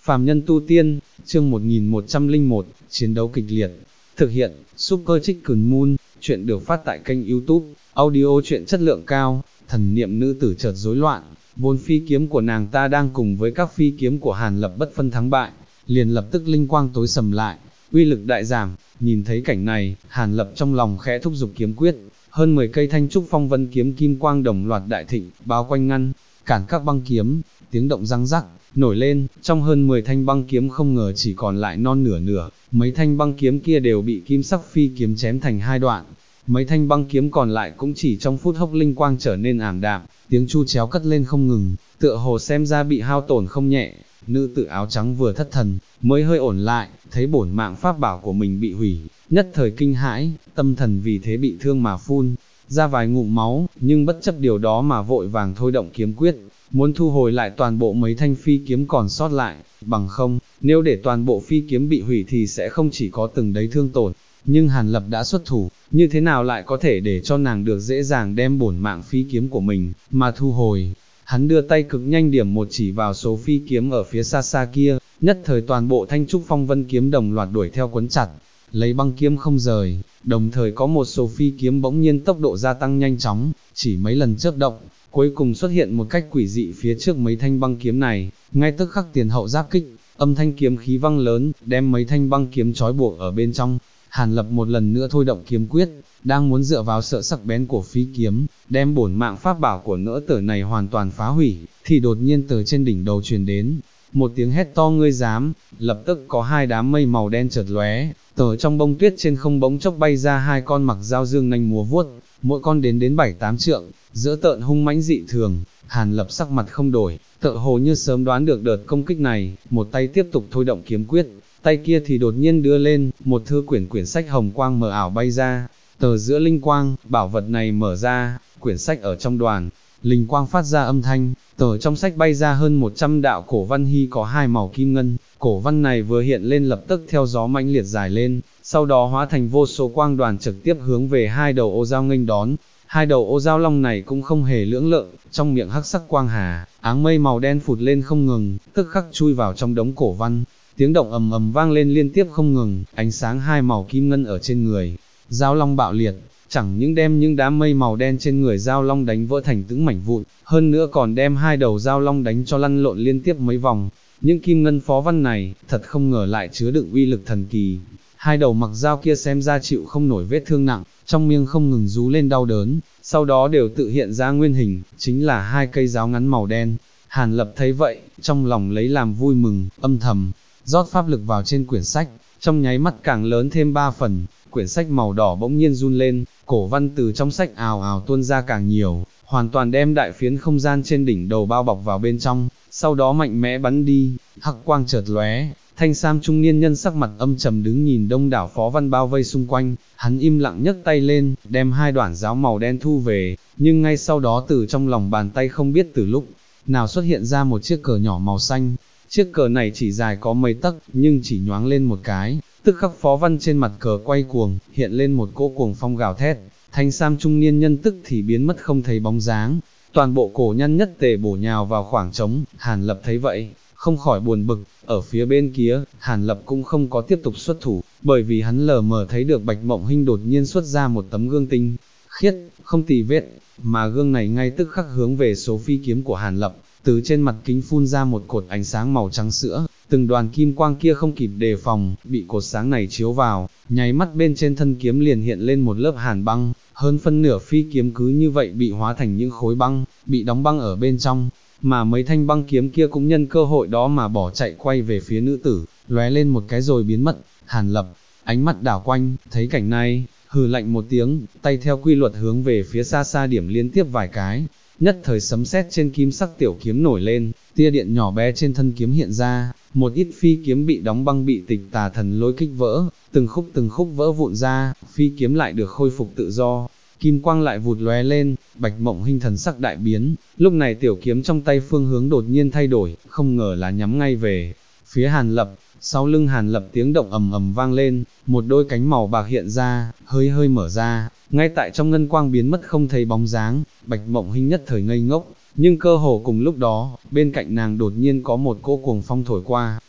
Phàm nhân tu tiên, chương 1101, chiến đấu kịch liệt. Thực hiện, Super Chicken Moon, chuyện được phát tại kênh YouTube, audio chuyện chất lượng cao. Thần niệm nữ tử chợt rối loạn, vốn phi kiếm của nàng ta đang cùng với các phi kiếm của Hàn Lập bất phân thắng bại, liền lập tức linh quang tối sầm lại, uy lực đại giảm. Nhìn thấy cảnh này, Hàn Lập trong lòng khẽ thúc giục kiếm quyết, hơn 10 cây thanh trúc phong vân kiếm kim quang đồng loạt đại thịnh, bao quanh ngăn cản các băng kiếm. Tiếng động răng rắc nổi lên, trong hơn 10 thanh băng kiếm không ngờ chỉ còn lại non nửa, mấy thanh băng kiếm kia đều bị kim sắc phi kiếm chém thành hai đoạn. Mấy thanh băng kiếm còn lại cũng chỉ trong phút hốc linh quang trở nên ảm đạm, tiếng chu chéo cất lên không ngừng, tựa hồ xem ra bị hao tổn không nhẹ. Nữ tử áo trắng vừa thất thần, mới hơi ổn lại, thấy bổn mạng pháp bảo của mình bị hủy, nhất thời kinh hãi, tâm thần vì thế bị thương mà phun ra vài ngụm máu, nhưng bất chấp điều đó mà vội vàng thôi động kiếm quyết, muốn thu hồi lại toàn bộ mấy thanh phi kiếm còn sót lại, bằng không, nếu để toàn bộ phi kiếm bị hủy thì sẽ không chỉ có từng đấy thương tổn, nhưng Hàn Lập đã xuất thủ, như thế nào lại có thể để cho nàng được dễ dàng đem bổn mạng phi kiếm của mình, mà thu hồi. Hắn đưa tay cực nhanh điểm một chỉ vào số phi kiếm ở phía xa xa kia, nhất thời toàn bộ thanh trúc phong vân kiếm đồng loạt đuổi theo quấn chặt, lấy băng kiếm không rời, đồng thời có một số phi kiếm bỗng nhiên tốc độ gia tăng nhanh chóng, chỉ mấy lần chớp động, cuối cùng xuất hiện một cách quỷ dị phía trước mấy thanh băng kiếm này, ngay tức khắc tiền hậu giáp kích, âm thanh kiếm khí vang lớn, đem mấy thanh băng kiếm trói buộc ở bên trong. Hàn Lập một lần nữa thôi động kiếm quyết, đang muốn dựa vào sợ sắc bén của phi kiếm, đem bổn mạng pháp bảo của nữ tử này hoàn toàn phá hủy, thì đột nhiên từ trên đỉnh đầu truyền đến một tiếng hét to ngươi dám. Lập tức có hai đám mây màu đen chợt lóe, từ trong bông tuyết trên không bỗng chốc bay ra hai con mặc dao dương nanh múa vuốt, mỗi con đến 7-8 trượng, dữ tợn hung mãnh dị thường. Hàn Lập sắc mặt không đổi, tựa hồ như sớm đoán được đợt công kích này, một tay tiếp tục thôi động kiếm quyết, tay kia thì đột nhiên đưa lên, một thư quyển sách hồng quang mờ ảo bay ra, tờ giữa linh quang, bảo vật này mở ra, quyển sách ở trong đoàn, linh quang phát ra âm thanh, tờ trong sách bay ra hơn 100 đạo cổ văn hy có hai màu kim ngân, cổ văn này vừa hiện lên lập tức theo gió mãnh liệt dài lên, sau đó hóa thành vô số quang đoàn trực tiếp hướng về hai đầu ô dao nghênh đón. Hai đầu ô dao long này cũng không hề lưỡng lự, trong miệng hắc sắc quang hà, áng mây màu đen phụt lên không ngừng, tức khắc chui vào trong đống cổ văn. Tiếng động ầm ầm vang lên liên tiếp không ngừng, ánh sáng hai màu kim ngân ở trên người dao long bạo liệt, chẳng những đem những đám mây màu đen trên người dao long đánh vỡ thành từng mảnh vụn, hơn nữa còn đem hai đầu dao long đánh cho lăn lộn liên tiếp mấy vòng. Những kim ngân phó văn này, thật không ngờ lại chứa đựng uy lực thần kỳ. Hai đầu mặc dao kia xem ra chịu không nổi vết thương nặng, trong miệng không ngừng rú lên đau đớn, sau đó đều tự hiện ra nguyên hình, chính là hai cây giáo ngắn màu đen. Hàn Lập thấy vậy, trong lòng lấy làm vui mừng, âm thầm rót pháp lực vào trên quyển sách, trong nháy mắt càng lớn thêm 3 phần, quyển sách màu đỏ bỗng nhiên run lên, cổ văn từ trong sách ào ào tuôn ra càng nhiều, hoàn toàn đem đại phiến không gian trên đỉnh đầu bao bọc vào bên trong, sau đó mạnh mẽ bắn đi, hắc quang chợt lóe. Thanh sam trung niên nhân sắc mặt âm trầm đứng nhìn đông đảo phó văn bao vây xung quanh, hắn im lặng nhấc tay lên, đem hai đoạn giáo màu đen thu về, nhưng ngay sau đó từ trong lòng bàn tay không biết từ lúc nào xuất hiện ra một chiếc cờ nhỏ màu xanh. Chiếc cờ này chỉ dài có mấy tấc, nhưng chỉ nhoáng lên một cái, tức khắc phó văn trên mặt cờ quay cuồng, hiện lên một cỗ cuồng phong gào thét, thanh sam trung niên nhân tức thì biến mất không thấy bóng dáng, toàn bộ cổ nhân nhất tề bổ nhào vào khoảng trống. Hàn Lập thấy vậy, không khỏi buồn bực, ở phía bên kia, Hàn Lập cũng không có tiếp tục xuất thủ, bởi vì hắn lờ mờ thấy được Bạch Mộng Hinh đột nhiên xuất ra một tấm gương tinh khiết, không tì vết, mà gương này ngay tức khắc hướng về số phi kiếm của Hàn Lập, từ trên mặt kính phun ra một cột ánh sáng màu trắng sữa, từng đoàn kim quang kia không kịp đề phòng, bị cột sáng này chiếu vào, nháy mắt bên trên thân kiếm liền hiện lên một lớp hàn băng, hơn phân nửa phi kiếm cứ như vậy bị hóa thành những khối băng, bị đóng băng ở bên trong, mà mấy thanh băng kiếm kia cũng nhân cơ hội đó mà bỏ chạy quay về phía nữ tử, lóe lên một cái rồi biến mất. Hàn Lập, ánh mắt đảo quanh, thấy cảnh này, hừ lạnh một tiếng, tay theo quy luật hướng về phía xa xa điểm liên tiếp vài cái. Nhất thời sấm sét trên kim sắc tiểu kiếm nổi lên, tia điện nhỏ bé trên thân kiếm hiện ra, một ít phi kiếm bị đóng băng bị tịch tà thần lôi kích vỡ, từng khúc vỡ vụn ra, phi kiếm lại được khôi phục tự do, kim quang lại vụt lóe lên. Bạch Mộng Hinh thần sắc đại biến, lúc này tiểu kiếm trong tay phương hướng đột nhiên thay đổi, không ngờ là nhắm ngay về phía Hàn Lập. Sau lưng Hàn Lập tiếng động ầm ầm vang lên, một đôi cánh màu bạc hiện ra, hơi mở ra, ngay tại trong ngân quang biến mất không thấy bóng dáng. Bạch Mộng Hinh nhất thời ngây ngốc, nhưng cơ hồ cùng lúc đó, bên cạnh nàng đột nhiên có một cỗ cuồng phong thổi qua,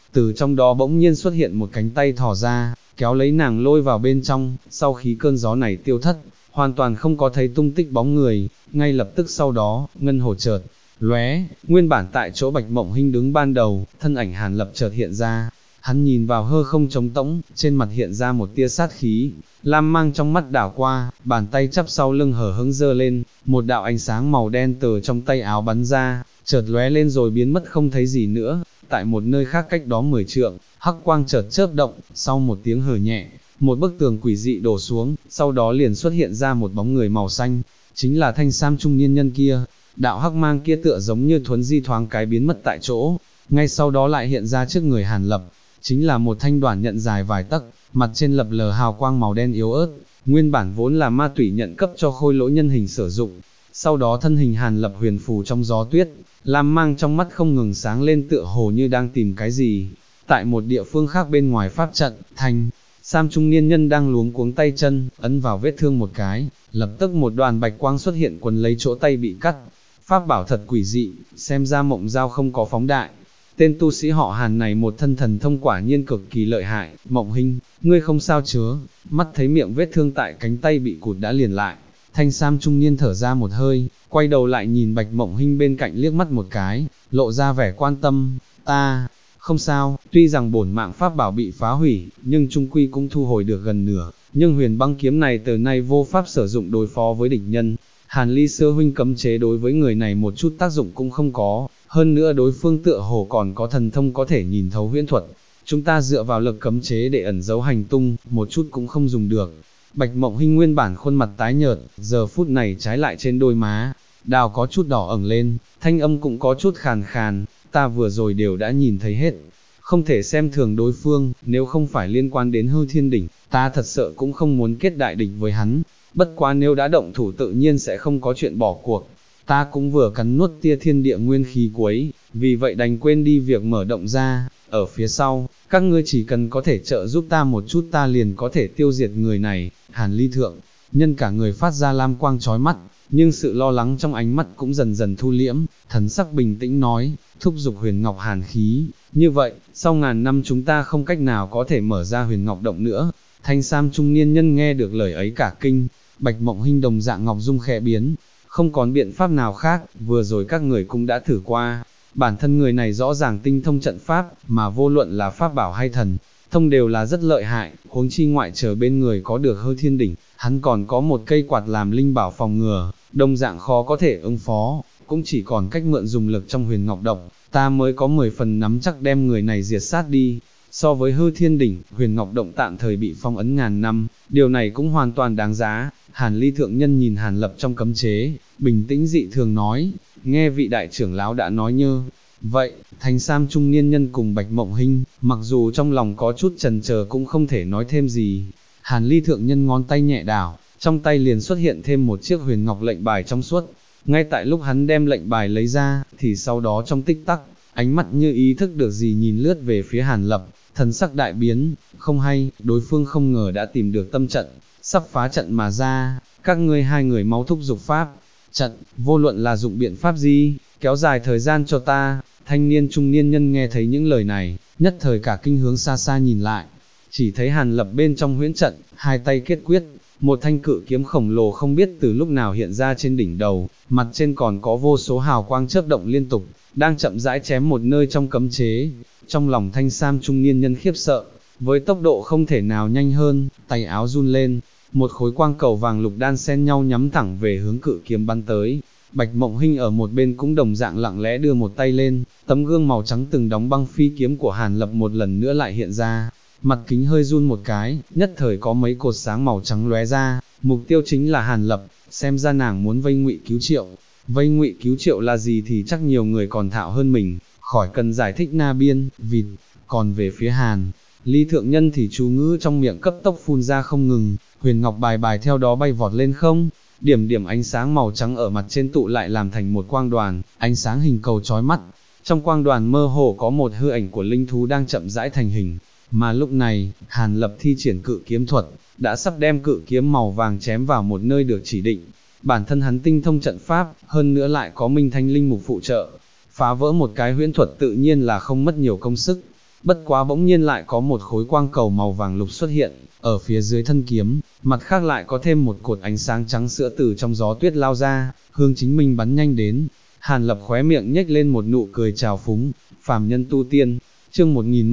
từ trong đó bỗng nhiên xuất hiện một cánh tay thò ra, kéo lấy nàng lôi vào bên trong, sau khi cơn gió này tiêu thất, hoàn toàn không có thấy tung tích bóng người, ngay lập tức sau đó, ngân hồ chợt lóe, nguyên bản tại chỗ Bạch Mộng Hinh đứng ban đầu, thân ảnh Hàn Lập chợt hiện ra, hắn nhìn vào hư không trống rỗng, trên mặt hiện ra một tia sát khí, lam mang trong mắt đảo qua, bàn tay chắp sau lưng hở hững giơ lên, một đạo ánh sáng màu đen từ trong tay áo bắn ra, chợt lóe lên rồi biến mất không thấy gì nữa. Tại một nơi khác cách đó 10 trượng, hắc quang chợt chớp động, sau một tiếng hừ nhẹ, một bức tường quỷ dị đổ xuống, sau đó liền xuất hiện ra một bóng người màu xanh, chính là thanh sam trung niên nhân kia. Đạo hắc mang kia tựa giống như thuấn di thoáng cái biến mất tại chỗ, ngay sau đó lại hiện ra trước người Hàn Lập, chính là một thanh đoản nhận dài vài tấc, mặt trên lập lờ hào quang màu đen yếu ớt, nguyên bản vốn là ma tủy nhận cấp cho khôi lỗi nhân hình sử dụng. Sau đó thân hình Hàn Lập huyền phù trong gió tuyết, lam mang trong mắt không ngừng sáng lên tựa hồ như đang tìm cái gì. Tại một địa phương khác bên ngoài pháp trận, thanh sam trung niên nhân đang luống cuống tay chân, ấn vào vết thương một cái, lập tức một đoàn bạch quang xuất hiện quấn lấy chỗ tay bị cắt. Pháp bảo thật quỷ dị, xem ra mộng giao không có phóng đại. Tên tu sĩ họ Hàn này một thân thần thông quả nhiên cực kỳ lợi hại. Mộng Hinh, ngươi không sao chớ? Mắt thấy miệng vết thương tại cánh tay bị cụt đã liền lại, thanh sam trung niên thở ra một hơi, quay đầu lại nhìn Bạch Mộng Hinh bên cạnh liếc mắt một cái, lộ ra vẻ quan tâm. Ta không sao, tuy rằng bổn mạng pháp bảo bị phá hủy, nhưng trung quy cũng thu hồi được gần nửa, nhưng huyền băng kiếm này từ nay vô pháp sử dụng đối phó với địch nhân. Hàn Ly sư huynh cấm chế đối với người này một chút tác dụng cũng không có, hơn nữa đối phương tựa hồ còn có thần thông có thể nhìn thấu huyễn thuật. Chúng ta dựa vào lực cấm chế để ẩn giấu hành tung, một chút cũng không dùng được. Bạch Mộng Hinh nguyên bản khuôn mặt tái nhợt, giờ phút này trái lại trên đôi má, đào có chút đỏ ửng lên, thanh âm cũng có chút khàn khàn, ta vừa rồi đều đã nhìn thấy hết. Không thể xem thường đối phương, nếu không phải liên quan đến hư thiên đỉnh, ta thật sự cũng không muốn kết đại địch với hắn. Bất quá nếu đã động thủ tự nhiên sẽ không có chuyện bỏ cuộc. Ta cũng vừa cắn nuốt tia thiên địa nguyên khí cuối, vì vậy đành quên đi việc mở động ra. Ở phía sau, các ngươi chỉ cần có thể trợ giúp ta một chút ta liền có thể tiêu diệt người này. Hàn Ly thượng nhân cả người phát ra lam quang chói mắt, nhưng sự lo lắng trong ánh mắt cũng dần dần thu liễm, thần sắc bình tĩnh nói, thúc giục huyền ngọc hàn khí. Như vậy, sau ngàn năm chúng ta không cách nào có thể mở ra huyền ngọc động nữa. Thanh sam trung niên nhân nghe được lời ấy cả kinh, Bạch Mộng Hinh đồng dạng ngọc dung khẽ biến, không còn biện pháp nào khác, vừa rồi các người cũng đã thử qua, bản thân người này rõ ràng tinh thông trận pháp, mà vô luận là pháp bảo hay thần thông đều là rất lợi hại, huống chi ngoại trừ bên người có được hư thiên đỉnh, hắn còn có một cây quạt làm linh bảo phòng ngừa, đồng dạng khó có thể ứng phó, cũng chỉ còn cách mượn dùng lực trong huyền ngọc động, ta mới có 10 phần nắm chắc đem người này diệt sát đi. So với hư thiên đỉnh, huyền ngọc động tạm thời bị phong ấn ngàn năm, điều này cũng hoàn toàn đáng giá. Hàn Ly thượng nhân nhìn Hàn Lập trong cấm chế, bình tĩnh dị thường nói, nghe vị đại trưởng lão đã nói như vậy. Thanh sam trung niên nhân cùng Bạch Mộng Hinh, mặc dù trong lòng có chút chần chờ cũng không thể nói thêm gì. Hàn Ly thượng nhân ngón tay nhẹ đảo, trong tay liền xuất hiện thêm một chiếc huyền ngọc lệnh bài trong suốt. Ngay tại lúc hắn đem lệnh bài lấy ra, thì sau đó trong tích tắc, ánh mắt như ý thức được gì nhìn lướt về phía Hàn Lập, thần sắc đại biến, không hay, đối phương không ngờ đã tìm được tâm trận, sắp phá trận mà ra. Các ngươi hai người máu thúc dục pháp trận, vô luận là dụng biện pháp gì, kéo dài thời gian cho ta. Thanh niên trung niên nhân nghe thấy những lời này, nhất thời cả kinh hướng xa xa nhìn lại, chỉ thấy Hàn Lập bên trong huyễn trận, hai tay kết quyết, một thanh cự kiếm khổng lồ không biết từ lúc nào hiện ra trên đỉnh đầu, mặt trên còn có vô số hào quang chớp động liên tục, đang chậm rãi chém một nơi trong cấm chế. Trong lòng thanh sam trung niên nhân khiếp sợ, với tốc độ không thể nào nhanh hơn, tay áo run lên, một khối quang cầu vàng lục đan xen nhau nhắm thẳng về hướng cự kiếm bắn tới. Bạch Mộng Hinh ở một bên cũng đồng dạng lặng lẽ đưa một tay lên, tấm gương màu trắng từng đóng băng phi kiếm của Hàn Lập một lần nữa lại hiện ra, mặt kính hơi run một cái, nhất thời có mấy cột sáng màu trắng lóe ra, mục tiêu chính là Hàn Lập, xem ra nàng muốn vây Ngụy Cứu Triệu. Vây Ngụy Cứu Triệu là gì thì chắc nhiều người còn thạo hơn mình, khỏi cần giải thích na biên, vịt. Còn về phía Hàn Ly thượng nhân thì chú ngữ trong miệng cấp tốc phun ra không ngừng, huyền ngọc bài bài theo đó bay vọt lên không, điểm điểm ánh sáng màu trắng ở mặt trên tụ lại làm thành một quang đoàn, ánh sáng hình cầu chói mắt. Trong quang đoàn mơ hồ có một hư ảnh của linh thú đang chậm rãi thành hình, mà lúc này, Hàn Lập thi triển cự kiếm thuật, đã sắp đem cự kiếm màu vàng chém vào một nơi được chỉ định. Bản thân hắn tinh thông trận pháp, hơn nữa lại có Minh Thanh linh mục phụ trợ, phá vỡ một cái huyễn thuật tự nhiên là không mất nhiều công sức. bất quá bỗng nhiên lại có một khối quang cầu màu vàng lục xuất hiện, ở phía dưới thân kiếm, mặt khác lại có thêm một cột ánh sáng trắng sữa từ trong gió tuyết lao ra, hướng chính mình bắn nhanh đến. Hàn Lập khóe miệng nhếch lên một nụ cười trào phúng, phàm nhân tu tiên, chương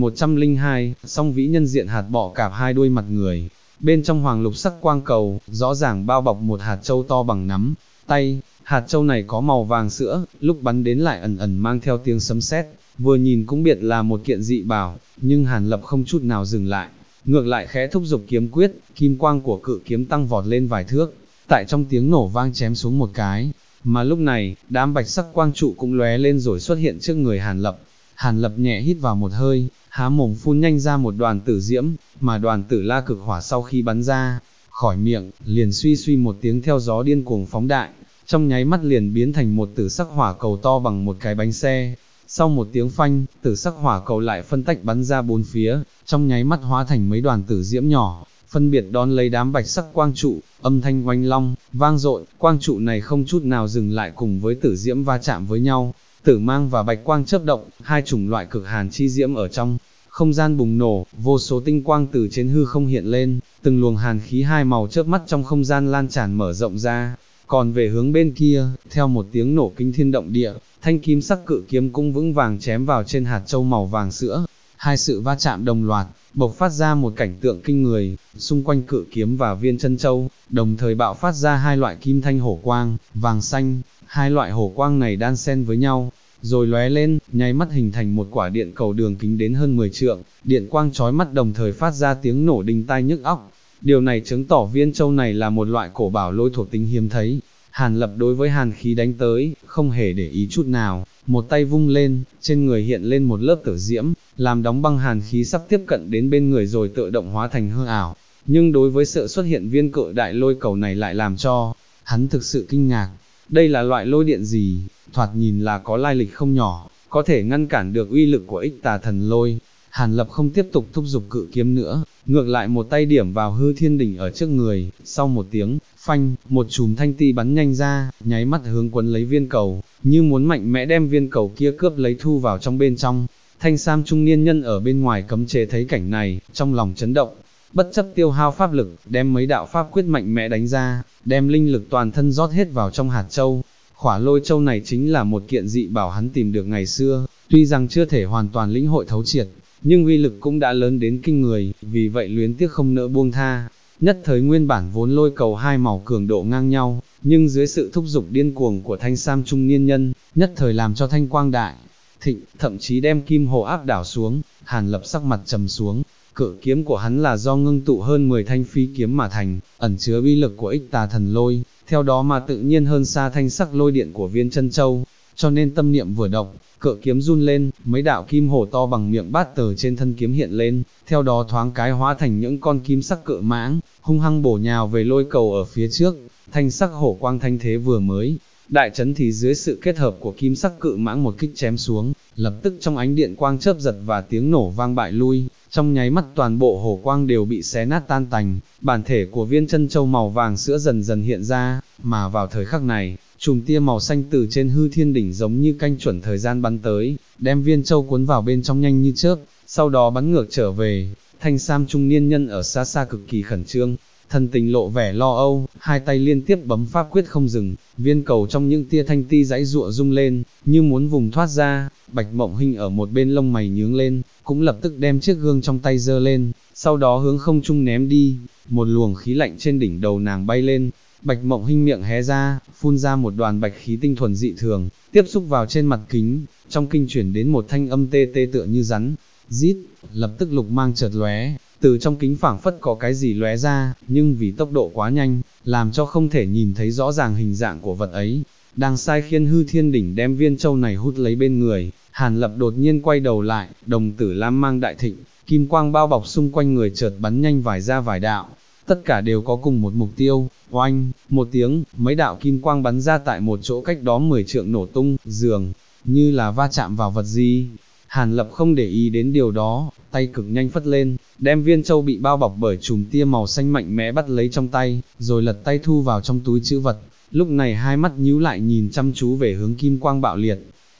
1102, song vĩ nhân diện hạt bọ cạp hai đuôi mặt người. Bên trong hoàng lục sắc quang cầu, rõ ràng bao bọc một hạt châu to bằng nắm tay, hạt châu này có màu vàng sữa, lúc bắn đến lại ẩn ẩn mang theo tiếng sấm sét, vừa nhìn cũng biết là một kiện dị bảo, nhưng Hàn Lập không chút nào dừng lại, ngược lại khẽ thúc giục kiếm quyết, kim quang của cự kiếm tăng vọt lên vài thước, tại trong tiếng nổ vang chém xuống một cái, mà lúc này, đám bạch sắc quang trụ cũng lóe lên rồi xuất hiện trước người Hàn Lập. Hàn Lập nhẹ hít vào một hơi, há mồm phun nhanh ra một đoàn tử diễm, mà đoàn tử la cực hỏa sau khi bắn ra, khỏi miệng, liền suy suy một tiếng theo gió điên cuồng phóng đại, trong nháy mắt liền biến thành một tử sắc hỏa cầu to bằng một cái bánh xe. Sau một tiếng phanh, tử sắc hỏa cầu lại phân tách bắn ra bốn phía, trong nháy mắt hóa thành mấy đoàn tử diễm nhỏ, phân biệt đón lấy đám bạch sắc quang trụ, âm thanh oanh long, vang dội, quang trụ này không chút nào dừng lại cùng với tử diễm va chạm với nhau, tử mang và bạch quang chớp động, hai chủng loại cực hàn chi diễm ở trong không gian bùng nổ, vô số tinh quang từ trên hư không hiện lên, từng luồng hàn khí hai màu chớp mắt trong không gian lan tràn mở rộng ra. Còn về hướng bên kia, theo một tiếng nổ kinh thiên động địa, thanh kim sắc cự kiếm cũng vững vàng chém vào trên hạt châu màu vàng sữa. Hai sự va chạm đồng loạt, bộc phát ra một cảnh tượng kinh người, xung quanh cự kiếm và viên chân châu, đồng thời bạo phát ra hai loại kim thanh hổ quang, vàng xanh, hai loại hổ quang này đan xen với nhau, rồi lóe lên, nháy mắt hình thành một quả điện cầu đường kính đến hơn 10 trượng, điện quang chói mắt đồng thời phát ra tiếng nổ đinh tai nhức óc. Điều này chứng tỏ viên châu này là một loại cổ bảo lôi thuộc tính hiếm thấy. Hàn Lập đối với hàn khí đánh tới, không hề để ý chút nào, một tay vung lên, trên người hiện lên một lớp tử diễm, làm đóng băng hàn khí sắp tiếp cận đến bên người rồi tự động hóa thành hư ảo. Nhưng đối với sự xuất hiện viên cự đại lôi cầu này lại làm cho hắn thực sự kinh ngạc. Đây là loại lôi điện gì? Thoạt nhìn là có lai lịch không nhỏ, có thể ngăn cản được uy lực của Ích Tà Thần Lôi. Hàn Lập không tiếp tục thúc giục cự kiếm nữa, ngược lại một tay điểm vào hư thiên đỉnh ở trước người, sau một tiếng, phanh, một chùm thanh ti bắn nhanh ra, nháy mắt hướng quấn lấy viên cầu, như muốn mạnh mẽ đem viên cầu kia cướp lấy thu vào trong bên trong. Thanh sam trung niên nhân ở bên ngoài cấm chế thấy cảnh này, trong lòng chấn động, bất chấp tiêu hao pháp lực, đem mấy đạo pháp quyết mạnh mẽ đánh ra, đem linh lực toàn thân rót hết vào trong hạt châu. Khỏa lôi châu này chính là một kiện dị bảo hắn tìm được ngày xưa, tuy rằng chưa thể hoàn toàn lĩnh hội thấu triệt, nhưng uy lực cũng đã lớn đến kinh người, vì vậy luyến tiếc không nỡ buông tha. Nhất thời nguyên bản vốn lôi cầu hai màu cường độ ngang nhau, nhưng dưới sự thúc giục điên cuồng của thanh sam trung niên nhân, nhất thời làm cho thanh quang đại thịnh, thậm chí đem kim hồ áp đảo xuống. Hàn Lập sắc mặt trầm xuống, cự kiếm của hắn là do ngưng tụ hơn 10 thanh phi kiếm mà thành, ẩn chứa uy lực của Ích Tà Thần Lôi, theo đó mà tự nhiên hơn xa thanh sắc lôi điện của viên chân châu, cho nên tâm niệm vừa động, cự kiếm run lên, mấy đạo kim hổ to bằng miệng bát từ trên thân kiếm hiện lên, theo đó thoáng cái hóa thành những con kim sắc cự mãng, hung hăng bổ nhào về lôi cầu ở phía trước. Thanh sắc hổ quang thanh thế vừa mới đại chấn thì dưới sự kết hợp của kim sắc cự mãng một kích chém xuống, lập tức trong ánh điện quang chớp giật và tiếng nổ vang bại lui, trong nháy mắt toàn bộ hổ quang đều bị xé nát tan tành, bản thể của viên chân châu màu vàng sữa dần dần hiện ra, mà vào thời khắc này, chùm tia màu xanh từ trên hư thiên đỉnh giống như canh chuẩn thời gian bắn tới, đem viên châu cuốn vào bên trong nhanh như chớp, sau đó bắn ngược trở về. Thanh sam trung niên nhân ở xa xa cực kỳ khẩn trương, thân tình lộ vẻ lo âu, hai tay liên tiếp bấm pháp quyết không dừng, viên cầu trong những tia thanh ti giãy giụa rung lên, như muốn vùng thoát ra. Bạch Mộng Hinh ở một bên lông mày nhướng lên, cũng lập tức đem chiếc gương trong tay giơ lên, sau đó hướng không trung ném đi, một luồng khí lạnh trên đỉnh đầu nàng bay lên. Bạch Mộng Hinh miệng hé ra, phun ra một đoàn bạch khí tinh thuần dị thường, tiếp xúc vào trên mặt kính, trong kinh chuyển đến một thanh âm tê tê tựa như rắn rít, lập tức lục mang chợt lóe, từ trong kính phảng phất có cái gì lóe ra, nhưng vì tốc độ quá nhanh, làm cho không thể nhìn thấy rõ ràng hình dạng của vật ấy. Đang sai khiến hư thiên đỉnh đem viên châu này hút lấy bên người, Hàn Lập đột nhiên quay đầu lại, đồng tử lam mang đại thịnh, kim quang bao bọc xung quanh người chợt bắn nhanh vài ra vài đạo, tất cả đều có cùng một mục tiêu. Oanh, một tiếng, mấy đạo kim quang bắn ra tại một chỗ cách đó 10 trượng nổ tung, dường như là va chạm vào vật gì. Hàn Lập không để ý đến điều đó, tay cực nhanh phất lên, đem viên châu bị bao bọc bởi chùm tia màu xanh mạnh mẽ bắt lấy trong tay, rồi lật tay thu vào trong túi trữ vật. Lúc này hai mắt nhíu lại nhìn chăm chú về hướng kim quang bạo liệt.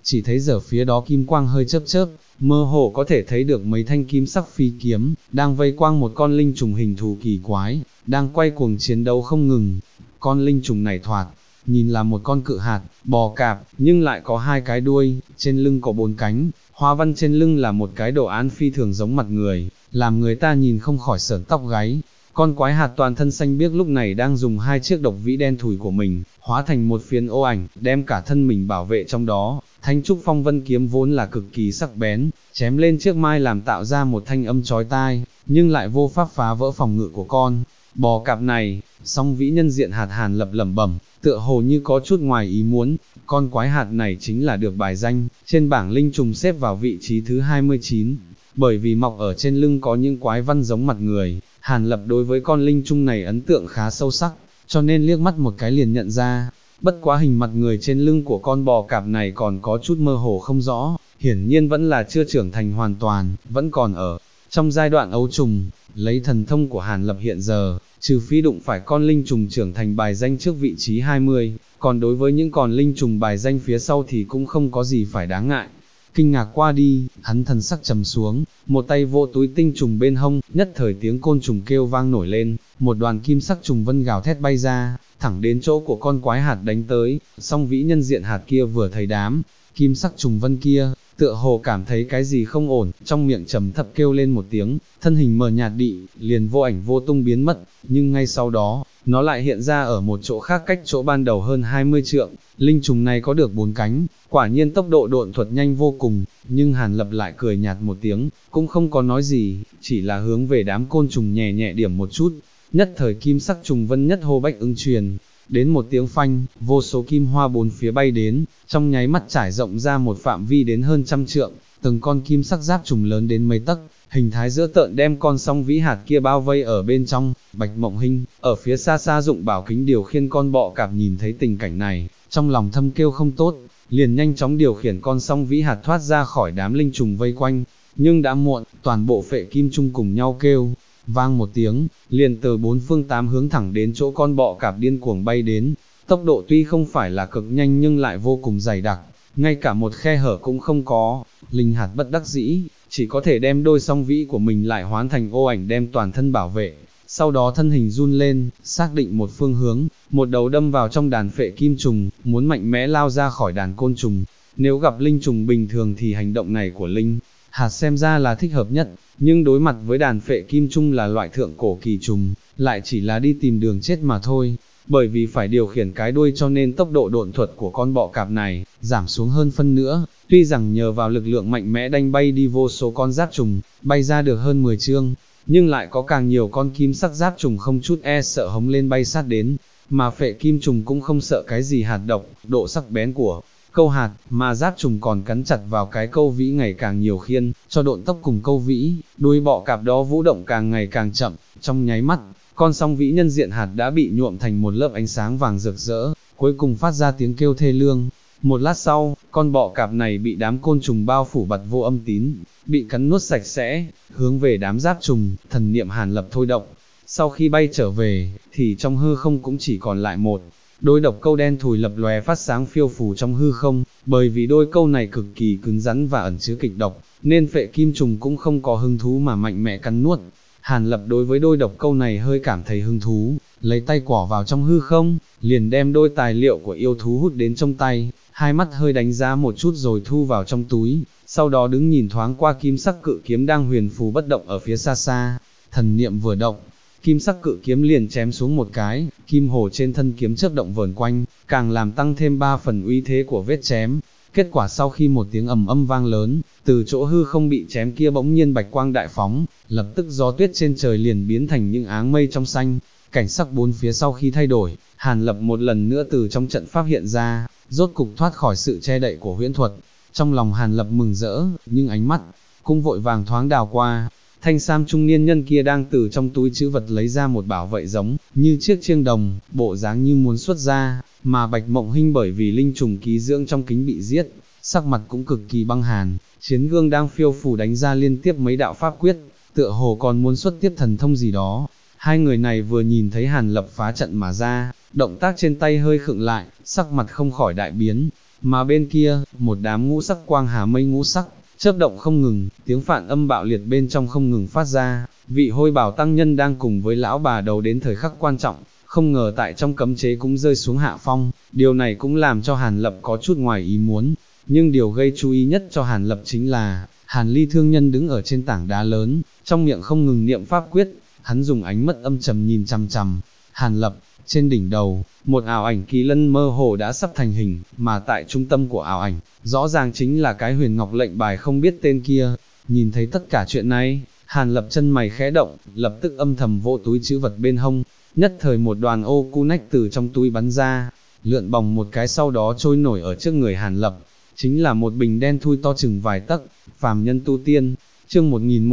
chỉ thấy giờ phía đó kim quang hơi chớp chớp, mơ hồ có thể thấy được mấy thanh kim sắc phi kiếm, đang vây quanh một con linh trùng hình thù kỳ quái, đang quay cuồng chiến đấu không ngừng. Con linh trùng này thoạt nhìn là một con cự hạt, bò cạp, nhưng lại có hai cái đuôi, trên lưng có bốn cánh, hoa văn trên lưng là một cái đồ án phi thường giống mặt người, làm người ta nhìn không khỏi sởn tóc gáy. Con quái hạt toàn thân xanh biếc lúc này đang dùng hai chiếc độc vĩ đen thùi của mình, hóa thành một phiến ô ảnh, đem cả thân mình bảo vệ trong đó. Thanh trúc phong vân kiếm vốn là cực kỳ sắc bén, chém lên chiếc mai làm tạo ra một thanh âm chói tai, nhưng lại vô pháp phá vỡ phòng ngự của con bò cạp này. Song vĩ nhân diện hạt Hàn Lập lẩm bẩm, tựa hồ như có chút ngoài ý muốn, con quái hạt này chính là được bài danh, trên bảng linh trùng xếp vào vị trí thứ 29, bởi vì mọc ở trên lưng có những quái văn giống mặt người. Hàn Lập đối với con linh trùng này ấn tượng khá sâu sắc, cho nên liếc mắt một cái liền nhận ra. Bất quá hình mặt người trên lưng của con bò cạp này còn có chút mơ hồ không rõ, hiển nhiên vẫn là chưa trưởng thành hoàn toàn, vẫn còn ở trong giai đoạn ấu trùng. Lấy thần thông của Hàn Lập hiện giờ, trừ phi đụng phải con linh trùng trưởng thành bài danh trước vị trí 20, còn đối với những con linh trùng bài danh phía sau thì cũng không có gì phải đáng ngại. Kinh ngạc qua đi, hắn thần sắc trầm xuống, một tay vô túi tinh trùng bên hông, nhất thời tiếng côn trùng kêu vang nổi lên, một đoàn kim sắc trùng vân gào thét bay ra, thẳng đến chỗ của con quái hạt đánh tới. Song vĩ nhân diện hạt kia vừa thấy đám kim sắc trùng vân kia, tựa hồ cảm thấy cái gì không ổn, trong miệng trầm thấp kêu lên một tiếng, thân hình mờ nhạt đi, liền vô ảnh vô tung biến mất, nhưng ngay sau đó, nó lại hiện ra ở một chỗ khác cách chỗ ban đầu hơn 20 trượng. Linh trùng này có được 4 cánh, quả nhiên tốc độ độn thuật nhanh vô cùng, nhưng Hàn Lập lại cười nhạt một tiếng, cũng không có nói gì, chỉ là hướng về đám côn trùng nhẹ nhẹ điểm một chút, nhất thời kim sắc trùng vân nhất hô bách ứng truyền. Đến một tiếng phanh, vô số kim hoa bốn phía bay đến, trong nháy mắt trải rộng ra một phạm vi đến hơn 100 trượng, từng con kim sắc giáp trùng lớn đến mấy tấc, hình thái dữ tợn đem con song vĩ hạt kia bao vây ở bên trong. Bạch Mộng Hinh, ở phía xa xa dụng bảo kính điều khiển con bọ cạp nhìn thấy tình cảnh này, trong lòng thâm kêu không tốt, liền nhanh chóng điều khiển con song vĩ hạt thoát ra khỏi đám linh trùng vây quanh, nhưng đã muộn, toàn bộ phệ kim chung cùng nhau kêu vang một tiếng, liền từ bốn phương tám hướng thẳng đến chỗ con bọ cạp điên cuồng bay đến. Tốc độ tuy không phải là cực nhanh nhưng lại vô cùng dày đặc, ngay cả một khe hở cũng không có. Linh hạt bất đắc dĩ, chỉ có thể đem đôi song vĩ của mình lại hoán thành ô ảnh đem toàn thân bảo vệ. Sau đó thân hình run lên, xác định một phương hướng, một đầu đâm vào trong đàn phệ kim trùng, muốn mạnh mẽ lao ra khỏi đàn côn trùng. Nếu gặp linh trùng bình thường thì hành động này của linh hạt xem ra là thích hợp nhất, nhưng đối mặt với đàn phệ kim trung là loại thượng cổ kỳ trùng, lại chỉ là đi tìm đường chết mà thôi. Bởi vì phải điều khiển cái đuôi cho nên tốc độ độn thuật của con bọ cạp này giảm xuống hơn phân nữa, tuy rằng nhờ vào lực lượng mạnh mẽ đánh bay đi vô số con giáp trùng, bay ra được hơn 10 chương, nhưng lại có càng nhiều con kim sắc giáp trùng không chút e sợ hống lên bay sát đến, mà phệ kim trùng cũng không sợ cái gì hạt độc, độ sắc bén của câu hạt, mà giáp trùng còn cắn chặt vào cái câu vĩ ngày càng nhiều khiên, cho độn tốc cùng câu vĩ, đuôi bọ cạp đó vũ động càng ngày càng chậm, trong nháy mắt, con song vĩ nhân diện hạt đã bị nhuộm thành một lớp ánh sáng vàng rực rỡ, cuối cùng phát ra tiếng kêu thê lương. Một lát sau, con bọ cạp này bị đám côn trùng bao phủ bật vô âm tín, bị cắn nuốt sạch sẽ, hướng về đám giáp trùng, thần niệm Hàn Lập thôi động. Sau khi bay trở về, thì trong hư không cũng chỉ còn lại một đôi độc câu đen thùi lập lòe phát sáng phiêu phù trong hư không, bởi vì đôi câu này cực kỳ cứng rắn và ẩn chứa kịch độc, nên phệ kim trùng cũng không có hứng thú mà mạnh mẽ cắn nuốt. Hàn Lập đối với đôi độc câu này hơi cảm thấy hứng thú, lấy tay quỏ vào trong hư không, liền đem đôi tài liệu của yêu thú hút đến trong tay, hai mắt hơi đánh giá một chút rồi thu vào trong túi, sau đó đứng nhìn thoáng qua kim sắc cự kiếm đang huyền phù bất động ở phía xa xa, thần niệm vừa động, kim sắc cự kiếm liền chém xuống một cái, kim hồ trên thân kiếm chớp động vờn quanh, càng làm tăng thêm 3 phần uy thế của vết chém. Kết quả sau khi một tiếng ầm âm vang lớn, từ chỗ hư không bị chém kia bỗng nhiên bạch quang đại phóng, lập tức gió tuyết trên trời liền biến thành những áng mây trong xanh. Cảnh sắc bốn phía sau khi thay đổi, Hàn Lập một lần nữa từ trong trận pháp hiện ra, rốt cục thoát khỏi sự che đậy của huyễn thuật. Trong lòng Hàn Lập mừng rỡ, nhưng ánh mắt cũng vội vàng thoáng đào qua. Thanh sam trung niên nhân kia đang từ trong túi trữ vật lấy ra một bảo vệ giống như chiếc chiêng đồng, bộ dáng như muốn xuất ra, mà Bạch Mộng Hinh bởi vì linh trùng ký dưỡng trong kính bị giết, sắc mặt cũng cực kỳ băng hàn, chiến gương đang phiêu phù đánh ra liên tiếp mấy đạo pháp quyết, tựa hồ còn muốn xuất tiếp thần thông gì đó. Hai người này vừa nhìn thấy Hàn Lập phá trận mà ra, động tác trên tay hơi khựng lại, sắc mặt không khỏi đại biến, mà bên kia, một đám ngũ sắc quang hà mây ngũ sắc, chớp động không ngừng, tiếng phản âm bạo liệt bên trong không ngừng phát ra, vị hôi bảo tăng nhân đang cùng với lão bà đầu đến thời khắc quan trọng, không ngờ tại trong cấm chế cũng rơi xuống hạ phong, điều này cũng làm cho Hàn Lập có chút ngoài ý muốn, nhưng điều gây chú ý nhất cho Hàn Lập chính là, Hàn Ly thương nhân đứng ở trên tảng đá lớn, trong miệng không ngừng niệm pháp quyết, hắn dùng ánh mắt âm trầm nhìn chằm chằm, Hàn Lập, trên đỉnh đầu, một ảo ảnh kỳ lân mơ hồ đã sắp thành hình, mà tại trung tâm của ảo ảnh, rõ ràng chính là cái huyền ngọc lệnh bài không biết tên kia, nhìn thấy tất cả chuyện này, Hàn Lập chân mày khẽ động, lập tức âm thầm vỗ túi trữ vật bên hông, nhất thời một đoàn ô cu nách từ trong túi bắn ra, lượn bòng một cái sau đó trôi nổi ở trước người Hàn Lập, chính là một bình đen thui to chừng vài tấc, phàm nhân tu tiên, chương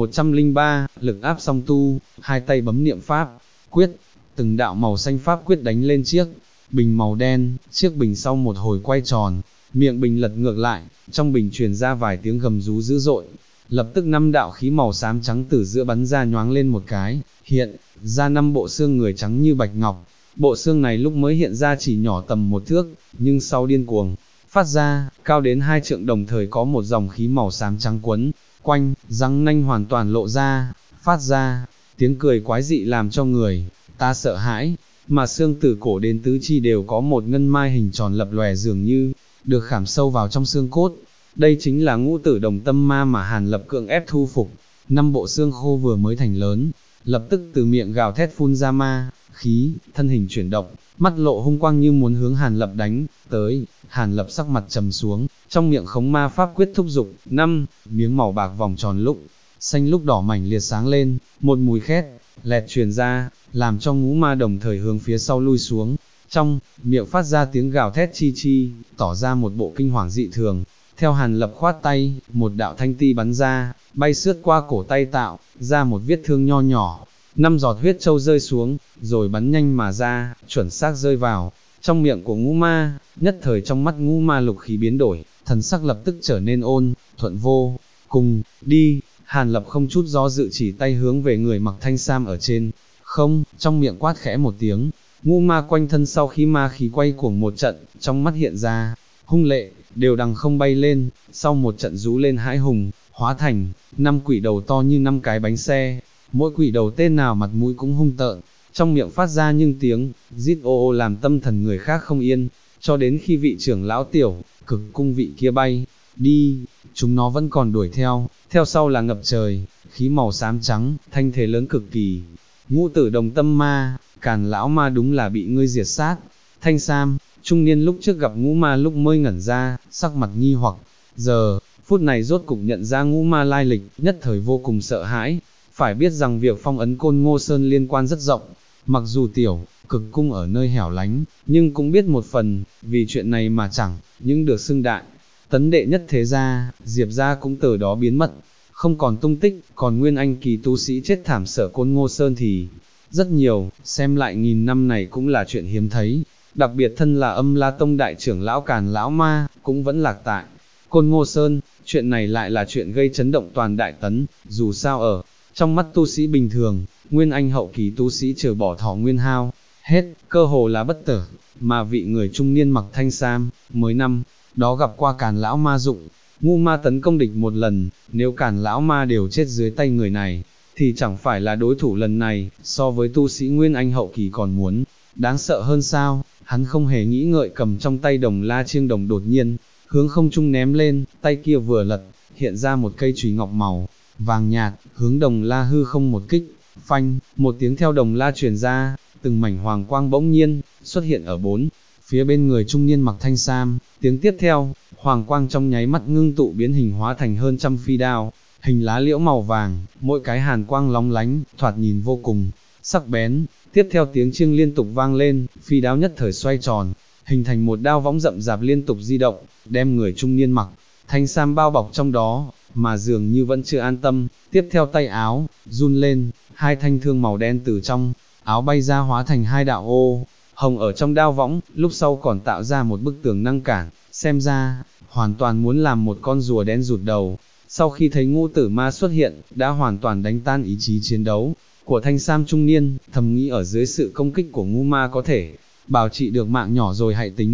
1103, lực áp song tu, hai tay bấm niệm pháp, quyết, từng đạo màu xanh pháp quyết đánh lên chiếc bình màu đen, chiếc bình sau một hồi quay tròn, miệng bình lật ngược lại, trong bình truyền ra vài tiếng gầm rú dữ dội, lập tức 5 đạo khí màu xám trắng từ giữa bắn ra nhoáng lên một cái, hiện ra 5 bộ xương người trắng như bạch ngọc. Bộ xương này lúc mới hiện ra chỉ nhỏ tầm 1 thước, nhưng sau điên cuồng phát ra, cao đến 2 trượng, đồng thời có một dòng khí màu xám trắng quấn quanh, răng nanh hoàn toàn lộ ra, phát ra tiếng cười quái dị làm cho người ta sợ hãi, mà xương từ cổ đến tứ chi đều có một ngân mai hình tròn lập lòe dường như được khảm sâu vào trong xương cốt. Đây chính là ngũ tử đồng tâm ma mà Hàn Lập cưỡng ép thu phục. 5 bộ xương khô vừa mới thành lớn, lập tức từ miệng gào thét phun ra ma khí, thân hình chuyển động, mắt lộ hung quang như muốn hướng Hàn Lập đánh tới. Hàn Lập sắc mặt trầm xuống, trong miệng khống ma pháp quyết thúc dục, 5 miếng màu bạc vòng tròn lúc xanh lúc đỏ mảnh liệt sáng lên, một mùi khét lẹt truyền ra, làm cho ngũ ma đồng thời hướng phía sau lui xuống, trong miệng phát ra tiếng gào thét chi chi, tỏ ra một bộ kinh hoàng dị thường. Theo Hàn Lập khoát tay, một đạo thanh ti bắn ra, bay sướt qua cổ tay tạo ra một vết thương nho nhỏ, 5 giọt huyết châu rơi xuống, rồi bắn nhanh mà ra, chuẩn xác rơi vào trong miệng của ngũ ma. Nhất thời trong mắt ngũ ma lục khí biến đổi, thần sắc lập tức trở nên ôn thuận vô cùng. Đi! Hàn Lập không chút do dự chỉ tay hướng về người mặc thanh sam ở trên không, trong miệng quát khẽ một tiếng, ngũ ma quanh thân sau khi ma khí quay cuồng một trận, trong mắt hiện ra hung lệ, đều đằng không bay lên, sau một trận rú lên hãi hùng, hóa thành 5 quỷ đầu to như 5 cái bánh xe, mỗi quỷ đầu tên nào mặt mũi cũng hung tợn, trong miệng phát ra những tiếng rít ô ô làm tâm thần người khác không yên, cho đến khi vị trưởng lão tiểu cực cung vị kia bay đi, chúng nó vẫn còn đuổi theo, theo sau là ngập trời khí màu xám trắng, thanh thế lớn cực kỳ. Ngũ tử đồng tâm ma, Càn lão ma đúng là bị ngươi diệt sát. Thanh sam trung niên lúc trước gặp ngũ ma lúc mới ngẩn ra, sắc mặt nghi hoặc, giờ phút này rốt cục nhận ra ngũ ma lai lịch, nhất thời vô cùng sợ hãi. Phải biết rằng việc phong ấn Côn Ngô Sơn liên quan rất rộng, mặc dù tiểu cực cung ở nơi hẻo lánh, nhưng cũng biết một phần, vì chuyện này mà chẳng những được xưng đại tấn đệ nhất thế gia, Diệp gia cũng từ đó biến mất, không còn tung tích. Còn nguyên anh kỳ tu sĩ chết thảm sở Côn Ngô Sơn thì rất nhiều, xem lại nghìn năm này cũng là chuyện hiếm thấy. Đặc biệt thân là Âm La Tông đại trưởng lão Càn lão ma, cũng vẫn lạc tại Côn Ngô Sơn. Chuyện này lại là chuyện gây chấn động toàn đại tấn, dù sao ở trong mắt tu sĩ bình thường, nguyên anh hậu kỳ tu sĩ trừ bỏ thọ nguyên hao hết, cơ hồ là bất tử, mà vị người trung niên mặc thanh sam, mới năm đó gặp qua Càn lão ma dụng, ngũ ma tấn công địch một lần, nếu Càn lão ma đều chết dưới tay người này, thì chẳng phải là đối thủ lần này, so với tu sĩ nguyên anh hậu kỳ còn muốn đáng sợ hơn sao. Hắn không hề nghĩ ngợi cầm trong tay đồng la chiêng đồng đột nhiên hướng không trung ném lên, tay kia vừa lật, hiện ra một cây chùy ngọc màu vàng nhạt, hướng đồng la hư không một kích, phanh, một tiếng theo đồng la truyền ra, từng mảnh hoàng quang bỗng nhiên xuất hiện ở bốn phía bên người trung niên mặc thanh sam. Tiếng tiếp theo, hoàng quang trong nháy mắt ngưng tụ biến hình hóa thành hơn trăm phi đao, hình lá liễu màu vàng, mỗi cái hàn quang lóng lánh, thoạt nhìn vô cùng sắc bén. Tiếp theo tiếng chiêng liên tục vang lên, phi đao nhất thời xoay tròn, hình thành một đao võng rậm rạp liên tục di động, đem người trung niên mặc thanh sam bao bọc trong đó, mà dường như vẫn chưa an tâm. Tiếp theo tay áo run lên, hai thanh thương màu đen từ trong áo bay ra hóa thành hai đạo ô hồng ở trong đao võng, lúc sau còn tạo ra một bức tường ngăn cản, xem ra hoàn toàn muốn làm một con rùa đen rụt đầu. Sau khi thấy ngũ tử ma xuất hiện, đã hoàn toàn đánh tan ý chí chiến đấu của thanh sam trung niên, thầm nghĩ ở dưới sự công kích của ngũ ma có thể bảo trị được mạng nhỏ rồi hãy tính.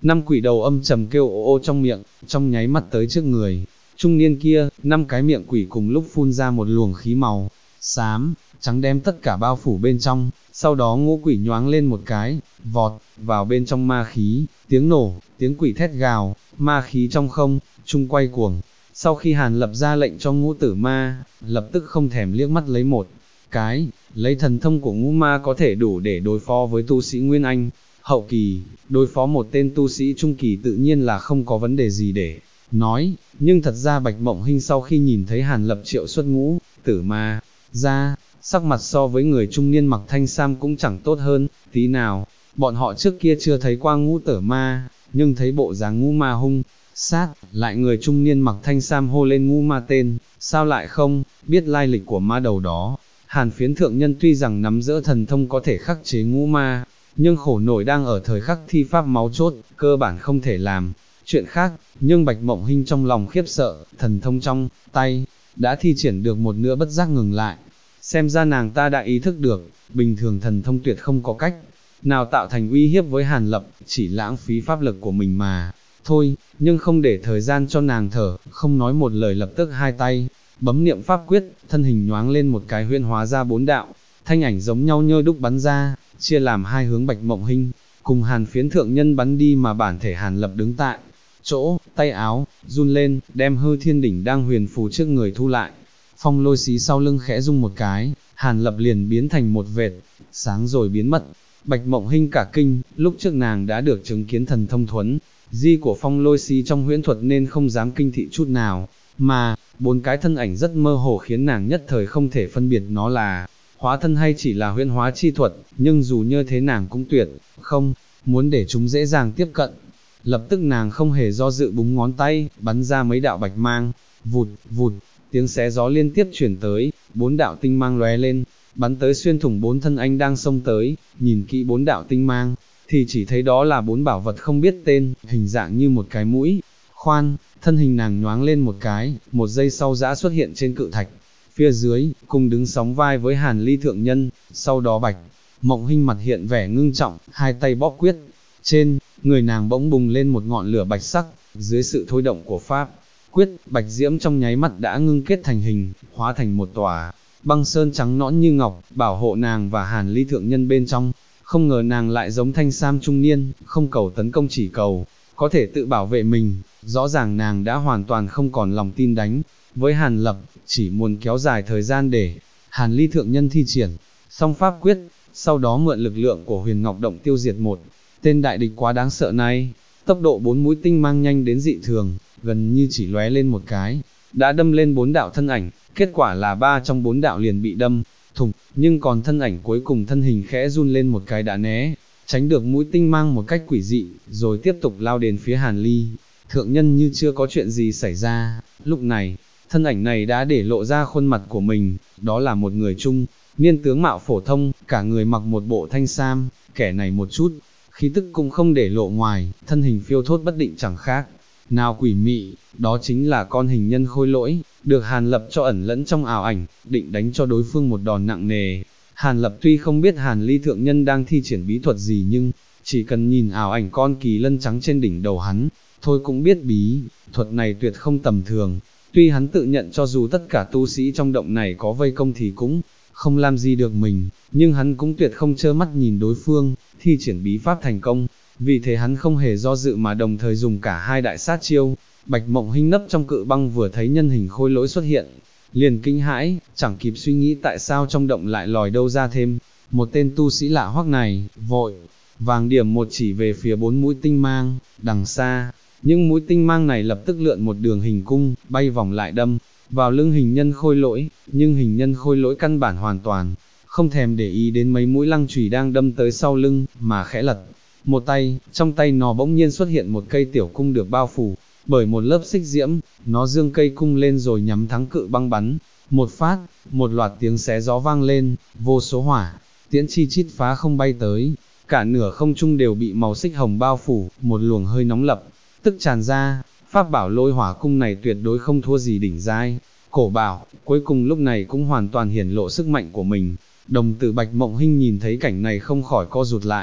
năm quỷ đầu âm trầm kêu ô ô trong miệng, trong nháy mắt tới trước người. Trung niên kia, năm cái miệng quỷ cùng lúc phun ra một luồng khí màu xám, trắng đem tất cả bao phủ bên trong, sau đó ngũ quỷ nhoáng lên một cái, vọt vào bên trong ma khí, tiếng nổ, tiếng quỷ thét gào, ma khí trong không trung quay cuồng. Sau khi Hàn Lập ra lệnh cho ngũ tử ma, lập tức không thèm liếc mắt lấy một cái, lấy thần thông của ngũ ma có thể đủ để đối phó với tu sĩ Nguyên Anh hậu kỳ, đối phó một tên tu sĩ trung kỳ tự nhiên là không có vấn đề gì để nói, nhưng thật ra Bạch Mộng Hinh sau khi nhìn thấy Hàn Lập triệu xuất ngũ tử ma ra, sắc mặt so với người trung niên mặc thanh sam cũng chẳng tốt hơn tí nào. Bọn họ trước kia chưa thấy qua ngũ tử ma, nhưng thấy bộ dáng ngũ ma hung sát, lại người trung niên mặc thanh sam hô lên ngũ ma tên, sao lại không biết lai lịch của ma đầu đó. Hàn Phiến thượng nhân tuy rằng nắm giữ thần thông có thể khắc chế ngũ ma, nhưng khổ nổi đang ở thời khắc thi pháp máu chốt, cơ bản không thể làm chuyện khác. Nhưng Bạch Mộng Hinh trong lòng khiếp sợ, thần thông trong tay đã thi triển được một nửa bất giác ngừng lại. Xem ra nàng ta đã ý thức được, bình thường thần thông tuyệt không có cách nào tạo thành uy hiếp với Hàn Lập, chỉ lãng phí pháp lực của mình mà thôi. Nhưng không để thời gian cho nàng thở, không nói một lời lập tức hai tay bấm niệm pháp quyết, thân hình nhoáng lên một cái huyễn hóa ra bốn đạo thanh ảnh giống nhau như đúc bắn ra, chia làm hai hướng. Bạch Mộng Hinh cùng Hàn Phiến thượng nhân bắn đi mà bản thể Hàn Lập đứng tại chỗ, tay áo run lên, đem hư thiên đỉnh đang huyền phù trước người thu lại. Phong lôi xí sau lưng khẽ rung một cái, Hàn Lập liền biến thành một vệt sáng rồi biến mất. Bạch Mộng Hinh cả kinh, lúc trước nàng đã được chứng kiến thần thông thuấn di của phong lôi xí trong huyễn thuật nên không dám kinh thị chút nào, mà bốn cái thân ảnh rất mơ hồ khiến nàng nhất thời không thể phân biệt nó là hóa thân hay chỉ là huyễn hóa chi thuật, nhưng dù như thế nàng cũng tuyệt không muốn để chúng dễ dàng tiếp cận. Lập tức nàng không hề do dự búng ngón tay, bắn ra mấy đạo bạch mang, vụt, vụt, tiếng xé gió liên tiếp chuyển tới, bốn đạo tinh mang lóe lên, bắn tới xuyên thủng bốn thân anh đang xông tới. Nhìn kỹ bốn đạo tinh mang, thì chỉ thấy đó là bốn bảo vật không biết tên, hình dạng như một cái mũi khoan. Thân hình nàng nhoáng lên một cái, một giây sau dã xuất hiện trên cự thạch phía dưới, cùng đứng sóng vai với Hàn Ly thượng nhân. Sau đó Bạch Mộng Hinh mặt hiện vẻ ngưng trọng, hai tay bóp quyết, trên người nàng bỗng bùng lên một ngọn lửa bạch sắc, dưới sự thôi động của pháp quyết, bạch diễm trong nháy mắt đã ngưng kết thành hình, hóa thành một tòa băng sơn trắng nõn như ngọc, bảo hộ nàng và Hàn Ly thượng nhân bên trong. Không ngờ nàng lại giống thanh sam trung niên, không cầu tấn công chỉ cầu có thể tự bảo vệ mình. Rõ ràng nàng đã hoàn toàn không còn lòng tin đánh với Hàn Lập, chỉ muốn kéo dài thời gian để Hàn Ly thượng nhân thi triển xong pháp quyết, sau đó mượn lực lượng của Huyền Ngọc Động tiêu diệt một tên đại địch quá đáng sợ này. Tốc độ bốn mũi tinh mang nhanh đến dị thường, gần như chỉ lóe lên một cái, đã đâm lên bốn đạo thân ảnh. Kết quả là ba trong bốn đạo liền bị đâm thủng, nhưng còn thân ảnh cuối cùng thân hình khẽ run lên một cái đã né tránh được mũi tinh mang một cách quỷ dị, rồi tiếp tục lao đến phía Hàn Ly thượng nhân như chưa có chuyện gì xảy ra. Lúc này, thân ảnh này đã để lộ ra khuôn mặt của mình, đó là một người trung niên tướng mạo phổ thông, cả người mặc một bộ thanh sam, kẻ này một chút khí tức cũng không để lộ ngoài, thân hình phiêu thốt bất định chẳng khác nào quỷ mị. Đó chính là con hình nhân khôi lỗi, được Hàn Lập cho ẩn lẫn trong ảo ảnh, định đánh cho đối phương một đòn nặng nề. Hàn Lập tuy không biết Hàn Ly thượng nhân đang thi triển bí thuật gì, nhưng chỉ cần nhìn ảo ảnh con kỳ lân trắng trên đỉnh đầu hắn, thôi cũng biết bí thuật này tuyệt không tầm thường. Tuy hắn tự nhận cho dù tất cả tu sĩ trong động này có vây công thì cũng không làm gì được mình, nhưng hắn cũng tuyệt không trơ mắt nhìn đối phương thi triển bí pháp thành công. Vì thế hắn không hề do dự mà đồng thời dùng cả hai đại sát chiêu. Bạch Mộng Hinh nấp trong cự băng vừa thấy nhân hình khôi lỗi xuất hiện, liền kinh hãi, chẳng kịp suy nghĩ tại sao trong động lại lòi đâu ra thêm một tên tu sĩ lạ hoắc này, vội vàng điểm một chỉ về phía bốn mũi tinh mang đằng xa. Những mũi tinh mang này lập tức lượn một đường hình cung, bay vòng lại đâm vào lưng hình nhân khôi lỗi, nhưng hình nhân khôi lỗi căn bản hoàn toàn không thèm để ý đến mấy mũi lăng chùy đang đâm tới sau lưng, mà khẽ lật một tay, trong tay nó bỗng nhiên xuất hiện một cây tiểu cung được bao phủ bởi một lớp xích diễm. Nó giương cây cung lên rồi nhắm thắng cự băng bắn một phát. Một loạt tiếng xé gió vang lên, vô số hỏa tiễn chi chít phá không bay tới, cả nửa không trung đều bị màu xích hồng bao phủ. Một luồng hơi nóng lập tức tràn ra. Pháp bảo lôi hỏa cung này tuyệt đối không thua gì đỉnh giai cổ bảo, cuối cùng lúc này cũng hoàn toàn hiển lộ sức mạnh của mình. Đồng tử Bạch Mộng Hinh nhìn thấy cảnh này không khỏi co rụt lại,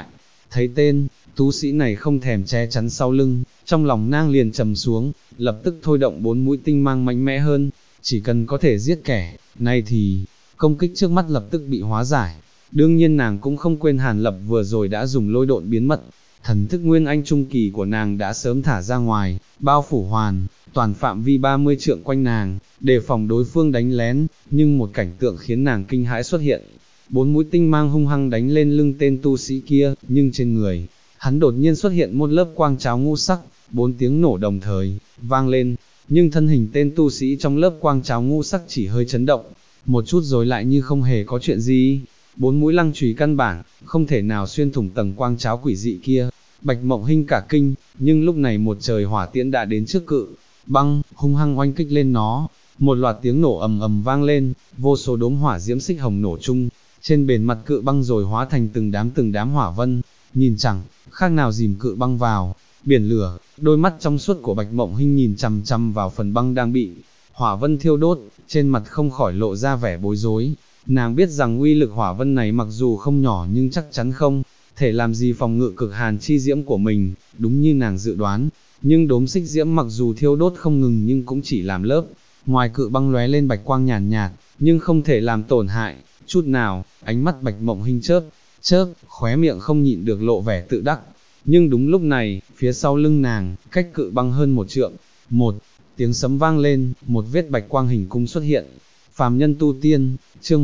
thấy tên, tu sĩ này không thèm che chắn sau lưng, trong lòng nàng liền trầm xuống, lập tức thôi động 4 mũi tinh mang mạnh mẽ hơn, chỉ cần có thể giết kẻ, nay thì, công kích trước mắt lập tức bị hóa giải. Đương nhiên nàng cũng không quên Hàn Lập vừa rồi đã dùng lôi độn biến mật, thần thức nguyên anh trung kỳ của nàng đã sớm thả ra ngoài, bao phủ hoàn, toàn phạm vi 30 trượng quanh nàng, đề phòng đối phương đánh lén, nhưng một cảnh tượng khiến nàng kinh hãi xuất hiện. 4 mũi tinh mang hung hăng đánh lên lưng tên tu sĩ kia, nhưng trên người, hắn đột nhiên xuất hiện một lớp quang cháo ngũ sắc, 4 tiếng nổ đồng thời, vang lên, nhưng thân hình tên tu sĩ trong lớp quang cháo ngũ sắc chỉ hơi chấn động, một chút rồi lại như không hề có chuyện gì. 4 mũi lăng chùy căn bản, không thể nào xuyên thủng tầng quang cháo quỷ dị kia. Bạch Mộng Hinh cả kinh, nhưng lúc này một trời hỏa tiễn đã đến trước cự băng, hung hăng oanh kích lên nó. Một loạt tiếng nổ ầm ầm vang lên, vô số đốm hỏa diễm xích hồng nổ chung, trên bề mặt cự băng rồi hóa thành từng đám hỏa vân, nhìn chẳng khác nào dìm cự băng vào biển lửa. Đôi mắt trong suốt của Bạch Mộng Hinh nhìn chằm chằm vào phần băng đang bị hỏa vân thiêu đốt, trên mặt không khỏi lộ ra vẻ bối rối. Nàng biết rằng uy lực hỏa vân này mặc dù không nhỏ nhưng chắc chắn không thể làm gì phòng ngự cực hàn chi diễm của mình, đúng như nàng dự đoán. Nhưng đốm xích diễm mặc dù thiêu đốt không ngừng nhưng cũng chỉ làm lớp ngoài cự băng lóe lên bạch quang nhàn nhạt, nhưng không thể làm tổn hại chút nào. Ánh mắt Bạch Mộng Hinh chớp, khóe miệng không nhịn được lộ vẻ tự đắc. Nhưng đúng lúc này, phía sau lưng nàng, cách cự băng hơn 1 trượng, một tiếng sấm vang lên, một vết bạch quang hình cung xuất hiện. Phàm nhân tu tiên, chương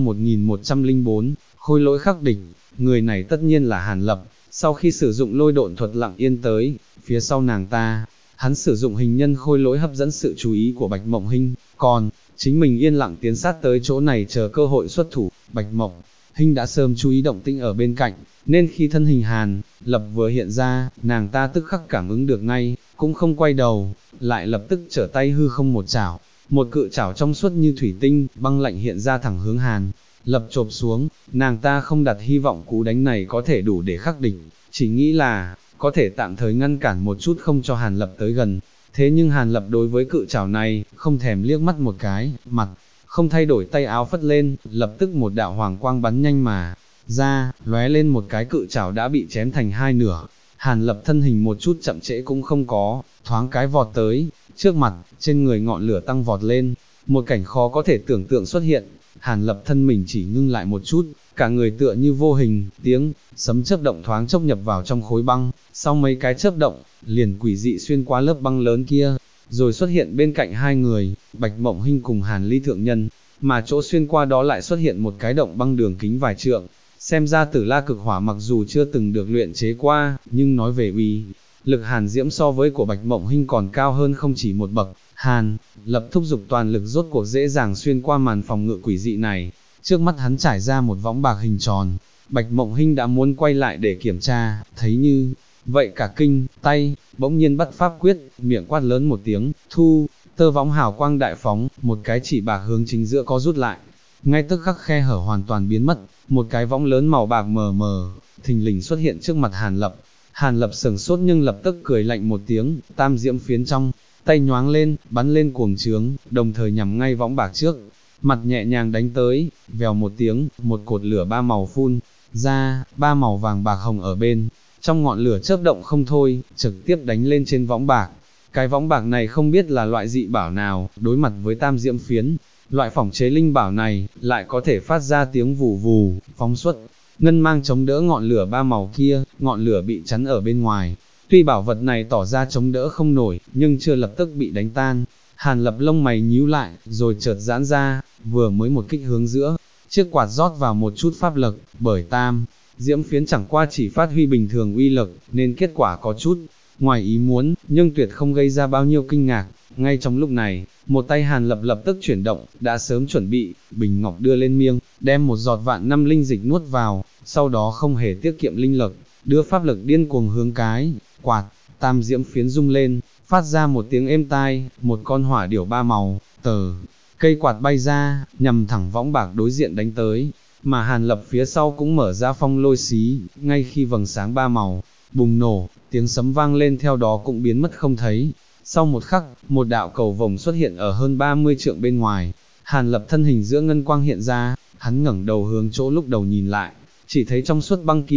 1104, khôi lỗi khắc địch. Người này tất nhiên là Hàn Lập. Sau khi sử dụng lôi độn thuật lặng yên tới phía sau nàng ta, hắn sử dụng hình nhân khôi lỗi hấp dẫn sự chú ý của Bạch Mộng Hinh, còn chính mình yên lặng tiến sát tới chỗ này chờ cơ hội xuất thủ. Bạch Mộng Hinh đã sớm chú ý động tĩnh ở bên cạnh, nên khi thân hình Hàn Lập vừa hiện ra, nàng ta tức khắc cảm ứng được ngay, cũng không quay đầu, lại lập tức trở tay hư không một chảo, một cự chảo trong suốt như thủy tinh, băng lạnh hiện ra thẳng hướng Hàn Lập chộp xuống. Nàng ta không đặt hy vọng cú đánh này có thể đủ để khắc địch, chỉ nghĩ là có thể tạm thời ngăn cản một chút không cho Hàn Lập tới gần. Thế nhưng Hàn Lập đối với cự chảo này, không thèm liếc mắt một cái, mặt không thay đổi, tay áo phất lên, lập tức một đạo hoàng quang bắn nhanh mà ra, lóe lên một cái cự chảo đã bị chém thành 2 nửa. Hàn Lập thân hình một chút chậm trễ cũng không có, thoáng cái vọt tới trước mặt, trên người ngọn lửa tăng vọt lên, một cảnh khó có thể tưởng tượng xuất hiện. Hàn Lập thân mình chỉ ngưng lại một chút, cả người tựa như vô hình, tiếng sấm chớp động thoáng chốc nhập vào trong khối băng, sau mấy cái chớp động, liền quỷ dị xuyên qua lớp băng lớn kia, rồi xuất hiện bên cạnh hai người, Bạch Mộng Hinh cùng Hàn Ly thượng nhân, mà chỗ xuyên qua đó lại xuất hiện một cái động băng đường kính vài trượng. Xem ra Tử La cực hỏa mặc dù chưa từng được luyện chế qua, nhưng nói về uy lực hàn diễm so với của Bạch Mộng Hinh còn cao hơn không chỉ một bậc. Hàn Lập thúc giục toàn lực rốt cuộc dễ dàng xuyên qua màn phòng ngự quỷ dị này. Trước mắt hắn trải ra một võng bạc hình tròn, Bạch Mộng Hinh đã muốn quay lại để kiểm tra, thấy như vậy cả kinh, tay bỗng nhiên bắt pháp quyết, miệng quát lớn một tiếng, thu, tơ võng hào quang đại phóng, một cái chỉ bạc hướng chính giữa có rút lại, ngay tức khắc khe hở hoàn toàn biến mất, một cái võng lớn màu bạc mờ mờ, thình lình xuất hiện trước mặt Hàn Lập. Hàn Lập sừng sốt nhưng lập tức cười lạnh một tiếng, tam diễm phiến trong tay nhoáng lên, bắn lên cuồng trướng, đồng thời nhằm ngay võng bạc trước mặt nhẹ nhàng đánh tới. Vèo một tiếng, một cột lửa ba màu phun ra, ba màu vàng bạc hồng ở bên trong ngọn lửa chớp động không thôi, trực tiếp đánh lên trên võng bạc. Cái võng bạc này không biết là loại dị bảo nào, đối mặt với tam diễm phiến, loại phỏng chế linh bảo này, lại có thể phát ra tiếng vù vù, phóng xuất ngân mang chống đỡ ngọn lửa ba màu kia. Ngọn lửa bị chắn ở bên ngoài, tuy bảo vật này tỏ ra chống đỡ không nổi, nhưng chưa lập tức bị đánh tan. Hàn Lập lông mày nhíu lại, rồi chợt giãn ra, vừa mới một kích hướng giữa, chiếc quạt rót vào một chút pháp lực, bởi tam diễm phiến chẳng qua chỉ phát huy bình thường uy lực, nên kết quả có chút ngoài ý muốn, nhưng tuyệt không gây ra bao nhiêu kinh ngạc. Ngay trong lúc này, một tay Hàn Lập lập tức chuyển động, đã sớm chuẩn bị, bình ngọc đưa lên miệng, đem một giọt vạn năm linh dịch nuốt vào, sau đó không hề tiết kiệm linh lực, đưa pháp lực điên cuồng hướng cái quạt tam diễm phiến rung lên, phát ra một tiếng êm tai, một con hỏa điểu ba màu, tờ cây quạt bay ra, nhằm thẳng võng bạc đối diện đánh tới, mà Hàn Lập phía sau cũng mở ra phong lôi xí, ngay khi vầng sáng ba màu bùng nổ, tiếng sấm vang lên theo đó cũng biến mất không thấy. Sau một khắc, một đạo cầu vồng xuất hiện ở hơn 30 trượng bên ngoài, Hàn Lập thân hình giữa ngân quang hiện ra, hắn ngẩng đầu hướng chỗ lúc đầu nhìn lại, chỉ thấy trong suốt băng kia,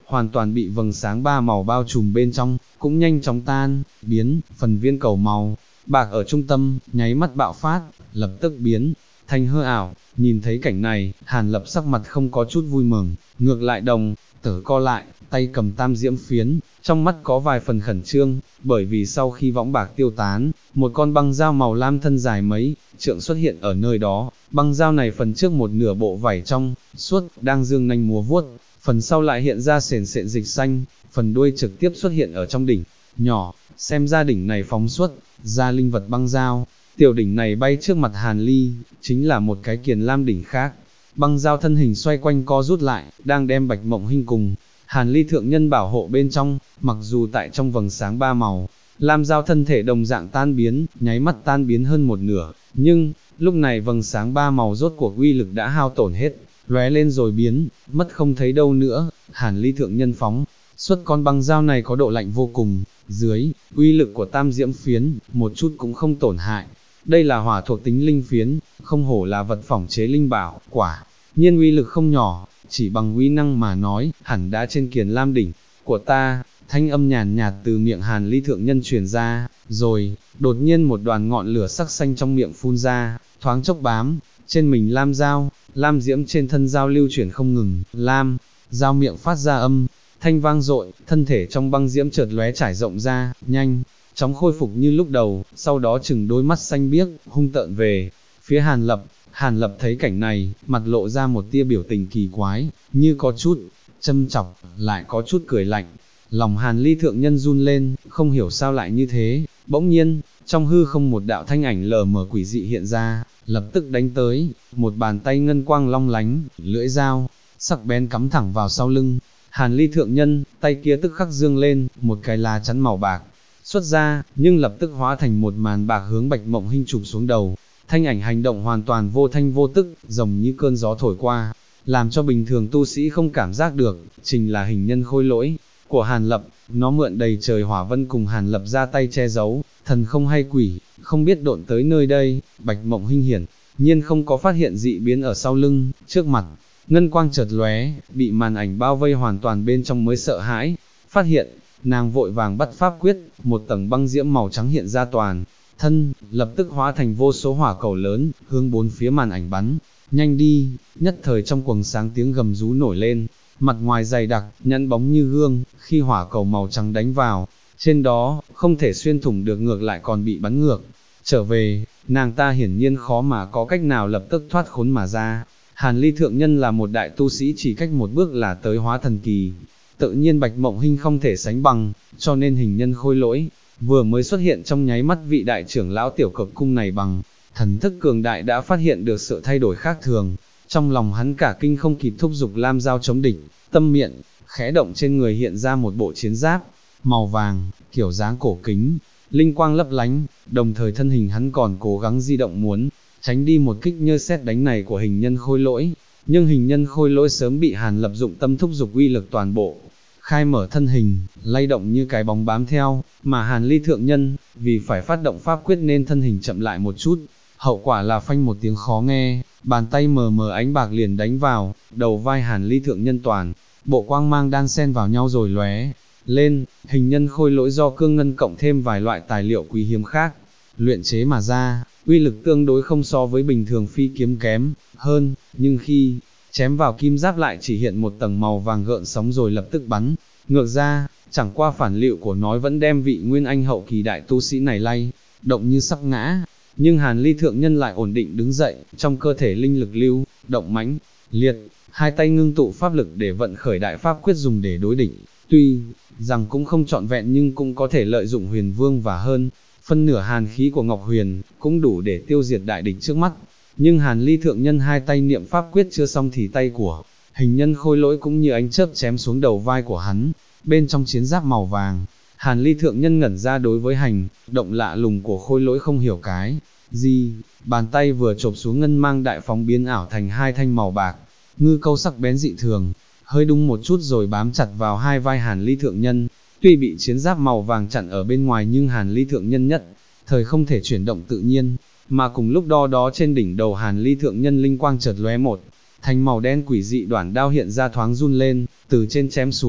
hoàn toàn bị vầng sáng ba màu bao trùm bên trong, cũng nhanh chóng tan, biến, phần viên cầu màu, bạc ở trung tâm, nháy mắt bạo phát, lập tức biến, thành hư ảo. Nhìn thấy cảnh này, Hàn Lập sắc mặt không có chút vui mừng, ngược lại đồng tử co lại, tay cầm tam diễm phiến, trong mắt có vài phần khẩn trương, bởi vì sau khi võng bạc tiêu tán, một con băng dao màu lam thân dài mấy trượng xuất hiện ở nơi đó. Băng dao này phần trước một nửa bộ vảy trong suốt đang dương nanh múa vuốt, phần sau lại hiện ra sền sệt dịch xanh, phần đuôi trực tiếp xuất hiện ở trong đỉnh nhỏ, xem ra đỉnh này phóng xuất ra linh vật băng dao. Tiểu đỉnh này bay trước mặt Hàn Ly, chính là một cái kiền lam đỉnh khác. Băng dao thân hình xoay quanh co rút lại, đang đem Bạch Mộng Hinh cùng Hàn Ly thượng nhân bảo hộ bên trong, mặc dù tại trong vầng sáng ba màu, lam dao thân thể đồng dạng tan biến, nháy mắt tan biến hơn một nửa, nhưng lúc này vầng sáng ba màu rốt cuộc uy lực đã hao tổn hết, lóe lên rồi biến, mất không thấy đâu nữa. Hàn Ly thượng nhân phóng xuất con băng dao này có độ lạnh vô cùng, dưới uy lực của tam diễm phiến, một chút cũng không tổn hại. Đây là hỏa thuộc tính linh phiến, không hổ là vật phỏng chế linh bảo, quả nhiên uy lực không nhỏ, chỉ bằng uy năng mà nói, hẳn đã trên kiền lam đỉnh của ta. Thanh âm nhàn nhạt từ miệng Hàn Ly thượng nhân truyền ra, rồi, đột nhiên một đoàn ngọn lửa sắc xanh trong miệng phun ra, thoáng chốc bám trên mình lam dao, lam diễm trên thân dao lưu chuyển không ngừng, lam dao miệng phát ra âm thanh vang dội, thân thể trong băng diễm chợt lóe trải rộng ra, nhanh chóng khôi phục như lúc đầu, sau đó chừng đôi mắt xanh biếc, hung tợn về phía Hàn Lập. Hàn Lập thấy cảnh này, mặt lộ ra một tia biểu tình kỳ quái, như có chút châm chọc, lại có chút cười lạnh. Lòng Hàn Ly thượng nhân run lên, không hiểu sao lại như thế. Bỗng nhiên, trong hư không một đạo thanh ảnh lờ mờ quỷ dị hiện ra, lập tức đánh tới, một bàn tay ngân quang long lánh, lưỡi dao sắc bén cắm thẳng vào sau lưng Hàn Ly thượng nhân. Tay kia tức khắc dương lên, một cái lá chắn màu bạc xuất ra, nhưng lập tức hóa thành một màn bạc hướng Bạch Mộng Hinh chụp xuống đầu. Thanh ảnh hành động hoàn toàn vô thanh vô tức, giống như cơn gió thổi qua, làm cho bình thường tu sĩ không cảm giác được. Chính là hình nhân khôi lỗi của Hàn Lập, nó mượn đầy trời hỏa vân cùng Hàn Lập ra tay che giấu, thần không hay quỷ, không biết độn tới nơi đây. Bạch Mộng Hinh hiển nhiên không có phát hiện dị biến ở sau lưng, trước mặt, ngân quang chợt lóe, bị màn ảnh bao vây hoàn toàn bên trong mới sợ hãi, phát hiện, nàng vội vàng bắt pháp quyết, một tầng băng diễm màu trắng hiện ra toàn thân, lập tức hóa thành vô số hỏa cầu lớn, hướng bốn phía màn ảnh bắn nhanh đi. Nhất thời trong quầng sáng tiếng gầm rú nổi lên, mặt ngoài dày đặc, nhẵn bóng như gương, khi hỏa cầu màu trắng đánh vào trên đó, không thể xuyên thủng được, ngược lại còn bị bắn ngược trở về. Nàng ta hiển nhiên khó mà có cách nào lập tức thoát khốn mà ra. Hàn Ly thượng nhân là một đại tu sĩ, chỉ cách một bước là tới hóa thần kỳ, tự nhiên Bạch Mộng Hinh không thể sánh bằng, cho nên hình nhân khôi lỗi vừa mới xuất hiện trong nháy mắt, vị đại trưởng lão Tiểu Cực cung này bằng thần thức cường đại đã phát hiện được sự thay đổi khác thường. Trong lòng hắn cả kinh, không kịp thúc giục lam dao chống địch, tâm miệng khẽ động, trên người hiện ra một bộ chiến giáp màu vàng, kiểu dáng cổ kính, linh quang lấp lánh, đồng thời thân hình hắn còn cố gắng di động muốn tránh đi một kích như sét đánh này của hình nhân khôi lỗi. Nhưng hình nhân khôi lỗi sớm bị Hàn Lập dụng tâm thúc giục uy lực toàn bộ, khai mở thân hình, lay động như cái bóng bám theo, mà Hàn Ly thượng nhân, vì phải phát động pháp quyết nên thân hình chậm lại một chút, hậu quả là phanh một tiếng khó nghe, bàn tay mờ mờ ánh bạc liền đánh vào đầu vai Hàn Ly thượng nhân, toàn bộ quang mang đan xen vào nhau rồi lóe lên. Hình nhân khôi lỗi do cương ngân cộng thêm vài loại tài liệu quý hiếm khác luyện chế mà ra, uy lực tương đối không so với bình thường phi kiếm kém hơn, nhưng khi chém vào kim giáp lại chỉ hiện một tầng màu vàng gợn sóng rồi lập tức bắn ngược ra. Chẳng qua phản liệu của nó vẫn đem vị nguyên anh hậu kỳ đại tu sĩ này lay động như sắp ngã, nhưng Hàn Ly thượng nhân lại ổn định đứng dậy, trong cơ thể linh lực lưu động mãnh liệt, hai tay ngưng tụ pháp lực để vận khởi đại pháp quyết dùng để đối địch. Tuy rằng cũng không trọn vẹn nhưng cũng có thể lợi dụng huyền vương và hơn phân nửa hàn khí của Ngọc Huyền, cũng đủ để tiêu diệt đại địch trước mắt. Nhưng Hàn Ly thượng nhân hai tay niệm pháp quyết chưa xong thì tay của hình nhân khôi lỗi cũng như ánh chớp chém xuống đầu vai của hắn, bên trong chiến giáp màu vàng. Hàn Ly thượng nhân ngẩn ra đối với hành động lạ lùng của khôi lỗi không hiểu cái gì, bàn tay vừa chộp xuống, ngân mang đại phóng biến ảo thành hai thanh màu bạc, ngư câu sắc bén dị thường, hơi đung một chút rồi bám chặt vào hai vai Hàn Ly thượng nhân. Tuy bị chiến giáp màu vàng chặn ở bên ngoài nhưng Hàn Ly thượng nhân nhất thời không thể chuyển động tự nhiên, mà cùng lúc đó trên đỉnh đầu Hàn Ly thượng nhân linh quang chợt lóe, một thanh màu đen quỷ dị đoản đao hiện ra thoáng run lên, từ trên chém xuống,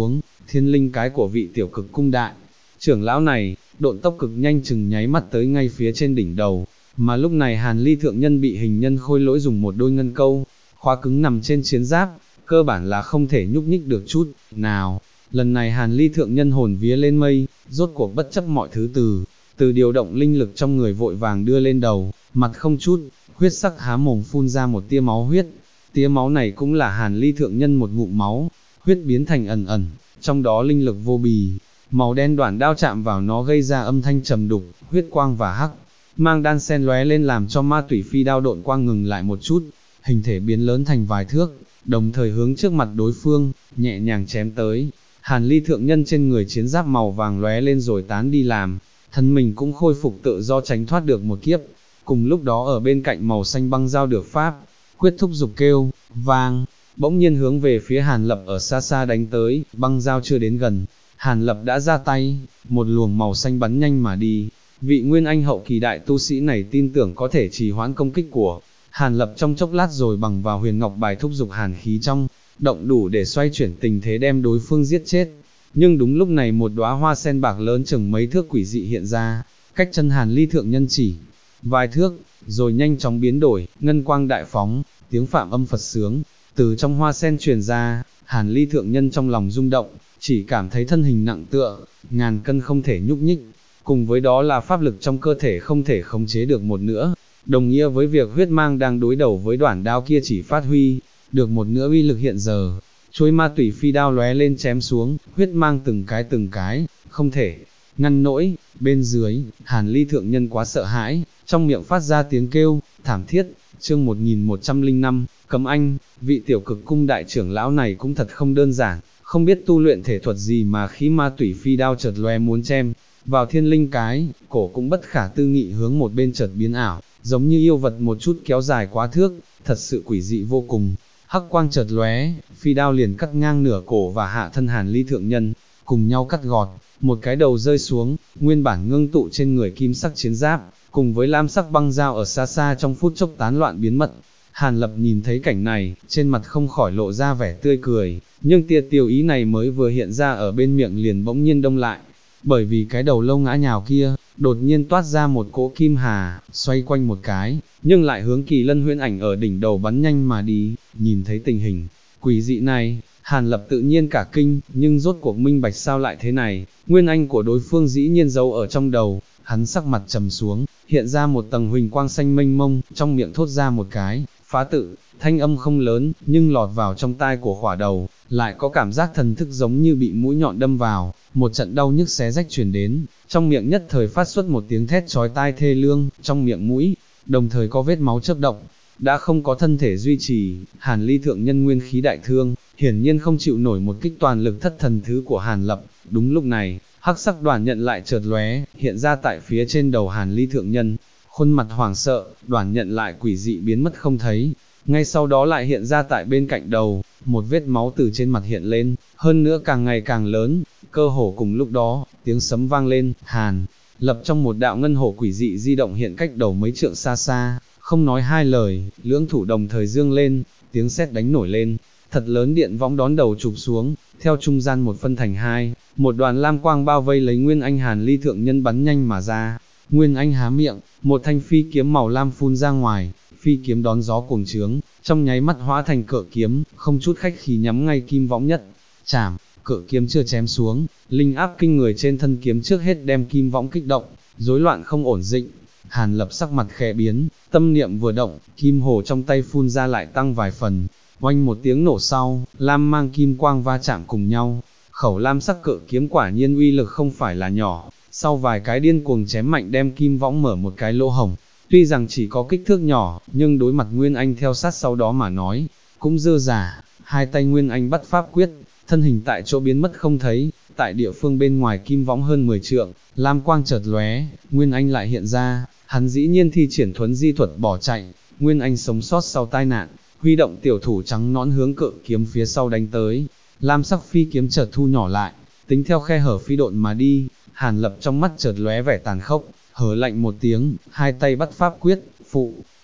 thiên linh cái của vị tiểu cực cung đại. Trưởng lão này, độn tốc cực nhanh chừng nháy mắt tới ngay phía trên đỉnh đầu, mà lúc này Hàn Ly thượng nhân bị hình nhân khôi lỗi dùng một đôi ngân câu, khóa cứng nằm trên chiến giáp, cơ bản là không thể nhúc nhích được chút nào. Lần này Hàn Ly thượng nhân hồn vía lên mây, rốt cuộc bất chấp mọi thứ từ điều động linh lực trong người vội vàng đưa lên đầu, mặt không chút, huyết sắc há mồm phun ra một tia máu huyết. Tia máu này cũng là Hàn Ly thượng nhân một ngụm máu, huyết biến thành ẩn ẩn, trong đó linh lực vô bì. Màu đen đoạn đao chạm vào nó gây ra âm thanh trầm đục, huyết quang và hắc mang đan sen lóe lên làm cho ma tủy phi đao độn quang ngừng lại một chút, hình thể biến lớn thành vài thước, đồng thời hướng trước mặt đối phương, nhẹ nhàng chém tới. Hàn Ly thượng nhân trên người chiến giáp màu vàng lóe lên rồi tán đi làm, thân mình cũng khôi phục tự do tránh thoát được một kiếp. Cùng lúc đó ở bên cạnh màu xanh băng dao được pháp, quyết thúc dục kêu, vang, bỗng nhiên hướng về phía Hàn Lập ở xa xa đánh tới, băng dao chưa đến gần, Hàn Lập đã ra tay, một luồng màu xanh bắn nhanh mà đi. Vị Nguyên Anh hậu kỳ đại tu sĩ này tin tưởng có thể trì hoãn công kích của Hàn Lập trong chốc lát rồi bằng vào huyền ngọc bài thúc dục hàn khí trong động đủ để xoay chuyển tình thế đem đối phương giết chết. Nhưng đúng lúc này một đóa hoa sen bạc lớn chừng mấy thước quỷ dị hiện ra, cách chân Hàn Ly thượng nhân chỉ vài thước, rồi nhanh chóng biến đổi, ngân quang đại phóng, tiếng phạm âm Phật sướng từ trong hoa sen truyền ra. Hàn Ly thượng nhân trong lòng rung động, chỉ cảm thấy thân hình nặng tựa ngàn cân không thể nhúc nhích, cùng với đó là pháp lực trong cơ thể không thể khống chế được một nữa, đồng nghĩa với việc huyết mang đang đối đầu với đoạn đao kia chỉ phát huy được một nửa uy lực hiện giờ. Chuôi ma tủy phi đao lóe lên chém xuống, huyết mang từng cái, không thể ngăn nổi. Bên dưới, Hàn Ly thượng nhân quá sợ hãi, trong miệng phát ra tiếng kêu thảm thiết. Chương 1105, Cấm Anh. Vị tiểu cực cung đại trưởng lão này cũng thật không đơn giản, không biết tu luyện thể thuật gì mà khí ma tủy phi đao chợt lóe muốn chém vào thiên linh cái, cổ cũng bất khả tư nghị hướng một bên chợt biến ảo, giống như yêu vật một chút kéo dài quá thước, thật sự quỷ dị vô cùng. Hắc quang chợt lóe, phi đao liền cắt ngang nửa cổ và hạ thân Hàn Ly thượng nhân, cùng nhau cắt gọt, một cái đầu rơi xuống, nguyên bản ngưng tụ trên người kim sắc chiến giáp, cùng với lam sắc băng dao ở xa xa trong phút chốc tán loạn biến mất. Hàn Lập nhìn thấy cảnh này, trên mặt không khỏi lộ ra vẻ tươi cười, nhưng tia tiêu ý này mới vừa hiện ra ở bên miệng liền bỗng nhiên đông lại, bởi vì cái đầu lâu ngã nhào kia, đột nhiên toát ra một cỗ kim hà, xoay quanh một cái, nhưng lại hướng Kỳ Lân huyễn ảnh ở đỉnh đầu bắn nhanh mà đi. Nhìn thấy tình hình quỷ dị này, Hàn Lập tự nhiên cả kinh, nhưng rốt cuộc minh bạch sao lại thế này. Nguyên Anh của đối phương dĩ nhiên giấu ở trong đầu, hắn sắc mặt trầm xuống, hiện ra một tầng huỳnh quang xanh mênh mông, trong miệng thốt ra một cái phá tự, thanh âm không lớn, nhưng lọt vào trong tai của khỏa đầu, lại có cảm giác thần thức giống như bị mũi nhọn đâm vào, một trận đau nhức xé rách truyền đến, trong miệng nhất thời phát xuất một tiếng thét chói tai thê lương, trong miệng mũi, đồng thời có vết máu chớp động, đã không có thân thể duy trì. Hàn Ly thượng nhân nguyên khí đại thương, hiển nhiên không chịu nổi một kích toàn lực thất thần thứ của Hàn Lập. Đúng lúc này, hắc sắc đoàn nhận lại chợt lóe, hiện ra tại phía trên đầu Hàn Ly thượng nhân, khuôn mặt hoảng sợ, đoàn nhận lại quỷ dị biến mất không thấy, ngay sau đó lại hiện ra tại bên cạnh đầu, một vết máu từ trên mặt hiện lên, hơn nữa càng ngày càng lớn. Cơ hồ cùng lúc đó, tiếng sấm vang lên, Hàn Lập trong một đạo ngân hổ quỷ dị di động hiện cách đầu mấy trượng xa xa, không nói hai lời, lưỡng thủ đồng thời dương lên, tiếng sét đánh nổi lên, thật lớn điện võng đón đầu chụp xuống, theo trung gian một phân thành hai, một đoàn lam quang bao vây lấy Nguyên Anh Hàn Ly thượng nhân bắn nhanh mà ra. Nguyên Anh há miệng, một thanh phi kiếm màu lam phun ra ngoài, phi kiếm đón gió cuồng trướng, trong nháy mắt hóa thành cự kiếm, không chút khách khí nhắm ngay kim võng nhất chảm. Cự kiếm chưa chém xuống, linh áp kinh người trên thân kiếm trước hết đem kim võng kích động, rối loạn không ổn định. Hàn Lập sắc mặt khẽ biến, tâm niệm vừa động, kim hồ trong tay phun ra lại tăng vài phần, oanh một tiếng nổ sau, lam mang kim quang va chạm cùng nhau, khẩu lam sắc cự kiếm quả nhiên uy lực không phải là nhỏ, sau vài cái điên cuồng chém mạnh đem kim võng mở một cái lỗ hổng, tuy rằng chỉ có kích thước nhỏ, nhưng đối mặt Nguyên Anh theo sát sau đó mà nói, cũng dư giả. Hai tay Nguyên Anh bắt pháp quyết, thân hình tại chỗ biến mất không thấy, tại địa phương bên ngoài kim võng hơn 10 trượng, lam quang chợt lóe, Nguyên Anh lại hiện ra, hắn dĩ nhiên thi triển thuấn di thuật bỏ chạy. Nguyên Anh sống sót sau tai nạn, huy động tiểu thủ trắng nõn hướng cự kiếm phía sau đánh tới, lam sắc phi kiếm chợt thu nhỏ lại, tính theo khe hở phi độn mà đi. Hàn Lập trong mắt chợt lóe vẻ tàn khốc, hở lạnh một tiếng, hai tay bắt pháp quyết, phụ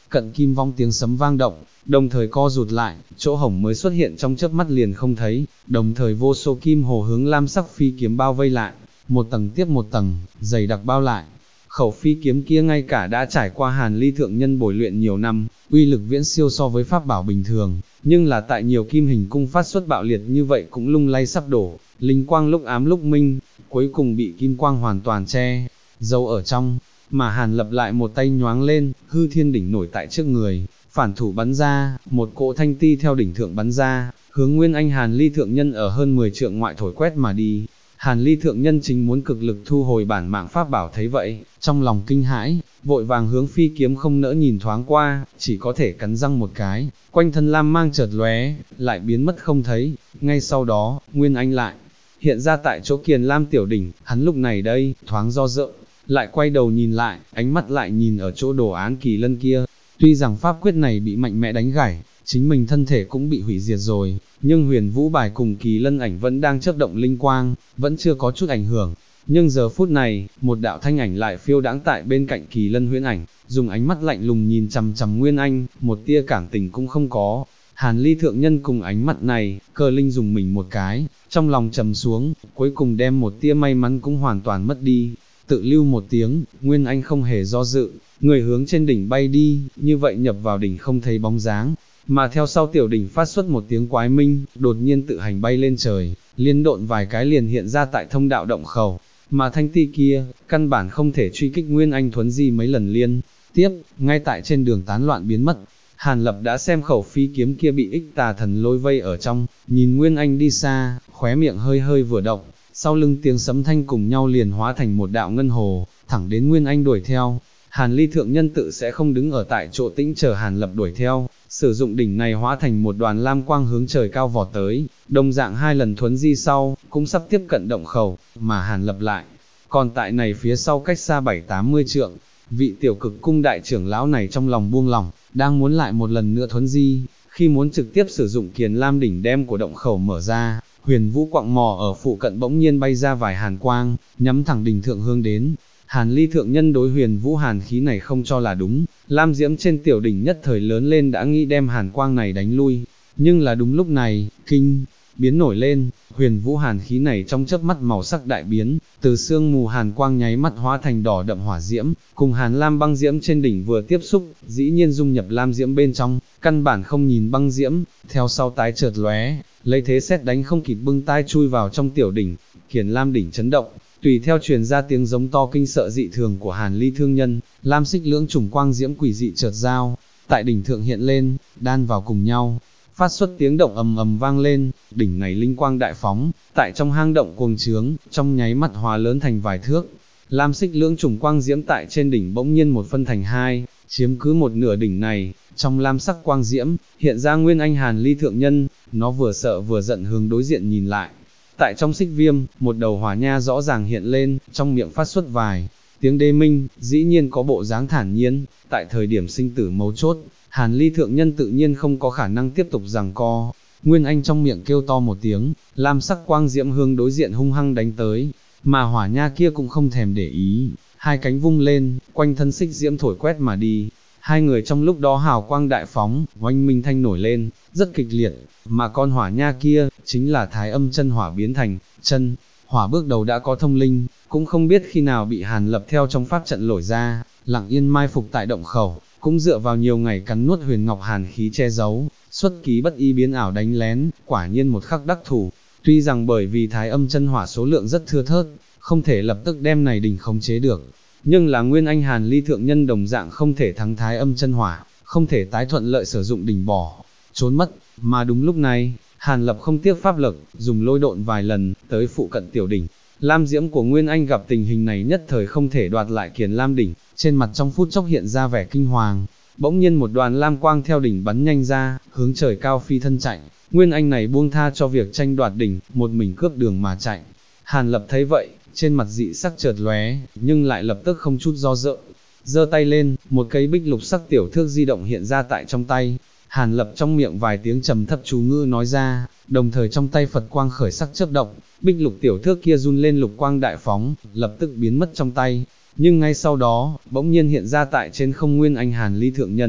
cận kim vong tiếng sấm vang động, đồng thời co rụt lại, chỗ hổng mới xuất hiện trong chớp mắt liền không thấy, đồng thời vô số kim hồ hướng lam sắc phi kiếm bao vây lại, một tầng tiếp một tầng, dày đặc bao lại. Khẩu phi kiếm kia ngay cả đã trải qua Hàn Ly thượng nhân bồi luyện nhiều năm, uy lực viễn siêu so với pháp bảo bình thường, nhưng là tại nhiều kim hình cung phát xuất bạo liệt như vậy cũng lung lay sắp đổ, linh quang lúc ám lúc minh, cuối cùng bị kim quang hoàn toàn che giấu ở trong, mà Hàn Lập lại một tay nhoáng lên, hư thiên đỉnh nổi tại trước người, phản thủ bắn ra, một cỗ thanh ti theo đỉnh thượng bắn ra, hướng Nguyên Anh Hàn Ly thượng nhân ở hơn 10 trượng ngoại thổi quét mà đi. Hàn Ly thượng nhân chính muốn cực lực thu hồi bản mạng pháp bảo, thấy vậy, trong lòng kinh hãi, vội vàng hướng phi kiếm không nỡ nhìn thoáng qua, chỉ có thể cắn răng một cái, quanh thân lam mang chợt lóe, lại biến mất không thấy, ngay sau đó, Nguyên Anh lại hiện ra tại chỗ Kiền Lam tiểu đỉnh, hắn lúc này đây, thoáng do dự, lại quay đầu nhìn lại, ánh mắt lại nhìn ở chỗ đồ án kỳ lân kia, tuy rằng pháp quyết này bị mạnh mẽ đánh gãy, chính mình thân thể cũng bị hủy diệt rồi, nhưng huyền vũ bài cùng kỳ lân ảnh vẫn đang chớp động linh quang, vẫn chưa có chút ảnh hưởng. Nhưng giờ phút này, một đạo thanh ảnh lại phiêu đãng tại bên cạnh kỳ lân huyễn ảnh, dùng ánh mắt lạnh lùng nhìn chằm chằm Nguyên Anh, một tia cảm tình cũng không có. Hàn Ly thượng nhân cùng ánh mắt này, Cơ Linh dùng mình một cái, trong lòng trầm xuống, cuối cùng đem một tia may mắn cũng hoàn toàn mất đi. Tự lưu một tiếng, Nguyên Anh không hề do dự, người hướng trên đỉnh bay đi, như vậy nhập vào đỉnh không thấy bóng dáng. Mà theo sau tiểu đỉnh phát xuất một tiếng quái minh, đột nhiên tự hành bay lên trời, liên độn vài cái liền hiện ra tại thông đạo động khẩu, mà thanh ti kia, căn bản không thể truy kích Nguyên Anh thuấn di mấy lần liên tiếp, ngay tại trên đường tán loạn biến mất. Hàn Lập đã xem khẩu phi kiếm kia bị ích tà thần lôi vây ở trong, nhìn Nguyên Anh đi xa, khóe miệng hơi hơi vừa động, sau lưng tiếng sấm thanh cùng nhau liền hóa thành một đạo ngân hồ, thẳng đến Nguyên Anh đuổi theo. Hàn Ly thượng nhân tự sẽ không đứng ở tại chỗ tĩnh chờ Hàn Lập đuổi theo, sử dụng đỉnh này hóa thành một đoàn lam quang hướng trời cao vọt tới, đồng dạng hai lần thuấn di sau, cũng sắp tiếp cận động khẩu, mà Hàn Lập lại. Còn tại này phía sau cách xa 7-80 trượng, vị tiểu cực cung đại trưởng lão này trong lòng buông lỏng, đang muốn lại một lần nữa thuấn di, khi muốn trực tiếp sử dụng Kiền Lam đỉnh đem của động khẩu mở ra, huyền vũ quặng mò ở phụ cận bỗng nhiên bay ra vài hàn quang, nhắm thẳng đỉnh thượng hương đến. Hàn Ly thượng nhân đối huyền vũ hàn khí này không cho là đúng, lam diễm trên tiểu đỉnh nhất thời lớn lên đã nghĩ đem hàn quang này đánh lui, nhưng là đúng lúc này, kinh biến nổi lên, huyền vũ hàn khí này trong chớp mắt màu sắc đại biến, từ sương mù hàn quang nháy mắt hóa thành đỏ đậm hỏa diễm, cùng hàn lam băng diễm trên đỉnh vừa tiếp xúc, dĩ nhiên dung nhập lam diễm bên trong, căn bản không nhìn băng diễm, theo sau tái chợt lóe, lấy thế xét đánh không kịp bưng tai chui vào trong tiểu đỉnh, Kiền Lam đỉnh chấn động. Tùy theo truyền ra tiếng giống to kinh sợ dị thường của Hàn Ly thương nhân, lam xích lưỡng trùng quang diễm quỷ dị chợt giao, tại đỉnh thượng hiện lên, đan vào cùng nhau, phát xuất tiếng động ầm ầm vang lên, đỉnh này linh quang đại phóng, tại trong hang động cuồng trướng, trong nháy mắt hóa lớn thành vài thước. Lam xích lưỡng trùng quang diễm tại trên đỉnh bỗng nhiên một phân thành hai, chiếm cứ một nửa đỉnh này, trong lam sắc quang diễm, hiện ra Nguyên Anh Hàn Ly thượng nhân, nó vừa sợ vừa giận hướng đối diện nhìn lại. Tại trong xích viêm, một đầu hỏa nha rõ ràng hiện lên, trong miệng phát xuất vài tiếng đê minh, dĩ nhiên có bộ dáng thản nhiên, tại thời điểm sinh tử mấu chốt, Hàn Ly thượng nhân tự nhiên không có khả năng tiếp tục giằng co. Nguyên Anh trong miệng kêu to một tiếng, lam sắc quang diễm hương đối diện hung hăng đánh tới, mà hỏa nha kia cũng không thèm để ý, hai cánh vung lên, quanh thân xích diễm thổi quét mà đi. Hai người trong lúc đó hào quang đại phóng, oanh minh thanh nổi lên, rất kịch liệt, mà con hỏa nha kia, chính là Thái Âm chân hỏa biến thành, chân hỏa bước đầu đã có thông linh, cũng không biết khi nào bị Hàn Lập theo trong pháp trận lổi ra, lặng yên mai phục tại động khẩu, cũng dựa vào nhiều ngày cắn nuốt huyền ngọc hàn khí che giấu, xuất ký bất y biến ảo đánh lén, quả nhiên một khắc đắc thủ. Tuy rằng bởi vì Thái Âm chân hỏa số lượng rất thưa thớt, không thể lập tức đem này đỉnh khống chế được, nhưng là Nguyên Anh Hàn Ly thượng nhân đồng dạng không thể thắng Thái Âm chân hỏa, không thể tái thuận lợi sử dụng đỉnh bỏ trốn mất, mà đúng lúc này, Hàn Lập không tiếc pháp lực, dùng lôi độn vài lần, tới phụ cận tiểu đỉnh. Lam diễm của Nguyên Anh gặp tình hình này nhất thời không thể đoạt lại Kiền Lam đỉnh, trên mặt trong phút chốc hiện ra vẻ kinh hoàng, bỗng nhiên một đoàn lam quang theo đỉnh bắn nhanh ra, hướng trời cao phi thân chạy. Nguyên Anh này buông tha cho việc tranh đoạt đỉnh, một mình cướp đường mà chạy. Hàn Lập thấy vậy, trên mặt dị sắc chợt lóe, nhưng lại lập tức không chút do dự, giơ tay lên, một cây bích lục sắc tiểu thước di động hiện ra tại trong tay. Hàn Lập trong miệng vài tiếng trầm thấp chú ngữ nói ra, đồng thời trong tay Phật quang khởi sắc chớp động, bích lục tiểu thước kia run lên lục quang đại phóng, lập tức biến mất trong tay, nhưng ngay sau đó, bỗng nhiên hiện ra tại trên không Nguyên Anh Hàn Ly thượng nhân.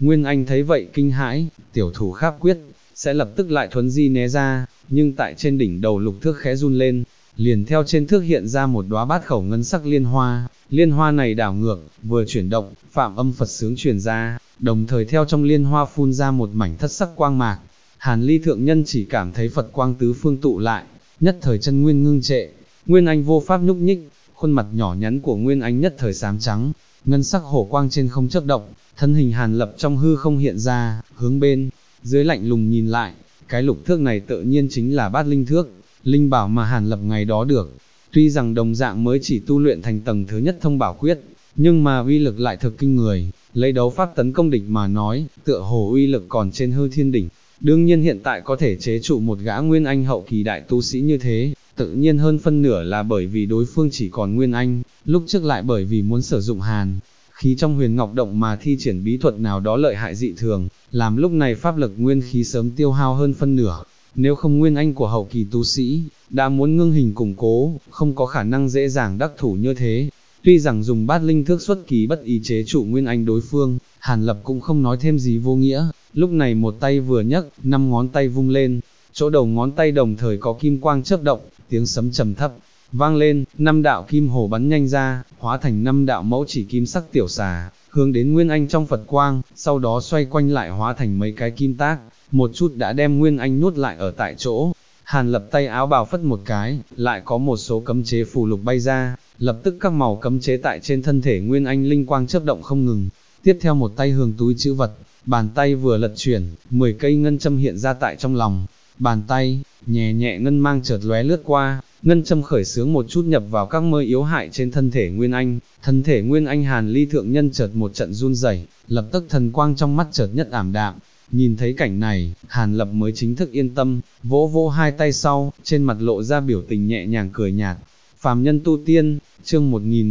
Nguyên Anh thấy vậy kinh hãi, tiểu thủ kháp quyết, sẽ lập tức lại thuấn di né ra, nhưng tại trên đỉnh đầu lục thước khẽ run lên, liền theo trên thước hiện ra một đóa bát khẩu ngân sắc liên hoa này đảo ngược, vừa chuyển động, phạm âm Phật sướng truyền ra, đồng thời theo trong liên hoa phun ra một mảnh thất sắc quang mạc. Hàn Ly thượng nhân chỉ cảm thấy Phật quang tứ phương tụ lại, nhất thời chân nguyên ngưng trệ, Nguyên Anh vô pháp nhúc nhích, khuôn mặt nhỏ nhắn của Nguyên Anh nhất thời xám trắng, ngân sắc hổ quang trên không chớp động, thân hình Hàn Lập trong hư không hiện ra, hướng bên dưới lạnh lùng nhìn lại, cái lục thước này tự nhiên chính là bát linh thước, linh bảo mà Hàn Lập ngày đó được. Tuy rằng đồng dạng mới chỉ tu luyện thành tầng thứ nhất thông bảo quyết, nhưng mà uy lực lại thực kinh người, lấy đấu pháp tấn công địch mà nói, tựa hồ uy lực còn trên hư thiên đỉnh. Đương nhiên hiện tại có thể chế trụ một gã Nguyên Anh hậu kỳ đại tu sĩ như thế, tự nhiên hơn phân nửa là bởi vì đối phương chỉ còn Nguyên Anh, lúc trước lại bởi vì muốn sử dụng hàn khí trong huyền ngọc động mà thi triển bí thuật nào đó lợi hại dị thường, làm lúc này pháp lực nguyên khí sớm tiêu hao hơn phân nửa. Nếu không Nguyên Anh của hậu kỳ tu sĩ, đã muốn ngưng hình củng cố, không có khả năng dễ dàng đắc thủ như thế. Tuy rằng dùng bát linh thước xuất kỳ bất ý chế trụ Nguyên Anh đối phương, Hàn Lập cũng không nói thêm gì vô nghĩa, lúc này một tay vừa nhấc, 5 ngón tay vung lên, chỗ đầu ngón tay đồng thời có kim quang chớp động, tiếng sấm trầm thấp vang lên, 5 đạo kim hồ bắn nhanh ra, hóa thành 5 đạo mẫu chỉ kim sắc tiểu xà, hướng đến Nguyên Anh trong Phật quang, sau đó xoay quanh lại hóa thành mấy cái kim tác, một chút đã đem Nguyên Anh nuốt lại ở tại chỗ. Hàn Lập tay áo bào phất một cái, lại có một số cấm chế phù lục bay ra, lập tức các màu cấm chế tại trên thân thể Nguyên Anh linh quang chớp động không ngừng. Tiếp theo một tay hướng túi trữ vật, bàn tay vừa lật chuyển, 10 cây ngân châm hiện ra tại trong lòng bàn tay, nhẹ nhẹ ngân mang chợt lóe lướt qua, ngân châm khởi xướng một chút nhập vào các mơ yếu hại trên thân thể Nguyên Anh. Thân thể Nguyên Anh Hàn Ly thượng nhân chợt một trận run rẩy, lập tức thần quang trong mắt chợt nhất ảm đạm. Nhìn thấy cảnh này, Hàn Lập mới chính thức yên tâm, vỗ vỗ hai tay sau, trên mặt lộ ra biểu tình nhẹ nhàng cười nhạt. Phàm nhân tu tiên, chương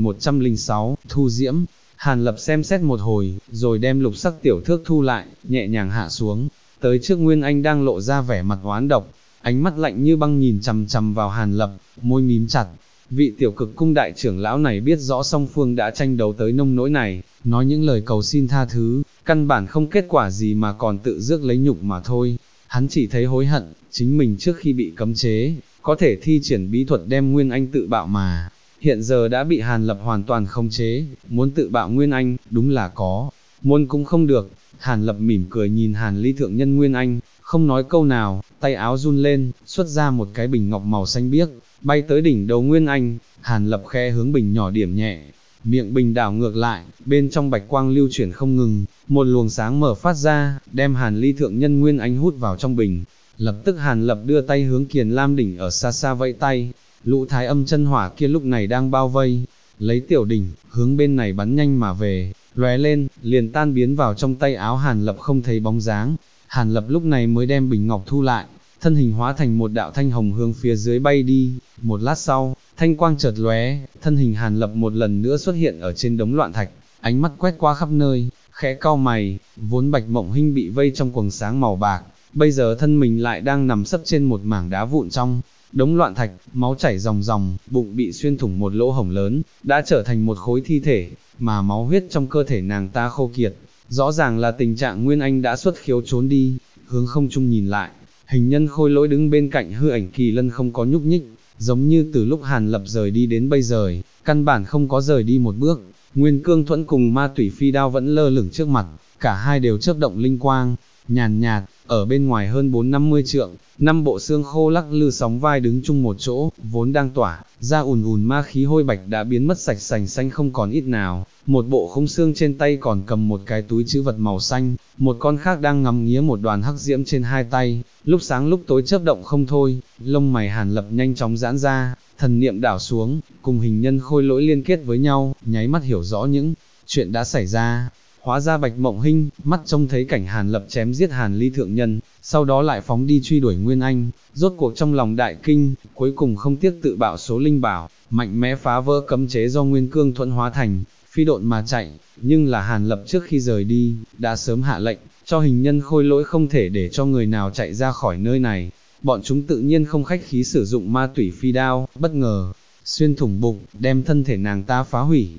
1106, Thu Diễm. Hàn Lập xem xét một hồi, rồi đem lục sắc tiểu thước thu lại, nhẹ nhàng hạ xuống, tới trước Nguyên Anh đang lộ ra vẻ mặt oán độc, ánh mắt lạnh như băng nhìn chằm chằm vào Hàn Lập, môi mím chặt. Vị tiểu cực cung đại trưởng lão này biết rõ song phương đã tranh đấu tới nông nỗi này, nói những lời cầu xin tha thứ, căn bản không kết quả gì mà còn tự rước lấy nhục mà thôi. Hắn chỉ thấy hối hận, chính mình trước khi bị cấm chế, có thể thi triển bí thuật đem Nguyên Anh tự bạo mà, hiện giờ đã bị Hàn Lập hoàn toàn khống chế, muốn tự bạo Nguyên Anh, đúng là có, muốn cũng không được. Hàn Lập mỉm cười nhìn Hàn Ly thượng nhân Nguyên Anh, không nói câu nào, tay áo run lên, xuất ra một cái bình ngọc màu xanh biếc, bay tới đỉnh đầu Nguyên Anh. Hàn Lập khe hướng bình nhỏ điểm nhẹ, miệng bình đảo ngược lại, bên trong bạch quang lưu chuyển không ngừng, một luồng sáng mở phát ra, đem Hàn Ly thượng nhân Nguyên Anh hút vào trong bình. Lập tức Hàn Lập đưa tay hướng Kiền Lam đỉnh ở xa xa vẫy tay, lũ thái âm chân hỏa kia lúc này đang bao vây, lấy tiểu đỉnh, hướng bên này bắn nhanh mà về, lóe lên, liền tan biến vào trong tay áo Hàn Lập không thấy bóng dáng. Hàn Lập lúc này mới đem bình ngọc thu lại, thân hình hóa thành một đạo thanh hồng hướng phía dưới bay đi. Một lát sau, thanh quang chợt lóe, thân hình Hàn Lập một lần nữa xuất hiện ở trên đống loạn thạch, ánh mắt quét qua khắp nơi, khẽ cau mày, vốn Bạch Mộng Hinh bị vây trong quầng sáng màu bạc, bây giờ thân mình lại đang nằm sấp trên một mảng đá vụn trong đống loạn thạch, máu chảy ròng ròng, bụng bị xuyên thủng một lỗ hổng lớn, đã trở thành một khối thi thể, mà máu huyết trong cơ thể nàng ta khô kiệt, rõ ràng là tình trạng Nguyên Anh đã xuất khiếu trốn đi. Hướng không trung nhìn lại, hình nhân Khôi Lỗi đứng bên cạnh hư ảnh Kỳ Lân không có nhúc nhích, giống như từ lúc Hàn Lập rời đi đến bây giờ, căn bản không có rời đi một bước. Nguyên Cương Thuẫn cùng Ma Tủy Phi Đao vẫn lơ lửng trước mặt, cả hai đều chớp động linh quang, nhàn nhạt, ở bên ngoài hơn 4-50 trượng, 5 bộ xương khô lắc lư sóng vai đứng chung một chỗ, vốn đang tỏa ra ùn ùn ma khí hôi bạch đã biến mất sạch sành xanh không còn ít nào. Một bộ khung xương trên tay còn cầm một cái túi trữ vật màu xanh, một con khác đang ngắm nghía một đoàn hắc diễm trên hai tay, lúc sáng lúc tối chớp động không thôi. Lông mày Hàn Lập nhanh chóng giãn ra, thần niệm đảo xuống, cùng hình nhân Khôi Lỗi liên kết với nhau, nháy mắt hiểu rõ những chuyện đã xảy ra. Hóa ra Bạch Mộng Hinh, mắt trông thấy cảnh Hàn Lập chém giết Hàn Ly thượng nhân, sau đó lại phóng đi truy đuổi Nguyên Anh, rốt cuộc trong lòng đại kinh, cuối cùng không tiếc tự bạo số linh bảo, mạnh mẽ phá vỡ cấm chế do Nguyên Cương Thuẫn hóa thành, phi độn mà chạy. Nhưng là Hàn Lập trước khi rời đi, đã sớm hạ lệnh, cho hình nhân Khôi Lỗi không thể để cho người nào chạy ra khỏi nơi này. Bọn chúng tự nhiên không khách khí sử dụng Ma Tủy Phi Đao, bất ngờ xuyên thủng bụng, đem thân thể nàng ta phá hủy.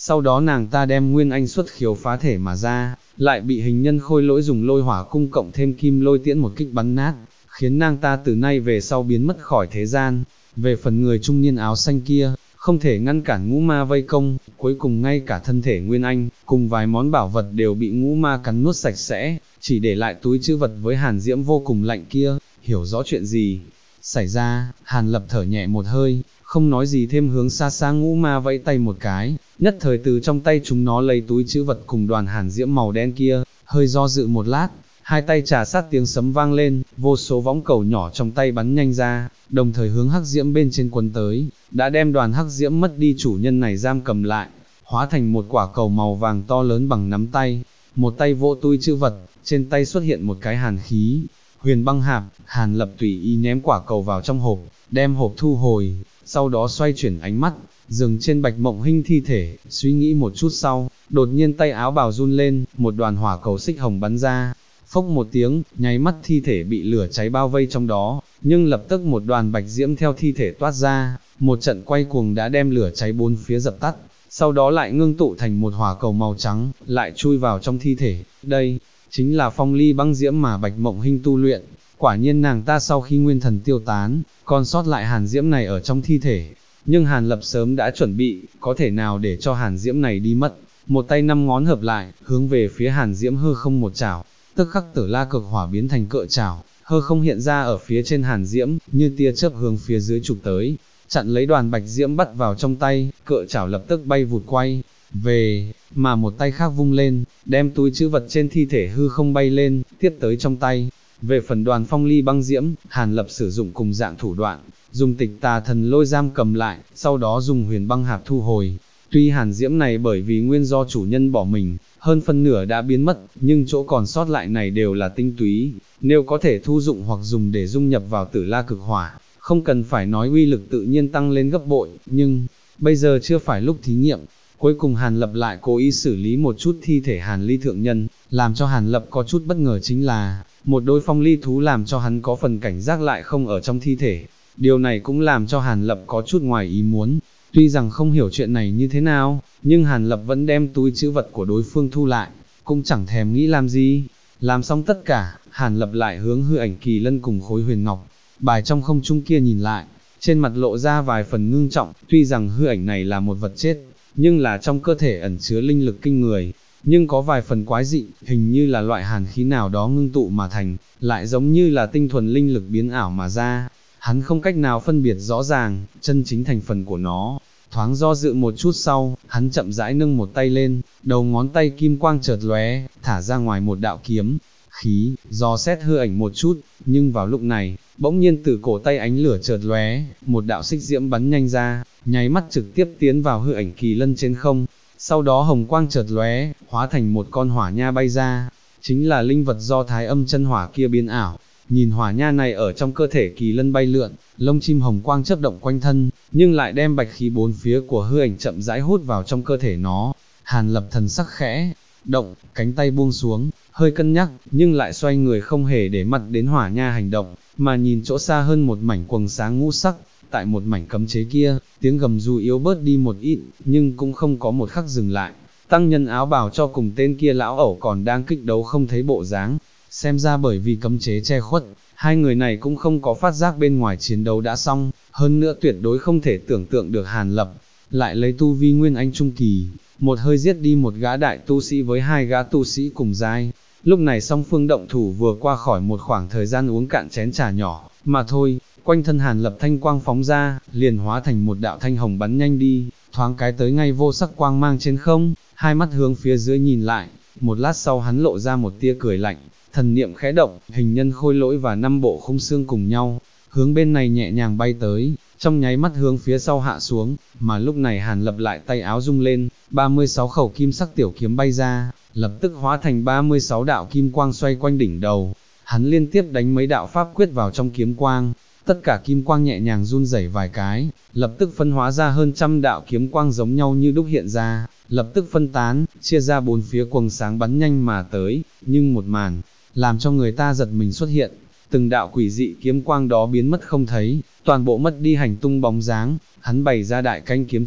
sau đó nàng ta đem Nguyên Anh xuất khiếu phá thể mà ra, lại bị hình nhân khôi lỗi dùng lôi hỏa cung cộng thêm kim lôi tiễn một kích bắn nát, khiến nàng ta từ nay về sau biến mất khỏi thế gian. Về phần người trung niên áo xanh kia, không thể ngăn cản ngũ ma vây công, cuối cùng ngay cả thân thể Nguyên Anh, cùng vài món bảo vật đều bị ngũ ma cắn nuốt sạch sẽ, chỉ để lại túi trữ vật với hàn diễm vô cùng lạnh kia. Hiểu rõ chuyện gì xảy ra, Hàn Lập thở nhẹ một hơi, không nói gì thêm, hướng xa xa ngũ ma vẫy tay một cái, nhất thời từ trong tay chúng nó lấy túi trữ vật cùng đoàn hàn diễm màu đen kia, hơi do dự một lát, hai tay trà sát tiếng sấm vang lên, vô số võng cầu nhỏ trong tay bắn nhanh ra, đồng thời hướng hắc diễm bên trên quấn tới, đã đem đoàn hắc diễm mất đi chủ nhân này giam cầm lại, hóa thành một quả cầu màu vàng to lớn bằng nắm tay, một tay vỗ túi trữ vật, trên tay xuất hiện một cái hàn khí, huyền băng hạp. Hàn Lập tùy ý ném quả cầu vào trong hộp, đem hộp thu hồi, sau đó xoay chuyển ánh mắt, dừng trên Bạch Mộng Hinh thi thể, suy nghĩ một chút sau, đột nhiên tay áo bào run lên, một đoàn hỏa cầu xích hồng bắn ra, phốc một tiếng, nháy mắt thi thể bị lửa cháy bao vây trong đó, nhưng lập tức một đoàn bạch diễm theo thi thể toát ra, một trận quay cuồng đã đem lửa cháy bốn phía dập tắt, sau đó lại ngưng tụ thành một hỏa cầu màu trắng, lại chui vào trong thi thể. Đây chính là phong ly băng diễm mà Bạch Mộng Hinh tu luyện. Quả nhiên nàng ta sau khi nguyên thần tiêu tán, còn sót lại hàn diễm này ở trong thi thể, nhưng Hàn Lập sớm đã chuẩn bị, có thể nào để cho hàn diễm này đi mất. Một tay năm ngón hợp lại, hướng về phía hàn diễm hư không một chảo, tức khắc Tử La Cực Hỏa biến thành cự chảo, hư không hiện ra ở phía trên hàn diễm, như tia chớp hướng phía dưới chụp tới, chặn lấy đoàn bạch diễm bắt vào trong tay, cự chảo lập tức bay vụt quay về, mà một tay khác vung lên, đem túi trữ vật trên thi thể hư không bay lên, tiếp tới trong tay. Về phần đoàn phong ly băng diễm, Hàn Lập sử dụng cùng dạng thủ đoạn, dùng tịch tà thần lôi giam cầm lại, sau đó dùng huyền băng hạp thu hồi. Tuy hàn diễm này bởi vì nguyên do chủ nhân bỏ mình, hơn phân nửa đã biến mất, nhưng chỗ còn sót lại này đều là tinh túy, nếu có thể thu dụng hoặc dùng để dung nhập vào Tử La Cực Hỏa, không cần phải nói uy lực tự nhiên tăng lên gấp bội, nhưng bây giờ chưa phải lúc thí nghiệm. Cuối cùng Hàn Lập lại cố ý xử lý một chút thi thể Hàn Ly thượng nhân, làm cho Hàn Lập có chút bất ngờ chính là, một đôi phong ly thú làm cho hắn có phần cảnh giác lại không ở trong thi thể. Điều này cũng làm cho Hàn Lập có chút ngoài ý muốn, tuy rằng không hiểu chuyện này như thế nào, nhưng Hàn Lập vẫn đem túi trữ vật của đối phương thu lại, cũng chẳng thèm nghĩ làm gì. Làm xong tất cả, Hàn Lập lại hướng hư ảnh kỳ lân cùng khối huyền ngọc bài trong không trung kia nhìn lại, trên mặt lộ ra vài phần ngưng trọng. Tuy rằng hư ảnh này là một vật chết, nhưng là trong cơ thể ẩn chứa linh lực kinh người, nhưng có vài phần quái dị, hình như là loại hàn khí nào đó ngưng tụ mà thành, lại giống như là tinh thuần linh lực biến ảo mà ra. Hắn không cách nào phân biệt rõ ràng chân chính thành phần của nó. Thoáng do dự một chút sau, hắn chậm rãi nâng một tay lên, đầu ngón tay kim quang chợt lóe, thả ra ngoài một đạo kiếm khí, dò xét hư ảnh một chút, nhưng vào lúc này, bỗng nhiên từ cổ tay ánh lửa chợt lóe, một đạo xích diễm bắn nhanh ra, nháy mắt trực tiếp tiến vào hư ảnh kỳ lân trên không. Sau đó hồng quang chợt lóe, hóa thành một con hỏa nha bay ra, chính là linh vật do Thái Âm chân hỏa kia biến ảo. Nhìn hỏa nha này ở trong cơ thể kỳ lân bay lượn, lông chim hồng quang chớp động quanh thân, nhưng lại đem bạch khí bốn phía của hư ảnh chậm rãi hút vào trong cơ thể nó. Hàn Lập thần sắc khẽ động, cánh tay buông xuống, hơi cân nhắc, nhưng lại xoay người không hề để mặt đến hỏa nha hành động, mà nhìn chỗ xa hơn một mảnh quầng sáng ngũ sắc. Tại một mảnh cấm chế kia, tiếng gầm dù yếu bớt đi một ít, nhưng cũng không có một khắc dừng lại. Tăng nhân áo bào cho cùng tên kia lão ẩu còn đang kích đấu không thấy bộ dáng, xem ra bởi vì cấm chế che khuất, hai người này cũng không có phát giác bên ngoài chiến đấu đã xong, hơn nữa tuyệt đối không thể tưởng tượng được Hàn Lập lại lấy tu vi nguyên anh trung kỳ, một hơi giết đi một gã đại tu sĩ với hai gã tu sĩ cùng giai. Lúc này song phương động thủ vừa qua khỏi một khoảng thời gian uống cạn chén trà nhỏ, mà thôi. Quanh thân Hàn Lập thanh quang phóng ra, liền hóa thành một đạo thanh hồng bắn nhanh đi, thoáng cái tới ngay vô sắc quang mang trên không, hai mắt hướng phía dưới nhìn lại, một lát sau hắn lộ ra một tia cười lạnh, thần niệm khẽ động, hình nhân khôi lỗi và 5 bộ khung xương cùng nhau, hướng bên này nhẹ nhàng bay tới, trong nháy mắt hướng phía sau hạ xuống, mà lúc này Hàn Lập lại tay áo rung lên, 36 khẩu kim sắc tiểu kiếm bay ra, lập tức hóa thành 36 đạo kim quang xoay quanh đỉnh đầu, hắn liên tiếp đánh mấy đạo pháp quyết vào trong kiếm quang. Tất cả kim quang nhẹ nhàng run rẩy vài cái, lập tức phân hóa ra hơn trăm đạo kiếm quang giống nhau như đúc hiện ra, lập tức phân tán, chia ra bốn phía quầng sáng bắn nhanh mà tới, nhưng một màn, làm cho người ta giật mình xuất hiện, từng đạo quỷ dị kiếm quang đó biến mất không thấy, toàn bộ mất đi hành tung bóng dáng, hắn bày ra đại canh kiếm trận,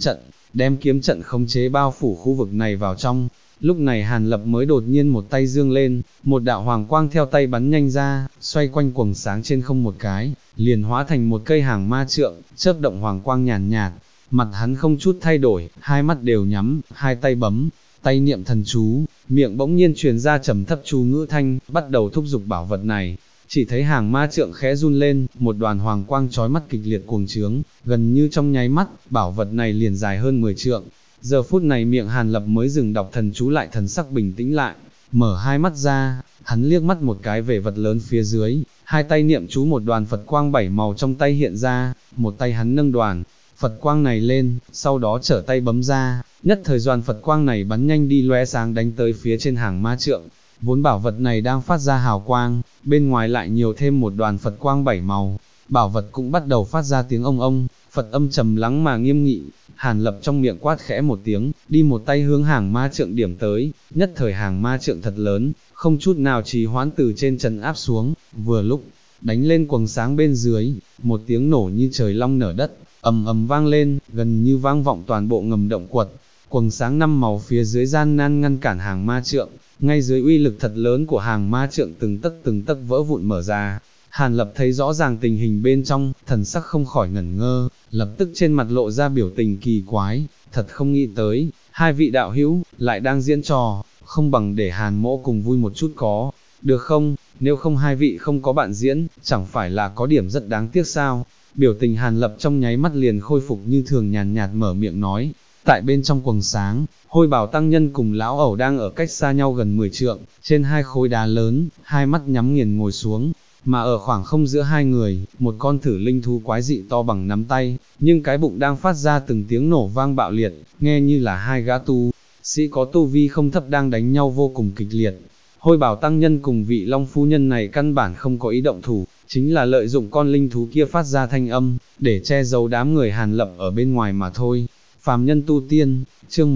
đem kiếm trận khống chế bao phủ khu vực này vào trong. Lúc này Hàn Lập mới đột nhiên một tay dương lên, một đạo hoàng quang theo tay bắn nhanh ra, xoay quanh quầng sáng trên không một cái, liền hóa thành một cây hàng ma trượng, chớp động hoàng quang nhàn nhạt, mặt hắn không chút thay đổi, hai mắt đều nhắm, hai tay bấm, tay niệm thần chú, miệng bỗng nhiên truyền ra trầm thấp chú ngữ thanh, bắt đầu thúc giục bảo vật này. Chỉ thấy hàng ma trượng khẽ run lên, một đoàn hoàng quang chói mắt kịch liệt cuồng trướng, gần như trong nháy mắt, bảo vật này liền dài hơn 10 trượng. Giờ phút này miệng Hàn Lập mới dừng đọc thần chú lại thần sắc bình tĩnh lại, mở hai mắt ra, hắn liếc mắt một cái về vật lớn phía dưới, hai tay niệm chú một đoàn Phật quang 7 màu trong tay hiện ra, một tay hắn nâng đoàn Phật quang này lên, sau đó trở tay bấm ra, nhất thời đoàn Phật quang này bắn nhanh đi lóe sáng đánh tới phía trên hàng ma trượng. Vốn bảo vật này đang phát ra hào quang, bên ngoài lại nhiều thêm một đoàn Phật quang 7 màu, bảo vật cũng bắt đầu phát ra tiếng ông, Phật âm trầm lắng mà nghiêm nghị. Hàn Lập trong miệng quát khẽ một tiếng, đi một tay hướng hàng ma trượng điểm tới, nhất thời hàng ma trượng thật lớn, không chút nào trì hoãn từ trên trần áp xuống, vừa lúc đánh lên quầng sáng bên dưới, một tiếng nổ như trời long nở đất, ầm ầm vang lên, gần như vang vọng toàn bộ ngầm động quật. Quầng sáng 5 màu phía dưới gian nan ngăn cản hàng ma trượng, ngay dưới uy lực thật lớn của hàng ma trượng từng tấc vỡ vụn mở ra. Hàn Lập thấy rõ ràng tình hình bên trong, thần sắc không khỏi ngẩn ngơ, lập tức trên mặt lộ ra biểu tình kỳ quái, thật không nghĩ tới, hai vị đạo hữu, lại đang diễn trò, không bằng để Hàn mỗ cùng vui một chút có, được không, nếu không hai vị không có bạn diễn, chẳng phải là có điểm rất đáng tiếc sao. Biểu tình Hàn Lập trong nháy mắt liền khôi phục như thường, nhàn nhạt mở miệng nói. Tại bên trong quầng sáng, Hôi Bảo tăng nhân cùng lão ẩu đang ở cách xa nhau gần 10 trượng, trên hai khối đá lớn, hai mắt nhắm nghiền ngồi xuống, mà ở khoảng không giữa hai người, một con thử linh thú quái dị to bằng nắm tay, nhưng cái bụng đang phát ra từng tiếng nổ vang bạo liệt, nghe như là hai gã tu sĩ có tu vi không thấp đang đánh nhau vô cùng kịch liệt. Hôi Bảo tăng nhân cùng vị Long phu nhân này căn bản không có ý động thủ, chính là lợi dụng con linh thú kia phát ra thanh âm, để che giấu đám người Hàn Lập ở bên ngoài mà thôi. Phàm nhân tu tiên, chương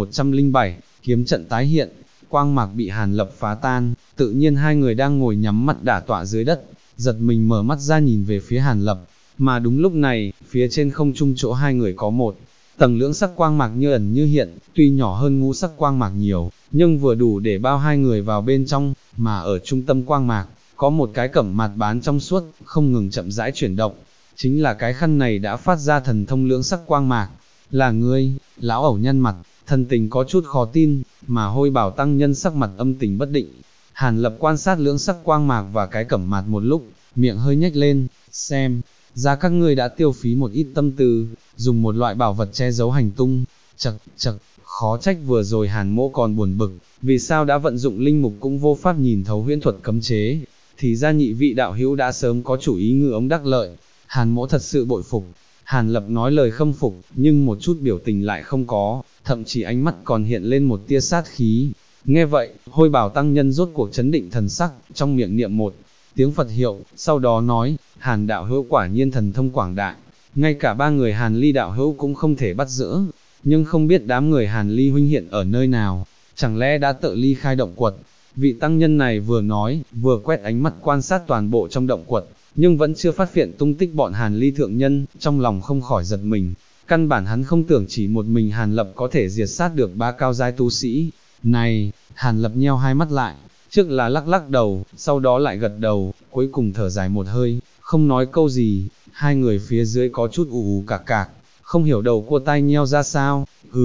1107, kiếm trận tái hiện, quang mạc bị Hàn Lập phá tan, tự nhiên hai người đang ngồi nhắm mắt đả tọa dưới đất, giật mình mở mắt ra nhìn về phía Hàn Lập, mà đúng lúc này, phía trên không trung chỗ hai người có một tầng lưỡng sắc quang mạc như ẩn như hiện, tuy nhỏ hơn ngũ sắc quang mạc nhiều, nhưng vừa đủ để bao hai người vào bên trong, mà ở trung tâm quang mạc, có một cái cẩm mạt bán trong suốt, không ngừng chậm rãi chuyển động, chính là cái khăn này đã phát ra thần thông lưỡng sắc quang mạc. Là ngươi, lão ẩu nhăn mặt, thần tình có chút khó tin, mà Hôi Bảo tăng nhân sắc mặt âm tình bất định. Hàn Lập quan sát lưỡng sắc quang mạc và cái cẩm mạt một lúc, miệng hơi nhếch lên, xem ra các ngươi đã tiêu phí một ít tâm tư, dùng một loại bảo vật che giấu hành tung. Chậc, khó trách vừa rồi Hàn mỗ còn buồn bực, vì sao đã vận dụng linh mục cũng vô pháp nhìn thấu huyễn thuật cấm chế, thì ra nhị vị đạo hữu đã sớm có chủ ý ngư ống đắc lợi. Hàn mỗ thật sự bội phục. Hàn Lập nói lời khâm phục, nhưng một chút biểu tình lại không có, thậm chí ánh mắt còn hiện lên một tia sát khí. Nghe vậy, Hôi Bảo tăng nhân rốt cuộc chấn định thần sắc, trong miệng niệm một tiếng Phật hiệu, sau đó nói, Hàn đạo hữu quả nhiên thần thông quảng đại, ngay cả ba người Hàn Ly đạo hữu cũng không thể bắt giữ, nhưng không biết đám người Hàn Ly huynh hiện ở nơi nào, chẳng lẽ đã tự ly khai động quật. Vị tăng nhân này vừa nói, vừa quét ánh mắt quan sát toàn bộ trong động quật, nhưng vẫn chưa phát hiện tung tích bọn Hàn Ly thượng nhân, trong lòng không khỏi giật mình. Căn bản hắn không tưởng chỉ một mình Hàn Lập có thể diệt sát được ba cao giai tu sĩ. Này, Hàn Lập nheo hai mắt lại, trước là lắc lắc đầu, sau đó lại gật đầu, cuối cùng thở dài một hơi, không nói câu gì. Hai người phía dưới có chút ù cạc, không hiểu đầu cua tai nheo ra sao.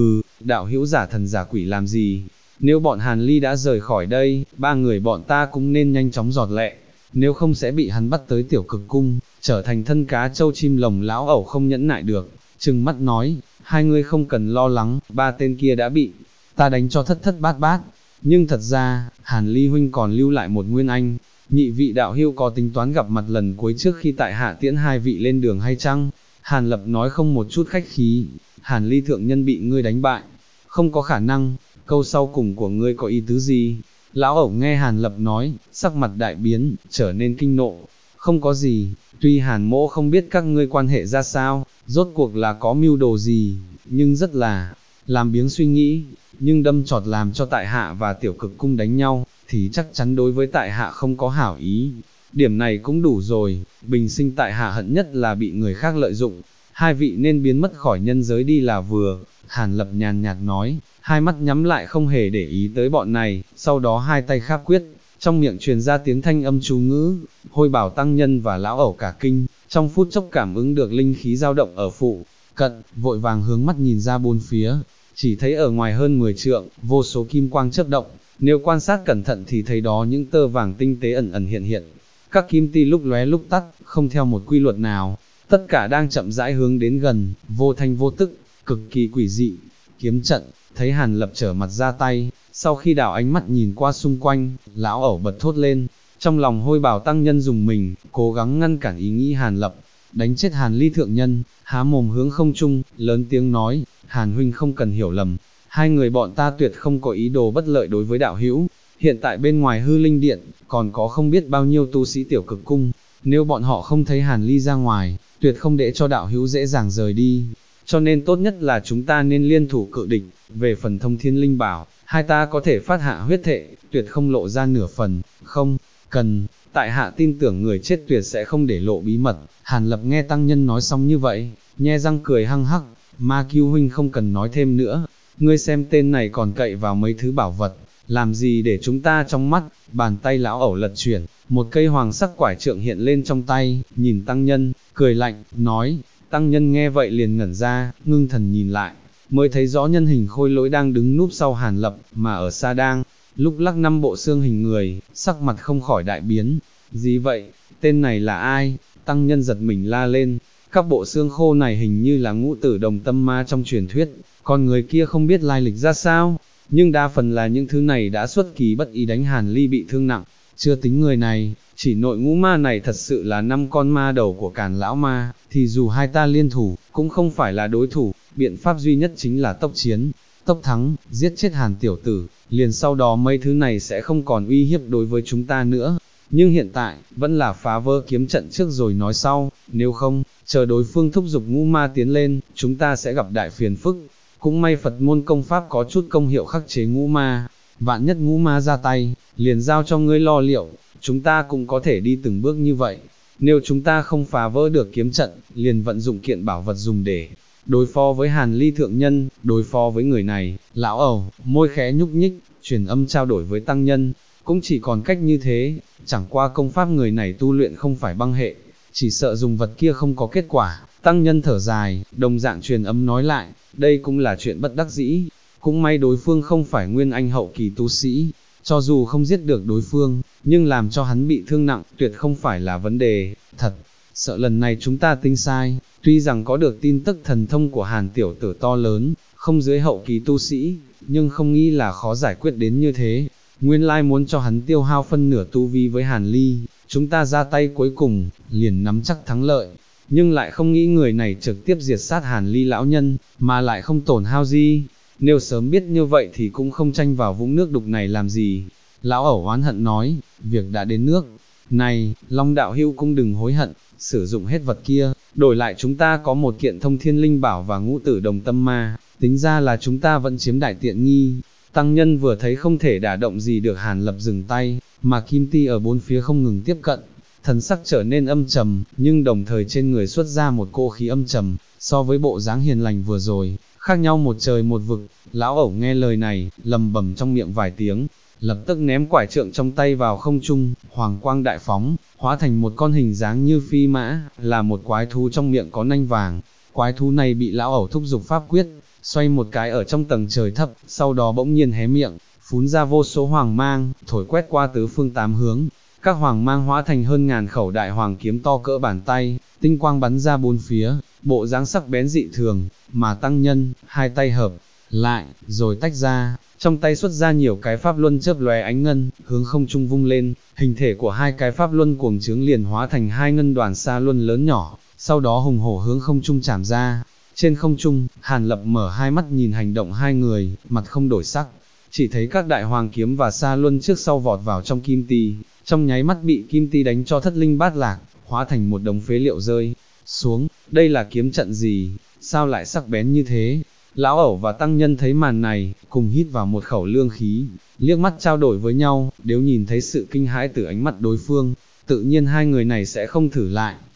Đạo hữu giả thần giả quỷ làm gì? Nếu bọn Hàn Ly đã rời khỏi đây, ba người bọn ta cũng nên nhanh chóng giọt lẹ, nếu không sẽ bị hắn bắt tới tiểu cực cung, trở thành thân cá trâu chim lồng. Lão ẩu không nhẫn nại được, trừng mắt nói, hai người không cần lo lắng, ba tên kia đã bị ta đánh cho thất thất bát bát, nhưng thật ra, Hàn Ly huynh còn lưu lại một nguyên anh. Nhị vị đạo hữu có tính toán gặp mặt lần cuối trước khi tại hạ tiễn hai vị lên đường hay chăng? Hàn Lập nói không một chút khách khí. Hàn Ly thượng nhân bị ngươi đánh bại, không có khả năng. Câu sau cùng của ngươi có ý tứ gì? Lão ẩu nghe Hàn Lập nói, sắc mặt đại biến, trở nên kinh nộ. Không có gì, tuy Hàn mỗ không biết các ngươi quan hệ ra sao, rốt cuộc là có mưu đồ gì, nhưng rất là làm biếng suy nghĩ, nhưng đâm chọt làm cho tại hạ và tiểu cực cung đánh nhau, thì chắc chắn đối với tại hạ không có hảo ý. Điểm này cũng đủ rồi, bình sinh tại hạ hận nhất là bị người khác lợi dụng, hai vị nên biến mất khỏi nhân giới đi là vừa. Hàn Lập nhàn nhạt nói, hai mắt nhắm lại không hề để ý tới bọn này, sau đó hai tay kháp quyết, trong miệng truyền ra tiếng thanh âm chú ngữ, Hôi Bảo tăng nhân và lão ẩu cả kinh, trong phút chốc cảm ứng được linh khí dao động ở phụ cận, vội vàng hướng mắt nhìn ra bốn phía, chỉ thấy ở ngoài hơn 10 trượng, vô số kim quang chớp động, nếu quan sát cẩn thận thì thấy đó những tơ vàng tinh tế ẩn ẩn hiện hiện, các kim ti lúc lóe lúc tắt, không theo một quy luật nào, tất cả đang chậm rãi hướng đến gần, vô thanh vô tức, cực kỳ quỷ dị. Kiếm trận, thấy Hàn Lập trở mặt ra tay, sau khi đảo ánh mắt nhìn qua xung quanh, lão ẩu bật thốt lên, trong lòng Hôi Bảo tăng nhân dùng mình, cố gắng ngăn cản ý nghĩ Hàn Lập, đánh chết Hàn Ly thượng nhân, há mồm hướng không trung, lớn tiếng nói, Hàn huynh không cần hiểu lầm, hai người bọn ta tuyệt không có ý đồ bất lợi đối với đạo hữu, hiện tại bên ngoài hư linh điện, còn có không biết bao nhiêu tu sĩ tiểu cực cung, nếu bọn họ không thấy Hàn Ly ra ngoài, tuyệt không để cho đạo hữu dễ dàng rời đi, cho nên tốt nhất là chúng ta nên liên thủ cự địch, về phần thông thiên linh bảo, hai ta có thể phát hạ huyết thệ, tuyệt không lộ ra nửa phần, không cần, tại hạ tin tưởng người chết tuyệt sẽ không để lộ bí mật. Hàn Lập nghe tăng nhân nói xong như vậy, nhe răng cười hăng hắc, Ma Kiêu huynh không cần nói thêm nữa, ngươi xem tên này còn cậy vào mấy thứ bảo vật, làm gì để chúng ta trong mắt. Bàn tay lão ẩu lật chuyển, một cây hoàng sắc quải trượng hiện lên trong tay, nhìn tăng nhân, cười lạnh, nói, tăng nhân nghe vậy liền ngẩn ra, ngưng thần nhìn lại, mới thấy rõ nhân hình khôi lỗi đang đứng núp sau Hàn Lập, mà ở xa đang lúc lắc năm bộ xương hình người, sắc mặt không khỏi đại biến. Gì vậy, tên này là ai? Tăng nhân giật mình la lên, các bộ xương khô này hình như là ngũ tử đồng tâm ma trong truyền thuyết, còn người kia không biết lai lịch ra sao, nhưng đa phần là những thứ này đã xuất kỳ bất ý đánh Hàn Ly bị thương nặng, chưa tính người này, chỉ nội ngũ ma này thật sự là 5 con ma đầu của Càn lão ma, thì dù hai ta liên thủ, cũng không phải là đối thủ, biện pháp duy nhất chính là tốc chiến, tốc thắng, giết chết Hàn tiểu tử, liền sau đó mấy thứ này sẽ không còn uy hiếp đối với chúng ta nữa. Nhưng hiện tại, vẫn là phá vỡ kiếm trận trước rồi nói sau, nếu không, chờ đối phương thúc giục ngũ ma tiến lên, chúng ta sẽ gặp đại phiền phức. Cũng may Phật môn công pháp có chút công hiệu khắc chế ngũ ma, vạn nhất ngũ ma ra tay, liền giao cho ngươi lo liệu, chúng ta cũng có thể đi từng bước như vậy. Nếu chúng ta không phá vỡ được kiếm trận, liền vận dụng kiện bảo vật dùng để đối phó với Hàn Ly thượng nhân, đối phó với người này. Lão ẩu, môi khẽ nhúc nhích, truyền âm trao đổi với tăng nhân, cũng chỉ còn cách như thế, chẳng qua công pháp người này tu luyện không phải băng hệ, chỉ sợ dùng vật kia không có kết quả. Tăng nhân thở dài, đồng dạng truyền âm nói lại, đây cũng là chuyện bất đắc dĩ, cũng may đối phương không phải nguyên anh hậu kỳ tu sĩ, cho dù không giết được đối phương, nhưng làm cho hắn bị thương nặng, tuyệt không phải là vấn đề, thật, sợ lần này chúng ta tính sai, tuy rằng có được tin tức thần thông của Hàn tiểu tử to lớn, không dưới hậu kỳ tu sĩ, nhưng không nghĩ là khó giải quyết đến như thế, nguyên lai muốn cho hắn tiêu hao phân nửa tu vi với Hàn Ly, chúng ta ra tay cuối cùng, liền nắm chắc thắng lợi. Nhưng lại không nghĩ người này trực tiếp diệt sát Hàn Ly lão nhân, mà lại không tổn hao gì. Nếu sớm biết như vậy thì cũng không tranh vào vũng nước đục này làm gì. Lão ẩu oán hận nói, việc đã đến nước này, Long đạo hữu cũng đừng hối hận, sử dụng hết vật kia, đổi lại chúng ta có một kiện thông thiên linh bảo và ngũ tử đồng tâm ma, tính ra là chúng ta vẫn chiếm đại tiện nghi. Tăng nhân vừa thấy không thể đả động gì được Hàn Lập dừng tay, mà kim ti ở bốn phía không ngừng tiếp cận, thần sắc trở nên âm trầm, nhưng đồng thời trên người xuất ra một cô khí âm trầm, so với bộ dáng hiền lành vừa rồi, khác nhau một trời một vực. Lão ẩu nghe lời này, lầm bầm trong miệng vài tiếng, lập tức ném quải trượng trong tay vào không trung, hoàng quang đại phóng, hóa thành một con hình dáng như phi mã, là một quái thú trong miệng có nanh vàng. Quái thú này bị lão ẩu thúc giục pháp quyết, xoay một cái ở trong tầng trời thấp, sau đó bỗng nhiên hé miệng, phún ra vô số hoàng mang, thổi quét qua tứ phương tám hướng. Các hoàng mang hóa thành hơn ngàn khẩu đại hoàng kiếm to cỡ bàn tay, tinh quang bắn ra bốn phía, bộ dáng sắc bén dị thường, mà tăng nhân, hai tay hợp lại, rồi tách ra, trong tay xuất ra nhiều cái pháp luân chớp lóe ánh ngân, hướng không trung vung lên, hình thể của hai cái pháp luân cuồng trướng liền hóa thành hai ngân đoàn sa luân lớn nhỏ, sau đó hùng hổ hướng không trung chạm ra. Trên không trung, Hàn Lập mở hai mắt nhìn hành động hai người, mặt không đổi sắc, chỉ thấy các đại hoàng kiếm và sa luân trước sau vọt vào trong kim ti, trong nháy mắt bị kim ti đánh cho thất linh bát lạc, hóa thành một đống phế liệu rơi xuống. Đây là kiếm trận gì, sao lại sắc bén như thế? Lão ẩu và tăng nhân thấy màn này, cùng hít vào một khẩu lương khí, liếc mắt trao đổi với nhau, nếu nhìn thấy sự kinh hãi từ ánh mắt đối phương, tự nhiên hai người này sẽ không thử lại.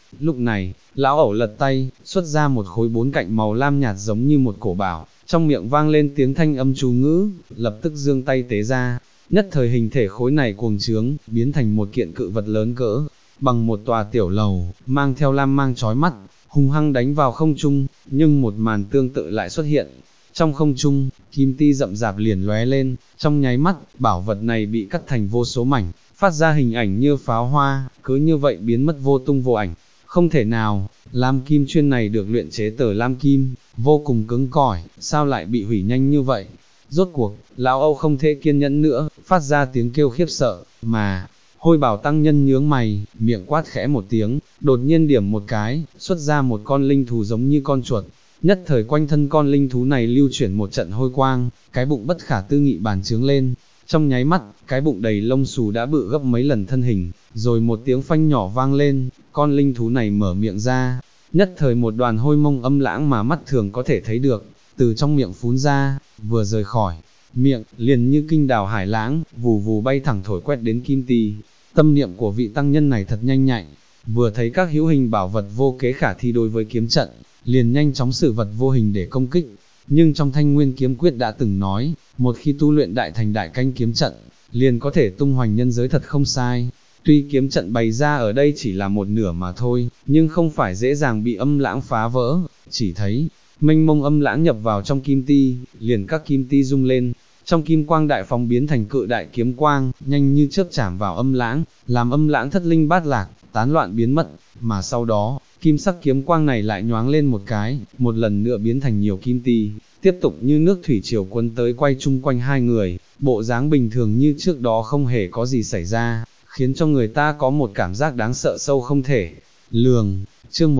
Lúc này, lão ẩu lật tay, xuất ra một khối bốn cạnh màu lam nhạt giống như một cổ bảo, trong miệng vang lên tiếng thanh âm chú ngữ, lập tức giương tay tế ra, nhất thời hình thể khối này cuồng trướng, biến thành một kiện cự vật lớn cỡ, bằng một tòa tiểu lầu, mang theo lam mang chói mắt, hung hăng đánh vào không trung, nhưng một màn tương tự lại xuất hiện. Trong không trung, kim ti rậm rạp liền lóe lên, trong nháy mắt, bảo vật này bị cắt thành vô số mảnh, phát ra hình ảnh như pháo hoa, cứ như vậy biến mất vô tung vô ảnh. Không thể nào, lam kim chuyên này được luyện chế từ lam kim, vô cùng cứng cỏi, sao lại bị hủy nhanh như vậy? Rốt cuộc, lão Âu không thể kiên nhẫn nữa, phát ra tiếng kêu khiếp sợ, mà, Hôi Bảo tăng nhân nhướng mày, miệng quát khẽ một tiếng, đột nhiên điểm một cái, xuất ra một con linh thú giống như con chuột. Nhất thời quanh thân con linh thú này lưu chuyển một trận hôi quang, cái bụng bất khả tư nghị bàn trướng lên. Trong nháy mắt, cái bụng đầy lông xù đã bự gấp mấy lần thân hình, rồi một tiếng phanh nhỏ vang lên, con linh thú này mở miệng ra. Nhất thời một đoàn hôi mông âm lãng mà mắt thường có thể thấy được, từ trong miệng phún ra, vừa rời khỏi miệng, liền như kinh đào hải lãng, vù vù bay thẳng thổi quét đến kim ti. Tâm niệm của vị tăng nhân này thật nhanh nhạy, vừa thấy các hữu hình bảo vật vô kế khả thi đối với kiếm trận, liền nhanh chóng sử vật vô hình để công kích. Nhưng trong Thanh Nguyên kiếm quyết đã từng nói, một khi tu luyện đại thành đại canh kiếm trận, liền có thể tung hoành nhân giới thật không sai. Tuy kiếm trận bày ra ở đây chỉ là một nửa mà thôi, nhưng không phải dễ dàng bị âm lãng phá vỡ, chỉ thấy, mênh mông âm lãng nhập vào trong kim ti, liền các kim ti rung lên, trong kim quang đại phóng biến thành cự đại kiếm quang, nhanh như chớp chạm vào âm lãng, làm âm lãng thất linh bát lạc, tán loạn biến mất, mà sau đó, kim sắc kiếm quang này lại nhoáng lên một cái, một lần nữa biến thành nhiều kim ti, tiếp tục như nước thủy triều cuốn tới quay chung quanh hai người, bộ dáng bình thường như trước đó không hề có gì xảy ra, khiến cho người ta có một cảm giác đáng sợ sâu không thể lường. Chương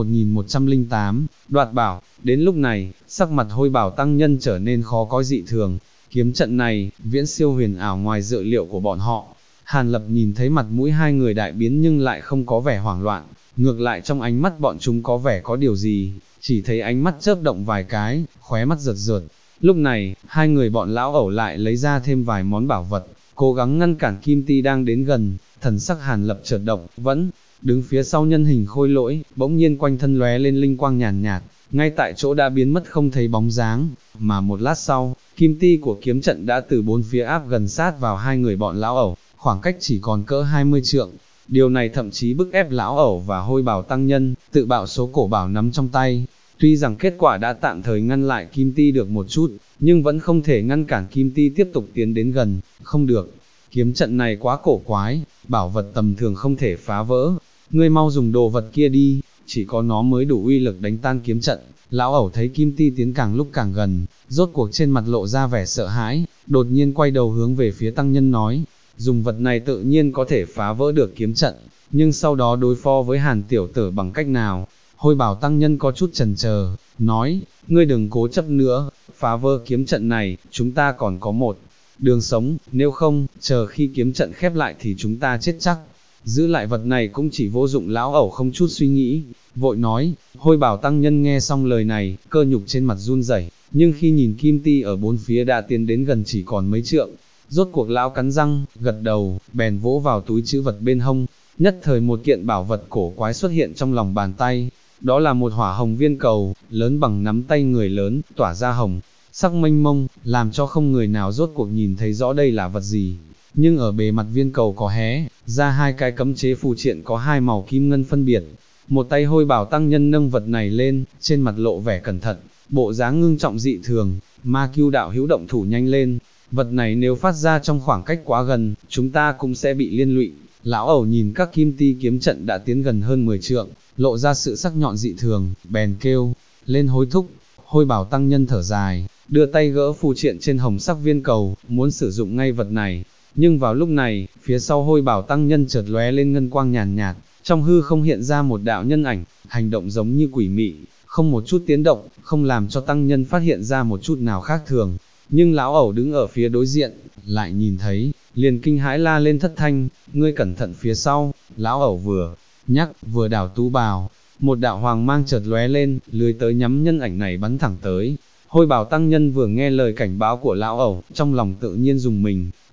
1108, đoạt bảo. Đến lúc này, sắc mặt Hôi Bảo tăng nhân trở nên khó coi dị thường. Kiếm trận này, viễn siêu huyền ảo ngoài dự liệu của bọn họ. Hàn Lập nhìn thấy mặt mũi hai người đại biến nhưng lại không có vẻ hoảng loạn, ngược lại trong ánh mắt bọn chúng có vẻ có điều gì, chỉ thấy ánh mắt chớp động vài cái, khóe mắt giật giật. Lúc này, hai người bọn lão ẩu lại lấy ra thêm vài món bảo vật, cố gắng ngăn cản kim ti đang đến gần. Thần sắc Hàn Lập chợt động, vẫn đứng phía sau nhân hình khôi lỗi, bỗng nhiên quanh thân lóe lên linh quang nhàn nhạt, ngay tại chỗ đã biến mất không thấy bóng dáng, mà một lát sau, kim ti của kiếm trận đã từ bốn phía áp gần sát vào hai người bọn lão ẩu, khoảng cách chỉ còn cỡ 20 trượng. Điều này thậm chí bức ép lão ẩu và Hôi Bảo tăng nhân, tự bạo số cổ bảo nắm trong tay. Tuy rằng kết quả đã tạm thời ngăn lại kim ti được một chút, nhưng vẫn không thể ngăn cản kim ti tiếp tục tiến đến gần, không được. Kiếm trận này quá cổ quái, bảo vật tầm thường không thể phá vỡ, ngươi mau dùng đồ vật kia đi, chỉ có nó mới đủ uy lực đánh tan kiếm trận. Lão ẩu thấy kim ti tiến càng lúc càng gần, rốt cuộc trên mặt lộ ra vẻ sợ hãi, đột nhiên quay đầu hướng về phía tăng nhân nói, dùng vật này tự nhiên có thể phá vỡ được kiếm trận, nhưng sau đó đối phó với Hàn tiểu tử bằng cách nào? Hôi Bảo tăng nhân có chút chần chờ, nói, ngươi đừng cố chấp nữa, phá vỡ kiếm trận này, chúng ta còn có một đường sống, nếu không, chờ khi kiếm trận khép lại thì chúng ta chết chắc. Giữ lại vật này cũng chỉ vô dụng. Lão ẩu không chút suy nghĩ, vội nói. Hôi Bảo tăng nhân nghe xong lời này, cơ nhục trên mặt run rẩy, nhưng khi nhìn kim ti ở bốn phía đã tiến đến gần chỉ còn mấy trượng, rốt cuộc lão cắn răng, gật đầu, bèn vỗ vào túi trữ vật bên hông, nhất thời một kiện bảo vật cổ quái xuất hiện trong lòng bàn tay. Đó là một hỏa hồng viên cầu, lớn bằng nắm tay người lớn, tỏa ra hồng sắc mênh mông, làm cho không người nào rốt cuộc nhìn thấy rõ đây là vật gì. Nhưng ở bề mặt viên cầu có hé ra hai cái cấm chế phù triện có hai màu kim ngân phân biệt. Một tay Hôi Bảo tăng nhân nâng vật này lên, trên mặt lộ vẻ cẩn thận, bộ dáng ngưng trọng dị thường. Ma Cưu đạo hữu động thủ nhanh lên, vật này nếu phát ra trong khoảng cách quá gần, chúng ta cũng sẽ bị liên lụy. Lão ẩu nhìn các kim ti kiếm trận đã tiến gần hơn 10 trượng, lộ ra sự sắc nhọn dị thường, bèn kêu lên hối thúc. Hôi Bảo tăng nhân thở dài, đưa tay gỡ phù triện trên hồng sắc viên cầu, muốn sử dụng ngay vật này. Nhưng vào lúc này, phía sau Hôi Bảo tăng nhân chợt lóe lên ngân quang nhàn nhạt, trong hư không hiện ra một đạo nhân ảnh, hành động giống như quỷ mị, không một chút tiếng động, không làm cho tăng nhân phát hiện ra một chút nào khác thường. Nhưng lão ẩu đứng ở phía đối diện, lại nhìn thấy, liền kinh hãi la lên thất thanh, ngươi cẩn thận phía sau. Lão ẩu vừa nhắc, vừa đảo tú bào, một đạo hoàng mang chợt lóe lên, lưới tới nhắm nhân ảnh này bắn thẳng tới. Hôi Bảo tăng nhân vừa nghe lời cảnh báo của lão ẩu, trong lòng tự nhiên dùng mình,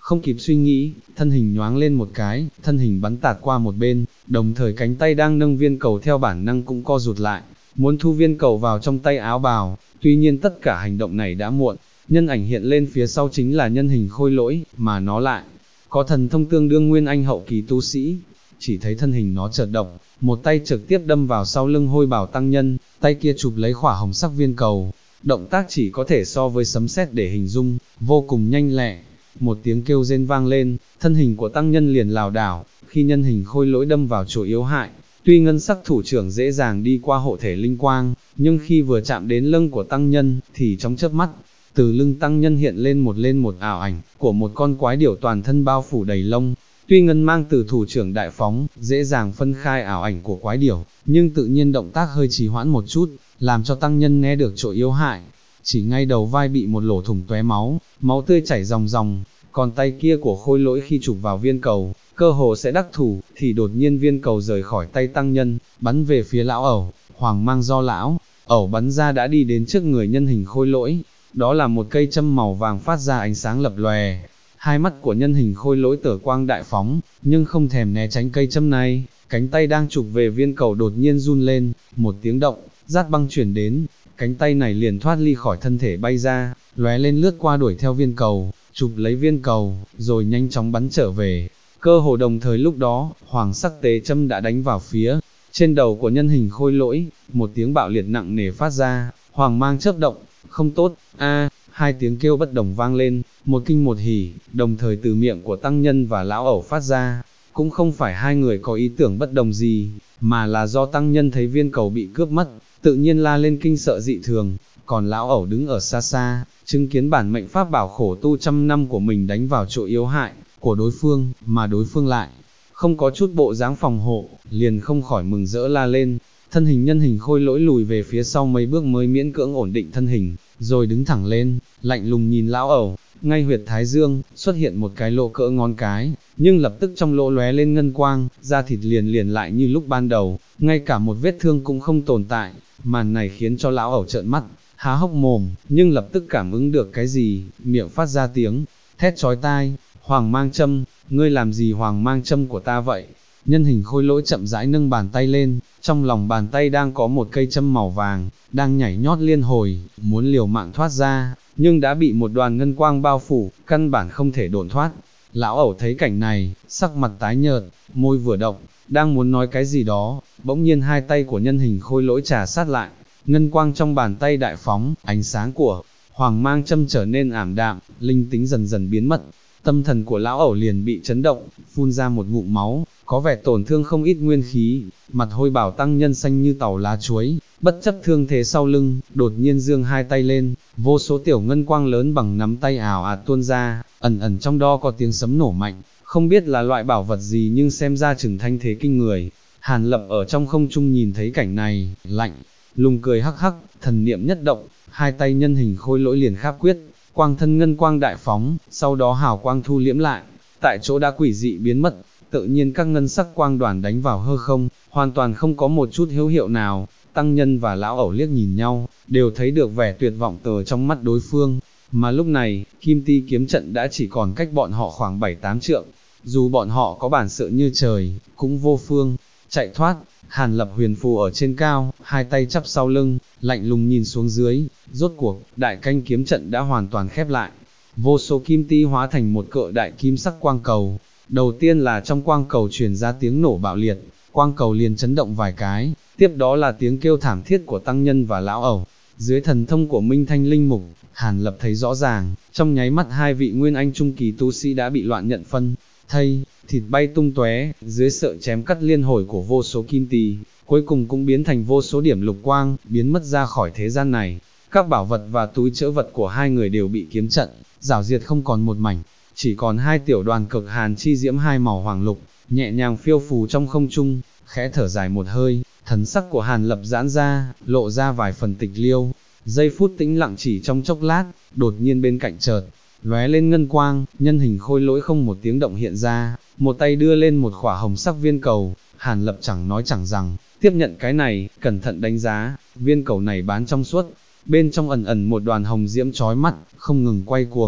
không kịp suy nghĩ, thân hình nhoáng lên một cái, thân hình bắn tạt qua một bên, đồng thời cánh tay đang nâng viên cầu theo bản năng cũng co rụt lại, muốn thu viên cầu vào trong tay áo bào, tuy nhiên tất cả hành động này đã muộn, nhân ảnh hiện lên phía sau chính là nhân hình khôi lỗi, mà nó lại có thần thông tương đương nguyên anh hậu kỳ tu sĩ. Chỉ thấy thân hình nó chợt động, một tay trực tiếp đâm vào sau lưng hôi bảo tăng nhân, tay kia chụp lấy khỏa hồng sắc viên cầu, động tác chỉ có thể so với sấm sét để hình dung, vô cùng nhanh lẹ. Một tiếng kêu rên vang lên, thân hình của tăng nhân liền lảo đảo, khi nhân hình khôi lỗi đâm vào chỗ yếu hại, tuy ngân sắc thủ trưởng dễ dàng đi qua hộ thể linh quang, nhưng khi vừa chạm đến lưng của tăng nhân, thì trong chớp mắt, từ lưng tăng nhân hiện lên một ảo ảnh, của một con quái điểu toàn thân bao phủ đầy lông. Tuy ngân mang từ thủ trưởng đại phóng, dễ dàng phân khai ảo ảnh của quái điểu, nhưng tự nhiên động tác hơi trì hoãn một chút, làm cho tăng nhân né được chỗ yếu hại. Chỉ ngay đầu vai bị một lỗ thủng tóe máu, máu tươi chảy ròng ròng, còn tay kia của khôi lỗi khi chụp vào viên cầu, cơ hồ sẽ đắc thủ, thì đột nhiên viên cầu rời khỏi tay tăng nhân, bắn về phía lão ẩu, hoàng mang do lão ẩu bắn ra đã đi đến trước người nhân hình khôi lỗi. Đó là một cây châm màu vàng phát ra ánh sáng lập lòe. Hai mắt của nhân hình khôi lỗi tở quang đại phóng, nhưng không thèm né tránh cây châm này, cánh tay đang chụp về viên cầu đột nhiên run lên, một tiếng động, rát băng chuyển đến, cánh tay này liền thoát ly khỏi thân thể bay ra, lóe lên lướt qua đuổi theo viên cầu, chụp lấy viên cầu, rồi nhanh chóng bắn trở về. Cơ hồ đồng thời lúc đó, hoàng sắc tế châm đã đánh vào phía trên đầu của nhân hình khôi lỗi, một tiếng bạo liệt nặng nề phát ra, hoàng mang chớp động, không tốt, hai tiếng kêu bất đồng vang lên, một kinh một hỉ, đồng thời từ miệng của tăng nhân và lão ẩu phát ra, cũng không phải hai người có ý tưởng bất đồng gì, mà là do tăng nhân thấy viên cầu bị cướp mất, tự nhiên la lên kinh sợ dị thường, còn lão ẩu đứng ở xa xa, chứng kiến bản mệnh pháp bảo khổ tu trăm năm của mình đánh vào chỗ yếu hại của đối phương, mà đối phương lại không có chút bộ dáng phòng hộ, liền không khỏi mừng rỡ la lên. Thân hình nhân hình khôi lỗi lùi về phía sau mấy bước mới miễn cưỡng ổn định thân hình, rồi đứng thẳng lên, lạnh lùng nhìn lão ẩu, ngay huyệt thái dương, xuất hiện một cái lỗ cỡ ngón cái, nhưng lập tức trong lỗ lóe lên ngân quang, da thịt liền lại như lúc ban đầu, ngay cả một vết thương cũng không tồn tại. Màn này khiến cho lão ẩu trợn mắt, há hốc mồm, nhưng lập tức cảm ứng được cái gì, miệng phát ra tiếng thét chói tai, hoàng mang châm, ngươi làm gì hoàng mang châm của ta vậy? Nhân hình khôi lỗi chậm rãi nâng bàn tay lên, trong lòng bàn tay đang có một cây châm màu vàng, đang nhảy nhót liên hồi, muốn liều mạng thoát ra, nhưng đã bị một đoàn ngân quang bao phủ, căn bản không thể độn thoát. Lão ẩu thấy cảnh này, sắc mặt tái nhợt, môi vừa động, đang muốn nói cái gì đó, bỗng nhiên hai tay của nhân hình khôi lỗi trà sát lại, ngân quang trong bàn tay đại phóng, ánh sáng của hoàng mang châm trở nên ảm đạm, linh tính dần dần biến mất. Tâm thần của lão ẩu liền bị chấn động, phun ra một ngụm máu, có vẻ tổn thương không ít nguyên khí, mặt hôi bảo tăng nhân xanh như tàu lá chuối, bất chấp thương thế sau lưng, đột nhiên giương hai tay lên, vô số tiểu ngân quang lớn bằng nắm tay ảo ạt tuôn ra, ẩn ẩn trong đó có tiếng sấm nổ mạnh, không biết là loại bảo vật gì nhưng xem ra chừng thanh thế kinh người. Hàn Lập ở trong không trung nhìn thấy cảnh này, lạnh lùng cười hắc hắc, thần niệm nhất động, hai tay nhân hình khôi lỗi liền kháp quyết, quang thân ngân quang đại phóng, sau đó hào quang thu liễm lại, tại chỗ đã quỷ dị biến mất, tự nhiên các ngân sắc quang đoàn đánh vào hư không, hoàn toàn không có một chút hữu hiệu nào. Tăng nhân và lão ẩu liếc nhìn nhau, đều thấy được vẻ tuyệt vọng từ trong mắt đối phương, mà lúc này, kim ti kiếm trận đã chỉ còn cách bọn họ khoảng 7-8 trượng, dù bọn họ có bản sự như trời, cũng vô phương chạy thoát. Hàn Lập huyền phù ở trên cao, hai tay chắp sau lưng, lạnh lùng nhìn xuống dưới, rốt cuộc, đại canh kiếm trận đã hoàn toàn khép lại. Vô số kim ti hóa thành một cỡ đại kim sắc quang cầu. Đầu tiên là trong quang cầu truyền ra tiếng nổ bạo liệt, quang cầu liền chấn động vài cái, tiếp đó là tiếng kêu thảm thiết của tăng nhân và lão ẩu. Dưới thần thông của Minh Thanh Linh Mục, Hàn Lập thấy rõ ràng, trong nháy mắt hai vị nguyên anh trung kỳ tu sĩ đã bị loạn nhận phân thây, thịt bay tung tóe, dưới sự chém cắt liên hồi của vô số kim tỳ, cuối cùng cũng biến thành vô số điểm lục quang, biến mất ra khỏi thế gian này. Các bảo vật và túi trữ vật của hai người đều bị kiếm trận rảo diệt không còn một mảnh, chỉ còn hai tiểu đoàn cực hàn chi diễm hai màu hoàng lục, nhẹ nhàng phiêu phù trong không trung. Khẽ thở dài một hơi, thần sắc của Hàn Lập giãn ra, lộ ra vài phần tịch liêu. Giây phút tĩnh lặng chỉ trong chốc lát, đột nhiên bên cạnh chợt lóe lên ngân quang, nhân hình khôi lỗi không một tiếng động hiện ra, một tay đưa lên một khỏa hồng sắc viên cầu. Hàn Lập chẳng nói chẳng rằng, tiếp nhận cái này, cẩn thận đánh giá, viên cầu này bán trong suốt, bên trong ẩn ẩn một đoàn hồng diễm chói mắt, không ngừng quay cuồng.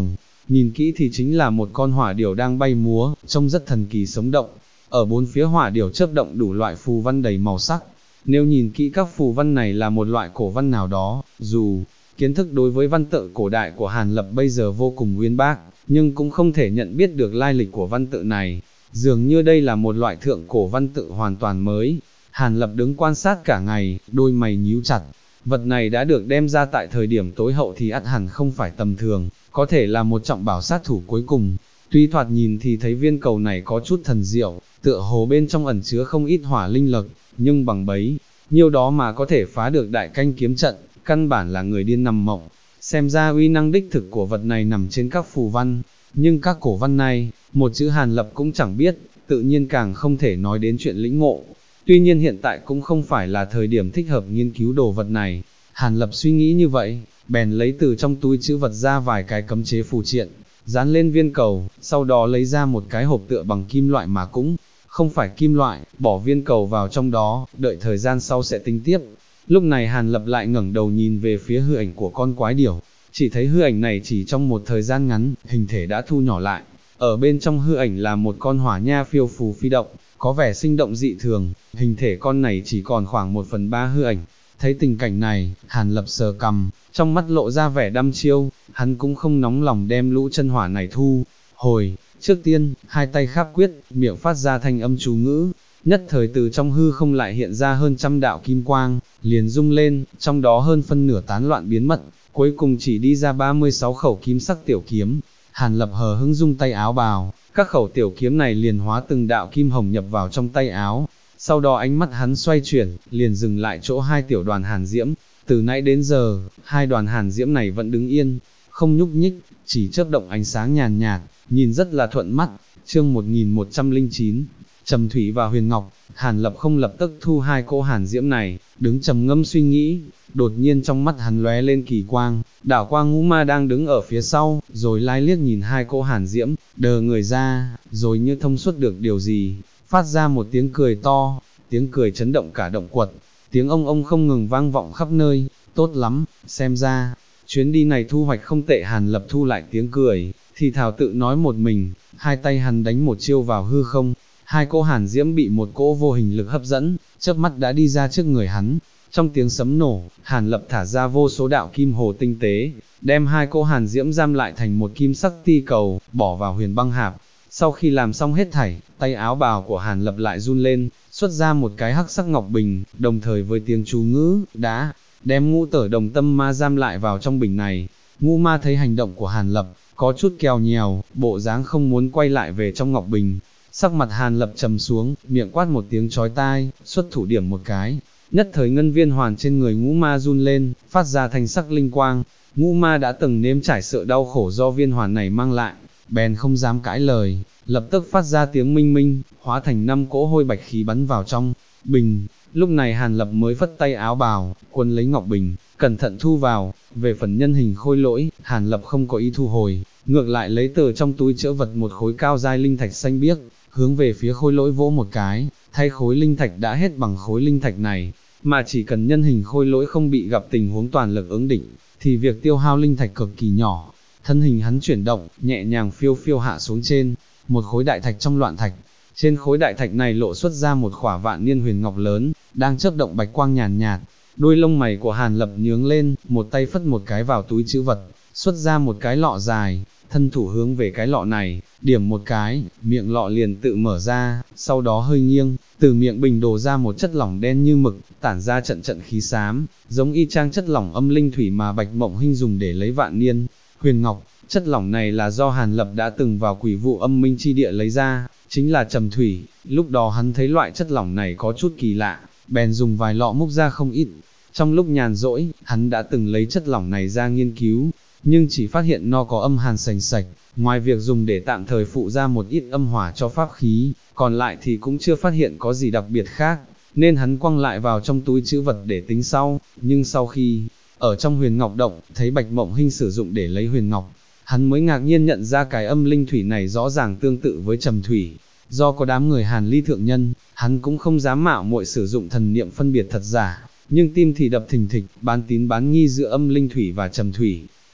nhìn kỹ thì chính là một con hỏa điểu đang bay múa, trông rất thần kỳ sống động. Ở bốn phía hỏa điểu chớp động đủ loại phù văn đầy màu sắc. Nếu nhìn kỹ các phù văn này là một loại cổ văn nào đó, dù kiến thức đối với văn tự cổ đại của Hàn Lập bây giờ vô cùng uyên bác, nhưng cũng không thể nhận biết được lai lịch của văn tự này. Dường như đây là một loại thượng cổ văn tự hoàn toàn mới. Hàn Lập đứng quan sát cả ngày, đôi mày nhíu chặt. Vật này đã được đem ra tại thời điểm tối hậu thì ắt hẳn không phải tầm thường, có thể là một trọng bảo sát thủ cuối cùng. Tuy thoạt nhìn thì thấy viên cầu này có chút thần diệu, tựa hồ bên trong ẩn chứa không ít hỏa linh lực, nhưng bằng bấy nhiêu đó mà có thể phá được đại canh kiếm trận, căn bản là người điên nằm mộng. Xem ra uy năng đích thực của vật này nằm trên các phù văn, nhưng các cổ văn này, một chữ Hàn Lập cũng chẳng biết, tự nhiên càng không thể nói đến chuyện lĩnh ngộ. Tuy nhiên hiện tại cũng không phải là thời điểm thích hợp nghiên cứu đồ vật này. Hàn Lập suy nghĩ như vậy, bèn lấy từ trong túi trữ vật ra vài cái cấm chế phù triện, dán lên viên cầu, sau đó lấy ra một cái hộp tựa bằng kim loại mà cũng không phải kim loại, bỏ viên cầu vào trong đó, đợi thời gian sau sẽ tính tiếp. Lúc này Hàn Lập lại ngẩng đầu nhìn về phía hư ảnh của con quái điểu, chỉ thấy hư ảnh này chỉ trong một thời gian ngắn, hình thể đã thu nhỏ lại. Ở bên trong hư ảnh là một con hỏa nha phiêu phù phi động, có vẻ sinh động dị thường, hình thể con này chỉ còn khoảng 1/3 hư ảnh. Thấy tình cảnh này, Hàn Lập sờ cằm, trong mắt lộ ra vẻ đăm chiêu, hắn cũng không nóng lòng đem lũ chân hỏa này thu hồi. Trước tiên, hai tay kháp quyết, miệng phát ra thanh âm chú ngữ, nhất thời từ trong hư không lại hiện ra hơn trăm đạo kim quang, liền rung lên, trong đó hơn phân nửa tán loạn biến mất, cuối cùng chỉ đi ra 36 khẩu kim sắc tiểu kiếm. Hàn Lập hờ hững rung tay áo bào, các khẩu tiểu kiếm này liền hóa từng đạo kim hồng nhập vào trong tay áo. Sau đó ánh mắt hắn xoay chuyển, liền dừng lại chỗ hai tiểu đoàn hàn diễm. Từ nãy đến giờ, hai đoàn hàn diễm này vẫn đứng yên, không nhúc nhích, chỉ chớp động ánh sáng nhàn nhạt, nhìn rất là thuận mắt. Chương 1109, Trầm Thủy và Huyền Ngọc. Hàn Lập không lập tức thu hai cỗ hàn diễm này, đứng trầm ngâm suy nghĩ. Đột nhiên trong mắt hắn lóe lên kỳ quang, đảo qua Ngũ Ma đang đứng ở phía sau, rồi lai liếc nhìn hai cỗ hàn diễm, đờ người ra, rồi như thông suốt được điều gì, phát ra một tiếng cười to, tiếng cười chấn động cả động quật, tiếng ông không ngừng vang vọng khắp nơi. Tốt lắm, xem ra chuyến đi này thu hoạch không tệ. Hàn Lập thu lại tiếng cười, thì thào tự nói một mình, hai tay hắn đánh một chiêu vào hư không, hai cỗ hàn diễm bị một cỗ vô hình lực hấp dẫn, chớp mắt đã đi ra trước người hắn. Trong tiếng sấm nổ, Hàn Lập thả ra vô số đạo kim hồ tinh tế, đem hai cỗ hàn diễm giam lại thành một kim sắc ti cầu, bỏ vào huyền băng hạp. Sau khi làm xong hết thảy, tay áo bào của Hàn Lập lại run lên, xuất ra một cái hắc sắc ngọc bình, đồng thời với tiếng chú ngữ, đã đem ngũ tở đồng tâm ma giam lại vào trong bình này. Ngũ ma thấy hành động của Hàn Lập, có chút kèo nhèo, bộ dáng không muốn quay lại về trong ngọc bình. Sắc mặt Hàn Lập trầm xuống, miệng quát một tiếng chói tai, xuất thủ điểm một cái. Nhất thời ngân viên hoàn trên người ngũ ma run lên, phát ra thành sắc linh quang. Ngũ ma đã từng nếm trải sự đau khổ do viên hoàn này mang lại, bèn không dám cãi lời, lập tức phát ra tiếng minh minh, hóa thành 5 cỗ hôi bạch khí bắn vào trong bình. Lúc này Hàn Lập mới phất tay áo bào, quân lấy ngọc bình, cẩn thận thu vào. Về phần nhân hình khôi lỗi, Hàn Lập không có ý thu hồi, ngược lại lấy từ trong túi chữ vật một khối cao giai linh thạch xanh biếc, hướng về phía khôi lỗi vỗ một cái, thay khối linh thạch đã hết bằng khối linh thạch này, mà chỉ cần nhân hình khôi lỗi không bị gặp tình huống toàn lực ứng địch, thì việc tiêu hao linh thạch cực kỳ nhỏ. Thân hình hắn chuyển động, nhẹ nhàng phiêu phiêu hạ xuống trên một khối đại thạch trong loạn thạch. Trên khối đại thạch này lộ xuất ra một khỏa vạn niên huyền ngọc lớn, đang chớp động bạch quang nhàn nhạt. Đuôi lông mày của Hàn Lập nhướng lên, một tay phất một cái vào túi trữ vật, xuất ra một cái lọ dài, thân thủ hướng về cái lọ này, điểm một cái, miệng lọ liền tự mở ra, sau đó hơi nghiêng, từ miệng bình đổ ra một chất lỏng đen như mực, tản ra trận trận khí xám, giống y chang chất lỏng âm linh thủy mà Bạch Mộng Hinh dùng để lấy vạn niên huyền ngọc. Chất lỏng này là do Hàn Lập đã từng vào quỷ vụ âm minh chi địa lấy ra, chính là trầm thủy. Lúc đó hắn thấy loại chất lỏng này có chút kỳ lạ, bèn dùng vài lọ múc ra không ít. Trong lúc nhàn rỗi, hắn đã từng lấy chất lỏng này ra nghiên cứu, nhưng chỉ phát hiện nó có âm hàn sành sạch, ngoài việc dùng để tạm thời phụ ra một ít âm hỏa cho pháp khí, còn lại thì cũng chưa phát hiện có gì đặc biệt khác, nên hắn quăng lại vào trong túi trữ vật để tính sau. Nhưng sau khi ở trong huyền ngọc động, thấy Bạch Mộng Hinh sử dụng để lấy huyền ngọc, hắn mới ngạc nhiên nhận ra cái âm linh thủy này rõ ràng tương tự với trầm thủy. Do có đám người Hàn Ly thượng nhân, hắn cũng không dám mạo muội sử dụng thần niệm phân biệt thật giả, nhưng tim thì đập thình thịch, bán tín bán nghi giữa âm linh thủy và trầm thủy.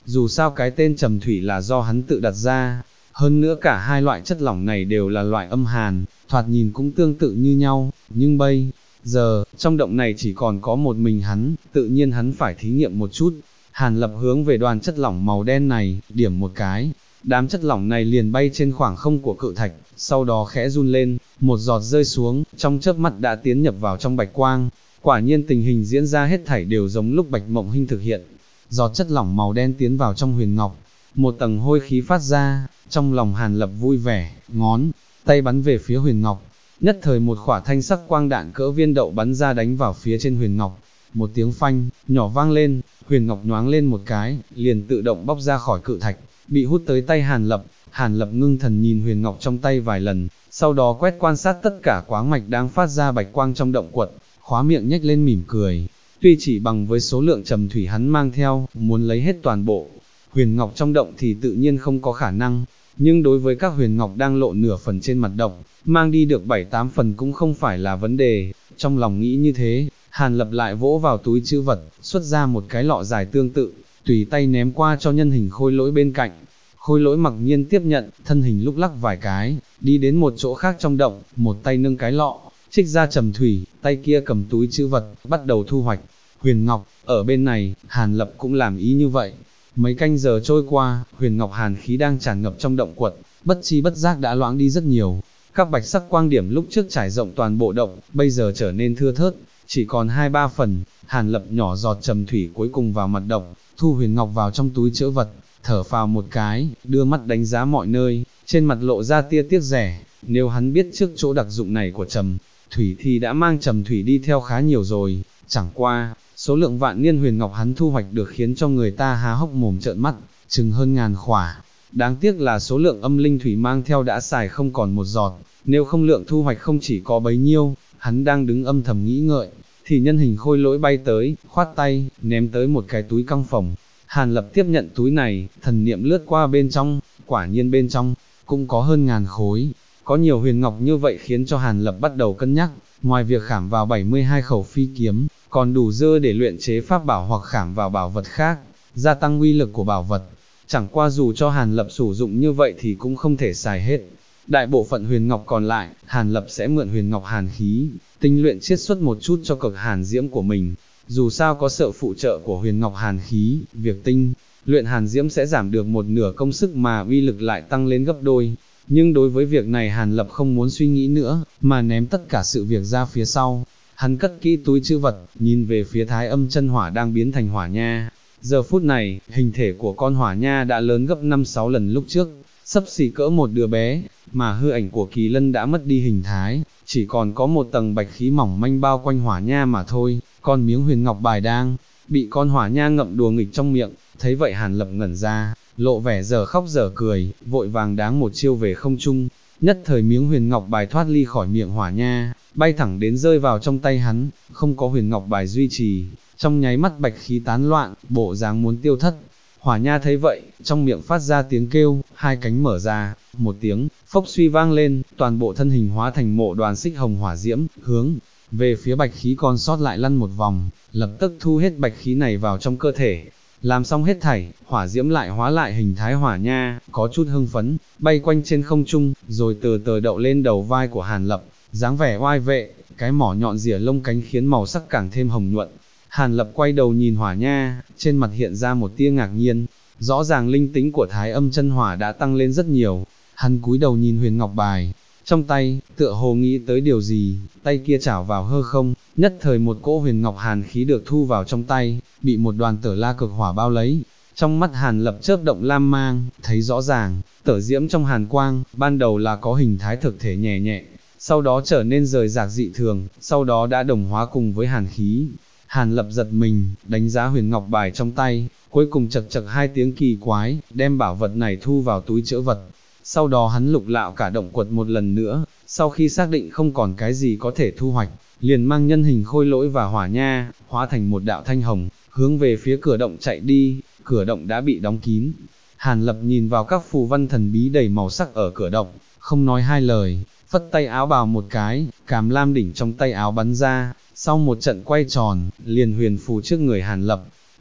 dù sao cái tên trầm thủy là do hắn tự đặt ra, hơn nữa cả hai loại chất lỏng này đều là loại âm hàn, thoạt nhìn cũng tương tự như nhau, nhưng bây giờ, trong động này chỉ còn có một mình hắn, tự nhiên hắn phải thí nghiệm một chút. Hàn Lập hướng về đoàn chất lỏng màu đen này, điểm một cái, đám chất lỏng này liền bay trên khoảng không của cự thạch, sau đó khẽ run lên, một giọt rơi xuống, trong chớp mắt đã tiến nhập vào trong bạch quang. Quả nhiên tình hình diễn ra hết thảy đều giống lúc Bạch Mộng Hinh thực hiện. Giọt chất lỏng màu đen tiến vào trong huyền ngọc, một tầng hôi khí phát ra, trong lòng Hàn Lập vui vẻ, ngón tay bắn về phía huyền ngọc, nhất thời một quả thanh sắc quang đạn cỡ viên đậu bắn ra đánh vào phía trên huyền ngọc. Một tiếng phanh nhỏ vang lên, huyền ngọc nhoáng lên một cái, liền tự động bóc ra khỏi cự thạch, bị hút tới tay Hàn Lập. Hàn Lập ngưng thần nhìn huyền ngọc trong tay vài lần, sau đó quét quan sát tất cả quáng mạch đang phát ra bạch quang trong động quật, khóa miệng nhếch lên mỉm cười. Tuy chỉ bằng với số lượng trầm thủy hắn mang theo, muốn lấy hết toàn bộ huyền ngọc trong động thì tự nhiên không có khả năng, nhưng đối với các huyền ngọc đang lộ nửa phần trên mặt động, mang đi được 7-8 phần cũng không phải là vấn đề. Trong lòng nghĩ như thế, Hàn Lập lại vỗ vào túi trữ vật, xuất ra một cái lọ dài tương tự, tùy tay ném qua cho nhân hình khôi lỗi bên cạnh. Khôi lỗi mặc nhiên tiếp nhận, thân hình lúc lắc vài cái, đi đến một chỗ khác trong động, một tay nâng cái lọ, trích ra trầm thủy, tay kia cầm túi trữ vật, bắt đầu thu hoạch huyền ngọc. Ở bên này, Hàn Lập cũng làm ý như vậy. Mấy canh giờ trôi qua, huyền ngọc hàn khí đang tràn ngập trong động quật, bất chi bất giác đã loãng đi rất nhiều. Các bạch sắc quang điểm lúc trước trải rộng toàn bộ động, bây giờ trở nên thưa thớt, chỉ còn 2-3 phần. Hàn Lập nhỏ giọt trầm thủy cuối cùng vào mặt động, thu huyền ngọc vào trong túi trữ vật, thở phào một cái, đưa mắt đánh giá mọi nơi, trên mặt lộ ra tia tiếc rẻ. Nếu hắn biết trước chỗ đặc dụng này của trầm thủy thì đã mang trầm thủy đi theo khá nhiều rồi. Chẳng qua, số lượng vạn niên huyền ngọc hắn thu hoạch được khiến cho người ta há hốc mồm trợn mắt, chừng hơn 1000 khỏa. Đáng tiếc là số lượng âm linh thủy mang theo đã xài không còn một giọt, nếu không lượng thu hoạch không chỉ có bấy nhiêu. Hắn đang đứng âm thầm nghĩ ngợi, thì nhân hình khôi lỗi bay tới, khoát tay, ném tới một cái túi căng phồng. Hàn Lập tiếp nhận túi này, thần niệm lướt qua bên trong, quả nhiên bên trong cũng có hơn 1000 khối. Có nhiều huyền ngọc như vậy khiến cho Hàn Lập bắt đầu cân nhắc, ngoài việc khảm vào 72 khẩu phi kiếm, còn đủ dư để luyện chế pháp bảo hoặc khảm vào bảo vật khác, gia tăng uy lực của bảo vật. Chẳng qua dù cho Hàn Lập sử dụng như vậy thì cũng không thể xài hết. Đại bộ phận huyền ngọc còn lại, Hàn Lập sẽ mượn huyền ngọc hàn khí, tinh luyện chiết xuất một chút cho cực hàn diễm của mình. Dù sao có sự phụ trợ của huyền ngọc hàn khí, việc tinh luyện hàn diễm sẽ giảm được một nửa công sức mà uy lực lại tăng lên gấp đôi. Nhưng đối với việc này Hàn Lập không muốn suy nghĩ nữa, mà ném tất cả sự việc ra phía sau. Hắn cất kỹ túi trữ vật, nhìn về phía Thái Âm chân hỏa đang biến thành hỏa nha. Giờ phút này, hình thể của con hỏa nha đã lớn gấp 5-6 lần lúc trước, xấp xỉ cỡ một đứa bé, mà hư ảnh của kỳ lân đã mất đi hình thái, chỉ còn có một tầng bạch khí mỏng manh bao quanh hỏa nha mà thôi. Con miếng huyền ngọc bài đang bị con hỏa nha ngậm đùa nghịch trong miệng. Thấy vậy Hàn Lập ngẩn ra, lộ vẻ dở khóc dở cười, vội vàng đáng một chiêu về không trung. Nhất thời miếng huyền ngọc bài thoát ly khỏi miệng hỏa nha, bay thẳng đến rơi vào trong tay hắn. Không có huyền ngọc bài duy trì, trong nháy mắt bạch khí tán loạn, bộ dáng muốn tiêu thất. Hỏa nha thấy vậy, trong miệng phát ra tiếng kêu, hai cánh mở ra, một tiếng phốc suy vang lên, toàn bộ thân hình hóa thành mộ đoàn xích hồng hỏa diễm, hướng về phía bạch khí còn sót lại lăn một vòng, lập tức thu hết bạch khí này vào trong cơ thể. Làm xong hết thảy, hỏa diễm lại hóa lại hình thái hỏa nha, có chút hưng phấn, bay quanh trên không trung, rồi từ từ đậu lên đầu vai của Hàn Lập, dáng vẻ oai vệ, cái mỏ nhọn rỉa lông cánh khiến màu sắc càng thêm hồng nhuận. Hàn Lập quay đầu nhìn hỏa nha, trên mặt hiện ra một tia ngạc nhiên, rõ ràng linh tính của Thái Âm chân hỏa đã tăng lên rất nhiều. Hắn cúi đầu nhìn huyền ngọc bài trong tay, tựa hồ nghĩ tới điều gì, tay kia chảo vào hư không, nhất thời một cỗ huyền ngọc hàn khí được thu vào trong tay, bị một đoàn tở la cực hỏa bao lấy. Trong mắt Hàn Lập chớp động lam mang, thấy rõ ràng, tở diễm trong hàn quang, ban đầu là có hình thái thực thể nhẹ nhẹ, sau đó trở nên rời rạc dị thường, sau đó đã đồng hóa cùng với hàn khí. Hàn Lập giật mình, đánh giá huyền ngọc bài trong tay, cuối cùng chật chật hai tiếng kỳ quái, đem bảo vật này thu vào túi trữ vật. Sau đó hắn lục lạo cả động quật một lần nữa, sau khi xác định không còn cái gì có thể thu hoạch, liền mang nhân hình khôi lỗi và hỏa nha, hóa thành một đạo thanh hồng, hướng về phía cửa động chạy đi. Cửa động đã bị đóng kín. Hàn Lập nhìn vào các phù văn thần bí đầy màu sắc ở cửa động, không nói hai lời, phất tay áo bào một cái, càm lam đỉnh trong tay áo bắn ra, sau một trận quay tròn, liền huyền phù trước người Hàn Lập.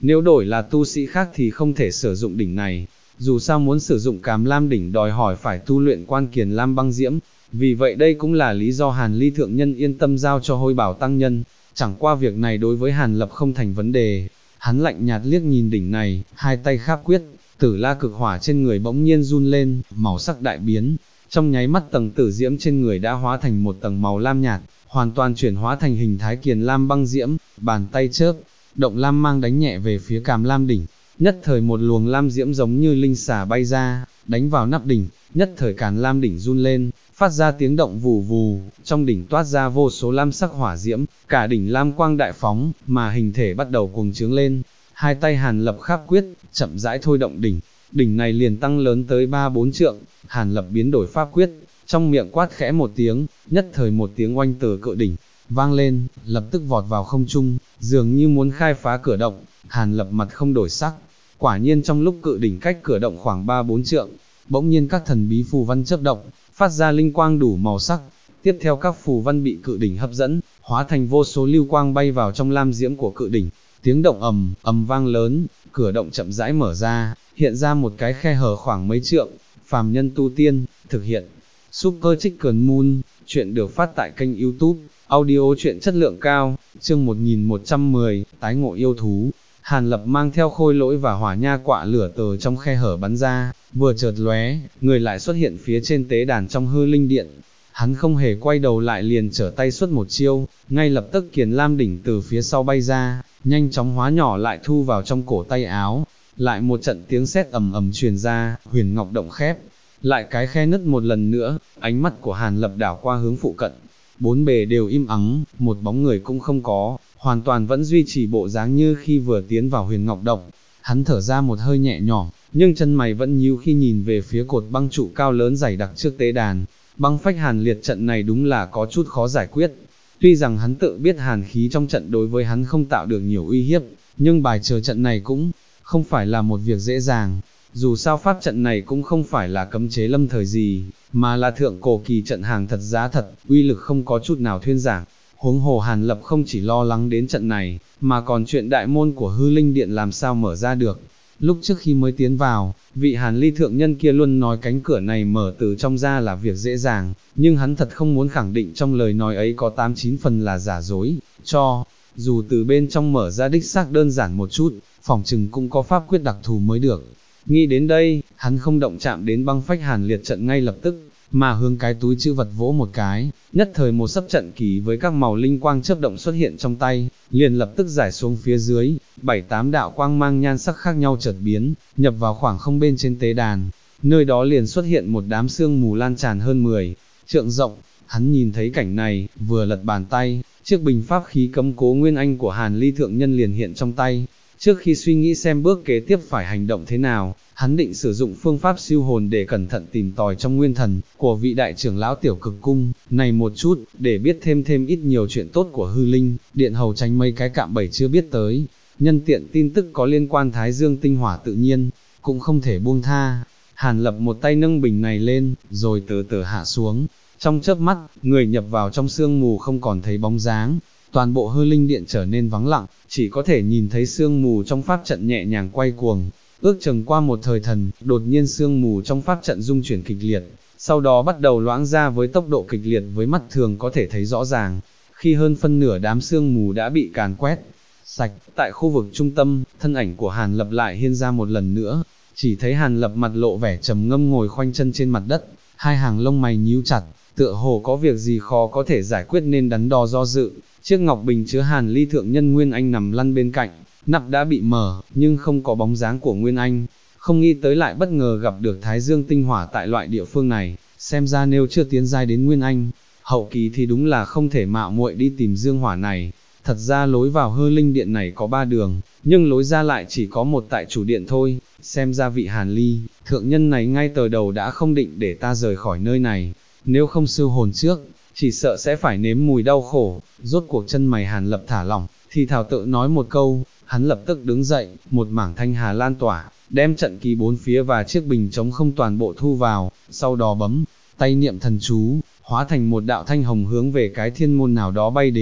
Nếu đổi là tu sĩ khác thì không thể sử dụng đỉnh này, dù sao muốn sử dụng Càm Lam đỉnh đòi hỏi phải tu luyện quan Kiền Lam băng diễm, vì vậy đây cũng là lý do Hàn Ly thượng nhân yên tâm giao cho Hôi Bảo tăng nhân, chẳng qua việc này đối với Hàn Lập không thành vấn đề. Hắn lạnh nhạt liếc nhìn đỉnh này, hai tay kháp quyết, Tử La cực hỏa trên người bỗng nhiên run lên, màu sắc đại biến, trong nháy mắt tầng tử diễm trên người đã hóa thành một tầng màu lam nhạt, hoàn toàn chuyển hóa thành hình thái Kiền Lam băng diễm, bàn tay chớp, động lam mang đánh nhẹ về phía Càm Lam đỉnh, nhất thời một luồng lam diễm giống như linh xà bay ra, đánh vào nắp đỉnh, nhất thời Càn Lam đỉnh run lên, phát ra tiếng động vù vù, trong đỉnh toát ra vô số lam sắc hỏa diễm, cả đỉnh lam quang đại phóng, mà hình thể bắt đầu cuồng trướng lên. Hai tay Hàn Lập kháp quyết, chậm rãi thôi động đỉnh, đỉnh này liền tăng lớn tới 3-4 trượng, Hàn Lập biến đổi pháp quyết, trong miệng quát khẽ một tiếng, nhất thời một tiếng oanh từ cự đỉnh vang lên, lập tức vọt vào không trung, dường như muốn khai phá cửa động. Hàn Lập mặt không đổi sắc, quả nhiên trong lúc cự đỉnh cách cửa động khoảng 3-4 trượng, bỗng nhiên các thần bí phù văn chớp động, phát ra linh quang đủ màu sắc, tiếp theo các phù văn bị cự đỉnh hấp dẫn, hóa thành vô số lưu quang bay vào trong lam diễm của cự đỉnh, tiếng động ầm ầm vang lớn, cửa động chậm rãi mở ra, hiện ra một cái khe hở khoảng mấy trượng. Phàm nhân tu tiên, thực hiện Super Chicken Moon, chuyện được phát tại kênh YouTube, audio truyện chất lượng cao, chương 1110, tái ngộ yêu thú. Hàn Lập mang theo khôi lỗi và hỏa nha quạ lửa từ trong khe hở bắn ra, vừa chợt lóe, người lại xuất hiện phía trên tế đàn trong hư linh điện. Hắn không hề quay đầu lại liền trở tay xuất một chiêu, ngay lập tức Kiền Lam đỉnh từ phía sau bay ra, nhanh chóng hóa nhỏ lại thu vào trong cổ tay áo. Lại một trận tiếng sét ầm ầm truyền ra, huyền ngọc động khép, lại cái khe nứt một lần nữa, ánh mắt của Hàn Lập đảo qua hướng phụ cận. Bốn bề đều im ắng, một bóng người cũng không có, hoàn toàn vẫn duy trì bộ dáng như khi vừa tiến vào huyền ngọc động. Hắn thở ra một hơi nhẹ nhõm, nhưng chân mày vẫn nhíu khi nhìn về phía cột băng trụ cao lớn dày đặc trước tế đàn. Băng phách hàn liệt trận này đúng là có chút khó giải quyết. Tuy rằng hắn tự biết hàn khí trong trận đối với hắn không tạo được nhiều uy hiếp, nhưng bài trừ trận này cũng không phải là một việc dễ dàng. Dù sao pháp trận này cũng không phải là cấm chế lâm thời gì, mà là thượng cổ kỳ trận hàng thật giá thật, uy lực không có chút nào thuyên giảm. Huống hồ Hàn Lập không chỉ lo lắng đến trận này, mà còn chuyện đại môn của hư linh điện làm sao mở ra được. Lúc trước khi mới tiến vào, vị Hàn Ly thượng nhân kia luôn nói cánh cửa này mở từ trong ra là việc dễ dàng, nhưng hắn thật không muốn khẳng định trong lời nói ấy có 8-9 phần là giả dối, dù từ bên trong mở ra đích xác đơn giản một chút, phỏng chừng cũng có pháp quyết đặc thù mới được. Nghĩ đến đây, hắn không động chạm đến băng phách hàn liệt trận ngay lập tức, mà hướng cái túi chữ vật vỗ một cái, nhất thời một sấp trận kỳ với các màu linh quang chớp động xuất hiện trong tay, liền lập tức giải xuống phía dưới, 7-8 đạo quang mang nhan sắc khác nhau chợt biến, nhập vào khoảng không bên trên tế đàn, nơi đó liền xuất hiện một đám sương mù lan tràn hơn 10 trượng rộng. Hắn nhìn thấy cảnh này, vừa lật bàn tay, chiếc bình pháp khí cấm cố nguyên anh của Hàn Ly thượng nhân liền hiện trong tay. Trước khi suy nghĩ xem bước kế tiếp phải hành động thế nào, hắn định sử dụng phương pháp siêu hồn để cẩn thận tìm tòi trong nguyên thần của vị đại trưởng lão tiểu cực cung này một chút, để biết thêm ít nhiều chuyện tốt của hư linh điện, hầu tránh mấy cái cạm bẫy chưa biết tới. Nhân tiện tin tức có liên quan Thái Dương tinh hỏa tự nhiên cũng không thể buông tha. Hàn Lập một tay nâng bình này lên, rồi từ từ hạ xuống. Trong chớp mắt, người nhập vào trong sương mù không còn thấy bóng dáng. Toàn bộ hư linh điện trở nên vắng lặng, chỉ có thể nhìn thấy sương mù trong pháp trận nhẹ nhàng quay cuồng. Ước chừng qua một thời thần, đột nhiên sương mù trong pháp trận rung chuyển kịch liệt, sau đó bắt đầu loãng ra với tốc độ kịch liệt với mắt thường có thể thấy rõ ràng. Khi hơn phân nửa đám sương mù đã bị càn quét sạch, tại khu vực trung tâm, thân ảnh của Hàn Lập lại hiện ra một lần nữa. Chỉ thấy Hàn Lập mặt lộ vẻ trầm ngâm ngồi khoanh chân trên mặt đất, hai hàng lông mày nhíu chặt, tựa hồ có việc gì khó có thể giải quyết nên đắn đo do dự. Chiếc ngọc bình chứa Hàn Ly thượng nhân Nguyên Anh nằm lăn bên cạnh, nắp đã bị mở, nhưng không có bóng dáng của Nguyên Anh. Không nghĩ tới lại bất ngờ gặp được Thái Dương tinh hỏa tại loại địa phương này, xem ra nếu chưa tiến giai đến Nguyên Anh hậu kỳ thì đúng là không thể mạo muội đi tìm dương hỏa này. Thật ra lối vào hư linh điện này có 3 đường, nhưng lối ra lại chỉ có một tại chủ điện thôi. Xem ra vị Hàn Ly thượng nhân này ngay từ đầu đã không định để ta rời khỏi nơi này, nếu không siêu hồn trước, chỉ sợ sẽ phải nếm mùi đau khổ. Rốt cuộc chân mày Hàn Lập thả lỏng, thì thảo tự nói một câu, hắn lập tức đứng dậy, một mảng thanh hà lan tỏa, đem trận kỳ 4 phía và chiếc bình trống không toàn bộ thu vào, sau đó bấm tay niệm thần chú, hóa thành một đạo thanh hồng hướng về cái thiên môn nào đó bay đến.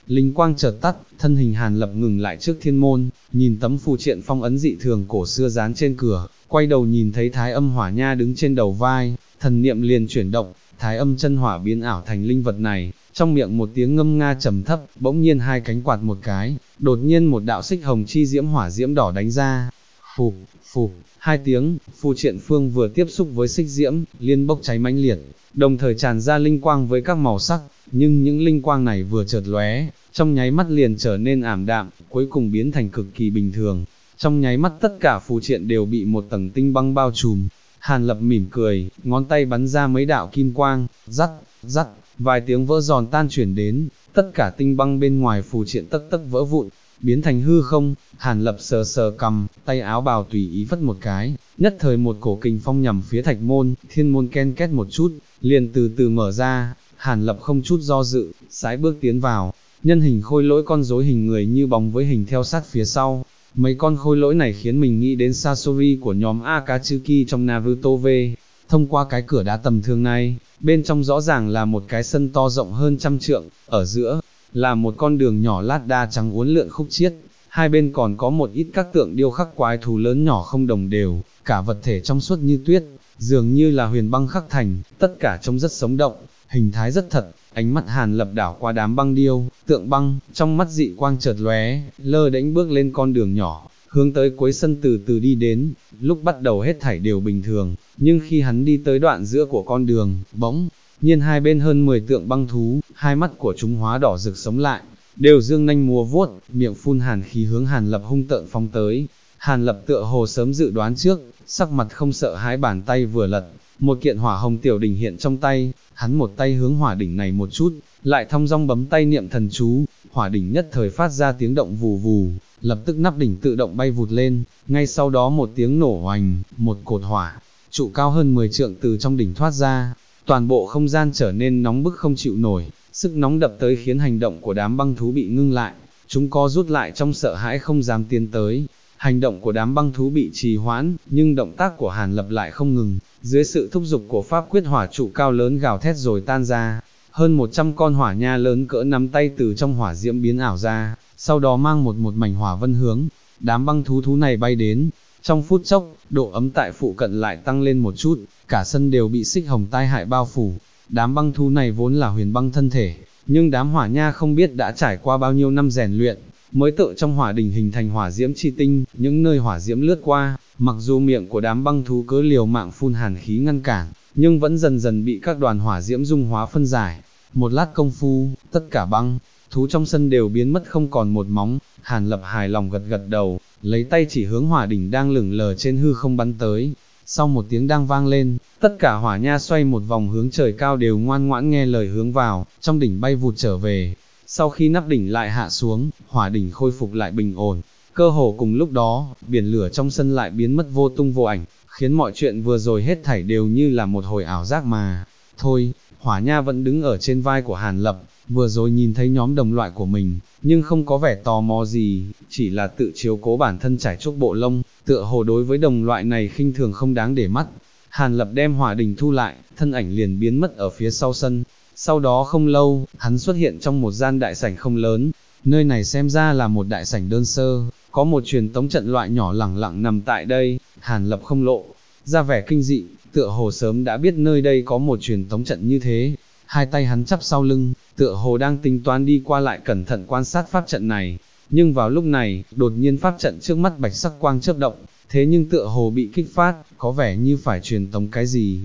linh quang chợt tắt, thân hình Hàn Lập ngừng lại trước thiên môn, nhìn tấm phù triện phong ấn dị thường cổ xưa dán trên cửa, quay đầu nhìn thấy Thái Âm Hỏa Nha đứng trên đầu vai, thần niệm liền chuyển động, Thái Âm chân hỏa biến ảo thành linh vật này, trong miệng một tiếng ngâm nga trầm thấp, bỗng nhiên hai cánh quạt một cái, đột nhiên một đạo xích hồng chi diễm hỏa diễm đỏ đánh ra. Phụp, phụp, hai tiếng, phù triện phương vừa tiếp xúc với xích diễm, liên bốc cháy mãnh liệt, đồng thời tràn ra linh quang với các màu sắc, nhưng những linh quang này vừa chợt lóe, trong nháy mắt liền trở nên ảm đạm, cuối cùng biến thành cực kỳ bình thường. Trong nháy mắt tất cả phù triện đều bị một tầng tinh băng bao trùm. Hàn Lập mỉm cười, ngón tay bắn ra mấy đạo kim quang, rắc, rắc, vài tiếng vỡ giòn tan chuyển đến, tất cả tinh băng bên ngoài phù triện tất tất vỡ vụn, biến thành hư không. Hàn Lập sờ sờ cầm, tay áo bào tùy ý phất một cái, nhất thời một cổ kình phong nhằm phía thạch môn, thiên môn ken két một chút, liền từ từ mở ra. Hàn Lập không chút do dự, sải bước tiến vào, nhân hình khôi lỗi con rối hình người như bóng với hình theo sát phía sau. Mấy con khôi lỗi này khiến mình nghĩ đến Sasori của nhóm Akatsuki trong Naruto V. Thông qua cái cửa đá tầm thường này, bên trong rõ ràng là một cái sân to rộng hơn 100 trượng, ở giữa là một con đường nhỏ lát đa trắng uốn lượn khúc chiết, hai bên còn có một ít các tượng điêu khắc quái thú lớn nhỏ không đồng đều, cả vật thể trong suốt như tuyết, dường như là huyền băng khắc thành, tất cả trông rất sống động, hình thái rất thật. Ánh mắt Hàn Lập đảo qua đám băng điêu, tượng băng, trong mắt dị quang chợt lóe, lơ đễnh bước lên con đường nhỏ, hướng tới cuối sân từ từ đi đến. Lúc bắt đầu hết thảy đều bình thường, nhưng khi hắn đi tới đoạn giữa của con đường, bỗng nhiên hai bên hơn 10 tượng băng thú, hai mắt của chúng hóa đỏ rực sống lại, đều dương nanh múa vuốt, miệng phun hàn khí hướng Hàn Lập hung tợn phóng tới. Hàn Lập tựa hồ sớm dự đoán trước, sắc mặt không sợ hãi, bàn tay vừa lật, một kiện hỏa hồng tiểu đỉnh hiện trong tay, hắn một tay hướng hỏa đỉnh này một chút, lại thong dong bấm tay niệm thần chú, hỏa đỉnh nhất thời phát ra tiếng động vù vù, lập tức nắp đỉnh tự động bay vụt lên, ngay sau đó một tiếng nổ oành, một cột hỏa trụ cao hơn 10 trượng từ trong đỉnh thoát ra, toàn bộ không gian trở nên nóng bức không chịu nổi, sức nóng đập tới khiến hành động của đám băng thú bị ngưng lại, chúng co rút lại trong sợ hãi không dám tiến tới. Hành động của đám băng thú bị trì hoãn, nhưng động tác của Hàn Lập lại không ngừng, dưới sự thúc giục của pháp quyết hỏa trụ cao lớn gào thét rồi tan ra, hơn 100 con hỏa nha lớn cỡ nắm tay từ trong hỏa diễm biến ảo ra, sau đó mang một mảnh hỏa vân hướng đám băng thú này bay đến. Trong phút chốc, độ ấm tại phụ cận lại tăng lên một chút, cả sân đều bị xích hồng tai hại bao phủ. Đám băng thú này vốn là huyền băng thân thể, nhưng đám hỏa nha không biết đã trải qua bao nhiêu năm rèn luyện, mới tự trong hỏa đỉnh hình thành hỏa diễm chi tinh, những nơi hỏa diễm lướt qua, mặc dù miệng của đám băng thú cứ liều mạng phun hàn khí ngăn cản, nhưng vẫn dần dần bị các đoàn hỏa diễm dung hóa phân giải. Một lát công phu, tất cả băng thú trong sân đều biến mất không còn một móng. Hàn Lập hài lòng gật gật đầu, lấy tay chỉ hướng hỏa đỉnh đang lửng lờ trên hư không bắn tới. Sau một tiếng đang vang lên, tất cả hỏa nha xoay một vòng hướng trời cao đều ngoan ngoãn nghe lời hướng vào, trong đỉnh bay vụt trở về. Sau khi nắp đỉnh lại hạ xuống, hỏa đỉnh khôi phục lại bình ổn. Cơ hồ cùng lúc đó, biển lửa trong sân lại biến mất vô tung vô ảnh, khiến mọi chuyện vừa rồi hết thảy đều như là một hồi ảo giác mà. Thôi, hỏa nha vẫn đứng ở trên vai của Hàn Lập, vừa rồi nhìn thấy nhóm đồng loại của mình, nhưng không có vẻ tò mò gì, chỉ là tự chiếu cố bản thân trải chuốt bộ lông, tựa hồ đối với đồng loại này khinh thường không đáng để mắt. Hàn Lập đem hỏa đỉnh thu lại, thân ảnh liền biến mất ở phía sau sân. Sau đó không lâu, hắn xuất hiện trong một gian đại sảnh không lớn, nơi này xem ra là một đại sảnh đơn sơ, có một truyền tống trận loại nhỏ lẳng lặng nằm tại đây. Hàn Lập không lộ ra vẻ kinh dị, tựa hồ sớm đã biết nơi đây có một truyền tống trận như thế. Hai tay hắn chắp sau lưng, tựa hồ đang tính toán đi qua lại cẩn thận quan sát pháp trận này. Nhưng vào lúc này, đột nhiên pháp trận trước mắt bạch sắc quang chớp động, thế nhưng tựa hồ bị kích phát, có vẻ như phải truyền tống cái gì.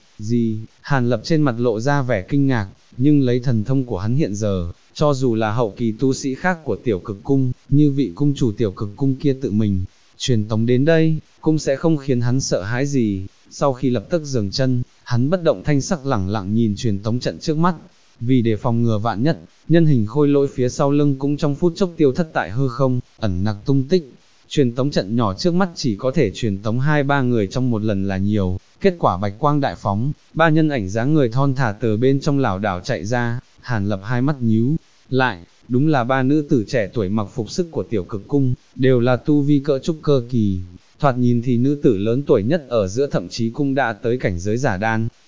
Hàn Lập trên mặt lộ ra vẻ kinh ngạc, nhưng lấy thần thông của hắn hiện giờ, cho dù là hậu kỳ tu sĩ khác của tiểu cực cung, như vị cung chủ tiểu cực cung kia tự mình truyền tống đến đây, cũng sẽ không khiến hắn sợ hãi gì. Sau khi lập tức dừng chân, hắn bất động thanh sắc lẳng lặng nhìn truyền tống trận trước mắt. Vì để phòng ngừa vạn nhất, nhân hình khôi lỗi phía sau lưng cũng trong phút chốc tiêu thất tại hư không, ẩn nặc tung tích. Truyền tống trận nhỏ trước mắt chỉ có thể truyền tống 2-3 người trong một lần là nhiều. Kết quả bạch quang đại phóng, 3 nhân ảnh dáng người thon thả từ bên trong lảo đảo chạy ra. Hàn Lập hai mắt nhíu lại, đúng là 3 nữ tử trẻ tuổi mặc phục sức của tiểu cực cung, đều là tu vi cỡ trúc cơ kỳ. Thoạt nhìn thì nữ tử lớn tuổi nhất ở giữa thậm chí cũng đã tới cảnh giới giả đan.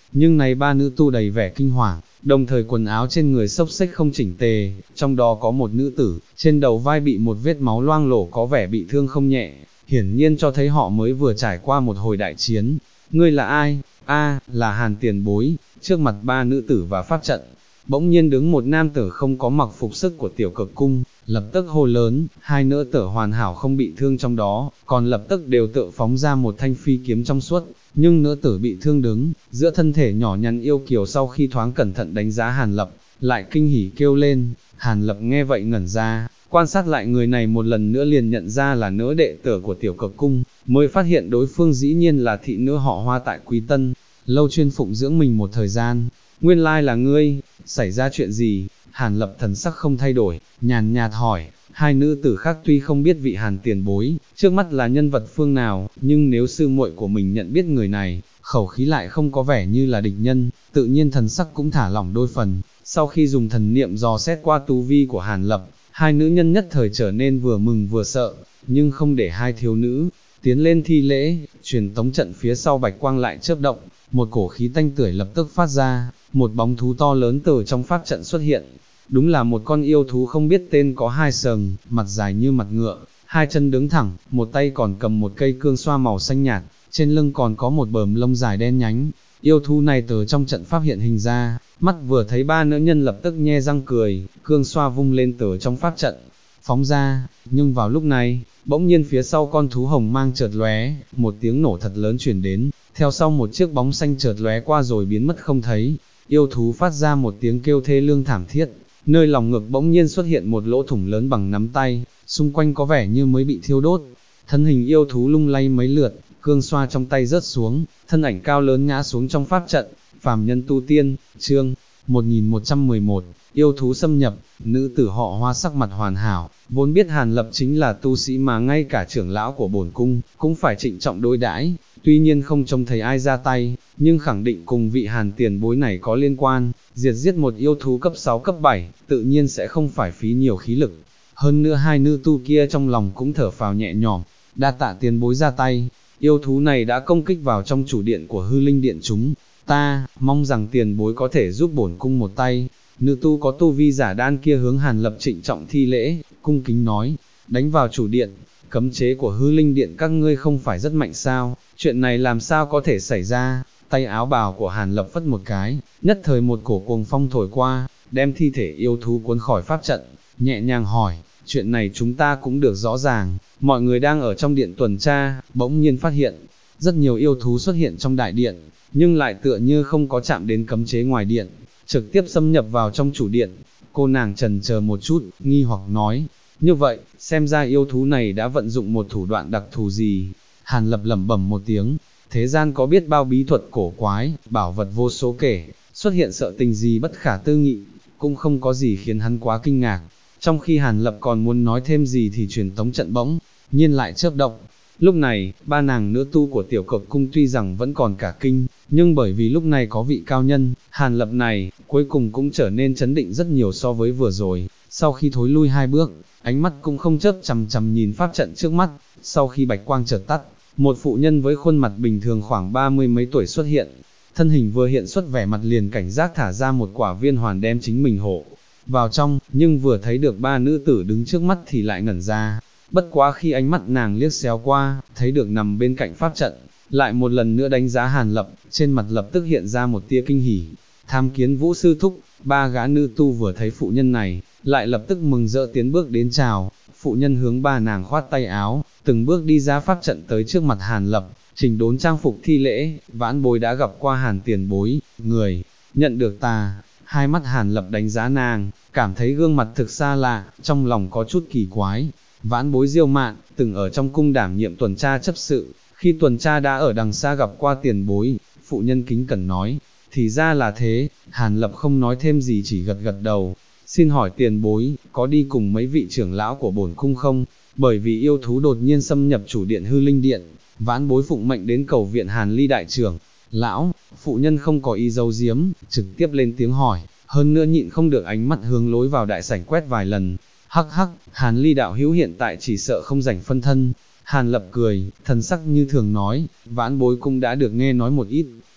nhưng này ba nữ tu đầy vẻ kinh hoàng, đồng thời quần áo trên người xốc xếch không chỉnh tề, trong đó có một nữ tử, trên đầu vai bị một vết máu loang lổ có vẻ bị thương không nhẹ, hiển nhiên cho thấy họ mới vừa trải qua một hồi đại chiến. Ngươi là ai? A, là Hàn tiền bối. Trước mặt ba nữ tử và pháp trận, bỗng nhiên đứng một nam tử không có mặc phục sức của tiểu cực cung, lập tức hô lớn, hai nữ tử hoàn hảo không bị thương trong đó, còn lập tức đều tự phóng ra một thanh phi kiếm trong suốt, nhưng nữ tử bị thương đứng, giữa thân thể nhỏ nhắn yêu kiều sau khi thoáng cẩn thận đánh giá Hàn Lập, lại kinh hỉ kêu lên. Hàn Lập nghe vậy ngẩn ra, quan sát lại người này một lần nữa liền nhận ra là nữ đệ tử của tiểu cực cung, mới phát hiện đối phương dĩ nhiên là thị nữ họ Hoa tại Quý Tân, lâu chuyên phụng dưỡng mình một thời gian. Nguyên lai là ngươi, xảy ra chuyện gì? Hàn Lập thần sắc không thay đổi, nhàn nhạt hỏi. Hai nữ tử khác tuy không biết vị Hàn tiền bối, trước mắt là nhân vật phương nào, nhưng nếu sư muội của mình nhận biết người này, khẩu khí lại không có vẻ như là địch nhân, tự nhiên thần sắc cũng thả lỏng đôi phần. Sau khi dùng thần niệm dò xét qua tu vi của Hàn Lập, hai nữ nhân nhất thời trở nên vừa mừng vừa sợ, nhưng không để hai thiếu nữ tiến lên thi lễ, truyền tống trận phía sau bạch quang lại chớp động, một cổ khí tanh tưởi lập tức phát ra, một bóng thú to lớn từ trong pháp trận xuất hiện. Đúng là một con yêu thú không biết tên có hai sừng, mặt dài như mặt ngựa, hai chân đứng thẳng, một tay còn cầm một cây cương xoa màu xanh nhạt, trên lưng còn có một bờm lông dài đen nhánh. Yêu thú này từ trong trận pháp hiện hình ra, mắt vừa thấy ba nữ nhân lập tức nhe răng cười, cương xoa vung lên từ trong pháp trận, phóng ra, nhưng vào lúc này, bỗng nhiên phía sau con thú hồng mang chợt lóe, một tiếng nổ thật lớn truyền đến, theo sau một chiếc bóng xanh chợt lóe qua rồi biến mất không thấy. Yêu thú phát ra một tiếng kêu thê lương thảm thiết, nơi lòng ngực bỗng nhiên xuất hiện một lỗ thủng lớn bằng nắm tay, xung quanh có vẻ như mới bị thiêu đốt. Thân hình yêu thú lung lay mấy lượt, cương xoa trong tay rớt xuống, thân ảnh cao lớn ngã xuống trong pháp trận. Phàm nhân tu tiên, chương 1111, yêu thú xâm nhập. Nữ tử họ Hoa sắc mặt hoàn hảo, vốn biết Hàn Lập chính là tu sĩ mà ngay cả trưởng lão của bổn cung cũng phải trịnh trọng đối đãi, tuy nhiên không trông thấy ai ra tay, nhưng khẳng định cùng vị Hàn tiền bối này có liên quan. Diệt giết một yêu thú cấp 6 cấp 7, tự nhiên sẽ không phải phí nhiều khí lực. Hơn nữa hai nữ tu kia trong lòng cũng thở phào nhẹ nhõm, đa tạ tiền bối ra tay. Yêu thú này đã công kích vào trong chủ điện của hư linh điện chúng ta, mong rằng tiền bối có thể giúp bổn cung một tay. Nữ tu có tu vi giả đan kia hướng Hàn Lập trịnh trọng thi lễ, cung kính nói, đánh vào chủ điện, cấm chế của hư linh điện các ngươi không phải rất mạnh sao, chuyện này làm sao có thể xảy ra. Tay áo bào của Hàn Lập phất một cái, nhất thời một cổ cuồng phong thổi qua, đem thi thể yêu thú cuốn khỏi pháp trận, nhẹ nhàng hỏi, chuyện này chúng ta cũng được rõ ràng. Mọi người đang ở trong điện tuần tra, bỗng nhiên phát hiện, rất nhiều yêu thú xuất hiện trong đại điện, nhưng lại tựa như không có chạm đến cấm chế ngoài điện, trực tiếp xâm nhập vào trong chủ điện. Cô nàng trần chờ một chút, nghi hoặc nói, như vậy, xem ra yêu thú này đã vận dụng một thủ đoạn đặc thù gì. Hàn Lập lẩm bẩm một tiếng, thế gian có biết bao bí thuật cổ quái, bảo vật vô số kể, xuất hiện sợ tình gì bất khả tư nghị, cũng không có gì khiến hắn quá kinh ngạc. Trong khi Hàn Lập còn muốn nói thêm gì thì truyền tống trận bỗng nhiên lại chớp động. Lúc này, ba nàng nữ tu của tiểu cực cung tuy rằng vẫn còn cả kinh, nhưng bởi vì lúc này có vị cao nhân, Hàn Lập này, cuối cùng cũng trở nên chấn định rất nhiều so với vừa rồi. Sau khi thối lui hai bước, ánh mắt cũng không chớp chằm chằm nhìn pháp trận trước mắt. Sau khi bạch quang chợt tắt, một phụ nhân với khuôn mặt bình thường khoảng 30 mấy tuổi xuất hiện. Thân hình vừa hiện xuất vẻ mặt liền cảnh giác thả ra một quả viên hoàn đem chính mình hộ vào trong, nhưng vừa thấy được ba nữ tử đứng trước mắt thì lại ngẩn ra. Bất quá khi ánh mắt nàng liếc xéo qua, thấy được nằm bên cạnh pháp trận, lại một lần nữa đánh giá Hàn Lập, trên mặt lập tức hiện ra một tia kinh hỉ. Tham kiến Vũ sư thúc. Ba gã nữ tu vừa thấy phụ nhân này, lại lập tức mừng rỡ tiến bước đến chào. Phụ nhân hướng ba nàng khoát tay áo, từng bước đi ra pháp trận tới trước mặt Hàn Lập, chỉnh đốn trang phục thi lễ, vãn bối đã gặp qua Hàn tiền bối, người nhận được ta. Hai mắt Hàn Lập đánh giá nàng, cảm thấy gương mặt thực xa lạ, trong lòng có chút kỳ quái. Vãn bối Diêu Mạn, từng ở trong cung đảm nhiệm tuần tra chấp sự, khi tuần tra đã ở đằng xa gặp qua tiền bối. Phụ nhân kính cẩn nói, thì ra là thế. Hàn Lập không nói thêm gì, chỉ gật gật đầu. Xin hỏi tiền bối, có đi cùng mấy vị trưởng lão của bổn cung không? Bởi vì yêu thú đột nhiên xâm nhập chủ điện hư linh điện, vãn bối phụng mệnh đến cầu viện Hàn Ly đại trưởng lão. Phụ nhân không có ý giấu giếm, trực tiếp lên tiếng hỏi, hơn nữa nhịn không được ánh mắt hướng lối vào đại sảnh quét vài lần. Hắc hắc, Hàn Ly đạo hữu hiện tại chỉ sợ không rảnh phân thân. Hàn Lập cười, thần sắc như thường nói, vãn bối cũng đã được nghe nói một ít,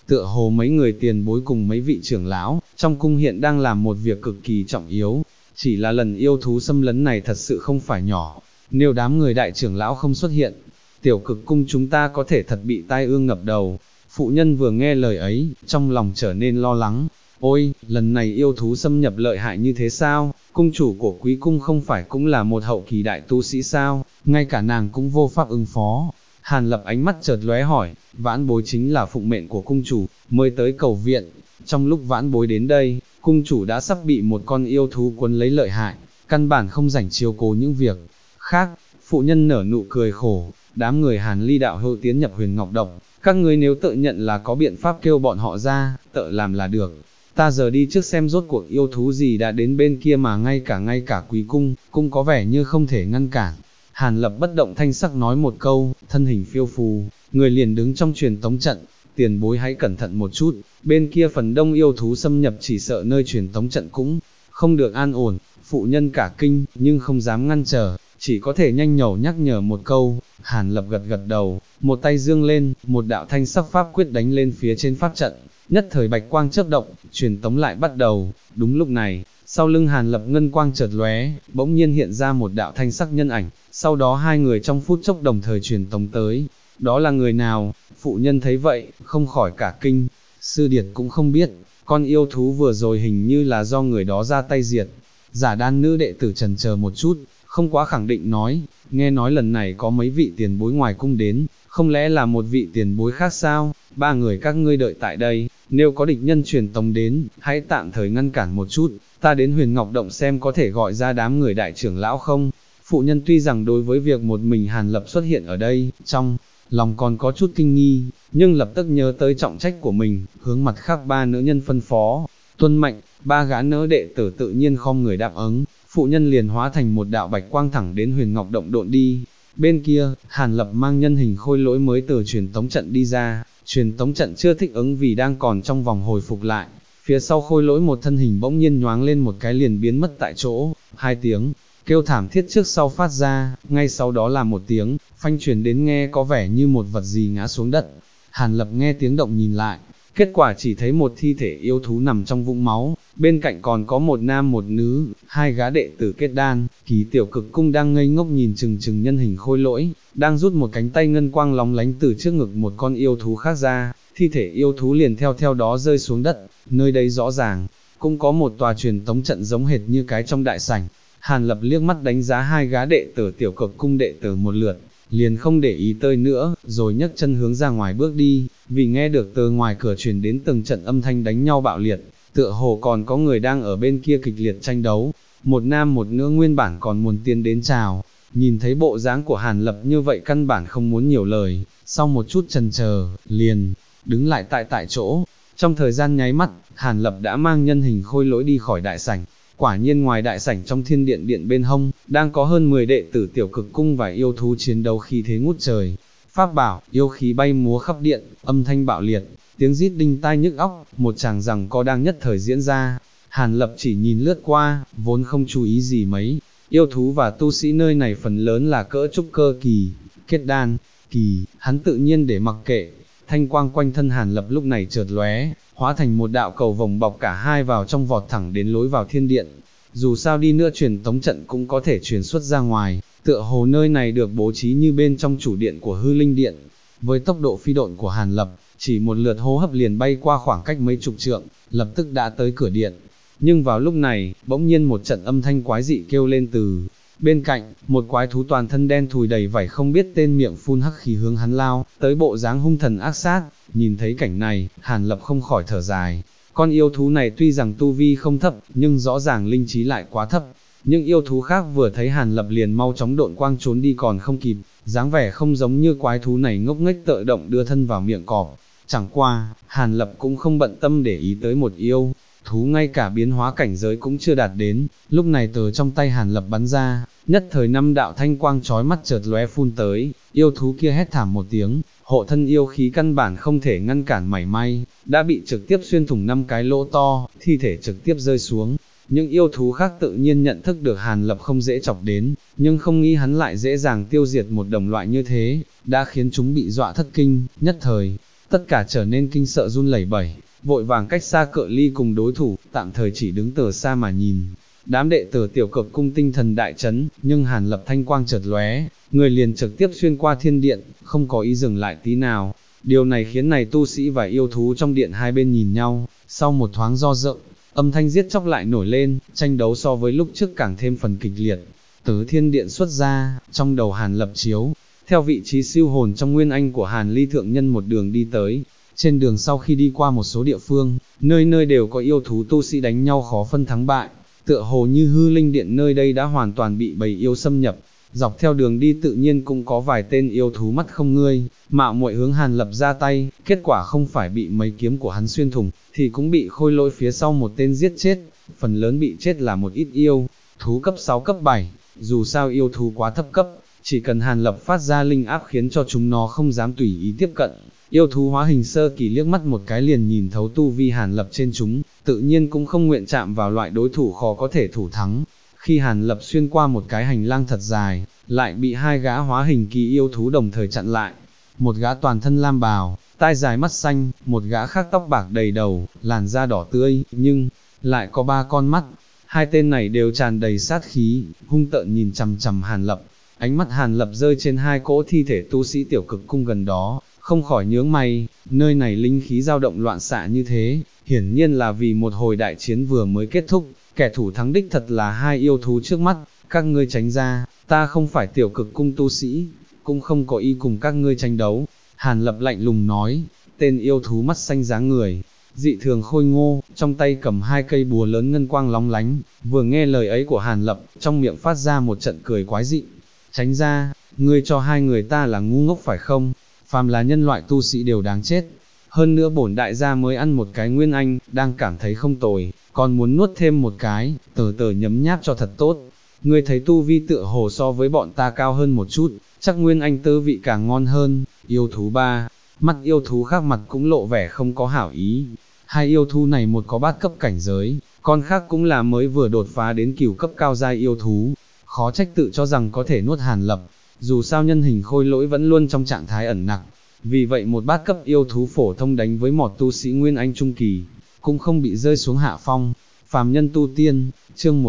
tựa hồ mấy người tiền bối cùng mấy vị trưởng lão, trong cung hiện đang làm một việc cực kỳ trọng yếu, chỉ là lần yêu thú xâm lấn này thật sự không phải nhỏ, nếu đám người đại trưởng lão không xuất hiện, tiểu cực cung chúng ta có thể thật bị tai ương ngập đầu. Phụ nhân vừa nghe lời ấy, trong lòng trở nên lo lắng, ôi, lần này yêu thú xâm nhập lợi hại như thế sao, cung chủ của quý cung không phải cũng là một hậu kỳ đại tu sĩ sao, ngay cả nàng cũng vô pháp ứng phó. Hàn Lập ánh mắt chợt lóe hỏi, vãn bối chính là phụng mệnh của cung chủ, mới tới cầu viện, trong lúc vãn bối đến đây, cung chủ đã sắp bị một con yêu thú quấn lấy lợi hại, căn bản không rảnh chiếu cố những việc khác. Phụ nhân nở nụ cười khổ, đám người Hàn Ly đạo hữu tiến nhập Huyền Ngọc Động, các ngươi nếu tự nhận là có biện pháp kêu bọn họ ra, tự làm là được. Ta giờ đi trước xem rốt cuộc yêu thú gì đã đến bên kia mà ngay cả quý cung, cũng có vẻ như không thể ngăn cản. Hàn Lập bất động thanh sắc nói một câu, thân hình phiêu phù, người liền đứng trong truyền tống trận, tiền bối hãy cẩn thận một chút, bên kia phần đông yêu thú xâm nhập chỉ sợ nơi truyền tống trận cũng không được an ổn. Phụ nhân cả kinh, nhưng không dám ngăn trở, chỉ có thể nhanh nhẩu nhắc nhở một câu. Hàn Lập gật gật đầu, một tay dương lên, một đạo thanh sắc pháp quyết đánh lên phía trên pháp trận, nhất thời bạch quang chớp động, truyền tống lại bắt đầu. Đúng lúc này, sau lưng Hàn Lập ngân quang chợt lóe, bỗng nhiên hiện ra một đạo thanh sắc nhân ảnh, sau đó hai người trong phút chốc đồng thời truyền tống tới. Đó là người nào? Phụ nhân thấy vậy, không khỏi cả kinh. Sư điệt cũng không biết, con yêu thú vừa rồi hình như là do người đó ra tay diệt. Giả đan nữ đệ tử chần chờ một chút, không quá khẳng định nói, nghe nói lần này có mấy vị tiền bối ngoài cung đến, không lẽ là một vị tiền bối khác sao? Ba người các ngươi đợi tại đây, nếu có địch nhân truyền tống đến, hãy tạm thời ngăn cản một chút, ta đến Huyền Ngọc Động xem có thể gọi ra đám người đại trưởng lão không. Phụ nhân tuy rằng đối với việc một mình Hàn Lập xuất hiện ở đây, trong lòng còn có chút kinh nghi, nhưng lập tức nhớ tới trọng trách của mình, hướng mặt khác ba nữ nhân phân phó, tuân mệnh. Ba gã nữ đệ tử tự nhiên khom người đáp ứng, phụ nhân liền hóa thành một đạo bạch quang thẳng đến Huyền Ngọc Động độn đi. Bên kia, Hàn Lập mang nhân hình khôi lỗi mới từ truyền tống trận đi ra, truyền tống trận chưa thích ứng vì đang còn trong vòng hồi phục lại. Phía sau khôi lỗi một thân hình bỗng nhiên nhoáng lên một cái liền biến mất tại chỗ, hai tiếng kêu thảm thiết trước sau phát ra, ngay sau đó là một tiếng phanh truyền đến nghe có vẻ như một vật gì ngã xuống đất. Hàn Lập nghe tiếng động nhìn lại, kết quả chỉ thấy một thi thể yêu thú nằm trong vũng máu, bên cạnh còn có một nam một nữ, hai gã đệ tử kết đan, kỳ tiểu cực cung đang ngây ngốc nhìn chừng chừng nhân hình khôi lỗi, đang rút một cánh tay ngân quang lóng lánh từ trước ngực một con yêu thú khác ra, thi thể yêu thú liền theo đó rơi xuống đất, nơi đây rõ ràng, cũng có một tòa truyền tống trận giống hệt như cái trong đại sảnh. Hàn Lập liếc mắt đánh giá hai gã đệ tử tiểu cực cung đệ tử một lượt, liền không để ý tới nữa, rồi nhấc chân hướng ra ngoài bước đi, vì nghe được từ ngoài cửa truyền đến từng trận âm thanh đánh nhau bạo liệt, tựa hồ còn có người đang ở bên kia kịch liệt tranh đấu. Một nam một nữ nguyên bản còn muốn tiến đến chào, nhìn thấy bộ dáng của Hàn Lập như vậy căn bản không muốn nhiều lời, sau một chút chần chờ, liền đứng lại tại chỗ. Trong thời gian nháy mắt, Hàn Lập đã mang nhân hình khôi lỗi đi khỏi đại sảnh. Quả nhiên ngoài đại sảnh trong thiên điện điện bên hông, đang có hơn 10 đệ tử tiểu cực cung và yêu thú chiến đấu khí thế ngút trời. Pháp bảo, yêu khí bay múa khắp điện, âm thanh bạo liệt, tiếng rít đinh tai nhức óc, một tràng giằng co đang nhất thời diễn ra. Hàn Lập chỉ nhìn lướt qua, vốn không chú ý gì mấy, yêu thú và tu sĩ nơi này phần lớn là cỡ trúc cơ kỳ, kết đan kỳ, hắn tự nhiên để mặc kệ. Thanh quang quanh thân Hàn Lập lúc này chợt lóe, hóa thành một đạo cầu vòng bọc cả hai vào trong vọt thẳng đến lối vào thiên điện. Dù sao đi nữa truyền tống trận cũng có thể truyền xuất ra ngoài, tựa hồ nơi này được bố trí như bên trong chủ điện của hư linh điện. Với tốc độ phi độn của Hàn Lập, chỉ một lượt hô hấp liền bay qua khoảng cách mấy chục trượng, lập tức đã tới cửa điện. Nhưng vào lúc này, bỗng nhiên một trận âm thanh quái dị kêu lên từ bên cạnh, một quái thú toàn thân đen thùi đầy vảy không biết tên miệng phun hắc khí hướng hắn lao, tới bộ dáng hung thần ác sát. Nhìn thấy cảnh này, Hàn Lập không khỏi thở dài. Con yêu thú này tuy rằng tu vi không thấp, nhưng rõ ràng linh trí lại quá thấp. Những yêu thú khác vừa thấy Hàn Lập liền mau chóng độn quang trốn đi còn không kịp, dáng vẻ không giống như quái thú này ngốc nghếch tự động đưa thân vào miệng cọp. Chẳng qua, Hàn Lập cũng không bận tâm để ý tới một yêu thú ngay cả biến hóa cảnh giới cũng chưa đạt đến. Lúc này từ trong tay Hàn Lập bắn ra, nhất thời 5 đạo thanh quang chói mắt chợt lóe phun tới, yêu thú kia hét thảm một tiếng, hộ thân yêu khí căn bản không thể ngăn cản mảy may, đã bị trực tiếp xuyên thủng 5 cái lỗ to, thi thể trực tiếp rơi xuống. Những yêu thú khác tự nhiên nhận thức được Hàn Lập không dễ chọc đến, nhưng không nghĩ hắn lại dễ dàng tiêu diệt một đồng loại như thế, đã khiến chúng bị dọa thất kinh, nhất thời tất cả trở nên kinh sợ run lẩy bẩy, vội vàng cách xa cự ly cùng đối thủ, tạm thời chỉ đứng từ xa mà nhìn. Đám đệ tử tiểu cực cung tinh thần đại chấn, nhưng Hàn Lập thanh quang chợt lóe, người liền trực tiếp xuyên qua thiên điện, không có ý dừng lại tí nào. Điều này khiến này tu sĩ và yêu thú trong điện hai bên nhìn nhau, sau một thoáng do dự, âm thanh giết chóc lại nổi lên, tranh đấu so với lúc trước càng thêm phần kịch liệt. Từ thiên điện xuất ra, trong đầu Hàn Lập chiếu, theo vị trí siêu hồn trong nguyên anh của Hàn Ly thượng nhân một đường đi tới. Trên đường sau khi đi qua một số địa phương, nơi nơi đều có yêu thú tu sĩ đánh nhau khó phân thắng bại, tựa hồ như hư linh điện nơi đây đã hoàn toàn bị bầy yêu xâm nhập. Dọc theo đường đi tự nhiên cũng có vài tên yêu thú mắt không ngươi, mạo muội hướng Hàn Lập ra tay, kết quả không phải bị mấy kiếm của hắn xuyên thủng, thì cũng bị khôi lỗi phía sau một tên giết chết, phần lớn bị chết là một ít yêu thú cấp 6 cấp 7, dù sao yêu thú quá thấp cấp, chỉ cần Hàn Lập phát ra linh áp khiến cho chúng nó không dám tùy ý tiếp cận. Yêu thú hóa hình sơ kỳ liếc mắt một cái liền nhìn thấu tu vi Hàn Lập trên chúng, tự nhiên cũng không nguyện chạm vào loại đối thủ khó có thể thủ thắng. Khi Hàn Lập xuyên qua một cái hành lang thật dài, lại bị hai gã hóa hình kỳ yêu thú đồng thời chặn lại. Một gã toàn thân lam bào, tai dài mắt xanh, một gã khác tóc bạc đầy đầu, làn da đỏ tươi, nhưng lại có 3 con mắt. Hai tên này đều tràn đầy sát khí, hung tợn nhìn chằm chằm Hàn Lập. Ánh mắt Hàn Lập rơi trên hai cỗ thi thể tu sĩ tiểu cực cung gần đó, không khỏi nhướng mày, nơi này linh khí dao động loạn xạ như thế, hiển nhiên là vì một hồi đại chiến vừa mới kết thúc, kẻ thủ thắng đích thật là hai yêu thú trước mắt, các ngươi tránh ra, ta không phải tiểu cực cung tu sĩ, cũng không có ý cùng các ngươi tranh đấu. Hàn Lập lạnh lùng nói, tên yêu thú mắt xanh dáng người, dị thường khôi ngô, trong tay cầm 2 cây búa lớn ngân quang lóng lánh, vừa nghe lời ấy của Hàn Lập, trong miệng phát ra một trận cười quái dị. Tránh ra, ngươi cho hai người ta là ngu ngốc phải không? Phàm là nhân loại tu sĩ đều đáng chết. Hơn nữa bổn đại gia mới ăn một cái nguyên anh, đang cảm thấy không tồi, còn muốn nuốt thêm một cái, từ từ nhấm nháp cho thật tốt. Ngươi thấy tu vi tựa hồ so với bọn ta cao hơn một chút, chắc nguyên anh tư vị càng ngon hơn. Yêu thú 3, mắt yêu thú khác mặt cũng lộ vẻ không có hảo ý. Hai yêu thú này một có bát cấp cảnh giới, con khác cũng là mới vừa đột phá đến cửu cấp cao giai yêu thú. Khó trách tự cho rằng có thể nuốt Hàn Lập, dù sao nhân hình khôi lỗi vẫn luôn trong trạng thái ẩn nặc, vì vậy một bát cấp yêu thú phổ thông đánh với một tu sĩ nguyên anh trung kỳ, cũng không bị rơi xuống hạ phong. Phàm nhân tu tiên, chương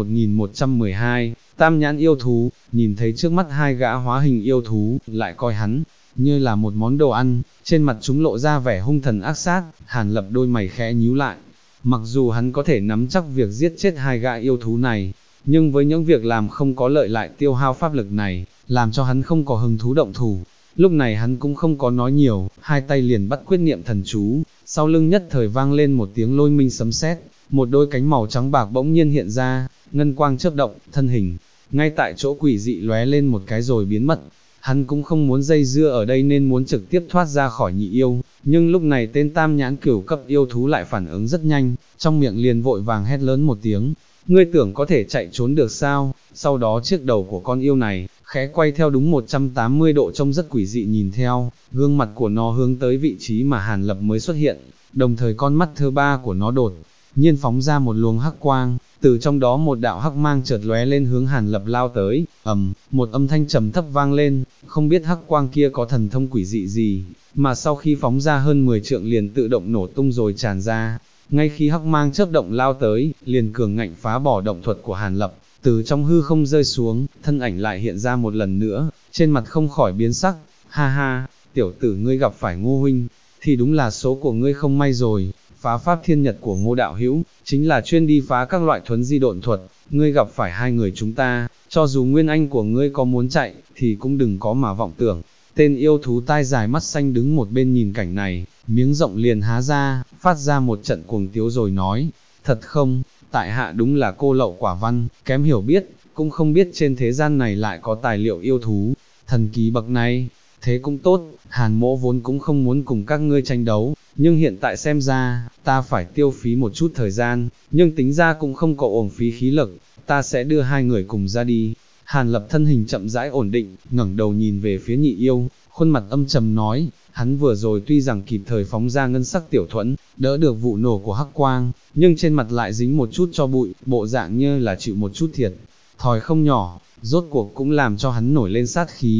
1112, tam nhãn yêu thú, nhìn thấy trước mắt hai gã hóa hình yêu thú, lại coi hắn như là một món đồ ăn, trên mặt chúng lộ ra vẻ hung thần ác sát. Hàn Lập đôi mày khẽ nhíu lại, mặc dù hắn có thể nắm chắc việc giết chết hai gã yêu thú này, nhưng với những việc làm không có lợi lại tiêu hao pháp lực này, làm cho hắn không có hứng thú động thủ. Lúc này hắn cũng không có nói nhiều, hai tay liền bắt quyết niệm thần chú, sau lưng nhất thời vang lên một tiếng lôi minh sấm sét, một đôi cánh màu trắng bạc bỗng nhiên hiện ra, ngân quang chớp động, thân hình ngay tại chỗ quỷ dị lóe lên một cái rồi biến mất. Hắn cũng không muốn dây dưa ở đây nên muốn trực tiếp thoát ra khỏi nhị yêu, nhưng lúc này tên tam nhãn cửu cấp yêu thú lại phản ứng rất nhanh, trong miệng liền vội vàng hét lớn một tiếng, ngươi tưởng có thể chạy trốn được sao? Sau đó chiếc đầu của con yêu này, khẽ quay theo đúng 180 độ trông rất quỷ dị nhìn theo, gương mặt của nó hướng tới vị trí mà Hàn Lập mới xuất hiện, đồng thời con mắt thứ 3 của nó đột nhiên phóng ra một luồng hắc quang, từ trong đó một đạo hắc mang chợt lóe lên hướng Hàn Lập lao tới, một âm thanh trầm thấp vang lên, không biết hắc quang kia có thần thông quỷ dị gì, mà sau khi phóng ra hơn 10 trượng liền tự động nổ tung rồi tràn ra. Ngay khi hắc mang chớp động lao tới, liền cường ngạnh phá bỏ động thuật của Hàn Lập, từ trong hư không rơi xuống, thân ảnh lại hiện ra một lần nữa, trên mặt không khỏi biến sắc, ha ha, tiểu tử ngươi gặp phải Ngô huynh, thì đúng là số của ngươi không may rồi. Phá pháp thiên nhật của Ngô đạo hữu, chính là chuyên đi phá các loại thuấn di độn thuật, ngươi gặp phải hai người chúng ta, cho dù nguyên anh của ngươi có muốn chạy, thì cũng đừng có mà vọng tưởng. Tên yêu thú tai dài mắt xanh đứng một bên nhìn cảnh này, miếng rộng liền há ra, phát ra một trận cuồng tiếu rồi nói, thật không, tại hạ đúng là cô lậu quả văn, kém hiểu biết, cũng không biết trên thế gian này lại có tài liệu yêu thú, thần kỳ bậc này. Thế cũng tốt, Hàn mỗ vốn cũng không muốn cùng các ngươi tranh đấu, nhưng hiện tại xem ra, ta phải tiêu phí một chút thời gian, nhưng tính ra cũng không có uổng phí khí lực, ta sẽ đưa hai người cùng ra đi. Hàn Lập thân hình chậm rãi ổn định, ngẩng đầu nhìn về phía nhị yêu, khuôn mặt âm trầm nói, hắn vừa rồi tuy rằng kịp thời phóng ra ngân sắc tiểu thuẫn, đỡ được vụ nổ của hắc quang, nhưng trên mặt lại dính một chút cho bụi, bộ dạng như là chịu một chút thiệt thòi không nhỏ, rốt cuộc cũng làm cho hắn nổi lên sát khí.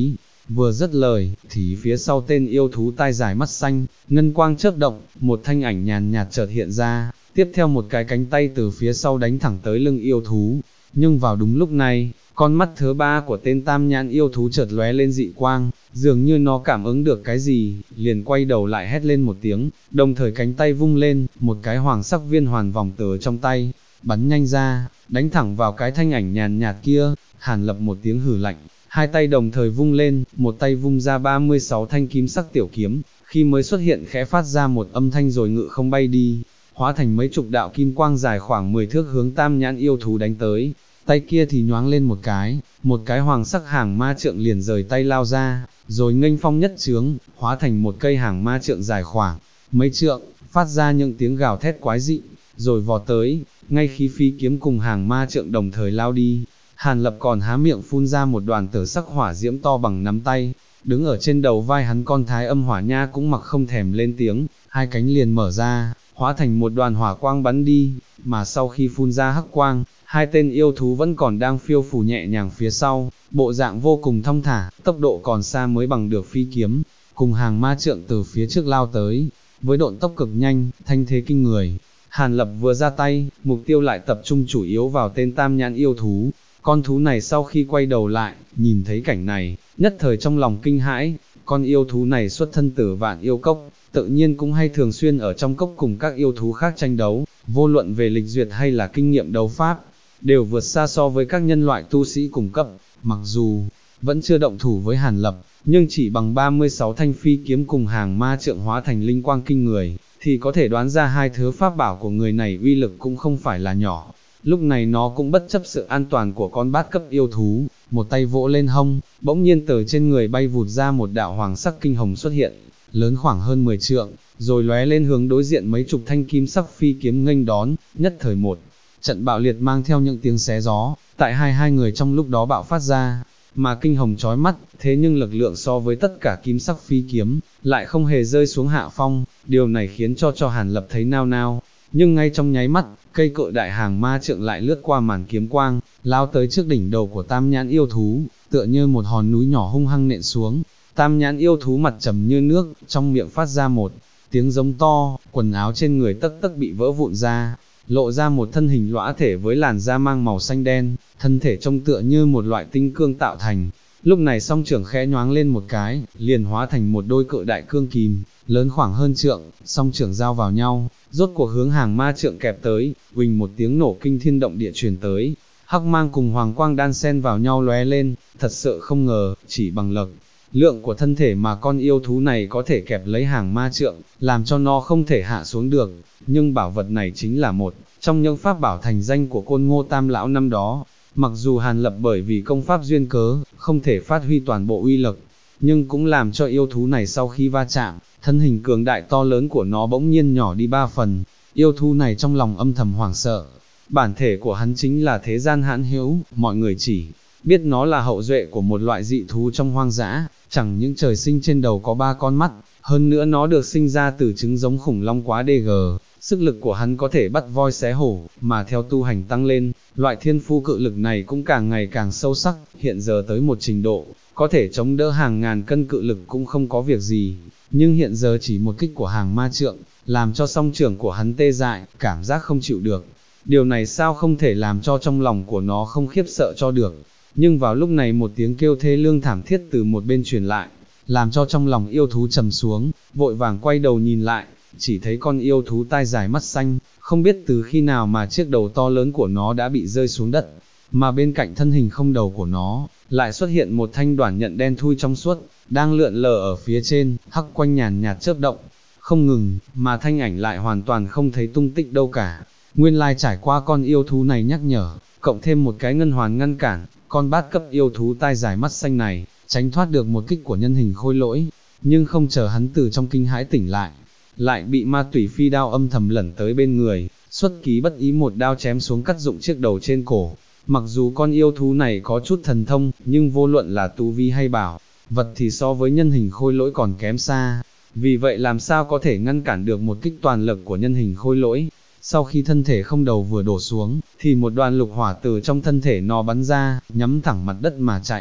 Vừa dứt lời, thì phía sau tên yêu thú tai dài mắt xanh, ngân quang chớp động, một thanh ảnh nhàn nhạt chợt hiện ra, tiếp theo một cái cánh tay từ phía sau đánh thẳng tới lưng yêu thú. Nhưng vào đúng lúc này, con mắt thứ ba của tên tam nhãn yêu thú chợt lóe lên dị quang, dường như nó cảm ứng được cái gì, liền quay đầu lại hét lên một tiếng, đồng thời cánh tay vung lên, một cái hoàng sắc viên hoàn vòng từ trong tay, bắn nhanh ra, đánh thẳng vào cái thanh ảnh nhàn nhạt kia. Hàn Lập một tiếng hừ lạnh, hai tay đồng thời vung lên, một tay vung ra 36 thanh kim sắc tiểu kiếm, khi mới xuất hiện khẽ phát ra một âm thanh rồi ngự không bay đi, hóa thành mấy chục đạo kim quang dài khoảng 10 thước hướng tam nhãn yêu thú đánh tới. Tay kia thì nhoáng lên một cái hoàng sắc hàng ma trượng liền rời tay lao ra, rồi nghênh phong nhất chướng, hóa thành một cây hàng ma trượng dài khoảng mấy trượng, phát ra những tiếng gào thét quái dị, rồi vọt tới, ngay khi phi kiếm cùng hàng ma trượng đồng thời lao đi. Hàn Lập còn há miệng phun ra một đoàn tử sắc hỏa diễm to bằng nắm tay, đứng ở trên đầu vai hắn con thái âm hỏa nha cũng mặc không thèm lên tiếng, hai cánh liền mở ra, hóa thành một đoàn hỏa quang bắn đi, mà sau khi phun ra hắc quang, hai tên yêu thú vẫn còn đang phiêu phù nhẹ nhàng phía sau, bộ dạng vô cùng thong thả, tốc độ còn xa mới bằng được phi kiếm, cùng hàng ma trượng từ phía trước lao tới, với độn tốc cực nhanh, thanh thế kinh người. Hàn Lập vừa ra tay, mục tiêu lại tập trung chủ yếu vào tên tam nhãn yêu thú. Con thú này sau khi quay đầu lại, nhìn thấy cảnh này, nhất thời trong lòng kinh hãi, con yêu thú này xuất thân từ Vạn Yêu Cốc, tự nhiên cũng hay thường xuyên ở trong cốc cùng các yêu thú khác tranh đấu, vô luận về lịch duyệt hay là kinh nghiệm đấu pháp, đều vượt xa so với các nhân loại tu sĩ cùng cấp, mặc dù vẫn chưa động thủ với Hàn Lập, nhưng chỉ bằng 36 thanh phi kiếm cùng hàng ma trượng hóa thành linh quang kinh người, thì có thể đoán ra hai thứ pháp bảo của người này uy lực cũng không phải là nhỏ. Lúc này nó cũng bất chấp sự an toàn của con bát cấp yêu thú, một tay vỗ lên hông, bỗng nhiên từ trên người bay vụt ra một đạo hoàng sắc kinh hồng xuất hiện, lớn khoảng hơn 10 trượng, rồi lóe lên hướng đối diện mấy chục thanh kim sắc phi kiếm nghênh đón, nhất thời một trận bạo liệt mang theo những tiếng xé gió, tại hai người trong lúc đó bạo phát ra, mà kinh hồng chói mắt, thế nhưng lực lượng so với tất cả kim sắc phi kiếm, lại không hề rơi xuống hạ phong, điều này khiến cho Hàn Lập thấy nao nao. Nhưng ngay trong nháy mắt, cây cự đại hàng ma trượng lại lướt qua màn kiếm quang, lao tới trước đỉnh đầu của tam nhãn yêu thú, tựa như một hòn núi nhỏ hung hăng nện xuống. Tam nhãn yêu thú mặt trầm như nước, trong miệng phát ra một tiếng giống to, quần áo trên người tấc tấc bị vỡ vụn ra, lộ ra một thân hình lõa thể với làn da mang màu xanh đen, thân thể trông tựa như một loại tinh cương tạo thành. Lúc này song trưởng khẽ nhoáng lên một cái, liền hóa thành một đôi cự đại cương kìm, lớn khoảng hơn trượng, song trưởng giao vào nhau, rốt cuộc hướng hàng ma trượng kẹp tới, huỳnh một tiếng nổ kinh thiên động địa truyền tới, hắc mang cùng hoàng quang đan xen vào nhau lóe lên, thật sự không ngờ, chỉ bằng lực lượng của thân thể mà con yêu thú này có thể kẹp lấy hàng ma trượng, làm cho nó không thể hạ xuống được, nhưng bảo vật này chính là một trong những pháp bảo thành danh của Côn Ngô Tam Lão năm đó. Mặc dù Hàn Lập bởi vì công pháp duyên cớ, không thể phát huy toàn bộ uy lực, nhưng cũng làm cho yêu thú này sau khi va chạm, thân hình cường đại to lớn của nó bỗng nhiên nhỏ đi 3 phần, yêu thú này trong lòng âm thầm hoảng sợ. Bản thể của hắn chính là thế gian hãn hữu, mọi người chỉ biết nó là hậu duệ của một loại dị thú trong hoang dã, chẳng những trời sinh trên đầu có 3 con mắt, hơn nữa nó được sinh ra từ trứng giống khủng long quá DG. Sức lực của hắn có thể bắt voi xé hổ, mà theo tu hành tăng lên, loại thiên phu cự lực này cũng càng ngày càng sâu sắc, hiện giờ tới một trình độ, có thể chống đỡ hàng ngàn cân cự lực cũng không có việc gì, nhưng hiện giờ chỉ một kích của hàng ma trượng, làm cho song trưởng của hắn tê dại, cảm giác không chịu được. Điều này sao không thể làm cho trong lòng của nó không khiếp sợ cho được, nhưng vào lúc này một tiếng kêu thê lương thảm thiết từ một bên truyền lại, làm cho trong lòng yêu thú trầm xuống, vội vàng quay đầu nhìn lại, chỉ thấy con yêu thú tai dài mắt xanh, không biết từ khi nào mà chiếc đầu to lớn của nó đã bị rơi xuống đất, mà bên cạnh thân hình không đầu của nó, lại xuất hiện một thanh đoản nhận đen thui trong suốt, đang lượn lờ ở phía trên, hắc quanh nhàn nhạt chớp động, không ngừng, mà thanh ảnh lại hoàn toàn không thấy tung tích đâu cả. Nguyên lai trải qua con yêu thú này nhắc nhở, cộng thêm một cái ngân hoàn ngăn cản, con bát cấp yêu thú tai dài mắt xanh này, tránh thoát được một kích của nhân hình khôi lỗi, nhưng không chờ hắn từ trong kinh hãi tỉnh lại bị ma tủy phi đao âm thầm lẩn tới bên người, xuất ký bất ý một đao chém xuống cắt dụng chiếc đầu trên cổ. Mặc dù con yêu thú này có chút thần thông, nhưng vô luận là tu vi hay bảo vật thì so với nhân hình khôi lỗi còn kém xa, vì vậy làm sao có thể ngăn cản được một kích toàn lực của nhân hình khôi lỗi. Sau khi thân thể không đầu vừa đổ xuống, thì một đoàn lục hỏa từ trong thân thể nó bắn ra, nhắm thẳng mặt đất mà chạy.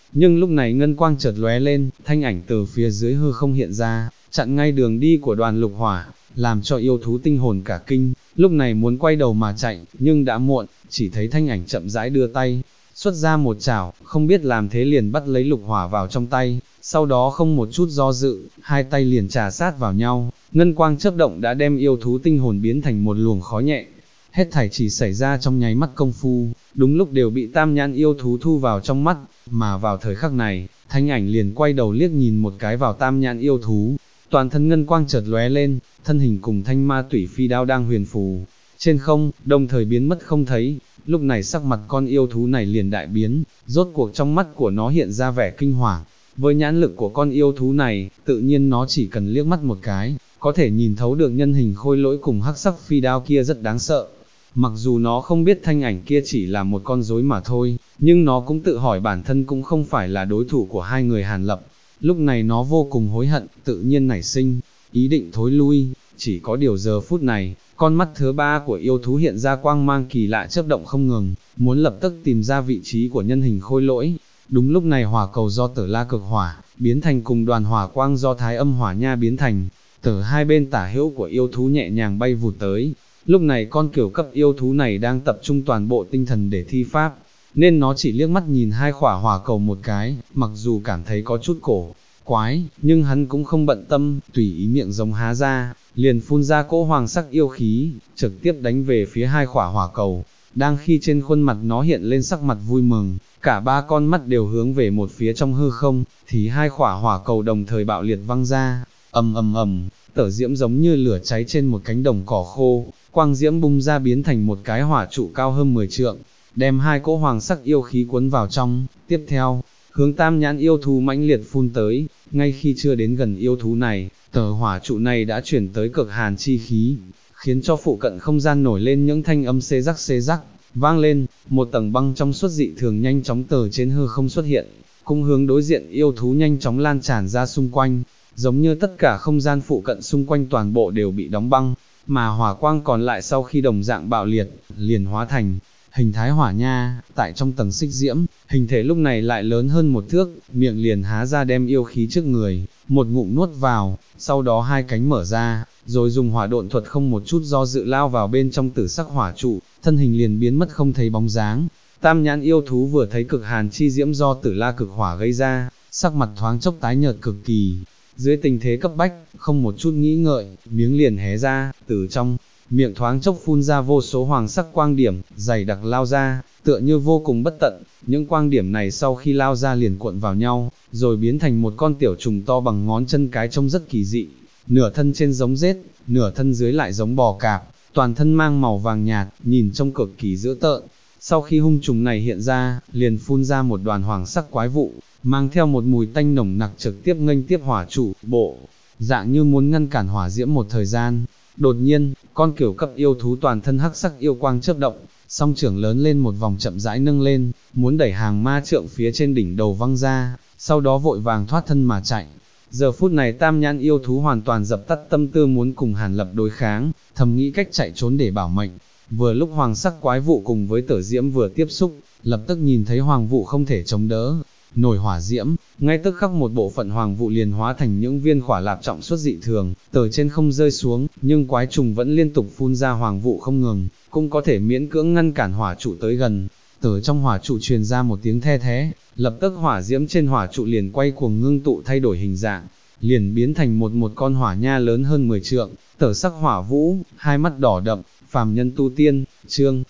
nhưng lúc này ngân quang chợt lóe lên, thanh ảnh từ phía dưới hư không hiện ra, chặn ngay đường đi của đoàn lục hỏa, làm cho yêu thú tinh hồn cả kinh, lúc này muốn quay đầu mà chạy, nhưng đã muộn, chỉ thấy thanh ảnh chậm rãi đưa tay, xuất ra một chảo, không biết làm thế liền bắt lấy lục hỏa vào trong tay, sau đó không một chút do dự, hai tay liền trà sát vào nhau, ngân quang chớp động đã đem yêu thú tinh hồn biến thành một luồng khói nhẹ. Hết thảy chỉ xảy ra trong nháy mắt công phu, đúng lúc đều bị tam nhãn yêu thú thu vào trong mắt, mà vào thời khắc này, thanh ảnh liền quay đầu liếc nhìn một cái vào tam nhãn yêu thú, toàn thân ngân quang chợt lóe lên, thân hình cùng thanh ma tủy phi đao đang huyền phù trên không, đồng thời biến mất không thấy. Lúc này sắc mặt con yêu thú này liền đại biến, rốt cuộc trong mắt của nó hiện ra vẻ kinh hoàng. Với nhãn lực của con yêu thú này, tự nhiên nó chỉ cần liếc mắt một cái, có thể nhìn thấu được nhân hình khôi lỗi cùng hắc sắc phi đao kia rất đáng sợ. Mặc dù nó không biết thanh ảnh kia chỉ là một con rối mà thôi, nhưng nó cũng tự hỏi bản thân cũng không phải là đối thủ của hai người Hàn Lập. Lúc này nó vô cùng hối hận, tự nhiên nảy sinh ý định thối lui, chỉ có điều giờ phút này, con mắt thứ ba của yêu thú hiện ra quang mang kỳ lạ chớp động không ngừng, muốn lập tức tìm ra vị trí của nhân hình khôi lỗi. Đúng lúc này hỏa cầu do Tử La Cực Hỏa biến thành cùng đoàn hỏa quang do Thái Âm Hỏa Nha biến thành, từ hai bên tả hữu của yêu thú nhẹ nhàng bay vụt tới. Lúc này con cửu cấp yêu thú này đang tập trung toàn bộ tinh thần để thi pháp, nên nó chỉ liếc mắt nhìn hai quả hỏa cầu một cái, mặc dù cảm thấy có chút cổ quái, nhưng hắn cũng không bận tâm, tùy ý miệng giống há ra, liền phun ra cỗ hoàng sắc yêu khí, trực tiếp đánh về phía hai quả hỏa cầu. Đang khi trên khuôn mặt nó hiện lên sắc mặt vui mừng, cả ba con mắt đều hướng về một phía trong hư không, thì hai quả hỏa cầu đồng thời bạo liệt văng ra, ầm ầm ầm, tở diễm giống như lửa cháy trên một cánh đồng cỏ khô, quang diễm bung ra biến thành một cái hỏa trụ cao hơn 10 trượng, đem hai cỗ hoàng sắc yêu khí cuốn vào trong. Tiếp theo, hướng tam nhãn yêu thú mãnh liệt phun tới, ngay khi chưa đến gần yêu thú này, tờ hỏa trụ này đã chuyển tới cực hàn chi khí, khiến cho phụ cận không gian nổi lên những thanh âm xê rắc, vang lên, một tầng băng trong suốt dị thường nhanh chóng từ trên hư không xuất hiện, cũng hướng đối diện yêu thú nhanh chóng lan tràn ra xung quanh, giống như tất cả không gian phụ cận xung quanh toàn bộ đều bị đóng băng, mà hỏa quang còn lại sau khi đồng dạng bạo liệt, liền hóa thành hình thái hỏa nha. Tại trong tầng xích diễm, hình thể lúc này lại lớn hơn một thước, miệng liền há ra đem yêu khí trước người, một ngụm nuốt vào, sau đó hai cánh mở ra, rồi dùng hỏa độn thuật không một chút do dự lao vào bên trong tử sắc hỏa trụ, thân hình liền biến mất không thấy bóng dáng. Tam nhãn yêu thú vừa thấy cực hàn chi diễm do Tử La Cực Hỏa gây ra, sắc mặt thoáng chốc tái nhợt cực kỳ. Dưới tình thế cấp bách, không một chút nghĩ ngợi, miếng liền hé ra, từ trong miệng thoáng chốc phun ra vô số hoàng sắc quang điểm, dày đặc lao ra, tựa như vô cùng bất tận. Những quang điểm này sau khi lao ra liền cuộn vào nhau, rồi biến thành một con tiểu trùng to bằng ngón chân cái trông rất kỳ dị, nửa thân trên giống rết, nửa thân dưới lại giống bò cạp, toàn thân mang màu vàng nhạt, nhìn trông cực kỳ dữ tợn. Sau khi hung trùng này hiện ra, liền phun ra một đoàn hoàng sắc quái vụ, mang theo một mùi tanh nồng nặc trực tiếp nghênh tiếp hỏa trụ, bộ dạng như muốn ngăn cản hỏa diễm một thời gian. Đột nhiên, con cửu cấp yêu thú toàn thân hắc sắc yêu quang chớp động, song trưởng lớn lên một vòng chậm rãi nâng lên, muốn đẩy hàng ma trượng phía trên đỉnh đầu văng ra, sau đó vội vàng thoát thân mà chạy. Giờ phút này tam nhãn yêu thú hoàn toàn dập tắt tâm tư muốn cùng Hàn Lập đối kháng, thầm nghĩ cách chạy trốn để bảo mệnh. Vừa lúc hoàng sắc quái vụ cùng với tử diễm vừa tiếp xúc, lập tức nhìn thấy hoàng vụ không thể chống đỡ nổi hỏa diễm, ngay tức khắc một bộ phận hoàng vụ liền hóa thành những viên khỏa lạp trọng suất dị thường, từ trên không rơi xuống, nhưng quái trùng vẫn liên tục phun ra hoàng vụ không ngừng, cũng có thể miễn cưỡng ngăn cản hỏa trụ tới gần. Từ trong hỏa trụ truyền ra một tiếng the thé, lập tức hỏa diễm trên hỏa trụ liền quay cuồng ngưng tụ thay đổi hình dạng, liền biến thành một con hỏa nha lớn hơn 10 trượng, tở sắc hỏa vũ, hai mắt đỏ đậm, phàm nhân tu tiên. Chương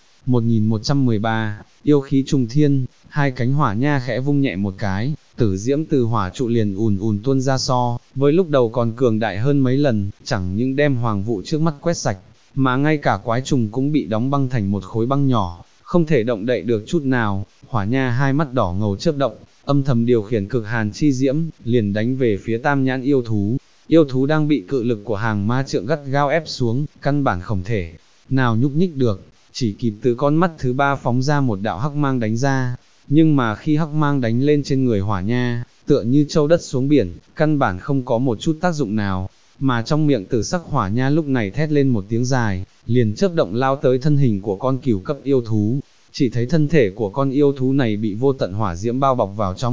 1113, yêu khí trùng thiên. Hai cánh hỏa nha khẽ vung nhẹ một cái, tử diễm từ hỏa trụ liền ùn ùn tuôn ra, so với lúc đầu còn cường đại hơn mấy lần, chẳng những đem hoàng vụ trước mắt quét sạch, mà ngay cả quái trùng cũng bị đóng băng thành một khối băng nhỏ, không thể động đậy được chút nào. Hỏa nha hai mắt đỏ ngầu chớp động, âm thầm điều khiển cực hàn chi diễm, liền đánh về phía tam nhãn yêu thú. Yêu thú đang bị cự lực của hàng ma trượng gắt gao ép xuống, căn bản không thể nào nhúc nhích được, chỉ kịp từ con mắt thứ ba phóng ra một đạo hắc mang đánh ra. Nhưng mà khi hắc mang đánh lên trên người hỏa nha, tựa như châu đất xuống biển, căn bản không có một chút tác dụng nào, mà trong miệng tử sắc hỏa nha lúc này thét lên một tiếng dài, liền chớp động lao tới thân hình của con cửu cấp yêu thú. Chỉ thấy thân thể của con yêu thú này bị vô tận hỏa diễm bao bọc vào trong,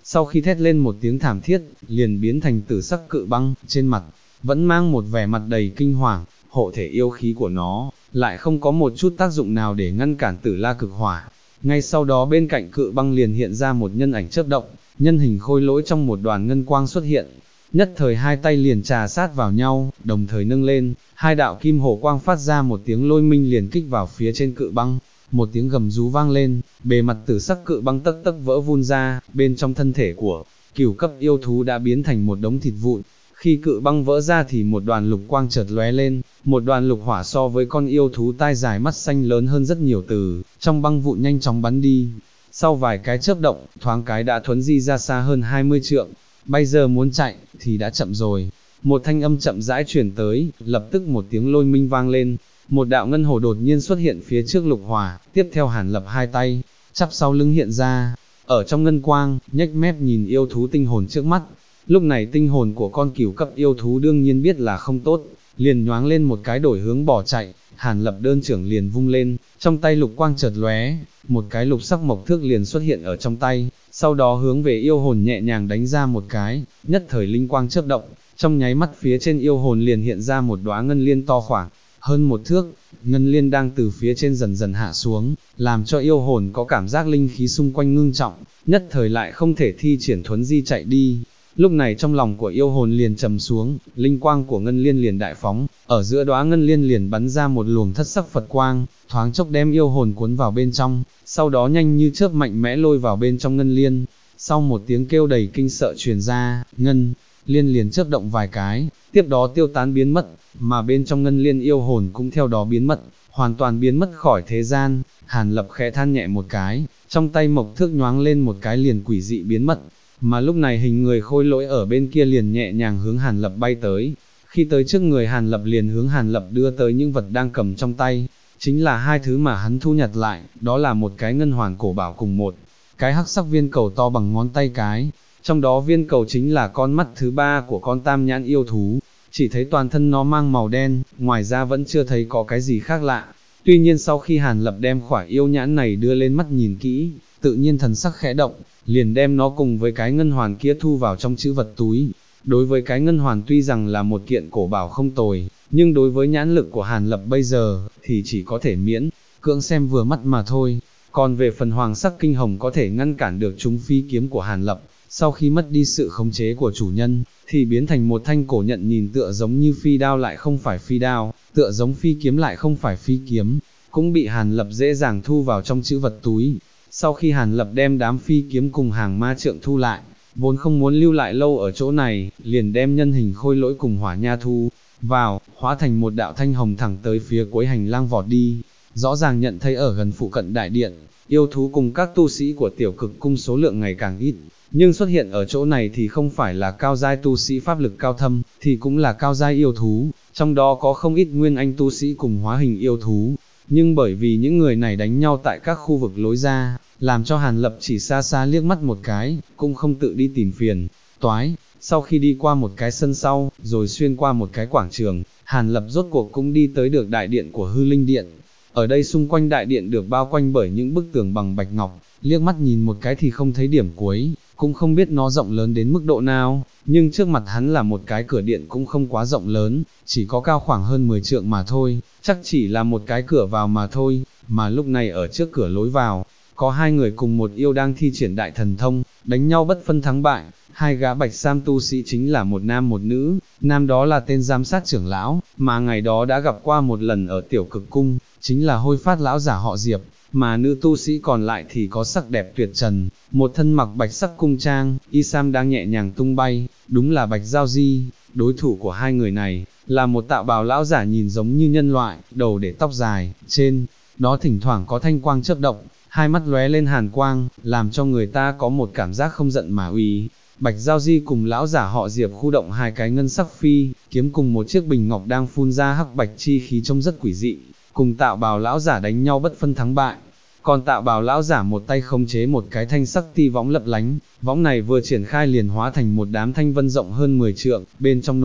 sau khi thét lên một tiếng thảm thiết, liền biến thành tử sắc cự băng, trên mặt, vẫn mang một vẻ mặt đầy kinh hoàng, hộ thể yêu khí của nó, lại không có một chút tác dụng nào để ngăn cản Tử La cực hỏa. Ngay sau đó bên cạnh cự băng liền hiện ra một nhân ảnh chớp động, nhân hình khôi lỗi trong một đoàn ngân quang xuất hiện, nhất thời hai tay liền trà sát vào nhau, đồng thời nâng lên, hai đạo kim hổ quang phát ra một tiếng lôi minh liền kích vào phía trên cự băng, một tiếng gầm rú vang lên, bề mặt tử sắc cự băng tấc tấc vỡ vun ra, bên trong thân thể của cửu cấp yêu thú đã biến thành một đống thịt vụn. Khi cự băng vỡ ra thì một đoàn lục quang chợt lóe lên, một đoàn lục hỏa so với con yêu thú tai dài mắt xanh lớn hơn rất nhiều, từ trong băng vụn nhanh chóng bắn đi. Sau vài cái chớp động, thoáng cái đã thuấn di ra xa hơn 20 trượng, bây giờ muốn chạy thì đã chậm rồi. Một thanh âm chậm rãi truyền tới, lập tức một tiếng lôi minh vang lên, một đạo ngân hồ đột nhiên xuất hiện phía trước lục hỏa, tiếp theo Hàn Lập hai tay chắp sau lưng hiện ra, ở trong ngân quang, nhếch mép nhìn yêu thú tinh hồn trước mắt. Lúc này tinh hồn của con cửu cấp yêu thú đương nhiên biết là không tốt, liền nhoáng lên một cái đổi hướng bỏ chạy. Hàn Lập đơn trưởng liền vung lên, trong tay lục quang chợt lóe, một cái lục sắc mộc thước liền xuất hiện ở trong tay, sau đó hướng về yêu hồn nhẹ nhàng đánh ra một cái, nhất thời linh quang chớp động, trong nháy mắt phía trên yêu hồn liền hiện ra một đóa ngân liên to khoảng hơn một thước, ngân liên đang từ phía trên dần dần hạ xuống, làm cho yêu hồn có cảm giác linh khí xung quanh ngưng trọng, nhất thời lại không thể thi triển thuấn di chạy đi. Lúc này trong lòng của yêu hồn liền trầm xuống, linh quang của ngân liên liền đại phóng, ở giữa đóa ngân liên liền bắn ra một luồng thất sắc Phật quang, thoáng chốc đem yêu hồn cuốn vào bên trong, sau đó nhanh như chớp mạnh mẽ lôi vào bên trong ngân liên. Sau một tiếng kêu đầy kinh sợ truyền ra, ngân liên liền chớp động vài cái, tiếp đó tiêu tán biến mất, mà bên trong ngân liên yêu hồn cũng theo đó biến mất, hoàn toàn biến mất khỏi thế gian. Hàn Lập khẽ than nhẹ một cái, trong tay mộc thước nhoáng lên một cái liền quỷ dị biến mất. Mà lúc này hình người khôi lỗi ở bên kia liền nhẹ nhàng hướng Hàn Lập bay tới, khi tới trước người Hàn Lập liền hướng Hàn Lập đưa tới những vật đang cầm trong tay, chính là hai thứ mà hắn thu nhặt lại, đó là một cái ngân hoàn cổ bảo cùng một cái hắc sắc viên cầu to bằng ngón tay cái, trong đó viên cầu chính là con mắt thứ ba của con tam nhãn yêu thú, chỉ thấy toàn thân nó mang màu đen, ngoài ra vẫn chưa thấy có cái gì khác lạ. Tuy nhiên sau khi Hàn Lập đem khỏa yêu nhãn này đưa lên mắt nhìn kỹ, tự nhiên thần sắc khẽ động, liền đem nó cùng với cái ngân hoàn kia thu vào trong chữ vật túi. Đối với cái ngân hoàn tuy rằng là một kiện cổ bảo không tồi, nhưng đối với nhãn lực của Hàn Lập bây giờ, thì chỉ có thể miễn cưỡng xem vừa mắt mà thôi. Còn về phần hoàng sắc kinh hồng có thể ngăn cản được chúng phi kiếm của Hàn Lập, sau khi mất đi sự khống chế của chủ nhân, thì biến thành một thanh cổ nhận nhìn tựa giống như phi đao lại không phải phi đao, tựa giống phi kiếm lại không phải phi kiếm, cũng bị Hàn Lập dễ dàng thu vào trong chữ vật túi. Sau khi Hàn Lập đem đám phi kiếm cùng hàng ma trượng thu lại, vốn không muốn lưu lại lâu ở chỗ này, liền đem nhân hình khôi lỗi cùng hỏa nha thu vào, hóa thành một đạo thanh hồng thẳng tới phía cuối hành lang vọt đi. Rõ ràng nhận thấy ở gần phụ cận đại điện, yêu thú cùng các tu sĩ của tiểu cực cung số lượng ngày càng ít, nhưng xuất hiện ở chỗ này thì không phải là cao giai tu sĩ pháp lực cao thâm, thì cũng là cao giai yêu thú, trong đó có không ít nguyên anh tu sĩ cùng hóa hình yêu thú. Nhưng bởi vì những người này đánh nhau tại các khu vực lối ra, làm cho Hàn Lập chỉ xa xa liếc mắt một cái, cũng không tự đi tìm phiền toái. Sau khi đi qua một cái sân sau, rồi xuyên qua một cái quảng trường, Hàn Lập rốt cuộc cũng đi tới được đại điện của Hư Linh Điện. Ở đây xung quanh đại điện được bao quanh bởi những bức tường bằng bạch ngọc, liếc mắt nhìn một cái thì không thấy điểm cuối, cũng không biết nó rộng lớn đến mức độ nào, nhưng trước mặt hắn là một cái cửa điện cũng không quá rộng lớn, chỉ có cao khoảng hơn 10 trượng mà thôi, chắc chỉ là một cái cửa vào mà thôi, mà lúc này ở trước cửa lối vào, có hai người cùng một yêu đang thi triển đại thần thông, đánh nhau bất phân thắng bại. Hai gã bạch sam tu sĩ chính là một nam một nữ, nam đó là tên giám sát trưởng lão, mà ngày đó đã gặp qua một lần ở tiểu cực cung, chính là Hôi Phát lão giả họ Diệp, mà nữ tu sĩ còn lại thì có sắc đẹp tuyệt trần, một thân mặc bạch sắc cung trang, y sam đang nhẹ nhàng tung bay, đúng là Bạch Giao Di. Đối thủ của hai người này, là một tạo bào lão giả nhìn giống như nhân loại, đầu để tóc dài, trên đó thỉnh thoảng có thanh quang chớp động, hai mắt lóe lên hàn quang, làm cho người ta có một cảm giác không giận mà uy. Bạch Giao Di cùng lão giả họ Diệp khu động hai cái ngân sắc phi kiếm cùng một chiếc bình ngọc đang phun ra hắc bạch chi khí trông rất quỷ dị, cùng tạo bào lão giả đánh nhau bất phân thắng bại. Còn tạo bào lão giả một tay khống chế một cái thanh sắc ti võng lấp lánh, võng này vừa triển khai liền hóa thành một đám thanh vân rộng hơn 10 trượng, bên trong nổi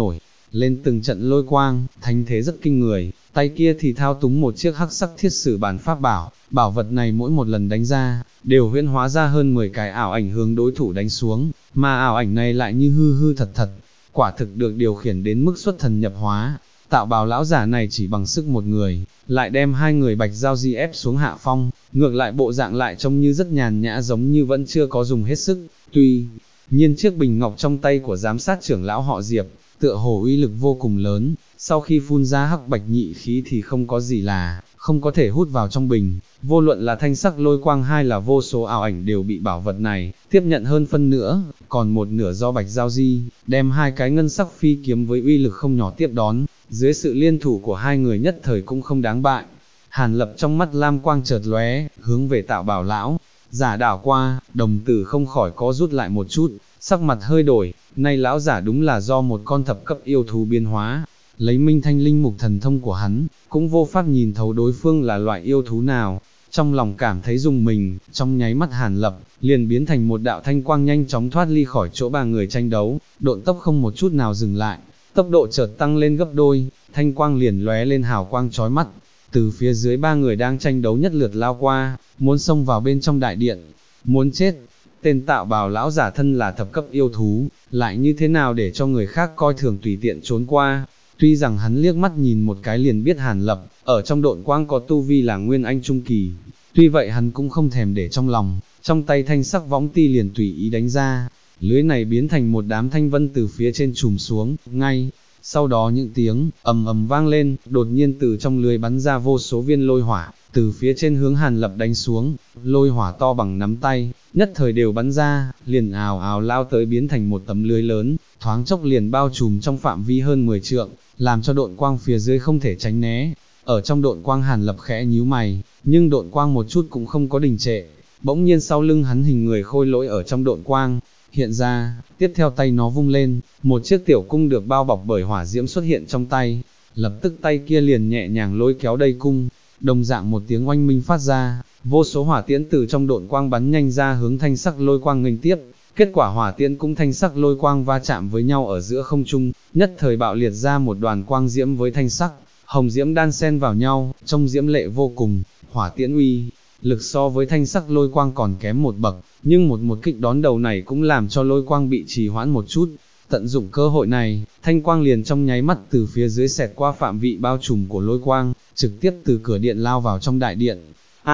lên từng trận lôi quang, thánh thế rất kinh người, tay kia thì thao túng một chiếc hắc sắc thiết sử bản pháp bảo, bảo vật này mỗi một lần đánh ra, đều huyễn hóa ra hơn 10 cái ảo ảnh hướng đối thủ đánh xuống, mà ảo ảnh này lại như hư hư thật thật, quả thực được điều khiển đến mức xuất thần nhập hóa. Tạo bào lão giả này chỉ bằng sức một người, lại đem hai người Bạch Giao Di ép xuống hạ phong, ngược lại bộ dạng lại trông như rất nhàn nhã giống như vẫn chưa có dùng hết sức, tuy nhiên chiếc bình ngọc trong tay của giám sát trưởng lão họ Diệp, tựa hồ uy lực vô cùng lớn, sau khi phun ra hắc bạch nhị khí thì không có gì là không có thể hút vào trong bình, vô luận là thanh sắc lôi quang hay là vô số ảo ảnh đều bị bảo vật này tiếp nhận hơn phân nữa, còn một nửa do Bạch Giao Di đem hai cái ngân sắc phi kiếm với uy lực không nhỏ tiếp đón, dưới sự liên thủ của hai người nhất thời cũng không đáng bại. Hàn Lập trong mắt lam quang chợt lóe, hướng về Tạo Bảo lão giả đảo qua, đồng tử không khỏi có rút lại một chút, sắc mặt hơi đổi, nay lão giả đúng là do một con thập cấp yêu thú biến hóa, lấy minh thanh linh mục thần thông của hắn, cũng vô pháp nhìn thấu đối phương là loại yêu thú nào, trong lòng cảm thấy rùng mình, trong nháy mắt Hàn Lập, liền biến thành một đạo thanh quang nhanh chóng thoát ly khỏi chỗ ba người tranh đấu, độn tốc không một chút nào dừng lại, tốc độ chợt tăng lên gấp đôi, thanh quang liền lóe lên hào quang chói mắt, từ phía dưới ba người đang tranh đấu nhất lượt lao qua, muốn xông vào bên trong đại điện, muốn chết. Tên Tạo Bào lão giả thân là thập cấp yêu thú, lại như thế nào để cho người khác coi thường tùy tiện trốn qua. Tuy rằng hắn liếc mắt nhìn một cái liền biết Hàn Lập, ở trong độn quang có tu vi là Nguyên Anh Trung Kỳ, tuy vậy hắn cũng không thèm để trong lòng, trong tay thanh sắc võng ti liền tùy ý đánh ra, lưới này biến thành một đám thanh vân từ phía trên trùm xuống, ngay sau đó những tiếng ầm ầm vang lên, đột nhiên từ trong lưới bắn ra vô số viên lôi hỏa, từ phía trên hướng Hàn Lập đánh xuống, lôi hỏa to bằng nắm tay, nhất thời đều bắn ra, liền ào ào lao tới biến thành một tấm lưới lớn, thoáng chốc liền bao trùm trong phạm vi hơn 10 trượng, làm cho độn quang phía dưới không thể tránh né. Ở trong độn quang Hàn Lập khẽ nhíu mày, nhưng độn quang một chút cũng không có đình trệ, bỗng nhiên sau lưng hắn hình người khôi lỗi ở trong độn quang hiện ra, tiếp theo tay nó vung lên, một chiếc tiểu cung được bao bọc bởi hỏa diễm xuất hiện trong tay, lập tức tay kia liền nhẹ nhàng lôi kéo đầy cung, đồng dạng một tiếng oanh minh phát ra, vô số hỏa tiễn từ trong độn quang bắn nhanh ra hướng thanh sắc lôi quang nghênh tiếp, kết quả hỏa tiễn cũng thanh sắc lôi quang va chạm với nhau ở giữa không trung, nhất thời bạo liệt ra một đoàn quang diễm với thanh sắc hồng diễm đan xen vào nhau, trông diễm lệ vô cùng. Hỏa tiễn uy lực so với thanh sắc lôi quang còn kém một bậc, nhưng một kích đón đầu này cũng làm cho lôi quang bị trì hoãn một chút. Tận dụng cơ hội này, thanh quang liền trong nháy mắt từ phía dưới xẹt qua phạm vị bao trùm của lôi quang, trực tiếp từ cửa điện lao vào trong đại điện.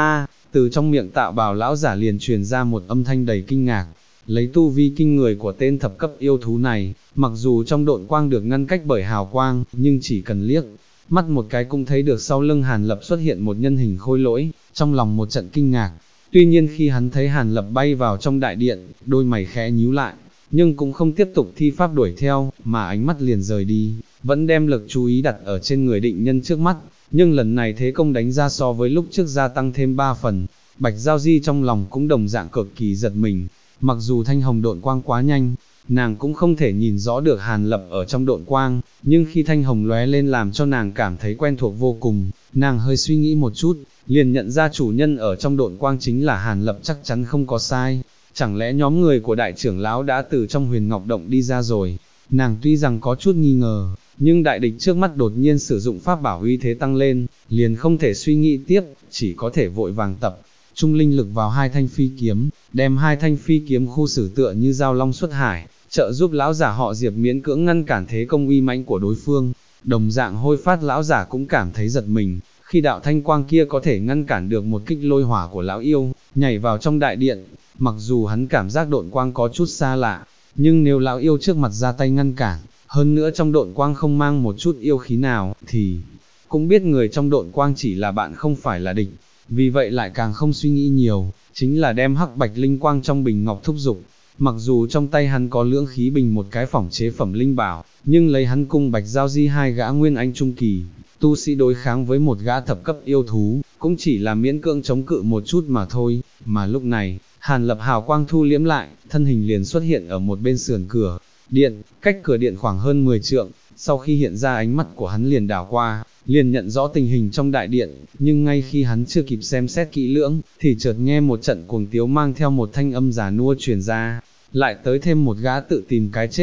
Từ trong miệng Tạo Bào lão giả liền truyền ra một âm thanh đầy kinh ngạc. Lấy tu vi kinh người của tên thập cấp yêu thú này, mặc dù trong độn quang được ngăn cách bởi hào quang, nhưng chỉ cần liếc mắt một cái cũng thấy được sau lưng Hàn Lập xuất hiện một nhân hình khôi lỗi, trong lòng một trận kinh ngạc. Tuy nhiên khi hắn thấy Hàn Lập bay vào trong đại điện, đôi mày khẽ nhíu lại, nhưng cũng không tiếp tục thi pháp đuổi theo, mà ánh mắt liền rời đi, vẫn đem lực chú ý đặt ở trên người định nhân trước mắt, nhưng lần này thế công đánh ra so với lúc trước gia tăng thêm 3 phần. Bạch Giao Di trong lòng cũng đồng dạng cực kỳ giật mình, mặc dù thanh hồng độn quang quá nhanh, nàng cũng không thể nhìn rõ được Hàn Lập ở trong độn quang, nhưng khi thanh hồng lóe lên làm cho nàng cảm thấy quen thuộc vô cùng, nàng hơi suy nghĩ một chút, liền nhận ra chủ nhân ở trong độn quang chính là Hàn Lập, chắc chắn không có sai. Chẳng lẽ nhóm người của đại trưởng lão đã từ trong Huyền Ngọc Động đi ra rồi? Nàng tuy rằng có chút nghi ngờ, nhưng đại địch trước mắt đột nhiên sử dụng pháp bảo uy thế tăng lên, liền không thể suy nghĩ tiếp, chỉ có thể vội vàng tập trung linh lực vào hai thanh phi kiếm, đem hai thanh phi kiếm khu xử tựa như dao long xuất hải, trợ giúp lão giả họ Diệp miễn cưỡng ngăn cản thế công uy mãnh của đối phương. Đồng dạng Hôi Phát lão giả cũng cảm thấy giật mình, khi đạo thanh quang kia có thể ngăn cản được một kích lôi hỏa của lão yêu, nhảy vào trong đại điện. Mặc dù hắn cảm giác độn quang có chút xa lạ, nhưng nếu lão yêu trước mặt ra tay ngăn cản, hơn nữa trong độn quang không mang một chút yêu khí nào, thì cũng biết người trong độn quang chỉ là bạn không phải là địch. Vì vậy lại càng không suy nghĩ nhiều, chính là đem hắc bạch linh quang trong bình ngọc thúc dục. Mặc dù trong tay hắn có lưỡng khí bình một cái phỏng chế phẩm linh bảo, nhưng lấy hắn cùng Bạch Giao Di hai gã Nguyên Anh Trung Kỳ tu sĩ đối kháng với một gã thập cấp yêu thú, cũng chỉ là miễn cưỡng chống cự một chút mà thôi. Mà lúc này, Hàn Lập hào quang thu liễm lại, thân hình liền xuất hiện ở một bên sườn cửa điện, cách cửa điện khoảng hơn 10 trượng. Sau khi hiện ra, ánh mắt của hắn liền đảo qua, liền nhận rõ tình hình trong đại điện, nhưng ngay khi hắn chưa kịp xem xét kỹ lưỡng, thì chợt nghe một trận cuồng tiếu mang theo một thanh âm già nua truyền ra, lại tới thêm một gã tự tìm cái chết,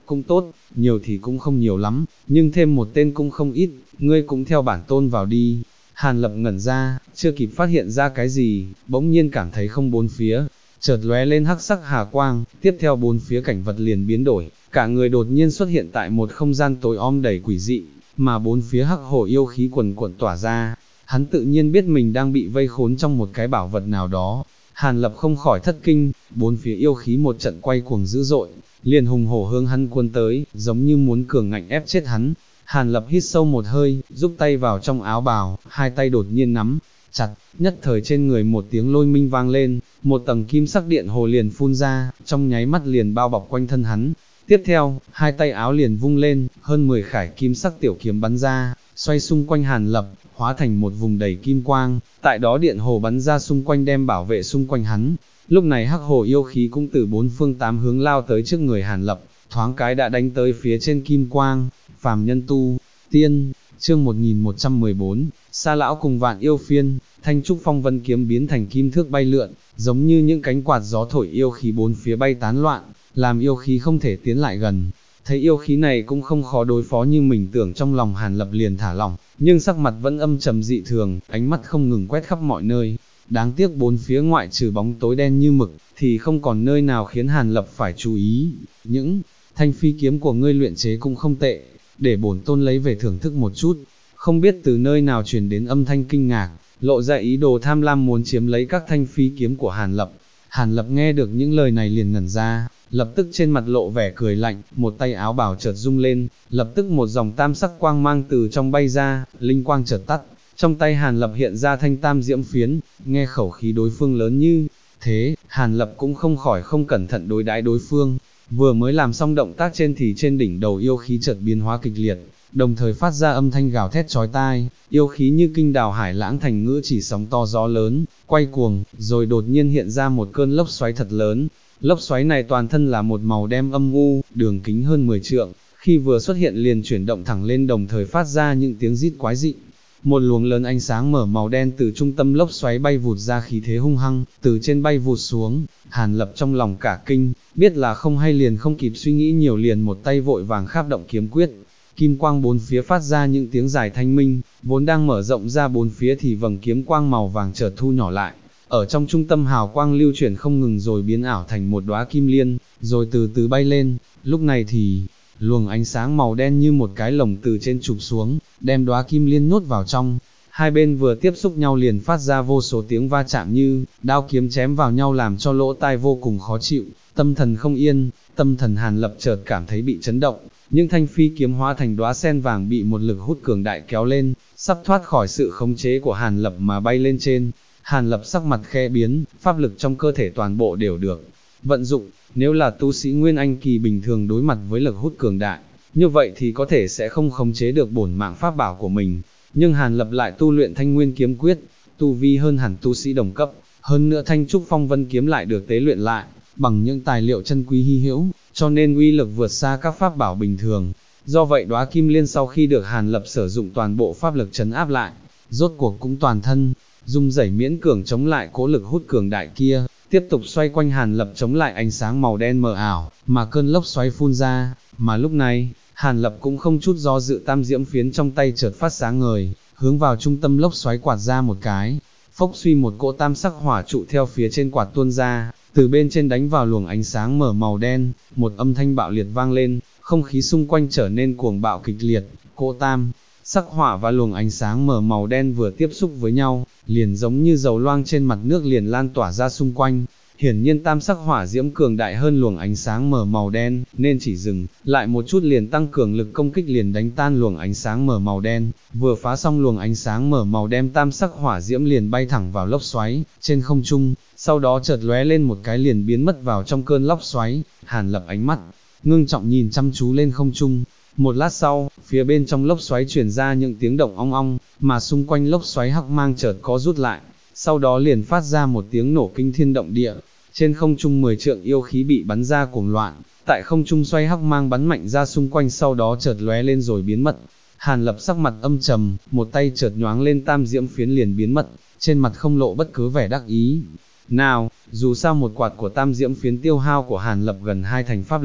cũng tốt, nhiều thì cũng không nhiều lắm, nhưng thêm một tên cũng không ít, ngươi cũng theo bản tôn vào đi. Hàn Lập ngẩn ra, chưa kịp phát hiện ra cái gì, bỗng nhiên cảm thấy không bốn phía, chợt lóe lên hắc sắc hà quang, tiếp theo bốn phía cảnh vật liền biến đổi, cả người đột nhiên xuất hiện tại một không gian tối om đầy quỷ dị, mà bốn phía hắc hổ yêu khí quần quần tỏa ra. Hắn tự nhiên biết mình đang bị vây khốn trong một cái bảo vật nào đó. Hàn Lập không khỏi thất kinh, bốn phía yêu khí một trận quay cuồng dữ dội, liền hùng hổ hướng hắn cuốn tới, giống như muốn cường ngạnh ép chết hắn. Hàn Lập hít sâu một hơi, rút tay vào trong áo bào, hai tay đột nhiên nắm chặt, nhất thời trên người một tiếng lôi minh vang lên, một tầng kim sắc điện hồ liền phun ra, trong nháy mắt liền bao bọc quanh thân hắn. Tiếp theo, hai tay áo liền vung lên, hơn 10 khải kim sắc tiểu kiếm bắn ra, xoay xung quanh Hàn Lập, hóa thành một vùng đầy kim quang, tại đó điện hồ bắn ra xung quanh đem bảo vệ xung quanh hắn. Lúc này hắc hồ yêu khí cũng từ bốn phương tám hướng lao tới trước người Hàn Lập, thoáng cái đã đánh tới phía trên kim quang. Phàm nhân tu tiên, chương 1114, Sa lão cùng vạn yêu phiên. Thanh trúc phong vân kiếm biến thành kim thước bay lượn, giống như những cánh quạt gió thổi yêu khí bốn phía bay tán loạn, làm yêu khí không thể tiến lại gần. Thấy yêu khí này cũng không khó đối phó như mình tưởng, trong lòng Hàn Lập liền thả lỏng, nhưng sắc mặt vẫn âm trầm dị thường, ánh mắt không ngừng quét khắp mọi nơi. Đáng tiếc bốn phía ngoại trừ bóng tối đen như mực, thì không còn nơi nào khiến Hàn Lập phải chú ý. Những thanh phi kiếm của ngươi luyện chế cũng không tệ, để bổn tôn lấy về thưởng thức một chút. Không biết từ nơi nào truyền đến âm thanh kinh ngạc, lộ ra ý đồ tham lam muốn chiếm lấy các thanh phi kiếm của Hàn Lập. Hàn Lập nghe được những lời này liền ngẩn ra, lập tức trên mặt lộ vẻ cười lạnh, một tay áo bào chợt rung lên, lập tức một dòng tam sắc quang mang từ trong bay ra, linh quang chợt tắt, trong tay Hàn Lập hiện ra thanh tam diễm phiến. Nghe khẩu khí đối phương lớn như thế, Hàn Lập cũng không khỏi không cẩn thận đối đãi đối phương, vừa mới làm xong động tác trên thì trên đỉnh đầu yêu khí chợt biến hóa kịch liệt, đồng thời phát ra âm thanh gào thét chói tai, yêu khí như kinh đào hải lãng thành ngữ chỉ sóng to gió lớn, quay cuồng, rồi đột nhiên hiện ra một cơn lốc xoáy thật lớn. Lốc xoáy này toàn thân là một màu đen âm u, đường kính hơn 10 trượng, khi vừa xuất hiện liền chuyển động thẳng lên, đồng thời phát ra những tiếng rít quái dị. Một luồng lớn ánh sáng mở màu đen từ trung tâm lốc xoáy bay vụt ra, khí thế hung hăng, từ trên bay vụt xuống. Hàn Lập trong lòng cả kinh, biết là không hay liền không kịp suy nghĩ nhiều, liền một tay vội vàng kháp động kiếm quyết. Kim quang bốn phía phát ra những tiếng dài thanh minh, vốn đang mở rộng ra bốn phía thì vầng kiếm quang màu vàng chợt thu nhỏ lại. Ở trong trung tâm hào quang lưu chuyển không ngừng rồi biến ảo thành một đóa kim liên, rồi từ từ bay lên. Lúc này thì, luồng ánh sáng màu đen như một cái lồng từ trên chụp xuống, đem đóa kim liên nhốt vào trong. Hai bên vừa tiếp xúc nhau liền phát ra vô số tiếng va chạm như đao kiếm chém vào nhau, làm cho lỗ tai vô cùng khó chịu, tâm thần không yên. Tâm thần Hàn Lập chợt cảm thấy bị chấn động, những thanh phi kiếm hóa thành đóa sen vàng bị một lực hút cường đại kéo lên, sắp thoát khỏi sự khống chế của Hàn Lập mà bay lên trên. Hàn Lập sắc mặt khẽ biến, pháp lực trong cơ thể toàn bộ đều được vận dụng. Nếu là tu sĩ Nguyên Anh kỳ bình thường đối mặt với lực hút cường đại, như vậy thì có thể sẽ không khống chế được bổn mạng pháp bảo của mình. Nhưng Hàn Lập lại tu luyện Thanh Nguyên kiếm quyết, tu vi hơn hẳn tu sĩ đồng cấp, hơn nữa Thanh Trúc Phong Vân kiếm lại được tế luyện lại bằng những tài liệu chân quý hy hữu, cho nên uy lực vượt xa các pháp bảo bình thường. Do vậy đóa kim liên sau khi được Hàn Lập sử dụng toàn bộ pháp lực trấn áp lại, rốt cuộc cũng toàn thân rung rẩy miễn cường chống lại cỗ lực hút cường đại kia, tiếp tục xoay quanh Hàn Lập chống lại ánh sáng màu đen mờ ảo mà cơn lốc xoáy phun ra. Mà lúc này, Hàn Lập cũng không chút do dự, tam diễm phiến trong tay chợt phát sáng ngời, hướng vào trung tâm lốc xoáy quạt ra một cái, phốc suy, một cỗ tam sắc hỏa trụ theo phía trên quạt tuôn ra, từ bên trên đánh vào luồng ánh sáng mở màu đen, một âm thanh bạo liệt vang lên, không khí xung quanh trở nên cuồng bạo kịch liệt. Cỗ tam sắc hỏa và luồng ánh sáng mở màu đen vừa tiếp xúc với nhau, liền giống như dầu loang trên mặt nước liền lan tỏa ra xung quanh. Hiển nhiên tam sắc hỏa diễm cường đại hơn luồng ánh sáng mở màu đen, nên chỉ dừng lại một chút liền tăng cường lực công kích, liền đánh tan luồng ánh sáng mở màu đen. Vừa phá xong luồng ánh sáng mở màu đen, tam sắc hỏa diễm liền bay thẳng vào lốc xoáy trên không trung, sau đó chợt lóe lên một cái liền biến mất vào trong cơn lốc xoáy. Hàn Lập ánh mắt ngưng trọng nhìn chăm chú lên không trung. Một lát sau, phía bên trong lốc xoáy truyền ra những tiếng động ong ong, mà xung quanh lốc xoáy hắc mang chợt có rút lại, sau đó liền phát ra một tiếng nổ kinh thiên động địa. Trên không trung 10 trượng yêu khí bị bắn ra cuồng loạn, tại không trung xoay hắc mang bắn mạnh ra xung quanh, sau đó chợt lóe lên rồi biến mất. Hàn Lập sắc mặt âm trầm, một tay chợt nhoáng lên, tam diễm phiến liền biến mất, trên mặt không lộ bất cứ vẻ đắc ý nào. Dù sao một quạt của tam diễm phiến tiêu hao của Hàn Lập gần 2 thành pháp lực,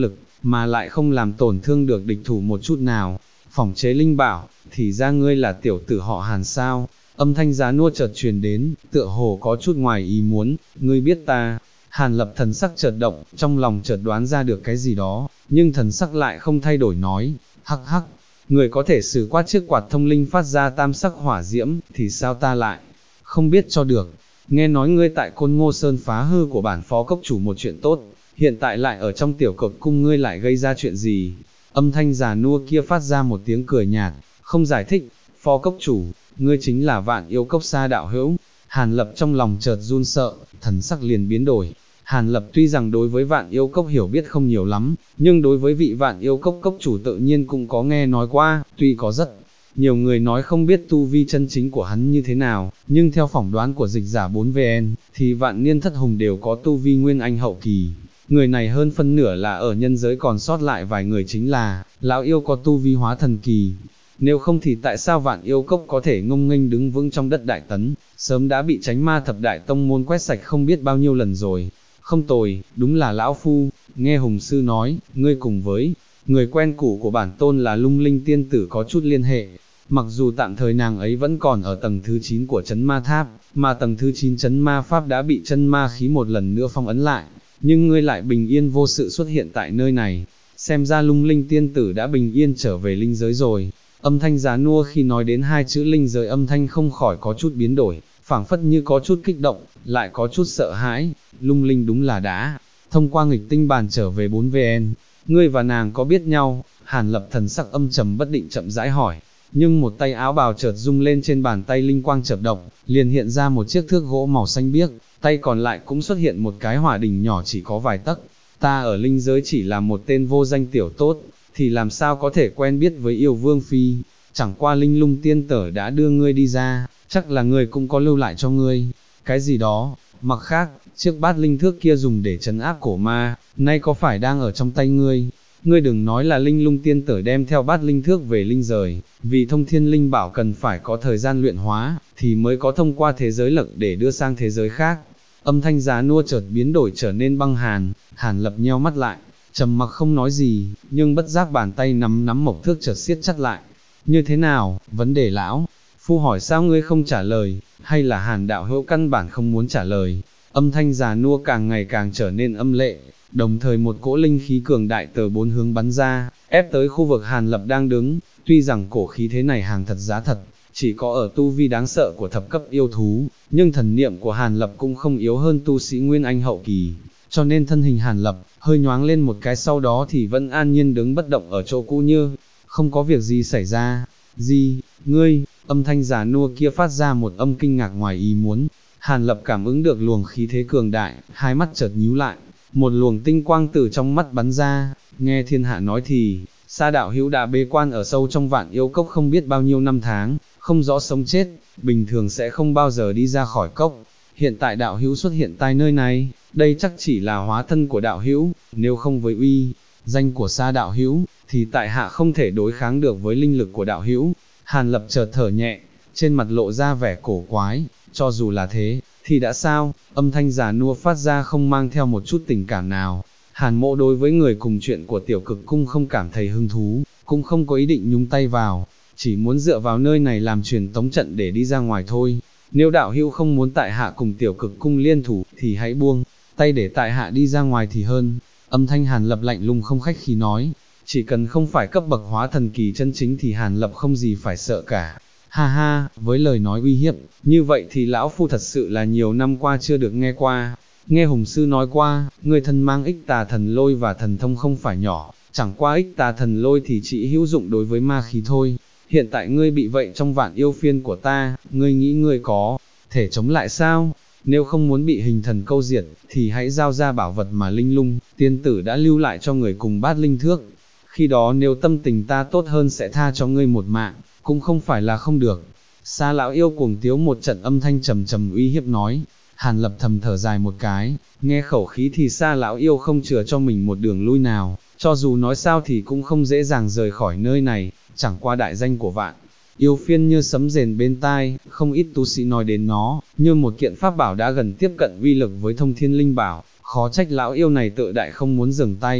mà lại không làm tổn thương được địch thủ một chút nào. Phỏng chế linh bảo, thì ra ngươi là tiểu tử họ Hàn sao? Âm thanh giá nua chợt truyền đến, tựa hồ có chút ngoài ý muốn, ngươi biết ta. Hàn Lập thần sắc chợt động, trong lòng chợt đoán ra được cái gì đó, nhưng thần sắc lại không thay đổi nói, hắc hắc, người có thể sử qua chiếc quạt thông linh phát ra tam sắc hỏa diễm, thì sao ta lại không biết cho được. Nghe nói ngươi tại Côn Ngô Sơn phá hư của bản phó cốc chủ một chuyện tốt, hiện tại lại ở trong tiểu cực cung ngươi lại gây ra chuyện gì? Âm thanh già nua kia phát ra một tiếng cười nhạt, không giải thích, phó cốc chủ, ngươi chính là Vạn Yêu Cốc Sa đạo hữu. Hàn Lập trong lòng chợt run sợ, thần sắc liền biến đổi. Hàn Lập tuy rằng đối với Vạn Yêu Cốc hiểu biết không nhiều lắm, nhưng đối với vị Vạn Yêu Cốc cốc chủ tự nhiên cũng có nghe nói qua, tuy có rất nhiều người nói không biết tu vi chân chính của hắn như thế nào, nhưng theo phỏng đoán của dịch giả 4VN, thì Vạn Niên Thất Hùng đều có tu vi nguyên anh hậu kỳ. Người này hơn phân nửa là ở nhân giới, còn sót lại vài người chính là lão yêu có tu vi hóa thần kỳ. Nếu không thì tại sao Vạn Yêu Cốc có thể ngông nghênh đứng vững trong đất Đại Tấn, sớm đã bị Chánh Ma Thập Đại Tông môn quét sạch không biết bao nhiêu lần rồi. Không tồi, đúng là lão phu. Nghe Hùng sư nói, ngươi cùng với người quen cũ của bản tôn là Lung Linh tiên tử có chút liên hệ. Mặc dù tạm thời nàng ấy vẫn còn ở tầng thứ 9 của Chấn Ma Tháp, mà tầng thứ 9 Chấn Ma Pháp đã bị chân ma khí một lần nữa phong ấn lại, nhưng ngươi lại bình yên vô sự xuất hiện tại nơi này. Xem ra Lung Linh tiên tử đã bình yên trở về linh giới rồi. Âm thanh giá nua khi nói đến hai chữ linh giới, âm thanh không khỏi có chút biến đổi, phảng phất như có chút kích động, lại có chút sợ hãi. Lung Linh đúng là đã thông qua nghịch tinh bàn trở về 4VN. Ngươi và nàng có biết nhau? Hàn Lập thần sắc âm trầm bất định chậm rãi hỏi. Nhưng một tay áo bào chợt rung lên, trên bàn tay linh quang chợt động, liền hiện ra một chiếc thước gỗ màu xanh biếc, tay còn lại cũng xuất hiện một cái hỏa đỉnh nhỏ chỉ có vài tấc. Ta ở linh giới chỉ là một tên vô danh tiểu tốt, thì làm sao có thể quen biết với yêu vương phi? Chẳng qua Linh Lung tiên tử đã đưa ngươi đi ra, chắc là ngươi cũng có lưu lại cho ngươi cái gì đó. Mặt khác, chiếc bát linh thước kia dùng để trấn áp cổ ma, nay có phải đang ở trong tay ngươi? Ngươi đừng nói là Linh Lung tiên tử đem theo bát linh thước về linh giới, vì thông thiên linh bảo cần phải có thời gian luyện hóa, thì mới có thông qua thế giới lực để đưa sang thế giới khác. Âm thanh giá nua chợt biến đổi trở nên băng hàn. Hàn Lập nheo mắt lại, trầm mặc không nói gì, nhưng bất giác bàn tay nắm mộc thước chợt siết chặt lại. Như thế nào, vấn đề lão phu hỏi sao ngươi không trả lời, hay là Hàn đạo hữu căn bản không muốn trả lời? Âm thanh già nua càng ngày càng trở nên âm lệ, đồng thời một cỗ linh khí cường đại từ bốn hướng bắn ra, ép tới khu vực Hàn Lập đang đứng. Tuy rằng cổ khí thế này hàng thật giá thật, chỉ có ở tu vi đáng sợ của thập cấp yêu thú, nhưng thần niệm của Hàn Lập cũng không yếu hơn tu sĩ nguyên anh hậu kỳ, cho nên thân hình Hàn Lập hơi nhoáng lên một cái, sau đó thì vẫn an nhiên đứng bất động ở chỗ cũ như không có việc gì xảy ra. Gì, ngươi? Âm thanh già nua kia phát ra một âm kinh ngạc ngoài ý muốn. Hàn Lập cảm ứng được luồng khí thế cường đại, hai mắt chợt nhíu lại, một luồng tinh quang từ trong mắt bắn ra. Nghe thiên hạ nói thì Sa đạo hữu đã bế quan ở sâu trong Vạn Yêu Cốc không biết bao nhiêu năm tháng, không rõ sống chết, bình thường sẽ không bao giờ đi ra khỏi cốc. Hiện tại đạo hữu xuất hiện tại nơi này, đây chắc chỉ là hóa thân của đạo hữu, nếu không với uy danh của Sa đạo hữu, thì tại hạ không thể đối kháng được với linh lực của đạo hữu. Hàn Lập chợt thở nhẹ, trên mặt lộ ra vẻ cổ quái. Cho dù là thế, thì đã sao? Âm thanh già nua phát ra không mang theo một chút tình cảm nào. Hàn Mộ đối với người cùng chuyện của tiểu cực cung không cảm thấy hứng thú, cũng không có ý định nhúng tay vào, chỉ muốn dựa vào nơi này làm truyền tống trận để đi ra ngoài thôi. Nếu đạo hữu không muốn tại hạ cùng tiểu cực cung liên thủ, thì hãy buông tay để tại hạ đi ra ngoài thì hơn. Âm thanh Hàn Lập lạnh lùng không khách khí nói, chỉ cần không phải cấp bậc hóa thần kỳ chân chính thì Hàn Lập không gì phải sợ cả. Ha ha, với lời nói uy hiếp, như vậy thì lão phu thật sự là nhiều năm qua chưa được nghe qua. Nghe Hùng sư nói qua, người thân mang Ích Tà Thần Lôi và thần thông không phải nhỏ, chẳng qua Ích Tà Thần Lôi thì chỉ hữu dụng đối với ma khí thôi. Hiện tại ngươi bị vậy trong Vạn Yêu phiên của ta, ngươi nghĩ ngươi có thể chống lại sao? Nếu không muốn bị hình thần câu diệt, thì hãy giao ra bảo vật mà Linh Lung tiên tử đã lưu lại cho người cùng bát linh thước. Khi đó nếu tâm tình ta tốt hơn sẽ tha cho ngươi một mạng, cũng không phải là không được. Sa lão yêu cuồng tiếu một trận, âm thanh trầm trầm uy hiếp nói. Hàn Lập thầm thở dài một cái, nghe khẩu khí thì Sa lão yêu không chừa cho mình một đường lui nào, cho dù nói sao thì cũng không dễ dàng rời khỏi nơi này. Chẳng qua đại danh của Vạn Yêu phiên như sấm rền bên tai, không ít tu sĩ nói đến nó, như một kiện pháp bảo đã gần tiếp cận uy lực với thông thiên linh bảo, khó trách lão yêu này tự đại không muốn dừng tay.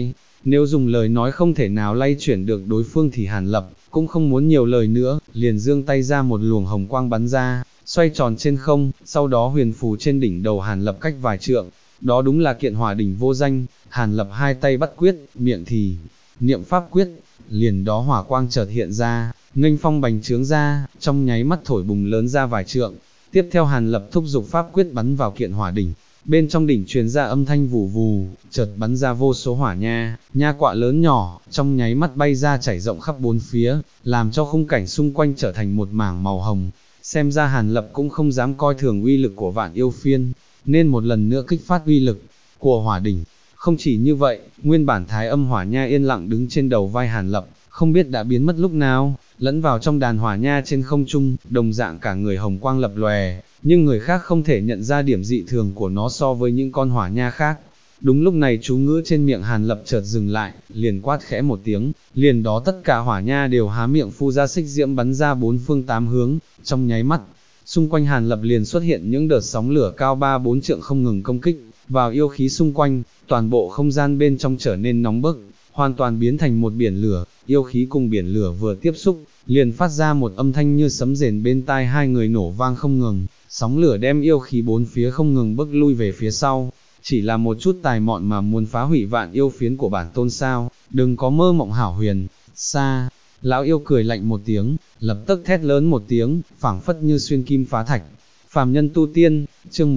nếu dùng lời nói không thể nào lay chuyển được đối phương thì Hàn Lập cũng không muốn nhiều lời nữa, liền giương tay ra một luồng hồng quang bắn ra, xoay tròn trên không, sau đó huyền phù trên đỉnh đầu Hàn Lập cách vài trượng, đó đúng là kiện hỏa đỉnh vô danh. Hàn Lập hai tay bắt quyết, miệng thì niệm pháp quyết, liền đó hỏa quang chợt hiện ra, nghênh phong bành trướng ra, trong nháy mắt thổi bùng lớn ra vài trượng. Tiếp theo Hàn Lập thúc giục pháp quyết bắn vào kiện hỏa đỉnh, bên trong đỉnh truyền ra âm thanh vù vù, chợt bắn ra vô số hỏa nha quạ lớn nhỏ, trong nháy mắt bay ra chảy rộng khắp bốn phía, làm cho khung cảnh xung quanh trở thành một mảng màu hồng. Xem ra Hàn Lập cũng không dám coi thường uy lực của Vạn Yêu Phiên, nên một lần nữa kích phát uy lực của hỏa đỉnh. Không chỉ như vậy, nguyên bản thái âm hỏa nha yên lặng đứng trên đầu vai Hàn Lập, không biết đã biến mất lúc nào, lẫn vào trong đàn hỏa nha trên không trung, đồng dạng cả người hồng quang lập lòe, nhưng người khác không thể nhận ra điểm dị thường của nó so với những con hỏa nha khác. Đúng lúc này chú ngữ trên miệng Hàn Lập chợt dừng lại, liền quát khẽ một tiếng, liền đó tất cả hỏa nha đều há miệng phu ra xích diễm bắn ra bốn phương tám hướng, trong nháy mắt, xung quanh Hàn Lập liền xuất hiện những đợt sóng lửa cao 3-4 trượng không ngừng công kích vào yêu khí xung quanh, toàn bộ không gian bên trong trở nên nóng bức, hoàn toàn biến thành một biển lửa. Yêu khí cùng biển lửa vừa tiếp xúc, liền phát ra một âm thanh như sấm rền bên tai hai người nổ vang không ngừng, sóng lửa đem yêu khí bốn phía không ngừng bức lui về phía sau. Chỉ là một chút tài mọn mà muốn phá hủy Vạn Yêu Phiến của bản tôn sao, đừng có mơ mộng hảo huyền. Xa, lão yêu cười lạnh một tiếng, lập tức thét lớn một tiếng, phảng phất như xuyên kim phá thạch. Phàm nhân tu tiên, chương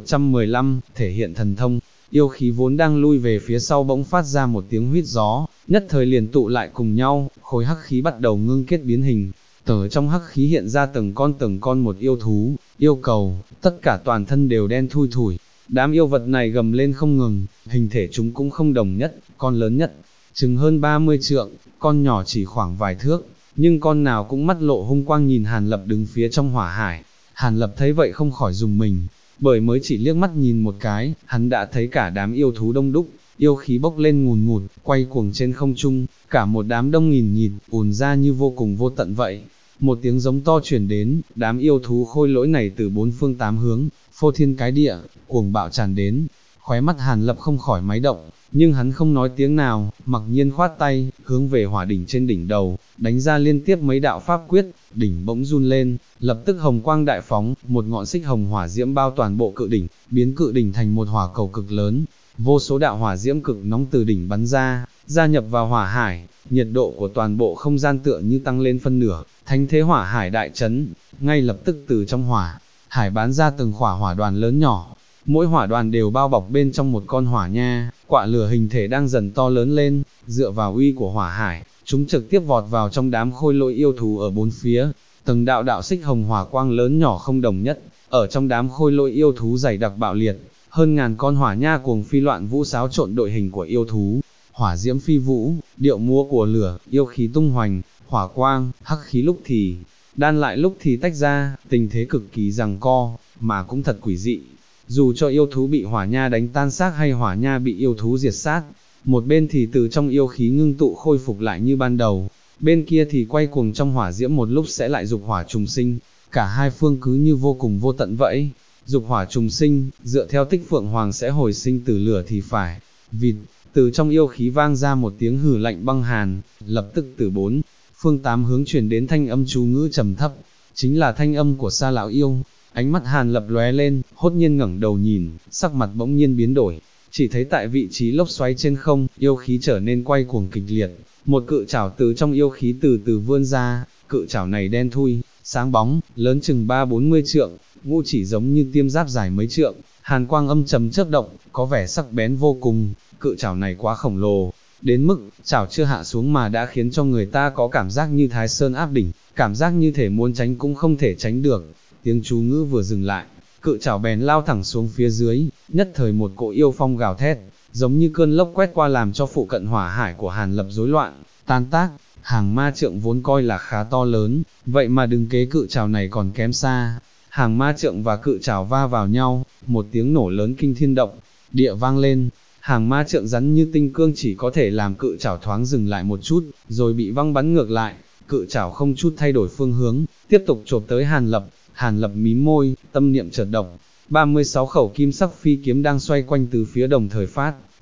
1115, thể hiện thần thông. Yêu khí vốn đang lui về phía sau bỗng phát ra một tiếng huýt gió, nhất thời liền tụ lại cùng nhau, khối hắc khí bắt đầu ngưng kết biến hình. Từ trong hắc khí hiện ra từng con một yêu thú, yêu cầu, tất cả toàn thân đều đen thui thủi. Đám yêu vật này gầm lên không ngừng, hình thể chúng cũng không đồng nhất, con lớn nhất, chừng hơn 30 trượng, con nhỏ chỉ khoảng vài thước, nhưng con nào cũng mắt lộ hung quang nhìn Hàn Lập đứng phía trong hỏa hải. Hàn Lập thấy vậy không khỏi rùng mình, bởi mới chỉ liếc mắt nhìn một cái, hắn đã thấy cả đám yêu thú đông đúc, yêu khí bốc lên ngùn ngụt, quay cuồng trên không trung, cả một đám đông nghìn nghịt, ùn ra như vô cùng vô tận vậy. Một tiếng giống to truyền đến, đám yêu thú khôi lỗi này từ bốn phương tám hướng, phô thiên cái địa, cuồng bạo tràn đến. Khóe mắt Hàn Lập không khỏi máy động, nhưng hắn không nói tiếng nào, mặc nhiên khoát tay, hướng về hỏa đỉnh trên đỉnh đầu, đánh ra liên tiếp mấy đạo pháp quyết, đỉnh bỗng run lên, lập tức hồng quang đại phóng, một ngọn xích hồng hỏa diễm bao toàn bộ cự đỉnh, biến cự đỉnh thành một hỏa cầu cực lớn, vô số đạo hỏa diễm cực nóng từ đỉnh bắn ra, gia nhập vào hỏa hải, nhiệt độ của toàn bộ không gian tựa như tăng lên phân nửa, thánh thế hỏa hải đại chấn, ngay lập tức từ trong hỏa hải bắn ra từng khỏa hỏa đoàn lớn nhỏ. Mỗi hỏa đoàn đều bao bọc bên trong một con hỏa nha, quạ lửa hình thể đang dần to lớn lên, dựa vào uy của hỏa hải, chúng trực tiếp vọt vào trong đám khôi lỗi yêu thú ở bốn phía, từng đạo đạo xích hồng hỏa quang lớn nhỏ không đồng nhất, ở trong đám khôi lỗi yêu thú dày đặc bạo liệt, hơn ngàn con hỏa nha cuồng phi loạn vũ xáo trộn đội hình của yêu thú, hỏa diễm phi vũ, điệu múa của lửa, yêu khí tung hoành, hỏa quang, hắc khí lúc thì đan lại lúc thì tách ra, tình thế cực kỳ giằng co, mà cũng thật quỷ dị. Dù cho yêu thú bị hỏa nha đánh tan xác hay hỏa nha bị yêu thú diệt sát, một bên thì từ trong yêu khí ngưng tụ khôi phục lại như ban đầu, bên kia thì quay cuồng trong hỏa diễm một lúc sẽ lại dục hỏa trùng sinh, cả hai phương cứ như vô cùng vô tận vậy. Dục hỏa trùng sinh, dựa theo tích Phượng Hoàng sẽ hồi sinh từ lửa thì phải. Vịt, từ trong yêu khí vang ra một tiếng hừ lạnh băng hàn, lập tức từ bốn phương tám hướng truyền đến thanh âm chú ngữ trầm thấp, chính là thanh âm của Sa lão yêu. Ánh mắt Hàn Lập lóe lên, hốt nhiên ngẩng đầu nhìn, sắc mặt bỗng nhiên biến đổi, chỉ thấy tại vị trí lốc xoáy trên không, yêu khí trở nên quay cuồng kịch liệt, một cự chảo từ trong yêu khí từ từ vươn ra, cự chảo này đen thui, sáng bóng, lớn chừng 30-40 trượng, ngũ chỉ giống như tiêm giáp dài mấy trượng, hàn quang âm trầm chớp động, có vẻ sắc bén vô cùng. Cự chảo này quá khổng lồ, đến mức chảo chưa hạ xuống mà đã khiến cho người ta có cảm giác như Thái Sơn áp đỉnh, cảm giác như thể muốn tránh cũng không thể tránh được. Tiếng chú ngữ vừa dừng lại, cự chảo bèn lao thẳng xuống phía dưới, nhất thời một cỗ yêu phong gào thét, giống như cơn lốc quét qua làm cho phụ cận hỏa hải của Hàn Lập rối loạn, tan tác. Hàng ma trượng vốn coi là khá to lớn, vậy mà đừng kế cự chảo này còn kém xa. Hàng ma trượng và cự chảo va vào nhau, một tiếng nổ lớn kinh thiên động địa vang lên. Hàng ma trượng rắn như tinh cương chỉ có thể làm cự chảo thoáng dừng lại một chút, rồi bị văng bắn ngược lại. Cự chảo không chút thay đổi phương hướng, tiếp tục chộp tới Hàn Lập. Hàn Lập mím môi, tâm niệm chợt động, 36 khẩu kim sắc phi kiếm đang xoay quanh từ phía đồng thời phát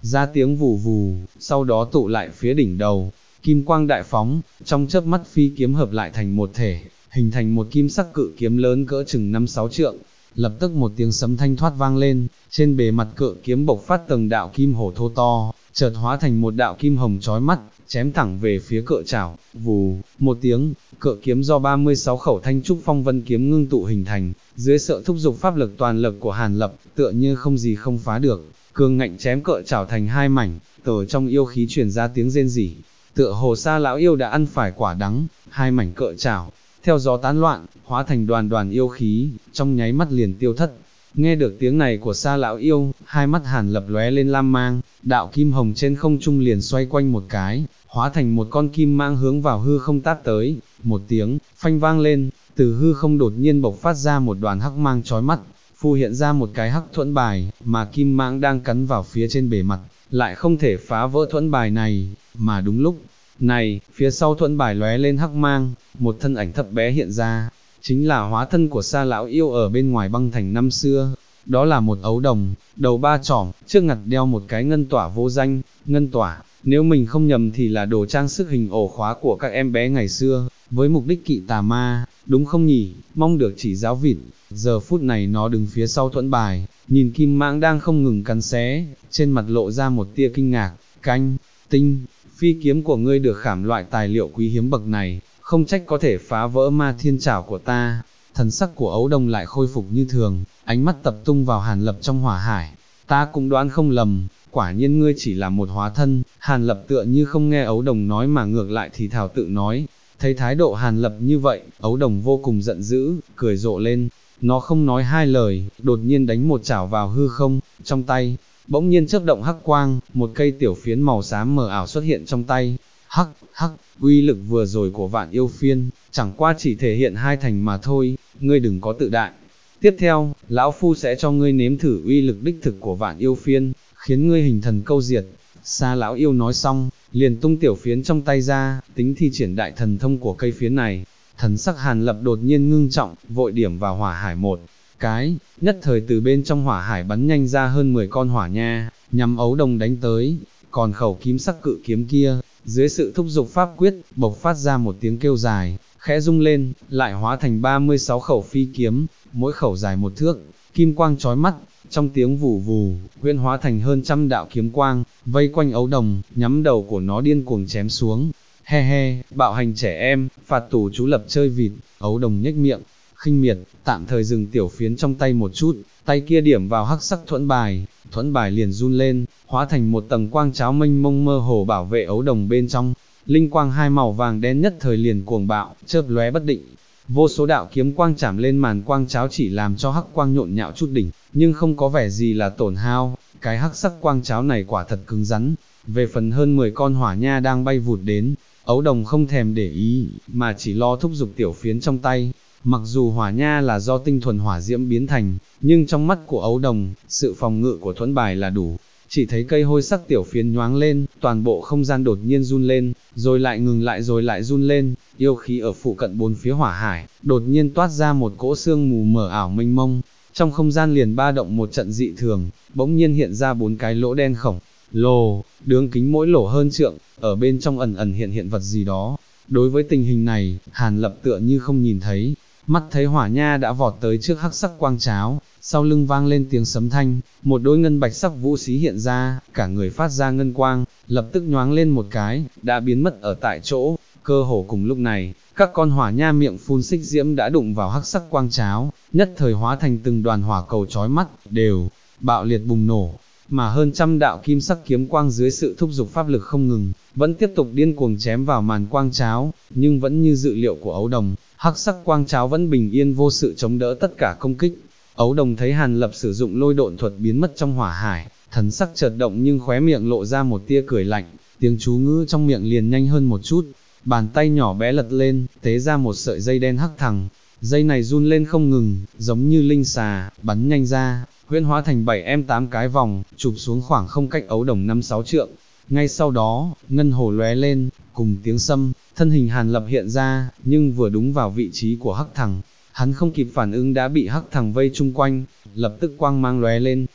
ra tiếng vù vù, sau đó tụ lại phía đỉnh đầu, kim quang đại phóng, trong chớp mắt phi kiếm hợp lại thành một thể, hình thành một kim sắc cự kiếm lớn cỡ chừng 5-6 trượng. Lập tức một tiếng sấm thanh thoát vang lên, trên bề mặt cự kiếm bộc phát từng đạo kim hổ thô to, chợt hóa thành một đạo kim hồng chói mắt, chém thẳng về phía cự chảo. Vù, một tiếng, cự kiếm do 36 khẩu thanh trúc phong vân kiếm ngưng tụ hình thành, dưới sự thúc giục pháp lực toàn lực của Hàn Lập, tựa như không gì không phá được, cường ngạnh chém cự chảo thành hai mảnh. Từ trong yêu khí truyền ra tiếng rên rỉ, tựa hồ Sa lão yêu đã ăn phải quả đắng, hai mảnh cự chảo theo gió tán loạn, hóa thành đoàn đoàn yêu khí, trong nháy mắt liền tiêu thất. Nghe được tiếng này của Sa lão yêu, hai mắt Hàn Lập lóe lên lam mang, đạo kim hồng trên không trung liền xoay quanh một cái, hóa thành một con kim mang hướng vào hư không tát tới. Một tiếng phanh vang lên, từ hư không đột nhiên bộc phát ra một đoàn hắc mang chói mắt, phù hiện ra một cái hắc thuẫn bài, mà kim mang đang cắn vào phía trên bề mặt, lại không thể phá vỡ thuẫn bài này. Mà đúng lúc này, phía sau thuẫn bài lóe lên hắc mang, một thân ảnh thấp bé hiện ra, chính là hóa thân của Sa lão yêu ở bên ngoài băng thành năm xưa. Đó là một ấu đồng, đầu ba chỏm, trước ngặt đeo một cái ngân tỏa vô danh. Ngân tỏa, nếu mình không nhầm thì là đồ trang sức hình ổ khóa của các em bé ngày xưa, với mục đích kỵ tà ma, đúng không nhỉ? Mong được chỉ giáo vịt. Giờ phút này nó đứng phía sau thuẫn bài, nhìn kim mãng đang không ngừng cắn xé, trên mặt lộ ra một tia kinh ngạc. Canh, tinh, phi kiếm của ngươi được khảm loại tài liệu quý hiếm bậc này, không trách có thể phá vỡ ma thiên trảo của ta. Thần sắc của ấu đồng lại khôi phục như thường, ánh mắt tập trung vào Hàn Lập trong hỏa hải. Ta cũng đoán không lầm, quả nhiên ngươi chỉ là một hóa thân. Hàn Lập tựa như không nghe ấu đồng nói mà ngược lại thì thào tự nói. Thấy thái độ Hàn Lập như vậy, ấu đồng vô cùng giận dữ, cười rộ lên. Nó không nói hai lời, đột nhiên đánh một chảo vào hư không, trong tay bỗng nhiên chớp động hắc quang, một cây tiểu phiến màu xám mờ ảo xuất hiện trong tay. Hắc, uy lực vừa rồi của Vạn Yêu Phiên, chẳng qua chỉ thể hiện hai thành mà thôi, ngươi đừng có tự đại. Tiếp theo, lão phu sẽ cho ngươi nếm thử uy lực đích thực của Vạn Yêu Phiên, khiến ngươi hình thần câu diệt. Sa lão yêu nói xong, liền tung tiểu phiến trong tay ra, tính thi triển đại thần thông của cây phiến này. Thần sắc Hàn Lập đột nhiên ngưng trọng, vội điểm vào hỏa hải một cái, nhất thời từ bên trong hỏa hải bắn nhanh ra hơn 10 con hỏa nha, nhằm ấu đồng đánh tới. Còn khẩu kim sắc cự kiếm kia, dưới sự thúc giục pháp quyết, bộc phát ra một tiếng kêu dài, khẽ rung lên, lại hóa thành 36 khẩu phi kiếm, mỗi khẩu dài 1 thước, kim quang chói mắt, trong tiếng vù vù, huyễn hóa thành hơn trăm đạo kiếm quang, vây quanh ấu đồng, nhắm đầu của nó điên cuồng chém xuống. He he, bạo hành trẻ em, phạt tù chú lập chơi vịt. Ấu đồng nhếch miệng, khinh miệt, tạm thời dừng tiểu phiến trong tay một chút, tay kia điểm vào hắc sắc thuẫn bài liền run lên, hóa thành một tầng quang cháo mênh mông mơ hồ bảo vệ ấu đồng bên trong. Linh quang hai màu vàng đen nhất thời liền cuồng bạo, chớp lóe bất định. Vô số đạo kiếm quang chạm lên màn quang cháo chỉ làm cho hắc quang nhộn nhạo chút đỉnh, nhưng không có vẻ gì là tổn hao. Cái hắc sắc quang cháo này quả thật cứng rắn. Về phần hơn 10 con hỏa nha đang bay vụt đến, ấu đồng không thèm để ý, mà chỉ lo thúc giục tiểu phiến trong tay. Mặc dù hỏa nha là do tinh thuần hỏa diễm biến thành, nhưng trong mắt của ấu đồng, sự phòng ngự của thuẫn bài là đủ. Chỉ thấy cây hôi sắc tiểu phiến nhoáng lên, toàn bộ không gian đột nhiên run lên, rồi lại ngừng lại rồi lại run lên. Yêu khí ở phụ cận bốn phía hỏa hải, đột nhiên toát ra một cỗ sương mù mờ ảo mênh mông. Trong không gian liền ba động một trận dị thường, bỗng nhiên hiện ra 4 cái lỗ đen khổng lồ, đường kính mỗi lỗ hơn trượng, ở bên trong ẩn ẩn hiện vật gì đó. Đối với tình hình này, Hàn Lập tựa như không nhìn thấy, mắt thấy hỏa nha đã vọt tới trước hắc sắc quang cháo, sau lưng vang lên tiếng sấm thanh, một đôi ngân bạch sắc vũ xí hiện ra, cả người phát ra ngân quang, lập tức nhoáng lên một cái, đã biến mất ở tại chỗ. Cơ hồ cùng lúc này, các con hỏa nha miệng phun xích diễm đã đụng vào hắc sắc quang cháo, nhất thời hóa thành từng đoàn hỏa cầu chói mắt, đều bạo liệt bùng nổ. Mà hơn trăm đạo kim sắc kiếm quang dưới sự thúc giục pháp lực không ngừng, vẫn tiếp tục điên cuồng chém vào màn quang cháo, nhưng vẫn như dự liệu của ấu đồng, hắc sắc quang cháo vẫn bình yên vô sự chống đỡ tất cả công kích. Ấu đồng thấy Hàn Lập sử dụng lôi độn thuật biến mất trong hỏa hải, thần sắc chợt động nhưng khóe miệng lộ ra một tia cười lạnh, tiếng chú ngữ trong miệng liền nhanh hơn một chút, bàn tay nhỏ bé lật lên, tế ra một sợi dây đen hắc thẳng, dây này run lên không ngừng, giống như linh xà, bắn nhanh ra, huyễn hóa thành 7-8 cái vòng, chụp xuống khoảng không cách ấu đồng 5-6 trượng. Ngay sau đó, ngân hồ lóe lên, cùng tiếng sâm, thân hình Hàn Lập hiện ra, nhưng vừa đúng vào vị trí của hắc thằng, hắn không kịp phản ứng đã bị hắc thằng vây chung quanh, lập tức quang mang lóe lên,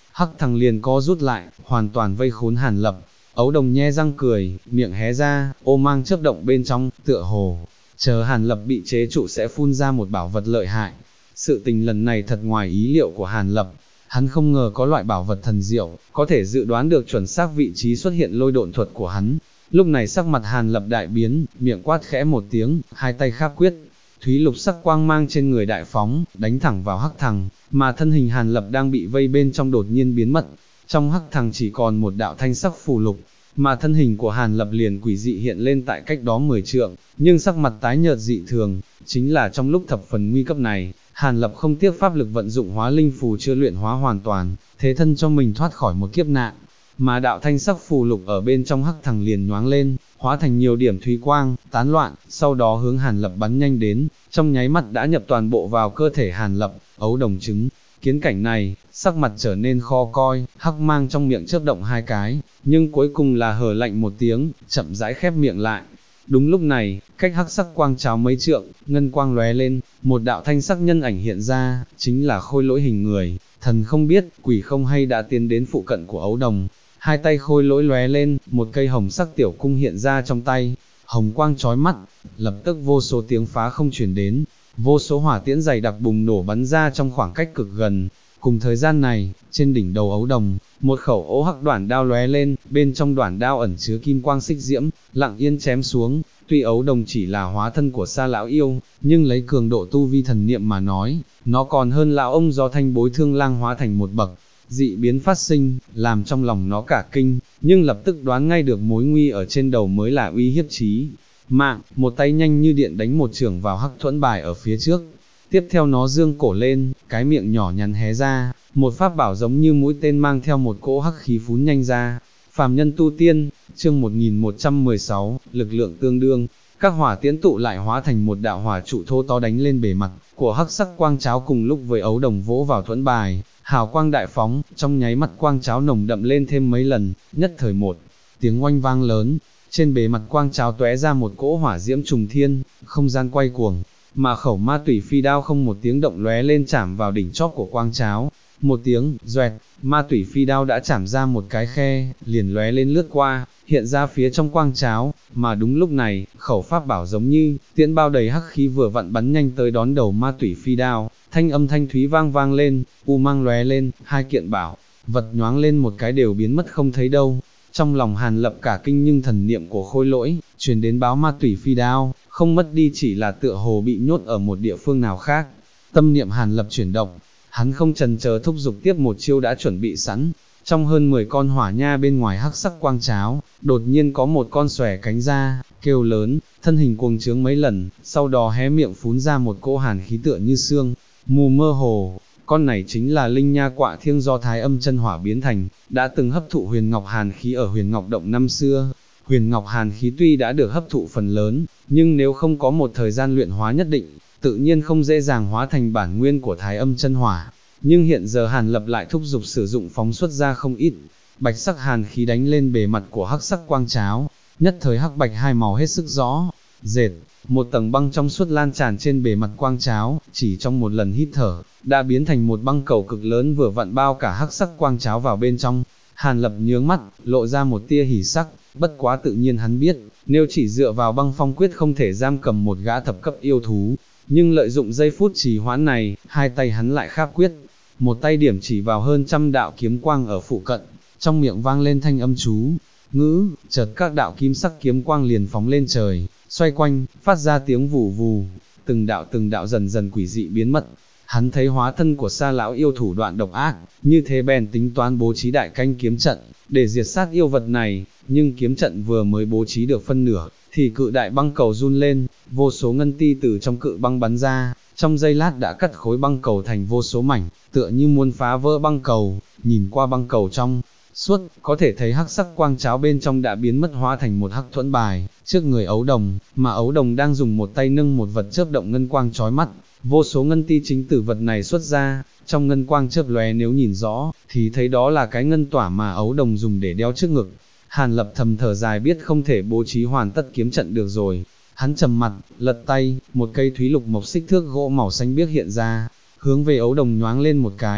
hắc thằng liền co rút lại, hoàn toàn vây khốn Hàn Lập. Ấu Đồng nhe răng cười, miệng hé ra, ô mang chớp động bên trong, tựa hồ chờ Hàn Lập bị chế trụ sẽ phun ra một bảo vật lợi hại. Sự tình lần này thật ngoài ý liệu của Hàn Lập, hắn không ngờ có loại bảo vật thần diệu, có thể dự đoán được chuẩn xác vị trí xuất hiện lôi độn thuật của hắn. Lúc này sắc mặt Hàn Lập đại biến, miệng quát khẽ một tiếng, hai tay kháp quyết, thúy lục sắc quang mang trên người đại phóng, đánh thẳng vào hắc thằng, mà thân hình Hàn Lập đang bị vây bên trong đột nhiên biến mất. Trong hắc thằng chỉ còn một đạo thanh sắc phù lục, mà thân hình của Hàn Lập liền quỷ dị hiện lên tại cách đó 10 trượng, nhưng sắc mặt tái nhợt dị thường, chính là trong lúc thập phần nguy cấp này, Hàn Lập không tiếc pháp lực vận dụng hóa linh phù chưa luyện hóa hoàn toàn, thế thân cho mình thoát khỏi một kiếp nạn. Mà đạo thanh sắc phù lục ở bên trong hắc thằng liền nhoáng lên, hóa thành nhiều điểm thúy quang, tán loạn, sau đó hướng Hàn Lập bắn nhanh đến, trong nháy mắt đã nhập toàn bộ vào cơ thể Hàn Lập. Ấu Đồng chứng kiến cảnh này, sắc mặt trở nên khó coi, hắc mang trong miệng chớp động hai cái, nhưng cuối cùng là hờ lạnh một tiếng, chậm rãi khép miệng lại. Đúng lúc này, cách hắc sắc quang cháo mấy trượng, ngân quang lóe lên, một đạo thanh sắc nhân ảnh hiện ra, chính là Khôi Lỗi hình người, thần không biết, quỷ không hay đã tiến đến phụ cận của Ấu Đồng. Hai tay Khôi Lỗi lóe lên, một cây hồng sắc tiểu cung hiện ra trong tay, hồng quang chói mắt, lập tức vô số tiếng phá không truyền đến, vô số hỏa tiễn dày đặc bùng nổ bắn ra trong khoảng cách cực gần. Cùng thời gian này, trên đỉnh đầu Ấu Đồng, một khẩu ố hắc đoản đao lóe lên, bên trong đoản đao ẩn chứa kim quang xích diễm, lặng yên chém xuống. Tuy Ấu Đồng chỉ là hóa thân của Sa lão yêu, nhưng lấy cường độ tu vi thần niệm mà nói, nó còn hơn lão ông do Thanh Bối Thương Lang hóa thành một bậc. Dị biến phát sinh, làm trong lòng nó cả kinh, nhưng lập tức đoán ngay được mối nguy ở trên đầu mới là uy hiếp chí mạng. Một tay nhanh như điện đánh một chưởng vào hắc thuẫn bài ở phía trước. Tiếp theo nó dương cổ lên, cái miệng nhỏ nhắn hé ra, một pháp bảo giống như mũi tên mang theo một cỗ hắc khí phún nhanh ra. Phàm nhân tu tiên, chương 1116, lực lượng tương đương, các hỏa tiễn tụ lại hóa thành một đạo hỏa trụ thô to đánh lên bề mặt của hắc sắc quang cháo, cùng lúc với Ấu Đồng vỗ vào thuẫn bài, hào quang đại phóng, trong nháy mắt quang cháo nồng đậm lên thêm mấy lần, nhất thời một tiếng oanh vang lớn, trên bề mặt quang cháo tóe ra một cỗ hỏa diễm trùng thiên, không gian quay cuồng. Mà khẩu ma tủy phi đao không một tiếng động lóe lên chạm vào đỉnh chóp của quang cháo. Một tiếng, doẹt, ma tủy phi đao đã chạm ra một cái khe, liền lóe lên lướt qua, hiện ra phía trong quang cháo. Mà đúng lúc này, khẩu pháp bảo giống như tiễn bao đầy hắc khí vừa vặn bắn nhanh tới đón đầu ma tủy phi đao, thanh âm thanh thúy vang vang lên, u mang lóe lên, hai kiện bảo vật nhoáng lên một cái đều biến mất không thấy đâu. Trong lòng Hàn Lập cả kinh, nhưng thần niệm của Khôi Lỗi truyền đến báo ma tủy phi đao không mất đi, chỉ là tựa hồ bị nhốt ở một địa phương nào khác. Tâm niệm Hàn Lập chuyển động, hắn không chần chờ thúc giục tiếp một chiêu đã chuẩn bị sẵn. Trong hơn 10 con hỏa nha bên ngoài hắc sắc quang cháo, đột nhiên có một con xòe cánh ra, kêu lớn, thân hình cuồng trướng mấy lần, sau đó hé miệng phún ra một cỗ hàn khí tựa như sương mù mơ hồ. Con này chính là linh nha quạ thiêng do Thái Âm chân hỏa biến thành, đã từng hấp thụ huyền ngọc hàn khí ở huyền ngọc động năm xưa. Huyền ngọc hàn khí tuy đã được hấp thụ phần lớn, nhưng nếu không có một thời gian luyện hóa nhất định, tự nhiên không dễ dàng hóa thành bản nguyên của Thái Âm chân hỏa. Nhưng hiện giờ Hàn Lập lại thúc giục sử dụng phóng xuất ra không ít, bạch sắc hàn khí đánh lên bề mặt của hắc sắc quang cháo, nhất thời hắc bạch hai màu hết sức rõ rệt. Một tầng băng trong suốt lan tràn trên bề mặt quang cháo, chỉ trong một lần hít thở, đã biến thành một băng cầu cực lớn vừa vặn bao cả hắc sắc quang cháo vào bên trong. Hàn Lập nhướng mắt, lộ ra một tia hỉ sắc, bất quá tự nhiên hắn biết, nếu chỉ dựa vào băng phong quyết không thể giam cầm một gã thập cấp yêu thú, nhưng lợi dụng giây phút trì hoãn này, hai tay hắn lại kháp quyết, một tay điểm chỉ vào hơn trăm đạo kiếm quang ở phụ cận, trong miệng vang lên thanh âm chú ngữ, chợt các đạo kim sắc kiếm quang liền phóng lên trời, xoay quanh, phát ra tiếng vù vù, từng đạo dần dần quỷ dị biến mất. Hắn thấy hóa thân của Sa lão yêu thủ đoạn độc ác, như thế bèn tính toán bố trí đại canh kiếm trận, để diệt sát yêu vật này, nhưng kiếm trận vừa mới bố trí được phân nửa, thì cự đại băng cầu run lên, vô số ngân ti từ trong cự băng bắn ra, trong giây lát đã cắt khối băng cầu thành vô số mảnh, tựa như muốn phá vỡ băng cầu. Nhìn qua băng cầu trong suốt, có thể thấy hắc sắc quang cháo bên trong đã biến mất hóa thành một hắc thuẫn bài, trước người Ấu Đồng, mà Ấu Đồng đang dùng một tay nâng một vật chớp động ngân quang chói mắt, vô số ngân ti chính từ vật này xuất ra, trong ngân quang chớp lóe nếu nhìn rõ, thì thấy đó là cái ngân tỏa mà Ấu Đồng dùng để đeo trước ngực. Hàn Lập thầm thở dài biết không thể bố trí hoàn tất kiếm trận được rồi, hắn trầm mặt, lật tay, một cây thúy lục mộc xích thước gỗ màu xanh biếc hiện ra, hướng về Ấu Đồng nhoáng lên một cái,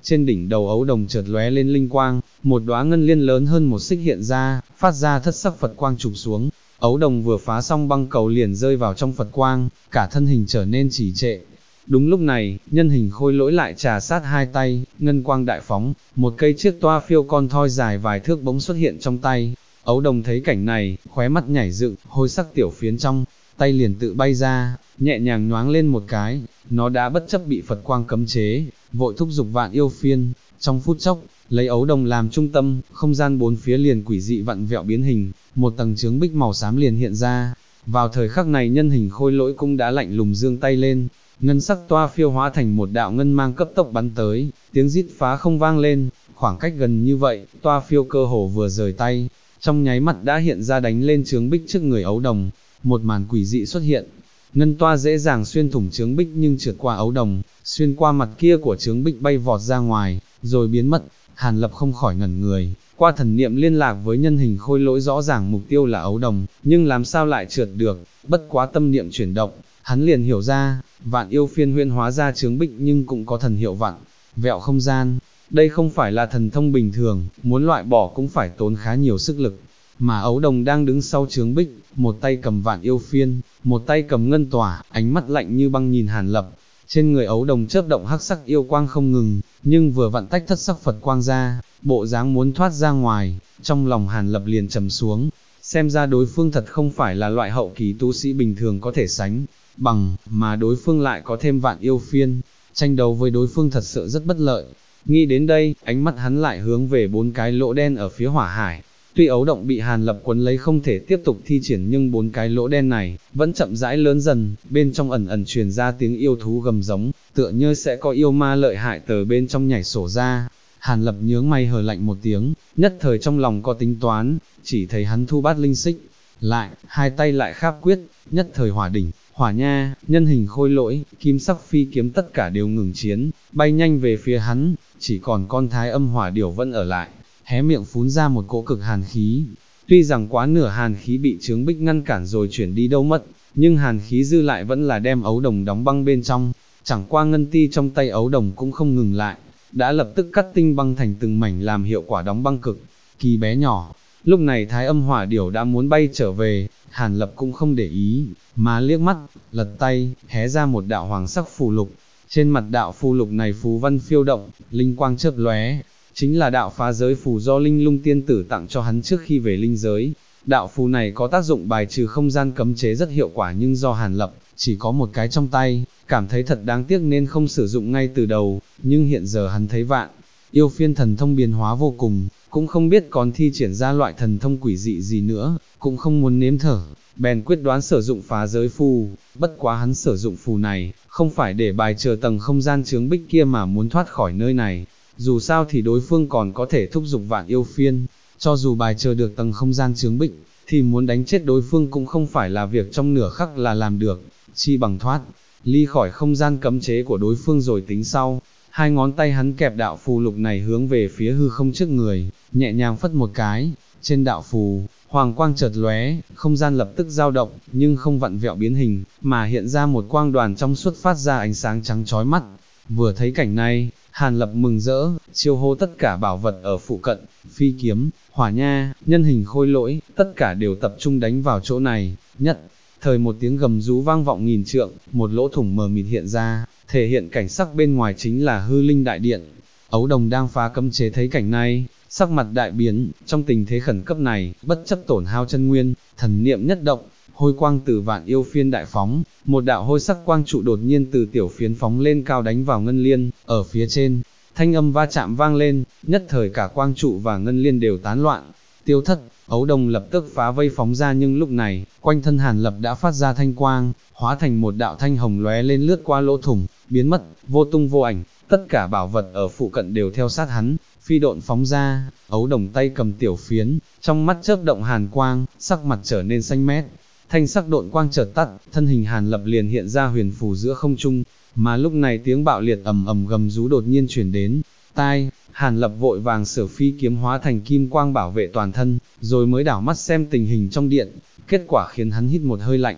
trên đỉnh đầu ấu đồng chợt lóe lên linh quang, một đóa ngân liên lớn hơn một xích hiện ra, phát ra thất sắc Phật quang chụp xuống. Ấu đồng vừa phá xong băng cầu liền rơi vào trong Phật quang, cả thân hình trở nên trì trệ. Đúng lúc này, nhân hình khôi lỗi lại trà sát hai tay, ngân quang đại phóng, một cây chiếc toa phiêu con thoi dài vài thước bỗng xuất hiện trong tay. Ấu đồng thấy cảnh này, khóe mắt nhảy dựng, hôi sắc tiểu phiến trong tay liền tự bay ra, nhẹ nhàng nhoáng lên một cái, nó đã bất chấp bị Phật quang cấm chế, vội thúc giục vạn yêu phiên. Trong phút chốc, lấy ấu đồng làm trung tâm, không gian bốn phía liền quỷ dị vặn vẹo biến hình, một tầng chướng bích màu xám liền hiện ra. Vào thời khắc này nhân hình khôi lỗi cũng đã lạnh lùng giương tay lên, ngân sắc toa phiêu hóa thành một đạo ngân mang cấp tốc bắn tới, tiếng rít phá không vang lên, khoảng cách gần như vậy, toa phiêu cơ hồ vừa rời tay, trong nháy mắt đã hiện ra đánh lên chướng bích trước người ấu đồng. Một màn quỷ dị xuất hiện, ngân toa dễ dàng xuyên thủng chướng bích nhưng trượt qua ấu đồng, xuyên qua mặt kia của chướng bích bay vọt ra ngoài, rồi biến mất. Hàn Lập không khỏi ngẩn người, qua thần niệm liên lạc với nhân hình khôi lỗi rõ ràng mục tiêu là ấu đồng, nhưng làm sao lại trượt được, bất quá tâm niệm chuyển động, hắn liền hiểu ra, vạn yêu phiên huyễn hóa ra chướng bích nhưng cũng có thần hiệu vặn vẹo không gian, đây không phải là thần thông bình thường, muốn loại bỏ cũng phải tốn khá nhiều sức lực. Mà ấu đồng đang đứng sau chướng bích, một tay cầm vạn yêu phiên, một tay cầm ngân tỏa, ánh mắt lạnh như băng nhìn Hàn Lập. Trên người ấu đồng chớp động hắc sắc yêu quang không ngừng, nhưng vừa vặn tách thất sắc Phật quang ra, bộ dáng muốn thoát ra ngoài, trong lòng Hàn Lập liền trầm xuống, xem ra đối phương thật không phải là loại hậu kỳ tu sĩ bình thường có thể sánh bằng, mà đối phương lại có thêm vạn yêu phiên, tranh đấu với đối phương thật sự rất bất lợi. Nghĩ đến đây, ánh mắt hắn lại hướng về bốn cái lỗ đen ở phía hỏa hải. Tuy ấu động bị Hàn Lập quấn lấy không thể tiếp tục thi triển nhưng bốn cái lỗ đen này vẫn chậm rãi lớn dần, bên trong ẩn ẩn truyền ra tiếng yêu thú gầm giống, tựa như sẽ có yêu ma lợi hại từ bên trong nhảy sổ ra. Hàn Lập nhướng mày hờ lạnh một tiếng, nhất thời trong lòng có tính toán, chỉ thấy hắn thu bát linh xích lại, hai tay lại kháp quyết, nhất thời hỏa đỉnh, hỏa nha, nhân hình khôi lỗi, kim sắc phi kiếm tất cả đều ngừng chiến, bay nhanh về phía hắn, chỉ còn con thái âm hỏa điểu vẫn ở lại, hé miệng phún ra một cỗ cực hàn khí. Tuy rằng quá nửa hàn khí bị chướng bích ngăn cản rồi chuyển đi đâu mất, nhưng hàn khí dư lại vẫn là đem ấu đồng đóng băng bên trong, chẳng qua ngân ti trong tay ấu đồng cũng không ngừng lại, đã lập tức cắt tinh băng thành từng mảnh làm hiệu quả đóng băng cực kỳ bé nhỏ. Lúc này thái âm hỏa điểu đã muốn bay trở về, Hàn Lập cũng không để ý, mà liếc mắt, lật tay, hé ra một đạo hoàng sắc phù lục. Trên mặt đạo phù lục này phù văn phiêu động, linh quang chớp lóe, chính là đạo phá giới phù do Linh Lung tiên tử tặng cho hắn trước khi về linh giới. Đạo phù này có tác dụng bài trừ không gian cấm chế rất hiệu quả nhưng do Hàn Lập chỉ có một cái trong tay, cảm thấy thật đáng tiếc nên không sử dụng ngay từ đầu, nhưng hiện giờ hắn thấy vạn yêu phiên thần thông biến hóa vô cùng, cũng không biết còn thi triển ra loại thần thông quỷ dị gì nữa, cũng không muốn nếm thử, bèn quyết đoán sử dụng phá giới phù. Bất quá hắn sử dụng phù này, không phải để bài trừ tầng không gian chướng bích kia mà muốn thoát khỏi nơi này, dù sao thì đối phương còn có thể thúc giục vạn yêu phiên, cho dù bài trừ được tầng không gian chướng bích, thì muốn đánh chết đối phương cũng không phải là việc trong nửa khắc là làm được, chi bằng thoát ly khỏi không gian cấm chế của đối phương rồi tính sau. Hai ngón tay hắn kẹp đạo phù lục này hướng về phía hư không trước người, nhẹ nhàng phất một cái, trên đạo phù, hoàng quang chợt lóe, không gian lập tức dao động, nhưng không vặn vẹo biến hình, mà hiện ra một quang đoàn trong suốt phát ra ánh sáng trắng chói mắt. Vừa thấy cảnh này, Hàn Lập mừng rỡ, chiêu hô tất cả bảo vật ở phụ cận, phi kiếm, hỏa nha, nhân hình khôi lỗi, tất cả đều tập trung đánh vào chỗ này. Nhất thời một tiếng gầm rú vang vọng nghìn trượng, một lỗ thủng mờ mịt hiện ra, thể hiện cảnh sắc bên ngoài chính là hư linh đại điện. Ấu đồng đang phá cấm chế thấy cảnh này, sắc mặt đại biến, trong tình thế khẩn cấp này, bất chấp tổn hao chân nguyên, thần niệm nhất động, hôi quang từ vạn yêu phiên đại phóng, một đạo hôi sắc quang trụ đột nhiên từ tiểu phiến phóng lên cao đánh vào ngân liên, ở phía trên, thanh âm va chạm vang lên, nhất thời cả quang trụ và ngân liên đều tán loạn, tiêu thất. Ấu đồng lập tức phá vây phóng ra nhưng lúc này, quanh thân Hàn Lập đã phát ra thanh quang, hóa thành một đạo thanh hồng lóe lên lướt qua lỗ thủng, biến mất, vô tung vô ảnh, tất cả bảo vật ở phụ cận đều theo sát hắn, phi độn phóng ra. Ấu đồng tay cầm tiểu phiến, trong mắt chớp động hàn quang, sắc mặt trở nên xanh mét, thanh sắc độn quang chợt tắt, thân hình Hàn Lập liền hiện ra huyền phù giữa không trung, mà lúc này tiếng bạo liệt ầm ầm gầm rú đột nhiên chuyển đến tai. Hàn Lập vội vàng sử phi kiếm hóa thành kim quang bảo vệ toàn thân, rồi mới đảo mắt xem tình hình trong điện, kết quả khiến hắn hít một hơi lạnh.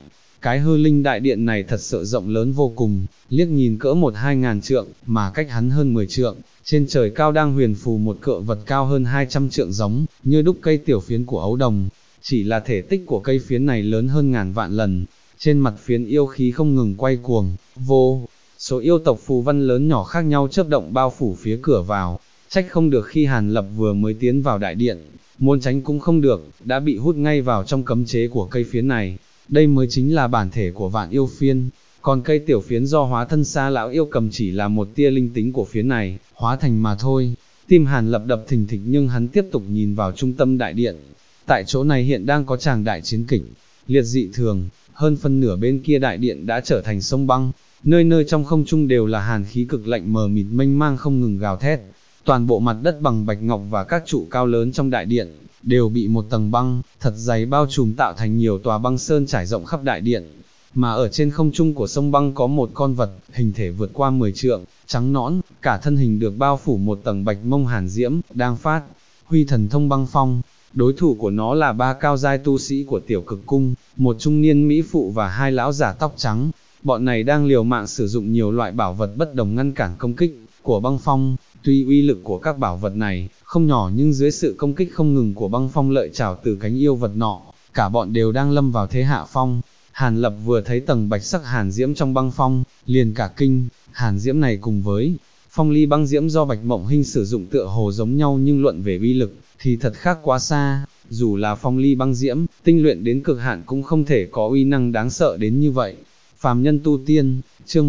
Cái hư linh đại điện này thật sự rộng lớn vô cùng, liếc nhìn cỡ 1-2 ngàn trượng, mà cách hắn hơn 10 trượng, trên trời cao đang huyền phù một cự vật cao hơn 200 trượng giống, như đúc cây tiểu phiến của ấu đồng. Chỉ là thể tích của cây phiến này lớn hơn ngàn vạn lần, trên mặt phiến yêu khí không ngừng quay cuồng, vô số yêu tộc phù văn lớn nhỏ khác nhau chớp động bao phủ phía cửa vào, trách không được khi Hàn Lập vừa mới tiến vào đại điện, muốn tránh cũng không được, đã bị hút ngay vào trong cấm chế của cây phiến này. Đây mới chính là bản thể của vạn yêu phiên, còn cây tiểu phiến do hóa thân Sa lão yêu cầm chỉ là một tia linh tính của phiến này, hóa thành mà thôi. Tim Hàn Lập đập thình thịch nhưng hắn tiếp tục nhìn vào trung tâm đại điện. Tại chỗ này hiện đang có tràng đại chiến kịch liệt dị thường, hơn phân nửa bên kia đại điện đã trở thành sông băng, nơi nơi trong không trung đều là hàn khí cực lạnh mờ mịt mênh mang không ngừng gào thét. Toàn bộ mặt đất bằng bạch ngọc và các trụ cao lớn trong đại điện đều bị một tầng băng thật dày bao trùm tạo thành nhiều tòa băng sơn trải rộng khắp đại điện. Mà ở trên không trung của sông băng có một con vật, hình thể vượt qua 10 trượng, trắng nõn, cả thân hình được bao phủ một tầng bạch mông hàn diễm, đang phát huy thần thông băng phong. Đối thủ của nó là 3 cao giai tu sĩ của tiểu cực cung, một trung niên mỹ phụ và 2 lão giả tóc trắng. Bọn này đang liều mạng sử dụng nhiều loại bảo vật bất đồng ngăn cản công kích của băng phong. Tuy uy lực của các bảo vật này không nhỏ nhưng dưới sự công kích không ngừng của băng phong lợi trảo từ cánh yêu vật nọ, cả bọn đều đang lâm vào thế hạ phong. Hàn Lập vừa thấy tầng bạch sắc hàn diễm trong băng phong, liền cả kinh. Hàn diễm này cùng với phong ly băng diễm do Bạch Mộng Hinh sử dụng tựa hồ giống nhau nhưng luận về uy lực thì thật khác quá xa. Dù là phong ly băng diễm, tinh luyện đến cực hạn cũng không thể có uy năng đáng sợ đến như vậy. Phàm nhân tu tiên, chương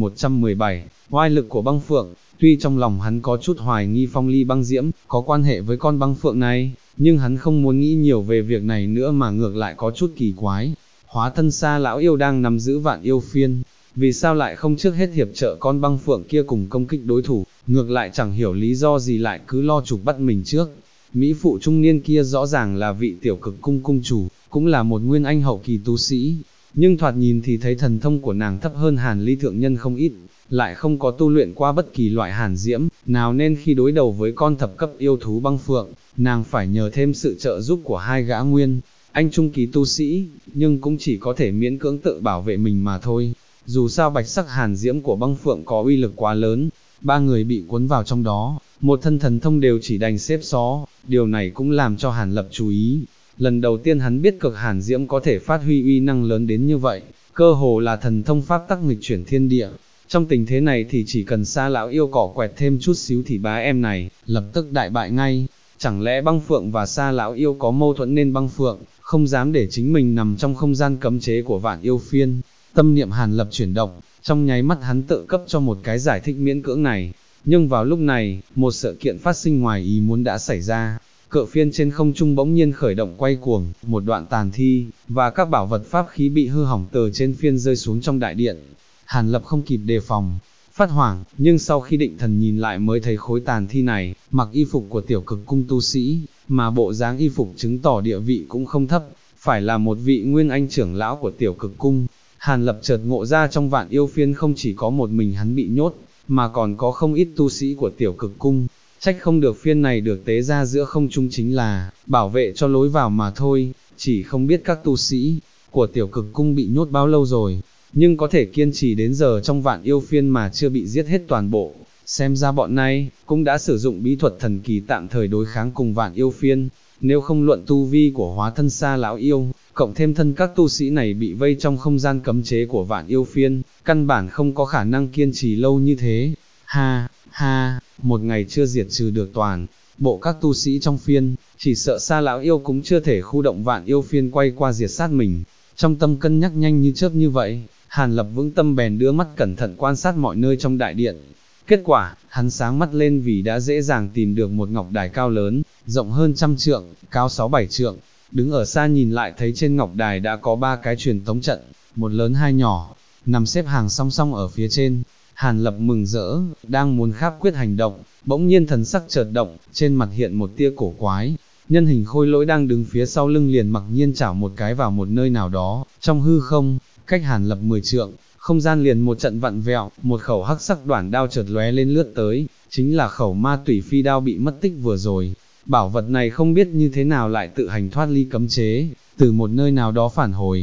1117, oai lực của băng phượng. Tuy trong lòng hắn có chút hoài nghi phong ly băng diễm có quan hệ với con băng phượng này, nhưng hắn không muốn nghĩ nhiều về việc này nữa mà ngược lại có chút kỳ quái. Hóa thân Sa lão yêu đang nắm giữ vạn yêu phiên, vì sao lại không trước hết hiệp trợ con băng phượng kia cùng công kích đối thủ, ngược lại chẳng hiểu lý do gì lại cứ lo trục bắt mình trước. Mỹ phụ trung niên kia rõ ràng là vị tiểu cực cung cung chủ, cũng là một nguyên anh hậu kỳ tu sĩ, nhưng thoạt nhìn thì thấy thần thông của nàng thấp hơn Hàn Ly thượng nhân không ít, lại không có tu luyện qua bất kỳ loại hàn diễm nào nên khi đối đầu với con thập cấp yêu thú băng phượng, nàng phải nhờ thêm sự trợ giúp của 2 gã nguyên anh trung kỳ tu sĩ, nhưng cũng chỉ có thể miễn cưỡng tự bảo vệ mình mà thôi. Dù sao bạch sắc hàn diễm của băng phượng có uy lực quá lớn, 3 người bị cuốn vào trong đó, một thân thần thông đều chỉ đành xếp xó. Điều này cũng làm cho Hàn Lập chú ý. Lần đầu tiên hắn biết cực hàn diễm có thể phát huy uy năng lớn đến như vậy, cơ hồ là thần thông pháp tắc nghịch chuyển thiên địa. Trong tình thế này thì chỉ cần Sa lão yêu cỏ quẹt thêm chút xíu thì bá em này lập tức đại bại ngay. Chẳng lẽ băng phượng và Sa lão yêu có mâu thuẫn nên băng phượng không dám để chính mình nằm trong không gian cấm chế của vạn yêu phiên? Tâm niệm Hàn Lập chuyển động, trong nháy mắt hắn tự cấp cho một cái giải thích miễn cưỡng này. Nhưng vào lúc này, một sự kiện phát sinh ngoài ý muốn đã xảy ra. Cự phiên trên không trung bỗng nhiên khởi động quay cuồng, một đoạn tàn thi và các bảo vật pháp khí bị hư hỏng từ trên phiên rơi xuống trong đại điện. Hàn Lập không kịp đề phòng, phát hoảng, nhưng sau khi định thần nhìn lại mới thấy khối tàn thi này mặc y phục của tiểu cực cung tu sĩ, mà bộ dáng y phục chứng tỏ địa vị cũng không thấp, phải là một vị nguyên anh trưởng lão của tiểu cực cung. Hàn Lập chợt ngộ ra trong vạn yêu phiên không chỉ có một mình hắn bị nhốt, mà còn có không ít tu sĩ của tiểu cực cung. Trách không được phiên này được tế ra giữa không trung chính là bảo vệ cho lối vào mà thôi. Chỉ không biết các tu sĩ của tiểu cực cung bị nhốt bao lâu rồi, nhưng có thể kiên trì đến giờ trong vạn yêu phiên mà chưa bị giết hết toàn bộ. Xem ra bọn này cũng đã sử dụng bí thuật thần kỳ tạm thời đối kháng cùng vạn yêu phiên. Nếu không luận tu vi của hóa thân Sa lão yêu, cộng thêm thân các tu sĩ này bị vây trong không gian cấm chế của vạn yêu phiên, căn bản không có khả năng kiên trì lâu như thế. Ha, ha, một ngày chưa diệt trừ được toàn bộ các tu sĩ trong phiên, chỉ sợ Sa lão yêu cũng chưa thể khu động vạn yêu phiên quay qua diệt sát mình. Trong tâm cân nhắc nhanh như chớp như vậy, Hàn Lập vững tâm bèn đưa mắt cẩn thận quan sát mọi nơi trong đại điện. Kết quả, hắn sáng mắt lên vì đã dễ dàng tìm được một ngọc đài cao lớn, rộng hơn 100 trượng, cao 6-7 trượng. Đứng ở xa nhìn lại thấy trên ngọc đài đã có 3 cái truyền tống trận, một lớn 2 nhỏ, nằm xếp hàng song song ở phía trên. Hàn Lập mừng rỡ, đang muốn kháp quyết hành động, bỗng nhiên thần sắc chợt động, trên mặt hiện một tia cổ quái. Nhân hình khôi lỗi đang đứng phía sau lưng liền mặc nhiên chảo một cái vào một nơi nào đó, trong hư không, cách Hàn Lập 10 trượng, không gian liền một trận vặn vẹo, một khẩu hắc sắc đoản đao chợt lóe lên lướt tới, chính là khẩu ma tủy phi đao bị mất tích vừa rồi. Bảo vật này không biết như thế nào lại tự hành thoát ly cấm chế, từ một nơi nào đó phản hồi.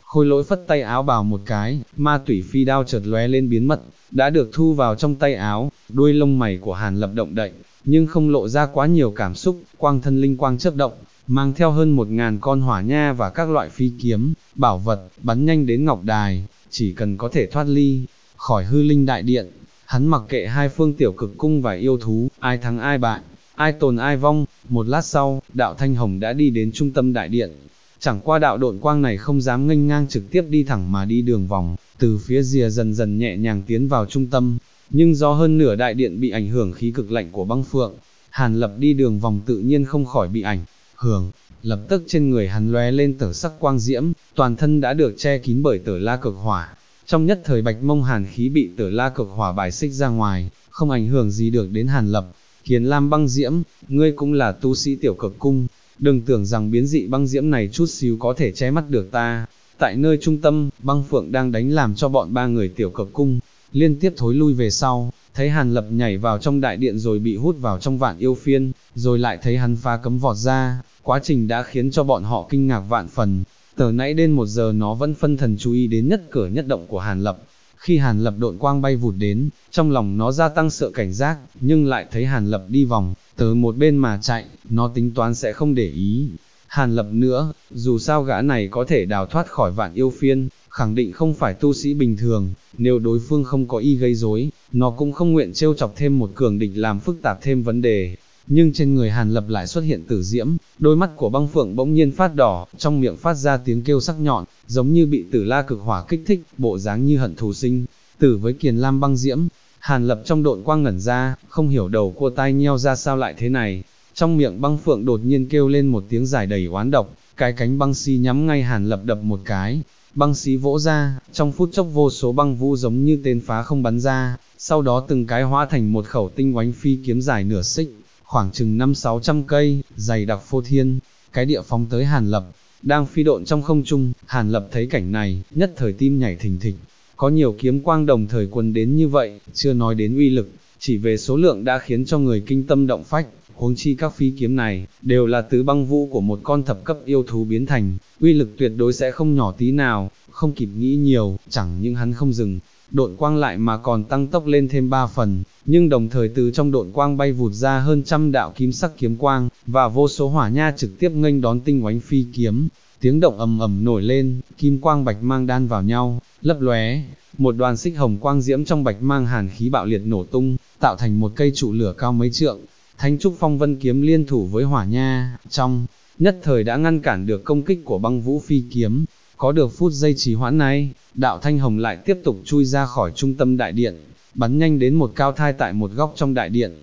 Khôi Lỗi phất tay áo bảo một cái, ma tủy phi đao chợt lóe lên biến mất, đã được thu vào trong tay áo. Đuôi lông mày của Hàn Lập động đậy, nhưng không lộ ra quá nhiều cảm xúc, quang thân linh quang chớp động, mang theo hơn 1000 con hỏa nha và các loại phi kiếm, bảo vật, bắn nhanh đến ngọc đài, chỉ cần có thể thoát ly khỏi hư linh đại điện, hắn mặc kệ hai phương tiểu cực cung và yêu thú, ai thắng ai bại, ai tồn ai vong. Một lát sau, đạo Thanh Hồng đã đi đến trung tâm đại điện. Chẳng qua đạo độn quang này không dám nghênh ngang trực tiếp đi thẳng mà đi đường vòng, từ phía rìa dần dần nhẹ nhàng tiến vào trung tâm, nhưng do hơn nửa đại điện bị ảnh hưởng khí cực lạnh của băng phượng, Hàn Lập đi đường vòng tự nhiên không khỏi bị ảnh hưởng. Lập tức trên người hắn lóe lên tử sắc quang diễm, toàn thân đã được che kín bởi Tử La Cực Hỏa. Trong nhất thời bạch mông hàn khí bị Tử La Cực Hỏa bài xích ra ngoài, không ảnh hưởng gì được đến Hàn Lập. Kiền Lam băng diễm, ngươi cũng là tu sĩ tiểu cực cung, đừng tưởng rằng biến dị băng diễm này chút xíu có thể che mắt được ta. Tại nơi trung tâm, băng phượng đang đánh làm cho bọn ba người tiểu cực cung liên tiếp thối lui về sau, thấy Hàn Lập nhảy vào trong đại điện rồi bị hút vào trong Vạn Yêu Phiên, rồi lại thấy hắn phá cấm vọt ra, quá trình đã khiến cho bọn họ kinh ngạc vạn phần. Từ nãy đến 1 giờ nó vẫn phân thần chú ý đến nhất cử nhất động của Hàn Lập. Khi Hàn Lập độn quang bay vụt đến, trong lòng nó gia tăng sợ cảnh giác, nhưng lại thấy Hàn Lập đi vòng tới một bên mà chạy, nó tính toán sẽ không để ý Hàn Lập nữa. Dù sao gã này có thể đào thoát khỏi Vạn Yêu Phiên, khẳng định không phải tu sĩ bình thường, nếu đối phương không có ý gây rối, nó cũng không nguyện trêu chọc thêm một cường địch làm phức tạp thêm vấn đề. Nhưng trên người Hàn Lập lại xuất hiện tử diễm, đôi mắt của băng phượng bỗng nhiên phát đỏ, trong miệng phát ra tiếng kêu sắc nhọn, giống như bị Tử La Cực Hỏa kích thích, bộ dáng như hận thù sinh tử với Kiền Lam băng diễm. Hàn Lập trong độn quang ngẩn ra, không hiểu đầu cua tai nheo ra sao lại thế này. Trong miệng băng phượng đột nhiên kêu lên một tiếng dài đầy oán độc, cái cánh băng xí nhắm ngay Hàn Lập đập một cái. Băng xí vỗ ra, trong phút chốc vô số băng vũ giống như tên phá không bắn ra, sau đó từng cái hóa thành một khẩu tinh oánh phi kiếm dài nửa xích, khoảng chừng 500-600 cây, dày đặc phô thiên, cái địa phóng tới Hàn Lập. Đang phi độn trong không trung, Hàn Lập thấy cảnh này, nhất thời tim nhảy thình thịch. Có nhiều kiếm quang đồng thời quấn đến như vậy, chưa nói đến uy lực, chỉ về số lượng đã khiến cho người kinh tâm động phách. Huống chi các phi kiếm này, đều là tứ băng vũ của một con thập cấp yêu thú biến thành, uy lực tuyệt đối sẽ không nhỏ tí nào. Không kịp nghĩ nhiều, chẳng những hắn không dừng độn quang lại mà còn tăng tốc lên thêm 3 phần, nhưng đồng thời từ trong độn quang bay vụt ra hơn trăm đạo kim sắc kiếm quang, và vô số hỏa nha trực tiếp nghênh đón tinh oánh phi kiếm. Tiếng động ầm ầm nổi lên, kim quang bạch mang đan vào nhau, lấp lóe, một đoàn xích hồng quang diễm trong bạch mang hàn khí bạo liệt nổ tung, tạo thành một cây trụ lửa cao mấy trượng. Thánh trúc phong vân kiếm liên thủ với hỏa nha, trong nhất thời đã ngăn cản được công kích của băng vũ phi kiếm. Có được phút giây trì hoãn này, đạo Thanh Hồng lại tiếp tục chui ra khỏi trung tâm đại điện, bắn nhanh đến một cao thai tại một góc trong đại điện.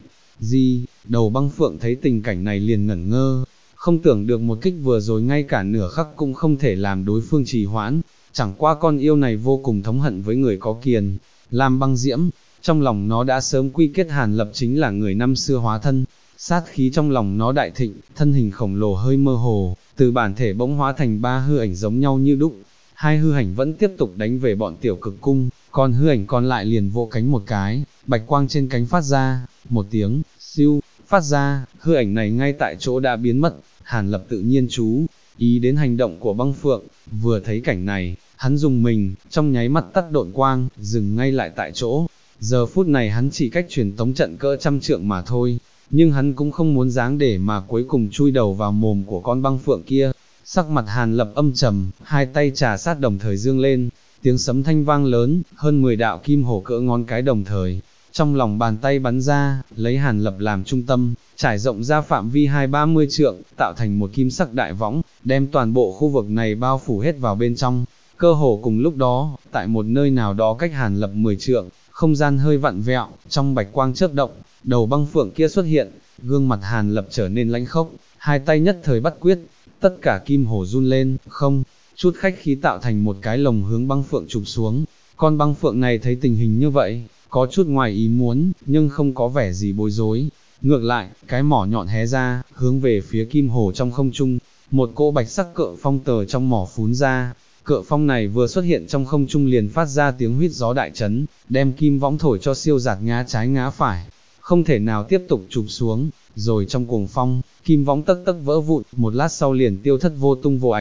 Đầu băng phượng thấy tình cảnh này liền ngẩn ngơ, không tưởng được một kích vừa rồi ngay cả nửa khắc cũng không thể làm đối phương trì hoãn. Chẳng qua con yêu này vô cùng thống hận với người có Kiền Lam băng diễm, trong lòng nó đã sớm quy kết Hàn Lập chính là người năm xưa hóa thân. Sát khí trong lòng nó đại thịnh, thân hình khổng lồ hơi mơ hồ, từ bản thể bỗng hóa thành 3 hư ảnh giống nhau như đúc. 2 hư ảnh vẫn tiếp tục đánh về bọn tiểu cực cung, còn hư ảnh còn lại liền vỗ cánh một cái, bạch quang trên cánh phát ra, một tiếng, siêu, phát ra, hư ảnh này ngay tại chỗ đã biến mất. Hàn Lập tự nhiên chú ý đến hành động của băng phượng, vừa thấy cảnh này, hắn dùng mình, trong nháy mắt tắt độn quang, dừng ngay lại tại chỗ. Giờ phút này hắn chỉ cách truyền tống trận cỡ 100 trượng mà thôi, nhưng hắn cũng không muốn dáng để mà cuối cùng chui đầu vào mồm của con băng phượng kia. Sắc mặt Hàn Lập âm trầm, hai tay trà sát đồng thời dương lên, tiếng sấm thanh vang lớn, hơn 10 đạo kim hổ cỡ ngón cái đồng thời, trong lòng bàn tay bắn ra, lấy Hàn Lập làm trung tâm, trải rộng ra phạm vi 20-30 trượng, tạo thành một kim sắc đại võng, đem toàn bộ khu vực này bao phủ hết vào bên trong. Cơ hồ cùng lúc đó, tại một nơi nào đó cách Hàn Lập 10 trượng, không gian hơi vặn vẹo, trong bạch quang chớp động, đầu băng phượng kia xuất hiện, gương mặt Hàn Lập trở nên lãnh khốc, hai tay nhất thời bắt quyết, tất cả kim hổ run lên, không chút khách khí tạo thành một cái lồng hướng băng phượng chụp xuống. Con băng phượng này thấy tình hình như vậy, có chút ngoài ý muốn, nhưng không có vẻ gì bối rối. Ngược lại, cái mỏ nhọn hé ra, hướng về phía kim hổ trong không trung, một cỗ bạch sắc cự phong từ trong mỏ phún ra. Cự phong này vừa xuất hiện trong không trung liền phát ra tiếng huýt gió đại chấn, đem kim võng thổi cho siêu giạt ngã trái ngã phải, không thể nào tiếp tục chụp xuống. Rồi trong cuồng phong, kim võng tất tất vỡ vụn, một lát sau liền tiêu thất vô tung vô ảnh.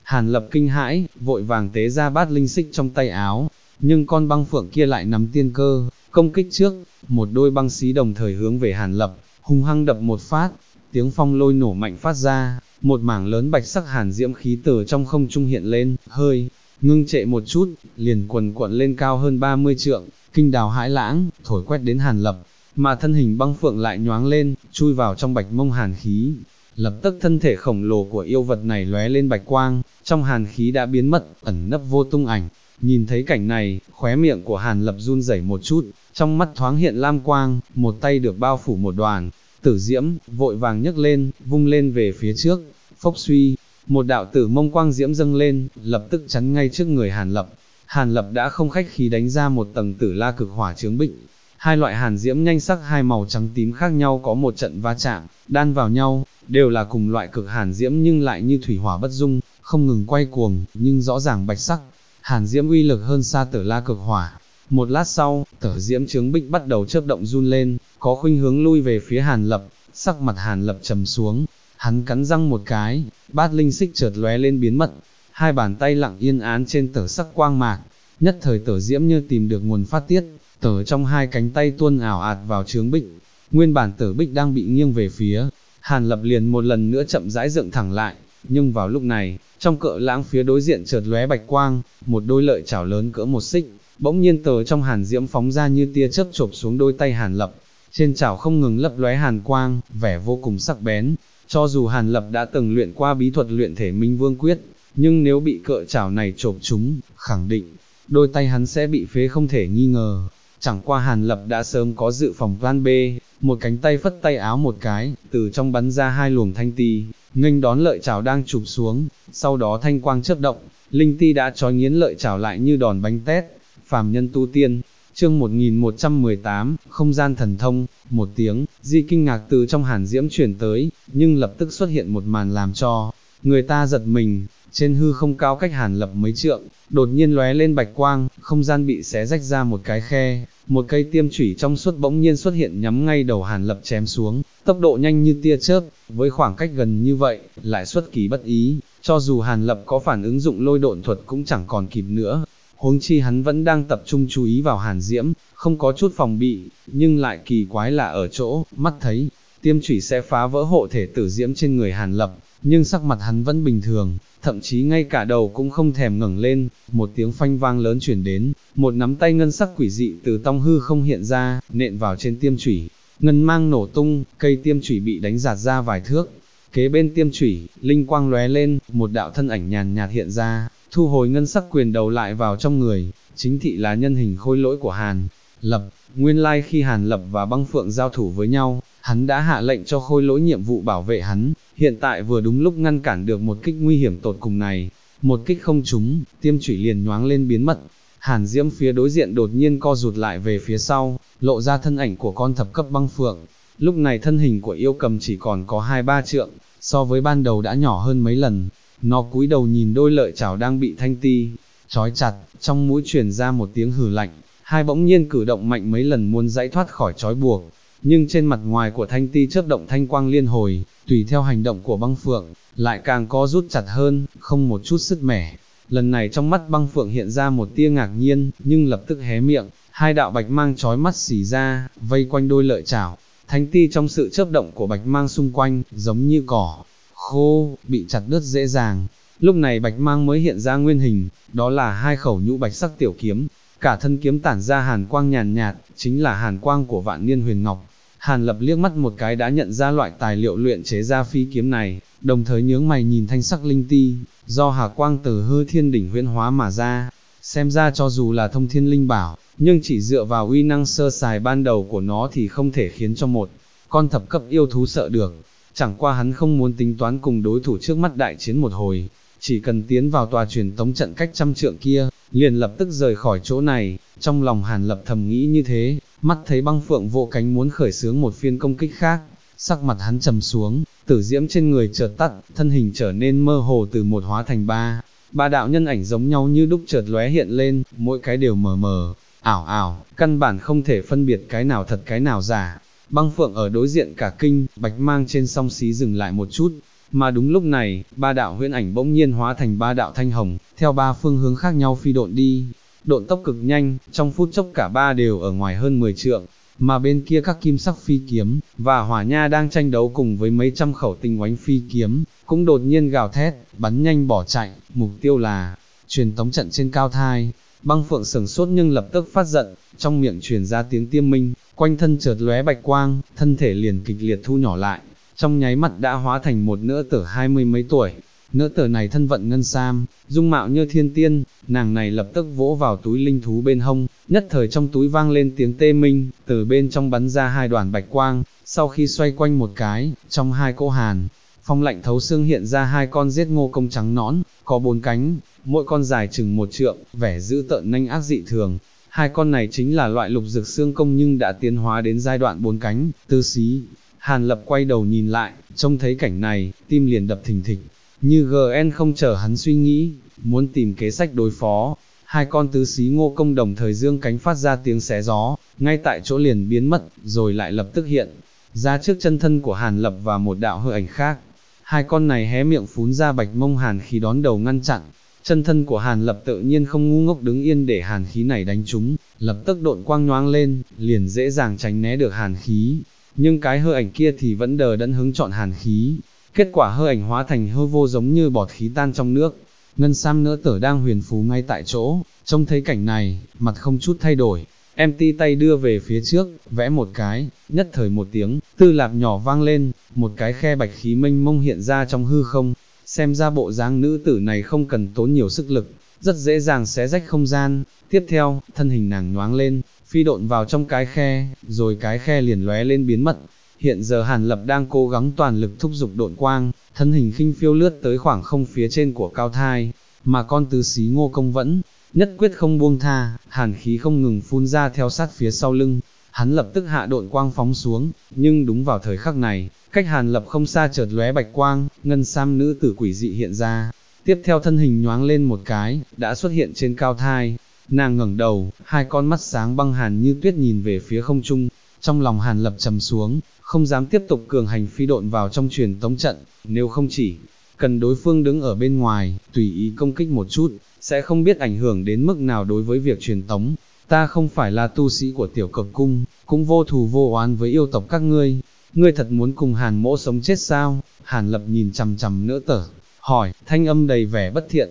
Hàn Lập kinh hãi, vội vàng tế ra bát linh xích trong tay áo, nhưng con băng phượng kia lại nắm tiên cơ, công kích trước, một đôi băng xí đồng thời hướng về Hàn Lập, hung hăng đập một phát, tiếng phong lôi nổ mạnh phát ra, một mảng lớn bạch sắc hàn diễm khí từ trong không trung hiện lên, hơi ngưng trệ một chút, liền quần quận lên cao hơn 30 trượng, kinh đào hãi lãng, thổi quét đến Hàn Lập, mà thân hình băng phượng lại nhoáng lên, chui vào trong bạch mông hàn khí. Lập tức thân thể khổng lồ của yêu vật này lóe lên bạch quang, trong hàn khí đã biến mất, ẩn nấp vô tung ảnh. Nhìn thấy cảnh này, khóe miệng của Hàn Lập run rẩy một chút, trong mắt thoáng hiện lam quang, một tay được bao phủ một đoàn tử diễm, vội vàng nhấc lên, vung lên về phía trước, phốc suy, một đạo tử mông quang diễm dâng lên, lập tức chắn ngay trước người Hàn Lập. Hàn Lập đã không khách khí đánh ra một tầng tử la cực hỏa chướng bích. Hai loại hàn diễm nhanh sắc hai màu trắng tím khác nhau có một trận va chạm, đan vào nhau, đều là cùng loại cực hàn diễm nhưng lại như thủy hỏa bất dung, không ngừng quay cuồng, nhưng rõ ràng bạch sắc. Hàn diễm uy lực hơn xa tử la cực hỏa. Một lát sau, tử diễm chướng bích bắt đầu chớp động run lên, có khuynh hướng lui về phía Hàn Lập, sắc mặt Hàn Lập trầm xuống, hắn cắn răng một cái, bát linh xích chợt lóe lên biến mất, hai bàn tay lặng yên án trên tử sắc quang mạc, nhất thời tử diễm như tìm được nguồn phát tiết, tử trong hai cánh tay tuôn ảo ạt vào chướng bích, nguyên bản tử bích đang bị nghiêng về phía, Hàn Lập liền một lần nữa chậm rãi dựng thẳng lại, nhưng vào lúc này, trong cự lãng phía đối diện chợt lóe bạch quang, một đôi lợi chảo lớn cỡ một xích, bỗng nhiên từ trong hàn diễm phóng ra như tia chớp chộp xuống đôi tay Hàn Lập, trên chảo không ngừng lấp lóe hàn quang, vẻ vô cùng sắc bén. Cho dù Hàn Lập đã từng luyện qua bí thuật luyện thể Minh Vương Quyết, nhưng nếu bị cự chảo này chộp trúng, khẳng định, đôi tay hắn sẽ bị phế không thể nghi ngờ. Chẳng qua Hàn Lập đã sớm có dự phòng plan B, một cánh tay phất tay áo một cái, từ trong bắn ra hai luồng thanh ti, nghênh đón lợi chảo đang chụp xuống, sau đó thanh quang chớp động, linh ti đã trói nghiến lợi chảo lại như đòn bánh tét, phàm nhân tu tiên. Chương 1118, không gian thần thông, một tiếng, di kinh ngạc từ trong hàn diễm chuyển tới, nhưng lập tức xuất hiện một màn làm cho người ta giật mình, trên hư không cao cách Hàn Lập mấy trượng, đột nhiên lóe lên bạch quang, không gian bị xé rách ra một cái khe, một cây tiêm chủy trong suốt bỗng nhiên xuất hiện nhắm ngay đầu Hàn Lập chém xuống, tốc độ nhanh như tia chớp, với khoảng cách gần như vậy, lại xuất kỳ bất ý, cho dù Hàn Lập có phản ứng dụng lôi độn thuật cũng chẳng còn kịp nữa. Huống chi hắn vẫn đang tập trung chú ý vào hàn diễm, không có chút phòng bị, nhưng lại kỳ quái là ở chỗ, mắt thấy, tiêm chủy sẽ phá vỡ hộ thể tử diễm trên người Hàn Lập, nhưng sắc mặt hắn vẫn bình thường, thậm chí ngay cả đầu cũng không thèm ngẩng lên, một tiếng phanh vang lớn chuyển đến, một nắm tay ngân sắc quỷ dị từ trong hư không hiện ra, nện vào trên tiêm chủy, ngân mang nổ tung, cây tiêm chủy bị đánh giạt ra vài thước, kế bên tiêm chủy, linh quang lóe lên, một đạo thân ảnh nhàn nhạt hiện ra, thu hồi ngân sắc quyền đầu lại vào trong người, chính thị là nhân hình khôi lỗi của Hàn Lập. Nguyên lai khi Hàn Lập và băng phượng giao thủ với nhau, hắn đã hạ lệnh cho khôi lỗi nhiệm vụ bảo vệ hắn, hiện tại vừa đúng lúc ngăn cản được một kích nguy hiểm tột cùng này, một kích không trúng, tiêm chủy liền nhoáng lên biến mất. Hàn diễm phía đối diện đột nhiên co rụt lại về phía sau, lộ ra thân ảnh của con thập cấp băng phượng. Lúc này thân hình của yêu cầm chỉ còn có 2-3 trượng, so với ban đầu đã nhỏ hơn mấy lần. Nó cúi đầu nhìn đôi lợi chảo đang bị thanh ti trói chặt, trong mũi truyền ra một tiếng hừ lạnh, hai bỗng nhiên cử động mạnh mấy lần muốn giải thoát khỏi trói buộc, nhưng trên mặt ngoài của thanh ti chớp động thanh quang liên hồi, tùy theo hành động của băng phượng, lại càng co rút chặt hơn, không một chút sứt mẻ. Lần này trong mắt băng phượng hiện ra một tia ngạc nhiên, nhưng lập tức hé miệng, hai đạo bạch mang chói mắt xỉ ra, vây quanh đôi lợi chảo. Thanh ti trong sự chớp động của bạch mang xung quanh, giống như cỏ khô, bị chặt đứt dễ dàng. Lúc này bạch mang mới hiện ra nguyên hình, đó là hai khẩu nhũ bạch sắc tiểu kiếm, cả thân kiếm tản ra hàn quang nhàn nhạt, chính là hàn quang của vạn niên huyền ngọc. Hàn Lập liếc mắt một cái đã nhận ra loại tài liệu luyện chế ra phi kiếm này, đồng thời nhướng mày nhìn thanh sắc linh ti, do hà quang từ hư thiên đỉnh huyễn hóa mà ra, xem ra cho dù là thông thiên linh bảo, nhưng chỉ dựa vào uy năng sơ sài ban đầu của nó thì không thể khiến cho một con thập cấp yêu thú sợ được. Chẳng qua hắn không muốn tính toán cùng đối thủ trước mắt đại chiến một hồi, chỉ cần tiến vào tòa truyền tống trận cách 100 trượng kia, liền lập tức rời khỏi chỗ này. Trong lòng Hàn Lập thầm nghĩ như thế, mắt thấy băng phượng vỗ cánh muốn khởi xướng một phiên công kích khác, sắc mặt hắn trầm xuống, tử diễm trên người chợt tắt, thân hình trở nên mơ hồ từ một hóa thành ba đạo nhân ảnh giống nhau như đúc chợt lóe hiện lên, mỗi cái đều mờ mờ, ảo ảo, căn bản không thể phân biệt cái nào thật cái nào giả. Băng phượng ở đối diện cả kinh, bạch mang trên song xí dừng lại một chút, Mà đúng lúc này, ba đạo huyễn ảnh bỗng nhiên hóa thành ba đạo thanh hồng, theo ba phương hướng khác nhau phi độn đi, độn tốc cực nhanh, trong phút chốc cả ba đều ở ngoài hơn 10 trượng, mà bên kia các kim sắc phi kiếm, và hỏa nha đang tranh đấu cùng với mấy trăm khẩu tinh oánh phi kiếm, cũng đột nhiên gào thét, bắn nhanh bỏ chạy, mục tiêu là truyền tống trận trên cao thai. Băng Phượng sửng sốt nhưng lập tức phát giận, trong miệng truyền ra tiếng tiêm minh, quanh thân chợt lóe bạch quang, thân thể liền kịch liệt thu nhỏ lại, trong nháy mắt đã hóa thành một nữ tử 20 mấy tuổi. Nữ tử này thân vận ngân sam, dung mạo như thiên tiên, nàng này lập tức vỗ vào túi linh thú bên hông, nhất thời trong túi vang lên tiếng tê minh, từ bên trong bắn ra hai đoàn bạch quang, sau khi xoay quanh một cái, trong hai cỗ hàn phong lạnh thấu xương hiện ra hai con giết ngô công trắng nõn, có 4 cánh, mỗi con dài chừng 1 trượng, vẻ dữ tợn nhanh ác dị thường. Hai con này chính là loại lục dược xương công nhưng đã tiến hóa đến giai đoạn 4 cánh, tứ xí. Hàn Lập quay đầu nhìn lại, trông thấy cảnh này, tim liền đập thình thịch, như GN không chờ hắn suy nghĩ, muốn tìm kế sách đối phó. Hai con tứ xí ngô công đồng thời dương cánh phát ra tiếng xé gió, ngay tại chỗ liền biến mất, rồi lại lập tức hiện ra trước chân thân của Hàn Lập và một đạo hư ảnh khác. Hai con này hé miệng phún ra bạch mông hàn khí đón đầu ngăn chặn, chân thân của Hàn Lập tự nhiên không ngu ngốc đứng yên để hàn khí này đánh trúng, lập tức độn quang nhoáng lên, liền dễ dàng tránh né được hàn khí, nhưng cái hư ảnh kia thì vẫn đờ đẫn hứng chọn hàn khí, kết quả hư ảnh hóa thành hư vô giống như bọt khí tan trong nước. Ngân sam nữ tử đang huyền phú ngay tại chỗ, trông thấy cảnh này, mặt không chút thay đổi, em ti tay đưa về phía trước, vẽ một cái, nhất thời một tiếng, tư lạp nhỏ vang lên, một cái khe bạch khí mênh mông hiện ra trong hư không, xem ra bộ dáng nữ tử này không cần tốn nhiều sức lực, rất dễ dàng xé rách không gian. Tiếp theo, thân hình nàng nhoáng lên, phi độn vào trong cái khe, rồi cái khe liền lóe lên biến mất. Hiện giờ Hàn Lập đang cố gắng toàn lực thúc giục độn quang, thân hình khinh phiêu lướt tới khoảng không phía trên của cao thai, mà con tứ xí ngô công vẫn nhất quyết không buông tha, hàn khí không ngừng phun ra theo sát phía sau lưng. Hắn lập tức hạ độn quang phóng xuống, nhưng đúng vào thời khắc này, cách Hàn Lập không xa chợt lóe bạch quang, ngân sam nữ tử quỷ dị hiện ra, tiếp theo thân hình nhoáng lên một cái, đã xuất hiện trên cao thai. Nàng ngẩng đầu, hai con mắt sáng băng hàn như tuyết nhìn về phía không trung, trong lòng Hàn Lập trầm xuống, không dám tiếp tục cường hành phi độn vào trong truyền tống trận, nếu không chỉ cần đối phương đứng ở bên ngoài, tùy ý công kích một chút, sẽ không biết ảnh hưởng đến mức nào đối với việc truyền tống. Ta không phải là tu sĩ của tiểu cực cung, cũng vô thù vô oán với yêu tộc các ngươi thật muốn cùng Hàn mỗ sống chết sao? Hàn Lập nhìn chằm chằm nữ tử, hỏi, thanh âm đầy vẻ bất thiện.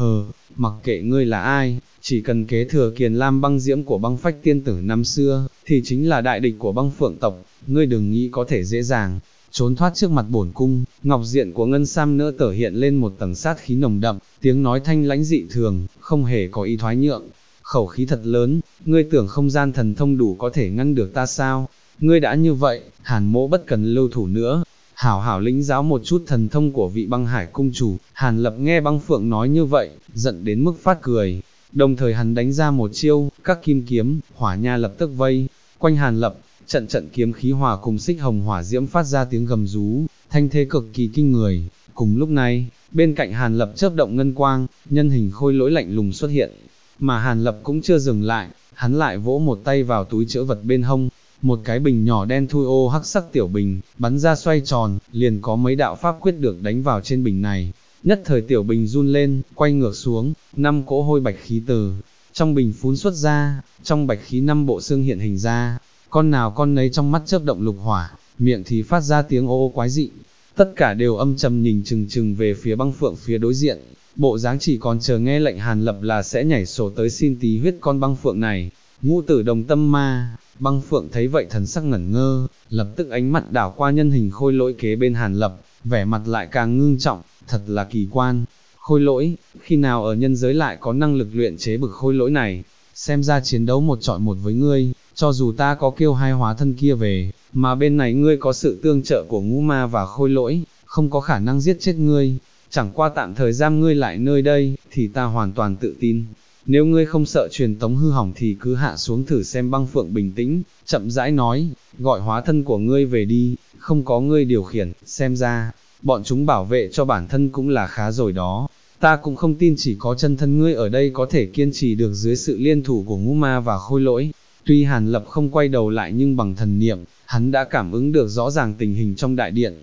Mặc kệ ngươi là ai, chỉ cần kế thừa Kiền Lam băng diễm của băng phách tiên tử năm xưa, thì chính là đại địch của băng phượng tộc, ngươi đừng nghĩ có thể dễ dàng trốn thoát trước mặt bổn cung. Ngọc diện của ngân sam nữ tử hiện lên một tầng sát khí nồng đậm, tiếng nói thanh lãnh dị thường, không hề có ý thoái nhượng, khẩu khí thật lớn, ngươi tưởng không gian thần thông đủ có thể ngăn được ta sao? Ngươi đã như vậy, Hàn mỗ bất cần lưu thủ nữa, hảo hảo lĩnh giáo một chút thần thông của vị băng hải cung chủ. Hàn Lập nghe băng phượng nói như vậy, giận đến mức phát cười, đồng thời hắn đánh ra một chiêu, các kim kiếm, hỏa nha lập tức vây quanh Hàn Lập, trận trận kiếm khí hòa cùng xích hồng hỏa diễm phát ra tiếng gầm rú, thanh thế cực kỳ kinh người. Cùng lúc này, bên cạnh Hàn Lập chớp động ngân quang, nhân hình khôi lỗi lạnh lùng xuất hiện, mà Hàn Lập cũng chưa dừng lại, hắn lại vỗ một tay vào túi trữ vật bên hông, một cái bình nhỏ đen thui ô hắc sắc tiểu bình, bắn ra xoay tròn, liền có mấy đạo pháp quyết được đánh vào trên bình này, nhất thời tiểu bình run lên, quay ngược xuống, 5 cỗ hôi bạch khí từ trong bình phún xuất ra, trong bạch khí 5 bộ xương hiện hình ra, con nào con nấy trong mắt chớp động lục hỏa, miệng thì phát ra tiếng ô ô quái dị, tất cả đều âm trầm nhìn chừng chừng về phía băng phượng phía đối diện, bộ dáng chỉ còn chờ nghe lệnh Hàn Lập là sẽ nhảy sổ tới xin tí huyết con băng phượng này. Ngũ tử đồng tâm ma. Băng phượng thấy vậy thần sắc ngẩn ngơ, lập tức ánh mặt đảo qua nhân hình khôi lỗi kế bên Hàn Lập, vẻ mặt lại càng ngưng trọng, thật là kỳ quan. Khôi lỗi, khi nào ở nhân giới lại có năng lực luyện chế bực khôi lỗi này? Xem ra chiến đấu một chọi một với ngươi, cho dù ta có kêu hai hóa thân kia về, mà bên này ngươi có sự tương trợ của ngũ ma và khôi lỗi, không có khả năng giết chết ngươi. Chẳng qua tạm thời giam ngươi lại nơi đây, thì ta hoàn toàn tự tin. Nếu ngươi không sợ truyền tống hư hỏng thì cứ hạ xuống thử xem. Băng phượng bình tĩnh, chậm rãi nói, gọi hóa thân của ngươi về đi, không có ngươi điều khiển, xem ra, bọn chúng bảo vệ cho bản thân cũng là khá rồi đó. Ta cũng không tin chỉ có chân thân ngươi ở đây có thể kiên trì được dưới sự liên thủ của ngũ ma và khôi lỗi. Tuy Hàn Lập không quay đầu lại nhưng bằng thần niệm, hắn đã cảm ứng được rõ ràng tình hình trong đại điện.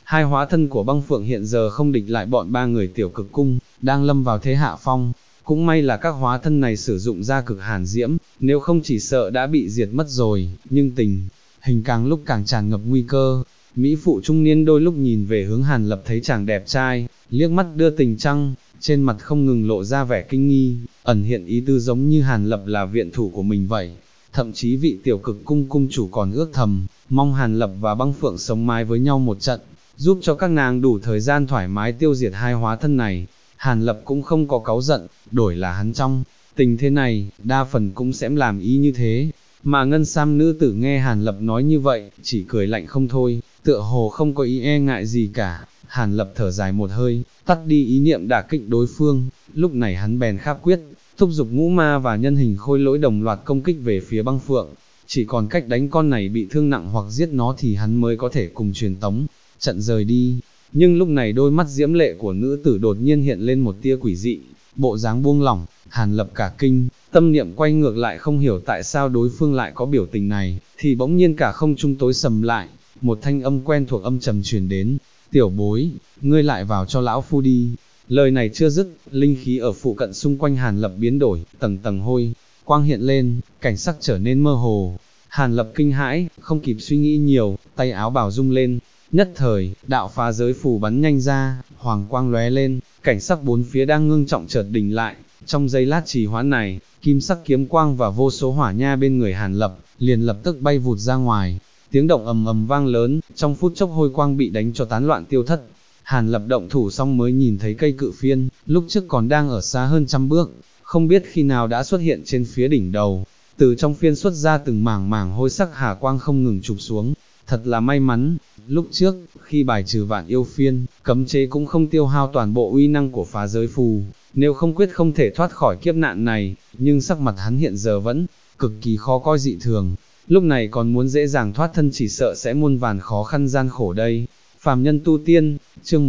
hai hóa thân của băng phượng hiện giờ không địch lại bọn ba người tiểu cực cung, đang lâm vào thế hạ phong. Cũng may là các hóa thân này sử dụng ra cực hàn diễm, nếu không chỉ sợ đã bị diệt mất rồi, nhưng tình hình càng lúc càng tràn ngập nguy cơ. Mỹ phụ trung niên đôi lúc nhìn về hướng Hàn Lập thấy chàng đẹp trai, liếc mắt đưa tình trăng, trên mặt không ngừng lộ ra vẻ kinh nghi, ẩn hiện ý tư giống như Hàn Lập là viện thủ của mình vậy. Thậm chí vị tiểu cực cung cung chủ còn ước thầm, mong Hàn Lập và băng phượng sống mái với nhau một trận, giúp cho các nàng đủ thời gian thoải mái tiêu diệt hai hóa thân này. Hàn Lập cũng không có cáu giận, đổi là hắn trong tình thế này, đa phần cũng sẽ làm ý như thế. Mà ngân sam nữ tử nghe Hàn Lập nói như vậy, chỉ cười lạnh không thôi, tựa hồ không có ý e ngại gì cả. Hàn Lập thở dài một hơi, tắt đi ý niệm đả kích đối phương, lúc này hắn bèn kháp quyết, thúc giục ngũ ma và nhân hình khôi lỗi đồng loạt công kích về phía băng phượng. Chỉ còn cách đánh con này bị thương nặng hoặc giết nó thì hắn mới có thể cùng truyền tống, trận rời đi. Nhưng lúc này đôi mắt diễm lệ của nữ tử đột nhiên hiện lên một tia quỷ dị, bộ dáng buông lỏng, Hàn Lập cả kinh, tâm niệm quay ngược lại không hiểu tại sao đối phương lại có biểu tình này, thì bỗng nhiên cả không trung tối sầm lại, một thanh âm quen thuộc âm trầm truyền đến, tiểu bối, ngươi lại vào cho lão phu đi. Lời này chưa dứt, linh khí ở phụ cận xung quanh Hàn Lập biến đổi, tầng tầng hôi quang hiện lên, cảnh sắc trở nên mơ hồ. Hàn Lập kinh hãi, không kịp suy nghĩ nhiều, tay áo bào rung lên, nhất thời, đạo phá giới phù bắn nhanh ra, hoàng quang lóe lên, cảnh sắc bốn phía đang ngưng trọng chợt đình lại. Trong giây lát trì hoãn này, kim sắc kiếm quang và vô số hỏa nha bên người Hàn Lập liền lập tức bay vụt ra ngoài. Tiếng động ầm ầm vang lớn, trong phút chốc hôi quang bị đánh cho tán loạn tiêu thất. Hàn Lập động thủ xong mới nhìn thấy cây cự phiên, lúc trước còn đang ở xa hơn 100 bước, không biết khi nào đã xuất hiện trên phía đỉnh đầu. Từ trong phiên xuất ra từng mảng mảng hôi sắc hà quang không ngừng chụp xuống. Thật là may mắn, lúc trước, khi bài trừ vạn yêu phiên, cấm chế cũng không tiêu hao toàn bộ uy năng của phá giới phù, nếu không quyết không thể thoát khỏi kiếp nạn này. Nhưng sắc mặt hắn hiện giờ vẫn cực kỳ khó coi dị thường, lúc này còn muốn dễ dàng thoát thân chỉ sợ sẽ muôn vàn khó khăn gian khổ đây. Phàm nhân tu tiên, chương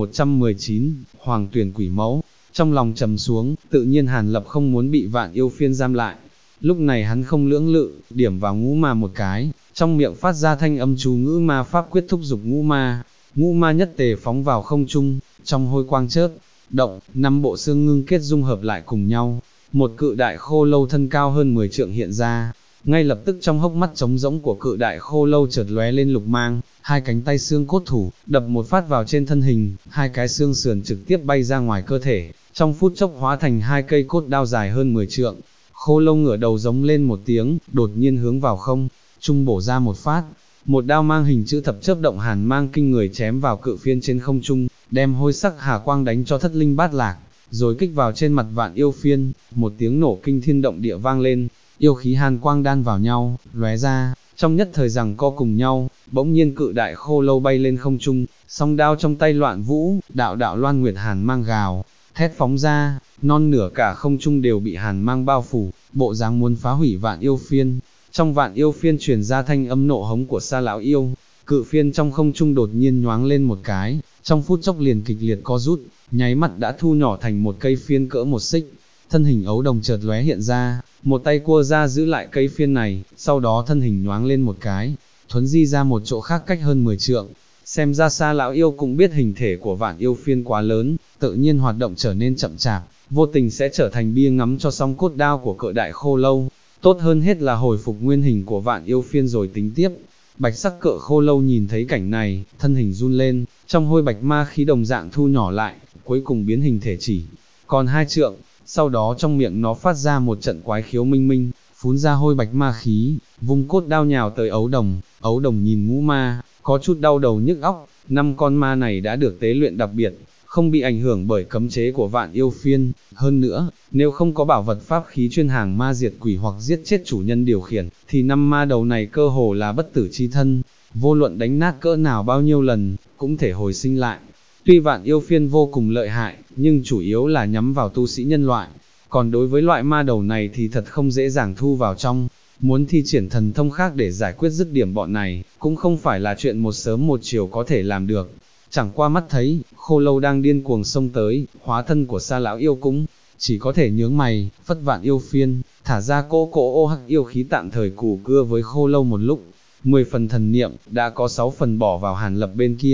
1119, Hoàng tuyển quỷ mẫu. Trong lòng trầm xuống, tự nhiên Hàn Lập không muốn bị vạn yêu phiên giam lại. Lúc này hắn không lưỡng lự, điểm vào ngũ ma một cái, trong miệng phát ra thanh âm chú ngữ ma pháp quyết thúc giục ngũ ma nhất tề phóng vào không trung, trong hôi quang chớp động, 5 bộ xương ngưng kết dung hợp lại cùng nhau, một cự đại khô lâu thân cao hơn 10 trượng hiện ra. Ngay lập tức trong hốc mắt trống rỗng của cự đại khô lâu chợt lóe lên lục mang, hai cánh tay xương cốt thủ, đập một phát vào trên thân hình, hai cái xương sườn trực tiếp bay ra ngoài cơ thể, trong phút chốc hóa thành hai cây cốt đao dài hơn 10 trượng. Khô lâu ngửa đầu giống lên một tiếng, đột nhiên hướng vào không trung bổ ra một phát, một đao mang hình chữ thập chớp động hàn mang kinh người chém vào cự phiên trên không trung, đem hôi sắc hà quang đánh cho thất linh bát lạc, rồi kích vào trên mặt vạn yêu phiên. Một tiếng nổ kinh thiên động địa vang lên, yêu khí hàn quang đan vào nhau, lóe ra, trong nhất thời giằng co cùng nhau. Bỗng nhiên cự đại khô lâu bay lên không trung, song đao trong tay loạn vũ, đạo đạo loan nguyệt hàn mang gào thét phóng ra, non nửa cả không trung đều bị hàn mang bao phủ, bộ dáng muốn phá hủy vạn yêu phiên. Trong vạn yêu phiên truyền ra thanh âm nộ hống của Sa lão yêu, cự phiên trong không trung đột nhiên nhoáng lên một cái, trong phút chốc liền kịch liệt co rút, nháy mắt đã thu nhỏ thành một cây phiên cỡ một xích. Thân hình ấu đồng chợt lóe hiện ra, một tay cua ra giữ lại cây phiên này, sau đó thân hình nhoáng lên một cái, thuấn di ra một chỗ khác cách hơn 10 trượng. Xem ra Sa lão yêu cũng biết hình thể của vạn yêu phiên quá lớn, tự nhiên hoạt động trở nên chậm chạp, vô tình sẽ trở thành bia ngắm cho song cốt đao của cự đại khô lâu. Tốt hơn hết là hồi phục nguyên hình của vạn yêu phiên rồi tính tiếp. Bạch sắc cự khô lâu nhìn thấy cảnh này, thân hình run lên, trong hôi bạch ma khí đồng dạng thu nhỏ lại, cuối cùng biến hình thể chỉ còn 2 trượng. Sau đó trong miệng nó phát ra một trận quái khiếu minh minh, phun ra hôi bạch ma khí, vung cốt đao nhào tới ấu đồng. Ấu đồng nhìn ngũ ma, có chút đau đầu nhức óc. 5 con ma này đã được tế luyện đặc biệt, không bị ảnh hưởng bởi cấm chế của vạn yêu phiên. Hơn nữa, nếu không có bảo vật pháp khí chuyên hàng ma diệt quỷ hoặc giết chết chủ nhân điều khiển, thì 5 ma đầu này cơ hồ là bất tử chi thân, vô luận đánh nát cỡ nào bao nhiêu lần, cũng thể hồi sinh lại. Tuy vạn yêu phiên vô cùng lợi hại, nhưng chủ yếu là nhắm vào tu sĩ nhân loại, còn đối với loại ma đầu này thì thật không dễ dàng thu vào trong. Muốn thi triển thần thông khác để giải quyết dứt điểm bọn này, cũng không phải là chuyện một sớm một chiều có thể làm được. Chẳng qua mắt thấy, khô lâu đang điên cuồng xông tới, hóa thân của Sa lão yêu cũng chỉ có thể nhướng mày, phất vạn yêu phiên, thả ra cỗ ô hắc yêu khí tạm thời cù cưa với khô lâu một lúc. 10 phần thần niệm, đã có 6 phần bỏ vào Hàn Lập bên kia.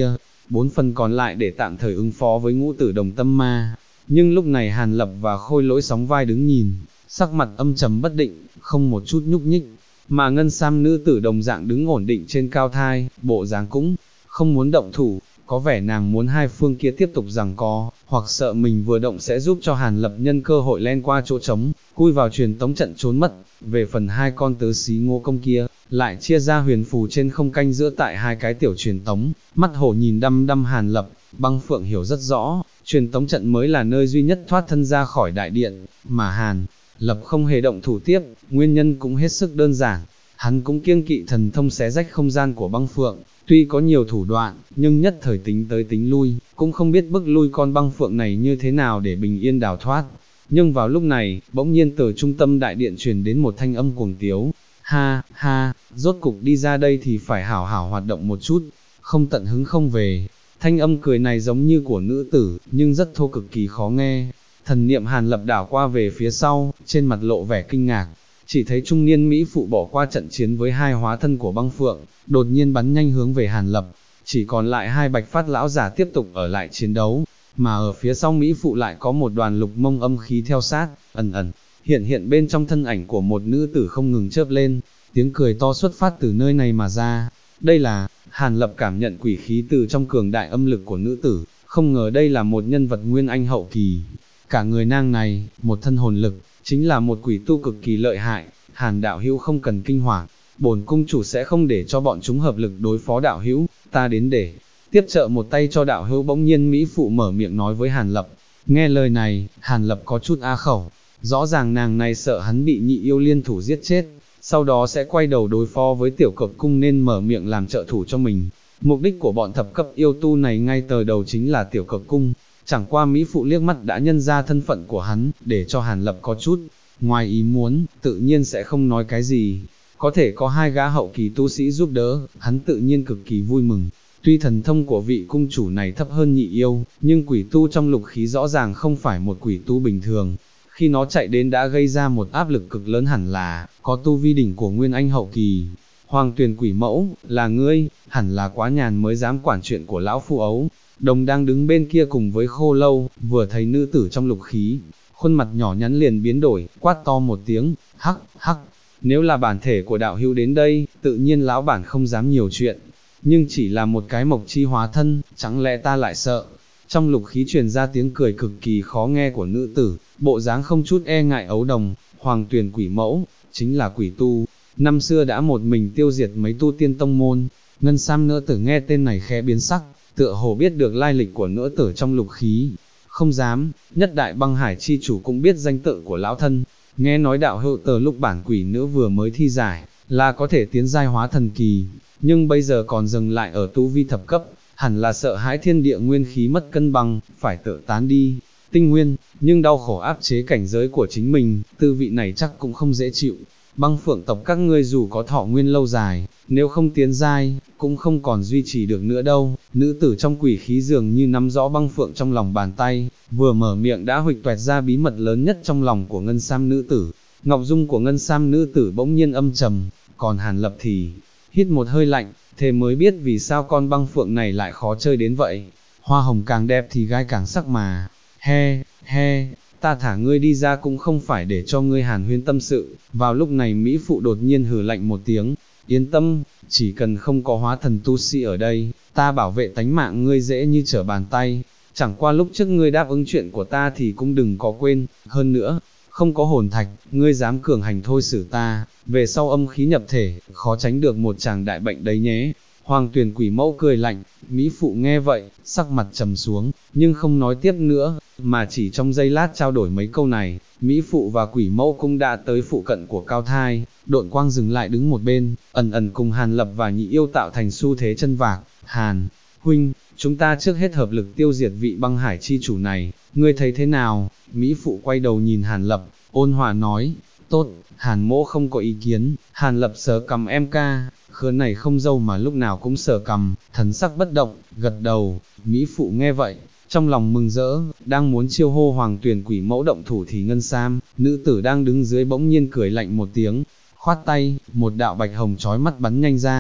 4 phần còn lại để tạm thời ứng phó với ngũ tử đồng tâm ma. Nhưng lúc này Hàn Lập và Khôi Lỗi sóng vai đứng nhìn, sắc mặt âm trầm bất định, không một chút nhúc nhích, mà ngân sam nữ tử đồng dạng đứng ổn định trên cao thai, bộ dáng cũng không muốn động thủ, có vẻ nàng muốn hai phương kia tiếp tục giằng co, hoặc sợ mình vừa động sẽ giúp cho Hàn Lập nhân cơ hội len qua chỗ trống, cui vào truyền tống trận trốn mất. Về phần hai con tứ xí Ngô Công kia, lại chia ra huyền phù trên không canh giữa tại hai cái tiểu truyền tống, mắt hổ nhìn đăm đăm Hàn Lập. Băng Phượng hiểu rất rõ, truyền tống trận mới là nơi duy nhất thoát thân ra khỏi đại điện, mà Hàn Lập không hề động thủ tiếp, nguyên nhân cũng hết sức đơn giản, hắn cũng kiêng kỵ thần thông xé rách không gian của Băng Phượng, tuy có nhiều thủ đoạn, nhưng nhất thời tính tới tính lui, cũng không biết bức lui con Băng Phượng này như thế nào để bình yên đào thoát. Nhưng vào lúc này, bỗng nhiên từ trung tâm đại điện truyền đến một thanh âm cuồng tiếu, ha, ha, rốt cục đi ra đây thì phải hảo hảo hoạt động một chút, không tận hứng không về. Thanh âm cười này giống như của nữ tử, nhưng rất thô cực kỳ khó nghe. Thần niệm Hàn Lập đảo qua về phía sau, trên mặt lộ vẻ kinh ngạc, chỉ thấy trung niên Mỹ phụ bỏ qua trận chiến với hai hóa thân của Băng Phượng, đột nhiên bắn nhanh hướng về Hàn Lập, chỉ còn lại hai bạch phát lão giả tiếp tục ở lại chiến đấu, mà ở phía sau Mỹ phụ lại có một đoàn lục mông âm khí theo sát, ẩn ẩn, hiện hiện bên trong thân ảnh của một nữ tử không ngừng chớp lên, tiếng cười to xuất phát từ nơi này mà ra. Đây là, Hàn Lập cảm nhận quỷ khí từ trong cường đại âm lực của nữ tử, không ngờ đây là một nhân vật nguyên anh hậu kỳ. Cả người nàng này, một thân hồn lực, chính là một quỷ tu cực kỳ lợi hại. Hàn đạo hữu không cần kinh hoàng, bổn cung chủ sẽ không để cho bọn chúng hợp lực đối phó đạo hữu, ta đến để tiếp trợ một tay cho đạo hữu. Bỗng nhiên Mỹ phụ mở miệng nói với Hàn Lập. Nghe lời này, Hàn Lập có chút á khẩu, rõ ràng nàng này sợ hắn bị nhị yêu liên thủ giết chết, sau đó sẽ quay đầu đối phó với tiểu cực cung nên mở miệng làm trợ thủ cho mình. Mục đích của bọn thập cấp yêu tu này ngay từ đầu chính là tiểu cực cung, chẳng qua Mỹ phụ liếc mắt đã nhân ra thân phận của hắn, để cho Hàn Lập có chút ngoài ý muốn, tự nhiên sẽ không nói cái gì. Có thể có hai gã hậu kỳ tu sĩ giúp đỡ, hắn tự nhiên cực kỳ vui mừng. Tuy thần thông của vị cung chủ này thấp hơn nhị yêu, nhưng quỷ tu trong lục khí rõ ràng không phải một quỷ tu bình thường. Khi nó chạy đến đã gây ra một áp lực cực lớn, hẳn là có tu vi đỉnh của nguyên anh hậu kỳ. Hoàng Tuyền quỷ mẫu, là ngươi, hẳn là quá nhàn mới dám quản chuyện của lão phu ấu. Đồng đang đứng bên kia cùng với Khô Lâu, vừa thấy nữ tử trong lục khí, khuôn mặt nhỏ nhắn liền biến đổi, quát to một tiếng, hắc, hắc. Nếu là bản thể của đạo hữu đến đây, tự nhiên lão bản không dám nhiều chuyện, nhưng chỉ là một cái mộc chi hóa thân, chẳng lẽ ta lại sợ. Trong lục khí truyền ra tiếng cười cực kỳ khó nghe của nữ tử, bộ dáng không chút e ngại ấu đồng. Hoàng Tuyền quỷ mẫu, chính là quỷ tu, năm xưa đã một mình tiêu diệt mấy tu tiên tông môn. Ngân sam nữ tử nghe tên này khẽ biến sắc, tựa hồ biết được lai lịch của nữ tử trong lục khí. Không dám, nhất đại băng hải chi chủ cũng biết danh tự của lão thân, nghe nói đạo hữu từ lúc bản quỷ nữ vừa mới thi giải, là có thể tiến giai hóa thần kỳ, nhưng bây giờ còn dừng lại ở tu vi thập cấp, hẳn là sợ hãi thiên địa nguyên khí mất cân bằng, phải tự tán đi tinh nguyên, nhưng đau khổ áp chế cảnh giới của chính mình, tư vị này chắc cũng không dễ chịu. Băng Phượng tộc các ngươi dù có thọ nguyên lâu dài, nếu không tiến giai, cũng không còn duy trì được nữa đâu. Nữ tử trong quỷ khí dường như nắm rõ Băng Phượng trong lòng bàn tay, vừa mở miệng đã huỵch toẹt ra bí mật lớn nhất trong lòng của ngân sam nữ tử. Ngọc dung của ngân sam nữ tử bỗng nhiên âm trầm, còn Hàn Lập thì hít một hơi lạnh, thế mới biết vì sao con Băng Phượng này lại khó chơi đến vậy. Hoa hồng càng đẹp thì gai càng sắc mà. He, he, ta thả ngươi đi ra cũng không phải để cho ngươi hàn huyên tâm sự. Vào lúc này Mỹ phụ đột nhiên hừ lạnh một tiếng, yên tâm, chỉ cần không có hóa thần tu sĩ ở đây, ta bảo vệ tánh mạng ngươi dễ như trở bàn tay. Chẳng qua lúc trước ngươi đáp ứng chuyện của ta thì cũng đừng có quên, hơn nữa, không có hồn thạch, ngươi dám cường hành thôi xử ta, về sau âm khí nhập thể, khó tránh được một chàng đại bệnh đấy nhé. Hoàng Tuyền quỷ mẫu cười lạnh, Mỹ phụ nghe vậy, sắc mặt trầm xuống, nhưng không nói tiếp nữa, mà chỉ trong giây lát trao đổi mấy câu này, Mỹ phụ và quỷ mẫu cũng đã tới phụ cận của cao thai, độn quang dừng lại đứng một bên, ẩn ẩn cùng Hàn Lập và nhị yêu tạo thành xu thế chân vạc. Hàn huynh, chúng ta trước hết hợp lực tiêu diệt vị băng hải chi chủ này, ngươi thấy thế nào? Mỹ phụ quay đầu nhìn Hàn Lập, ôn hòa nói, tốt, Hàn mỗ không có ý kiến. Hàn Lập sờ cầm em ca, khứa này không dâu mà lúc nào cũng sờ cầm, thần sắc bất động, gật đầu. Mỹ phụ nghe vậy, trong lòng mừng rỡ, đang muốn chiêu hô Hoàng Tuyền quỷ mẫu động thủ thì ngân sam, nữ tử đang đứng dưới bỗng nhiên cười lạnh một tiếng, khoát tay, một đạo bạch hồng chói mắt bắn nhanh ra,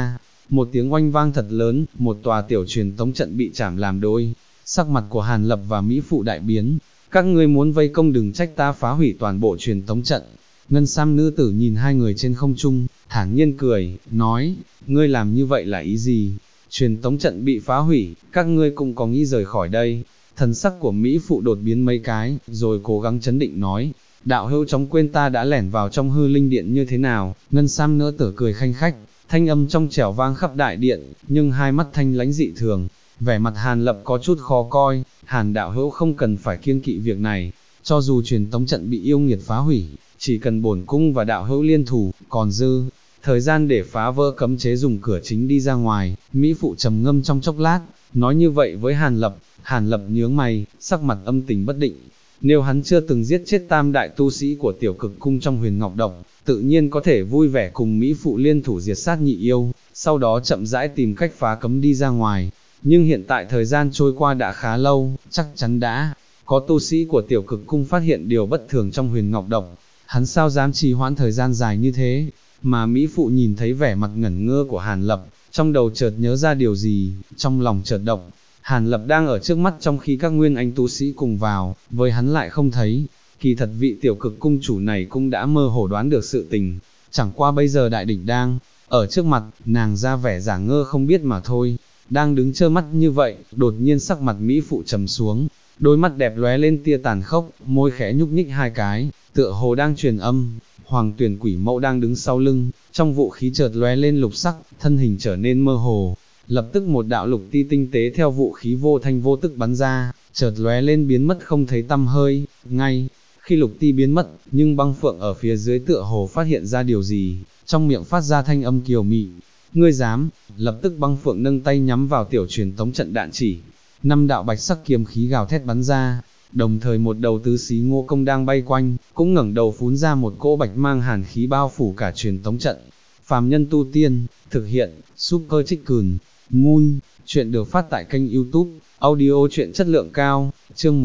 một tiếng oanh vang thật lớn, một tòa tiểu truyền tống trận bị chảm làm đôi, sắc mặt của Hàn Lập và Mỹ Phụ đại biến, các ngươi muốn vây công đừng trách ta phá hủy toàn bộ truyền tống trận. Ngân Sam nữ tử nhìn hai người trên không trung, thản nhiên cười, nói, ngươi làm như vậy là ý gì? Truyền tống trận bị phá hủy, các ngươi cũng có nghĩ rời khỏi đây. Thần sắc của Mỹ Phụ đột biến mấy cái, rồi cố gắng chấn định nói, đạo hữu chóng quên ta đã lẻn vào trong hư linh điện như thế nào. Ngân Sam nữ tử cười khanh khách, thanh âm trong trẻo vang khắp đại điện, nhưng hai mắt thanh lãnh dị thường, vẻ mặt Hàn Lập có chút khó coi. Hàn đạo hữu không cần phải kiêng kỵ việc này, cho dù truyền tống trận bị yêu nghiệt phá hủy, chỉ cần bổn cung và đạo hữu liên thủ, còn dư thời gian để phá vỡ cấm chế dùng cửa chính đi ra ngoài. Mỹ Phụ trầm ngâm trong chốc lát, nói như vậy với Hàn Lập. Hàn Lập nhướng mày, sắc mặt âm tình bất định. Nếu hắn chưa từng giết chết tam đại tu sĩ của tiểu cực cung trong Huyền Ngọc Động, tự nhiên có thể vui vẻ cùng Mỹ Phụ liên thủ diệt sát nhị yêu, sau đó chậm rãi tìm cách phá cấm đi ra ngoài. Nhưng hiện tại thời gian trôi qua đã khá lâu, chắc chắn đã có tu sĩ của tiểu cực cung phát hiện điều bất thường trong Huyền Ngọc Động. Hắn sao dám trì hoãn thời gian dài như thế? Mà Mỹ Phụ nhìn thấy vẻ mặt ngẩn ngơ của Hàn Lập, trong đầu chợt nhớ ra điều gì, trong lòng chợt động. Hàn Lập đang ở trước mắt trong khi các nguyên anh tu sĩ cùng vào, với hắn lại không thấy. Kỳ thật vị tiểu cực cung chủ này cũng đã mơ hồ đoán được sự tình, chẳng qua bây giờ đại địch đang ở trước mặt, nàng ra vẻ giả ngơ không biết mà thôi. Đang đứng trơ mắt như vậy, đột nhiên sắc mặt Mỹ Phụ trầm xuống, đôi mắt đẹp lóe lên tia tàn khốc, môi khẽ nhúc nhích hai cái, tựa hồ đang truyền âm. Hoàng Tuyển Quỷ Mẫu đang đứng sau lưng, trong vũ khí chợt lóe lên lục sắc, thân hình trở nên mơ hồ. Lập tức một đạo lục ti tinh tế theo vũ khí vô thanh vô tức bắn ra, chợt lóe lên biến mất không thấy tăm hơi. Ngay khi lục ti biến mất, nhưng băng phượng ở phía dưới tựa hồ phát hiện ra điều gì, trong miệng phát ra thanh âm kiều mị. Ngươi dám? Lập tức băng phượng nâng tay nhắm vào tiểu truyền tống trận đạn chỉ. 5 đạo bạch sắc kiếm khí gào thét bắn ra, đồng thời một đầu tứ xí Ngô Công đang bay quanh, cũng ngẩng đầu phún ra một cỗ bạch mang hàn khí bao phủ cả truyền tống trận. Phàm nhân tu tiên, thực hiện, Super Chicken Moon, chuyện được phát tại kênh YouTube, audio chuyện chất lượng cao, chương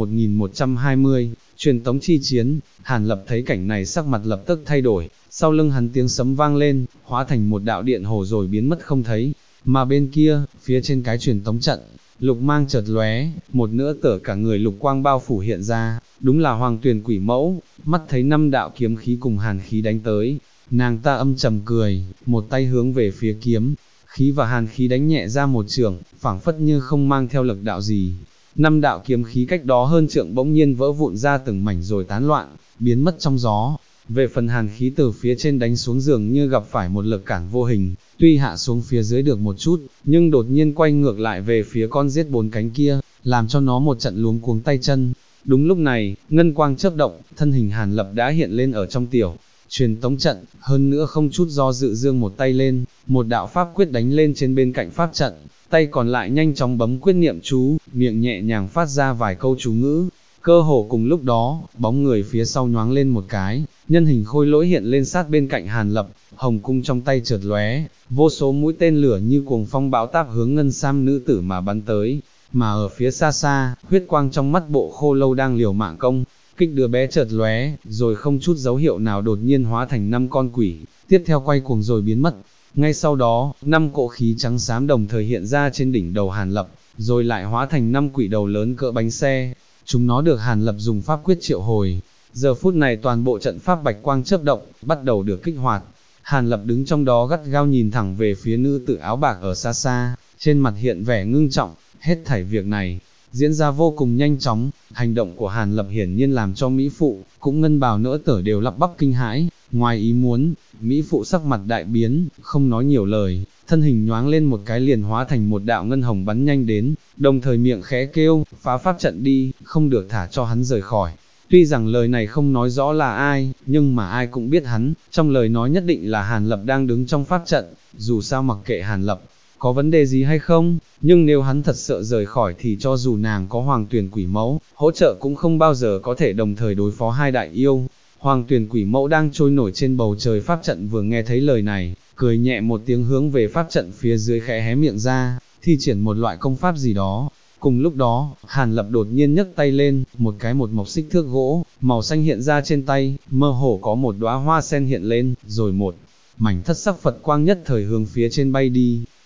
1120, truyền tống chi chiến. Hàn Lập thấy cảnh này sắc mặt lập tức thay đổi, sau lưng hắn tiếng sấm vang lên, hóa thành một đạo điện hồ rồi biến mất không thấy. Mà bên kia, phía trên cái truyền tống trận, lục mang chợt lóe, một nửa tở cả người lục quang bao phủ hiện ra, đúng là Hoàng Tuyển Quỷ Mẫu. Mắt thấy 5 đạo kiếm khí cùng hàn khí đánh tới, nàng ta âm trầm cười, một tay hướng về phía kiếm khí và hàn khí đánh nhẹ ra một chưởng, phảng phất như không mang theo lực đạo gì. 5 đạo kiếm khí cách đó hơn trượng bỗng nhiên vỡ vụn ra từng mảnh rồi tán loạn, biến mất trong gió. Về phần hàn khí từ phía trên đánh xuống dường như gặp phải một lực cản vô hình, tuy hạ xuống phía dưới được một chút, nhưng đột nhiên quay ngược lại về phía con giết 4 cánh kia, làm cho nó một trận luống cuống tay chân. Đúng lúc này, ngân quang chớp động, thân hình Hàn Lập đã hiện lên ở trong tiểu truyền tống trận, hơn nữa không chút do dự giương một tay lên, một đạo pháp quyết đánh lên trên bên cạnh pháp trận, tay còn lại nhanh chóng bấm quyết niệm chú, miệng nhẹ nhàng phát ra vài câu chú ngữ. Cơ hồ cùng lúc đó, bóng người phía sau nhoáng lên một cái, nhân hình khôi lỗi hiện lên sát bên cạnh Hàn Lập, hồng cung trong tay chợt lóe, vô số mũi tên lửa như cuồng phong bão táp hướng ngân sam nữ tử mà bắn tới. Mà ở phía xa xa, huyết quang trong mắt Bộ Khô Lâu đang liều mạng công kích đứa bé chợt lóe, rồi không chút dấu hiệu nào đột nhiên hóa thành 5 con quỷ, tiếp theo quay cuồng rồi biến mất. Ngay sau đó, 5 cỗ khí trắng xám đồng thời hiện ra trên đỉnh đầu Hàn Lập, rồi lại hóa thành 5 quỷ đầu lớn cỡ bánh xe. Chúng nó được Hàn Lập dùng pháp quyết triệu hồi. Giờ phút này toàn bộ trận pháp bạch quang chớp động, bắt đầu được kích hoạt. Hàn Lập đứng trong đó gắt gao nhìn thẳng về phía nữ tử áo bạc ở xa xa, trên mặt hiện vẻ ngưng trọng. Hết thảy việc này diễn ra vô cùng nhanh chóng, hành động của Hàn Lập hiển nhiên làm cho Mỹ Phụ, cũng ngân bào nỡ tở đều lắp bắp kinh hãi. Ngoài ý muốn, Mỹ Phụ sắc mặt đại biến, không nói nhiều lời, thân hình nhoáng lên một cái liền hóa thành một đạo ngân hồng bắn nhanh đến, đồng thời miệng khẽ kêu, phá pháp trận đi, không được thả cho hắn rời khỏi. Tuy rằng lời này không nói rõ là ai, nhưng mà ai cũng biết hắn, trong lời nói nhất định là Hàn Lập đang đứng trong pháp trận. Dù sao mặc kệ Hàn Lập có vấn đề gì hay không, nhưng nếu hắn thật sợ rời khỏi thì cho dù nàng có Hoàng Tuyển Quỷ Mẫu hỗ trợ cũng không bao giờ có thể đồng thời đối phó hai đại yêu. Hoàng Tuyển Quỷ Mẫu đang trôi nổi trên bầu trời pháp trận vừa nghe thấy lời này, cười nhẹ một tiếng hướng về pháp trận phía dưới khẽ hé miệng ra, thi triển một loại công pháp gì đó. Cùng lúc đó, Hàn Lập đột nhiên nhấc tay lên, một mộc xích thước gỗ, màu xanh hiện ra trên tay, mơ hồ có một đóa hoa sen hiện lên, rồi một mảnh thất sắc Phật quang nhất thời hướng phía trên bay đi.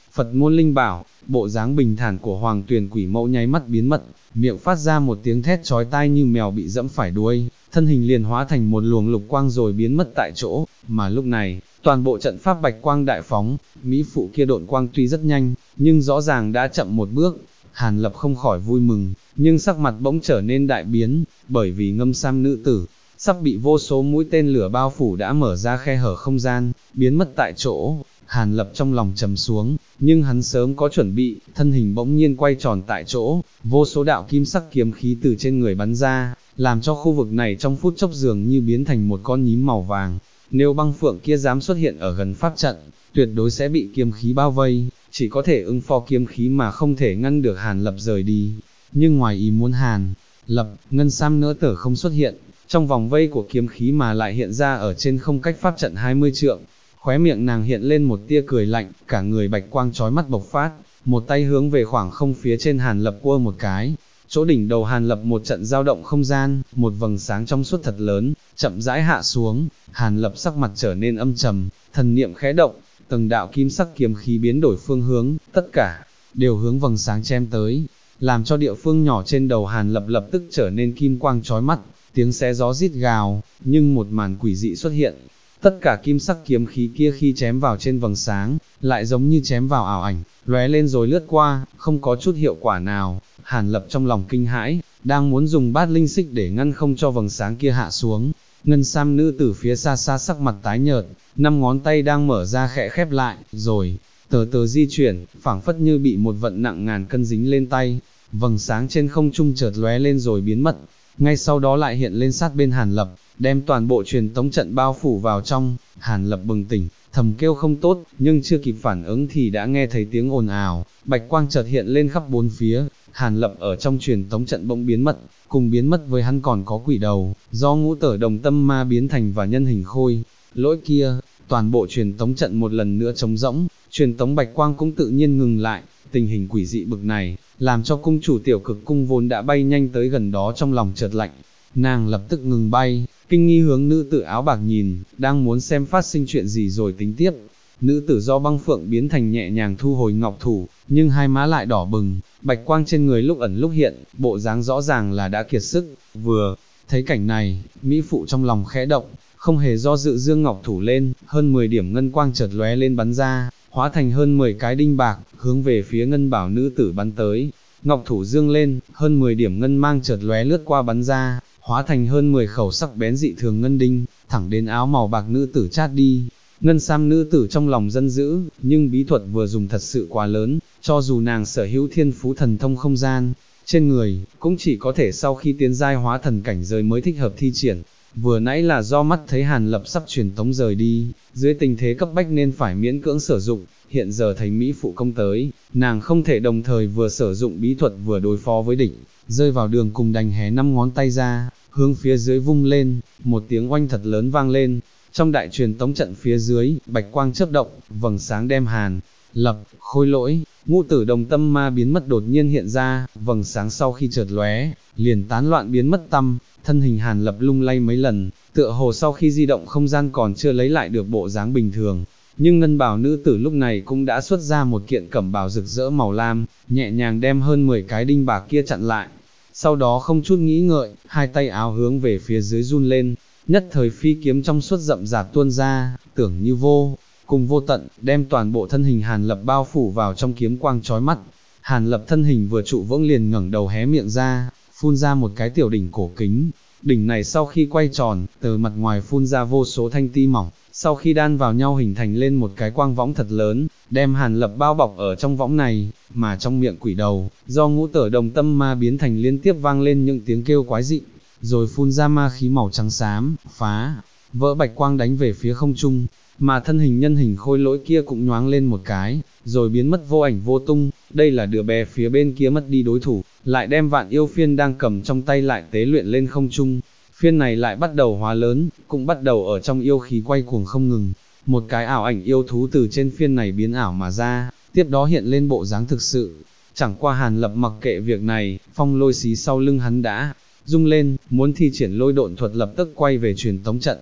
Phật môn linh bảo, bộ dáng bình thản của Hoàng Tuyền quỷ mẫu nháy mắt biến mất, miệng phát ra một tiếng thét chói tai như mèo bị dẫm phải đuôi, thân hình liền hóa thành một luồng lục quang rồi biến mất tại chỗ, mà lúc này, toàn bộ trận pháp bạch quang đại phóng, mỹ phụ kia độn quang tuy rất nhanh, nhưng rõ ràng đã chậm một bước. Hàn Lập không khỏi vui mừng, nhưng sắc mặt bỗng trở nên đại biến, bởi vì ngâm sam nữ tử, sắp bị vô số mũi tên lửa bao phủ đã mở ra khe hở không gian, biến mất tại chỗ. Hàn Lập trong lòng trầm xuống, nhưng hắn sớm có chuẩn bị, thân hình bỗng nhiên quay tròn tại chỗ, vô số đạo kim sắc kiếm khí từ trên người bắn ra, làm cho khu vực này trong phút chốc dường như biến thành một con nhím màu vàng. Nếu băng phượng kia dám xuất hiện ở gần pháp trận, tuyệt đối sẽ bị kiếm khí bao vây, chỉ có thể ứng phó kiếm khí mà không thể ngăn được Hàn Lập rời đi. Nhưng ngoài ý muốn Hàn Lập, ngân sam nỡ tở không xuất hiện, trong vòng vây của kiếm khí mà lại hiện ra ở trên không cách pháp trận 20 trượng. Khóe miệng nàng hiện lên một tia cười lạnh, cả người bạch quang chói mắt bộc phát, một tay hướng về khoảng không phía trên Hàn Lập quơ một cái. Chỗ đỉnh đầu Hàn Lập một trận dao động không gian, một vầng sáng trong suốt thật lớn, chậm rãi hạ xuống. Hàn Lập sắc mặt trở nên âm trầm, thần niệm khẽ động, từng đạo kim sắc kiếm khí biến đổi phương hướng, tất cả đều hướng vầng sáng chém tới, làm cho địa phương nhỏ trên đầu Hàn Lập lập tức trở nên kim quang chói mắt, tiếng xé gió rít gào, nhưng một màn quỷ dị xuất hiện. Tất cả kim sắc kiếm khí kia khi chém vào trên vầng sáng, lại giống như chém vào ảo ảnh, lóe lên rồi lướt qua, không có chút hiệu quả nào. Hàn Lập trong lòng kinh hãi, đang muốn dùng bát linh xích để ngăn không cho vầng sáng kia hạ xuống. Ngân sam nữ tử phía xa xa sắc mặt tái nhợt, 5 ngón tay đang mở ra khẽ khép lại, rồi từ từ di chuyển, phảng phất như bị một vận nặng ngàn cân dính lên tay. Vầng sáng trên không trung chợt lóe lên rồi biến mất, ngay sau đó lại hiện lên sát bên Hàn Lập, đem toàn bộ truyền tống trận bao phủ vào trong. Hàn Lập bừng tỉnh, thầm kêu không tốt, nhưng chưa kịp phản ứng thì đã nghe thấy tiếng ồn ào, bạch quang chợt hiện lên khắp bốn phía. Hàn Lập ở trong truyền tống trận bỗng biến mất, cùng biến mất với hắn còn có quỷ đầu, do ngũ tở đồng tâm ma biến thành và nhân hình khôi lỗi kia. Toàn bộ truyền tống trận một lần nữa trống rỗng, truyền tống bạch quang cũng tự nhiên ngừng lại. Tình hình quỷ dị bực này, làm cho cung chủ tiểu cực cung vốn đã bay nhanh tới gần đó trong lòng chợt lạnh. Nàng lập tức ngừng bay, kinh nghi hướng nữ tử áo bạc nhìn, đang muốn xem phát sinh chuyện gì rồi tính tiếp. Nữ tử do băng phượng biến thành nhẹ nhàng thu hồi ngọc thủ, nhưng hai má lại đỏ bừng, bạch quang trên người lúc ẩn lúc hiện, bộ dáng rõ ràng là đã kiệt sức. Vừa thấy cảnh này, mỹ phụ trong lòng khẽ động, không hề do dự dương ngọc thủ lên, hơn 10 điểm ngân quang chợt lóe lên bắn ra, hóa thành hơn 10 cái đinh bạc, hướng về phía ngân bảo nữ tử bắn tới. Ngọc thủ dương lên, hơn 10 điểm ngân mang chợt lóe lướt qua bắn ra, hóa thành hơn 10 khẩu sắc bén dị thường ngân đinh, thẳng đến áo màu bạc nữ tử chát đi. Ngân sam nữ tử trong lòng dân dữ, nhưng bí thuật vừa dùng thật sự quá lớn, cho dù nàng sở hữu thiên phú thần thông không gian, trên người, cũng chỉ có thể sau khi tiến giai hóa thần cảnh giới mới thích hợp thi triển. Vừa nãy là do mắt thấy Hàn Lập sắp truyền tống rời đi, dưới tình thế cấp bách nên phải miễn cưỡng sử dụng, hiện giờ thấy Mỹ phụ công tới, nàng không thể đồng thời vừa sử dụng bí thuật vừa đối phó với địch, rơi vào đường cùng đành hé 5 ngón tay ra, hướng phía dưới vung lên, một tiếng oanh thật lớn vang lên. Trong đại truyền tống trận phía dưới, bạch quang chớp động, vầng sáng đem Hàn Lập, khôi lỗi, ngũ tử đồng tâm ma biến mất đột nhiên hiện ra, vầng sáng sau khi chợt lóe, liền tán loạn biến mất tăm, thân hình Hàn Lập lung lay mấy lần, tựa hồ sau khi di động không gian còn chưa lấy lại được bộ dáng bình thường. Nhưng ngân bào nữ tử lúc này cũng đã xuất ra một kiện cẩm bào rực rỡ màu lam, nhẹ nhàng đem hơn 10 cái đinh bạc kia chặn lại. Sau đó không chút nghĩ ngợi, hai tay áo hướng về phía dưới run lên, nhất thời phi kiếm trong suốt rậm rạp tuôn ra, tưởng như vô cùng vô tận, đem toàn bộ thân hình Hàn Lập bao phủ vào trong kiếm quang chói mắt. Hàn Lập thân hình vừa trụ vững liền ngẩng đầu hé miệng ra, phun ra một cái tiểu đỉnh cổ kính. Đỉnh này sau khi quay tròn, từ mặt ngoài phun ra vô số thanh ti mỏng, sau khi đan vào nhau hình thành lên một cái quang võng thật lớn, đem Hàn Lập bao bọc ở trong võng này, mà trong miệng quỷ đầu, do ngũ tở đồng tâm ma biến thành liên tiếp vang lên những tiếng kêu quái dị, rồi phun ra ma khí màu trắng xám, phá vỡ bạch quang đánh về phía không trung, mà thân hình nhân hình khôi lỗi kia cũng nhoáng lên một cái, rồi biến mất vô ảnh vô tung. Đây là đứa bé phía bên kia mất đi đối thủ, lại đem vạn yêu phiên đang cầm trong tay lại tế luyện lên không trung. Phiên này lại bắt đầu hóa lớn, cũng bắt đầu ở trong yêu khí quay cuồng không ngừng. Một cái ảo ảnh yêu thú từ trên phiên này biến ảo mà ra, tiếp đó hiện lên bộ dáng thực sự. Chẳng qua Hàn Lập mặc kệ việc này, phong lôi xí sau lưng hắn đã rung lên, muốn thi triển lôi độn thuật lập tức quay về truyền tống trận.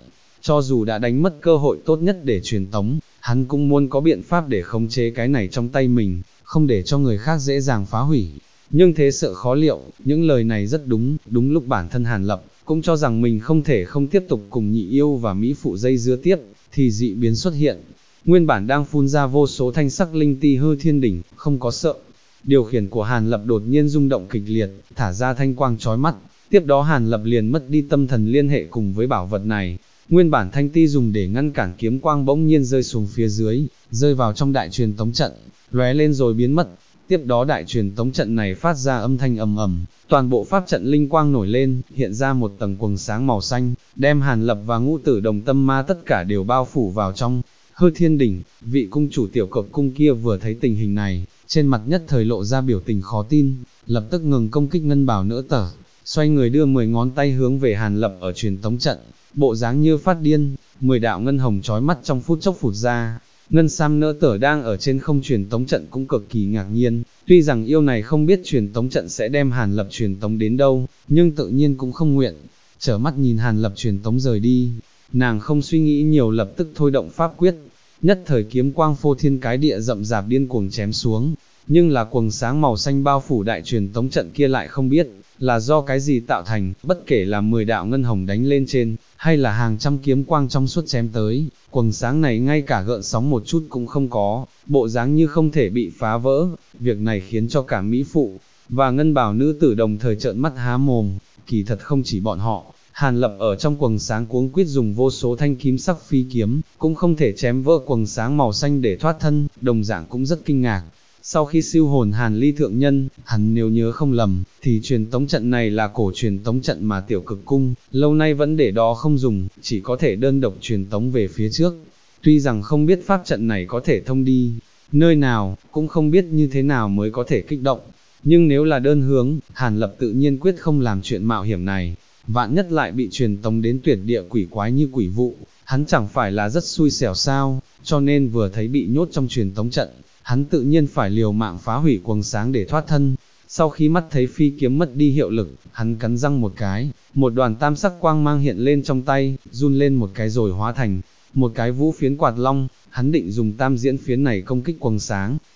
cho dù đã đánh mất cơ hội tốt nhất để truyền tống, hắn cũng muốn có biện pháp để khống chế cái này trong tay mình, không để cho người khác dễ dàng phá hủy. Nhưng thế sợ khó liệu, những lời này rất đúng, đúng lúc bản thân Hàn Lập cũng cho rằng mình không thể không tiếp tục cùng nhị yêu và mỹ phụ dây dưa tiếp, thì dị biến xuất hiện. Nguyên bản đang phun ra vô số thanh sắc linh ti hư thiên đỉnh, không có sợ. Điều khiển của Hàn Lập đột nhiên rung động kịch liệt, thả ra thanh quang chói mắt, tiếp đó Hàn Lập liền mất đi tâm thần liên hệ cùng với bảo vật này. Nguyên bản thanh ti dùng để ngăn cản kiếm quang bỗng nhiên rơi xuống phía dưới, rơi vào trong đại truyền tống trận, lóe lên rồi biến mất. Tiếp đó đại truyền tống trận này phát ra âm thanh ầm ầm, toàn bộ pháp trận linh quang nổi lên, hiện ra một tầng quầng sáng màu xanh, đem Hàn Lập và Ngũ Tử Đồng Tâm Ma tất cả đều bao phủ vào trong. Hư Thiên Đỉnh, vị cung chủ tiểu cực cung kia vừa thấy tình hình này, trên mặt nhất thời lộ ra biểu tình khó tin, lập tức ngừng công kích ngân bảo nữ tử, xoay người đưa 10 ngón tay hướng về Hàn Lập ở truyền tống trận, bộ dáng như phát điên, 10 đạo ngân hồng chói mắt trong phút chốc phụt ra. Ngân Sam nữ tử đang ở trên không truyền tống trận cũng cực kỳ ngạc nhiên, tuy rằng yêu này không biết truyền tống trận sẽ đem Hàn Lập truyền tống đến đâu, nhưng tự nhiên cũng không nguyện, trở mắt nhìn Hàn Lập truyền tống rời đi. Nàng không suy nghĩ nhiều lập tức thôi động pháp quyết, nhất thời kiếm quang phô thiên cái địa rậm rạp điên cuồng chém xuống, nhưng là quầng sáng màu xanh bao phủ đại truyền tống trận kia lại không biết là do cái gì tạo thành, bất kể là 10 đạo ngân hồng đánh lên trên, hay là hàng trăm kiếm quang trong suốt chém tới, quầng sáng này ngay cả gợn sóng một chút cũng không có, bộ dáng như không thể bị phá vỡ. Việc này khiến cho cả mỹ phụ và ngân bào nữ tử đồng thời trợn mắt há mồm. Kỳ thật không chỉ bọn họ, Hàn Lập ở trong quầng sáng cuống quýt dùng vô số thanh kim sắc phi kiếm, cũng không thể chém vỡ quầng sáng màu xanh để thoát thân, đồng dạng cũng rất kinh ngạc. Sau khi siêu hồn Hàn Ly thượng nhân, hắn nếu nhớ không lầm, thì truyền tống trận này là cổ truyền tống trận mà tiểu cực cung, lâu nay vẫn để đó không dùng, chỉ có thể đơn độc truyền tống về phía trước. Tuy rằng không biết pháp trận này có thể thông đi nơi nào, cũng không biết như thế nào mới có thể kích động, nhưng nếu là đơn hướng, Hàn Lập tự nhiên quyết không làm chuyện mạo hiểm này. Vạn nhất lại bị truyền tống đến tuyệt địa quỷ quái như quỷ vụ, hắn chẳng phải là rất xui xẻo sao, cho nên vừa thấy bị nhốt trong truyền tống trận, hắn tự nhiên phải liều mạng phá hủy quầng sáng để thoát thân. Sau khi mắt thấy phi kiếm mất đi hiệu lực, hắn cắn răng một cái, một đoàn tam sắc quang mang hiện lên trong tay, run lên một cái rồi hóa thành một cái vũ phiến quạt long, hắn định dùng tam diễn phiến này công kích quầng sáng,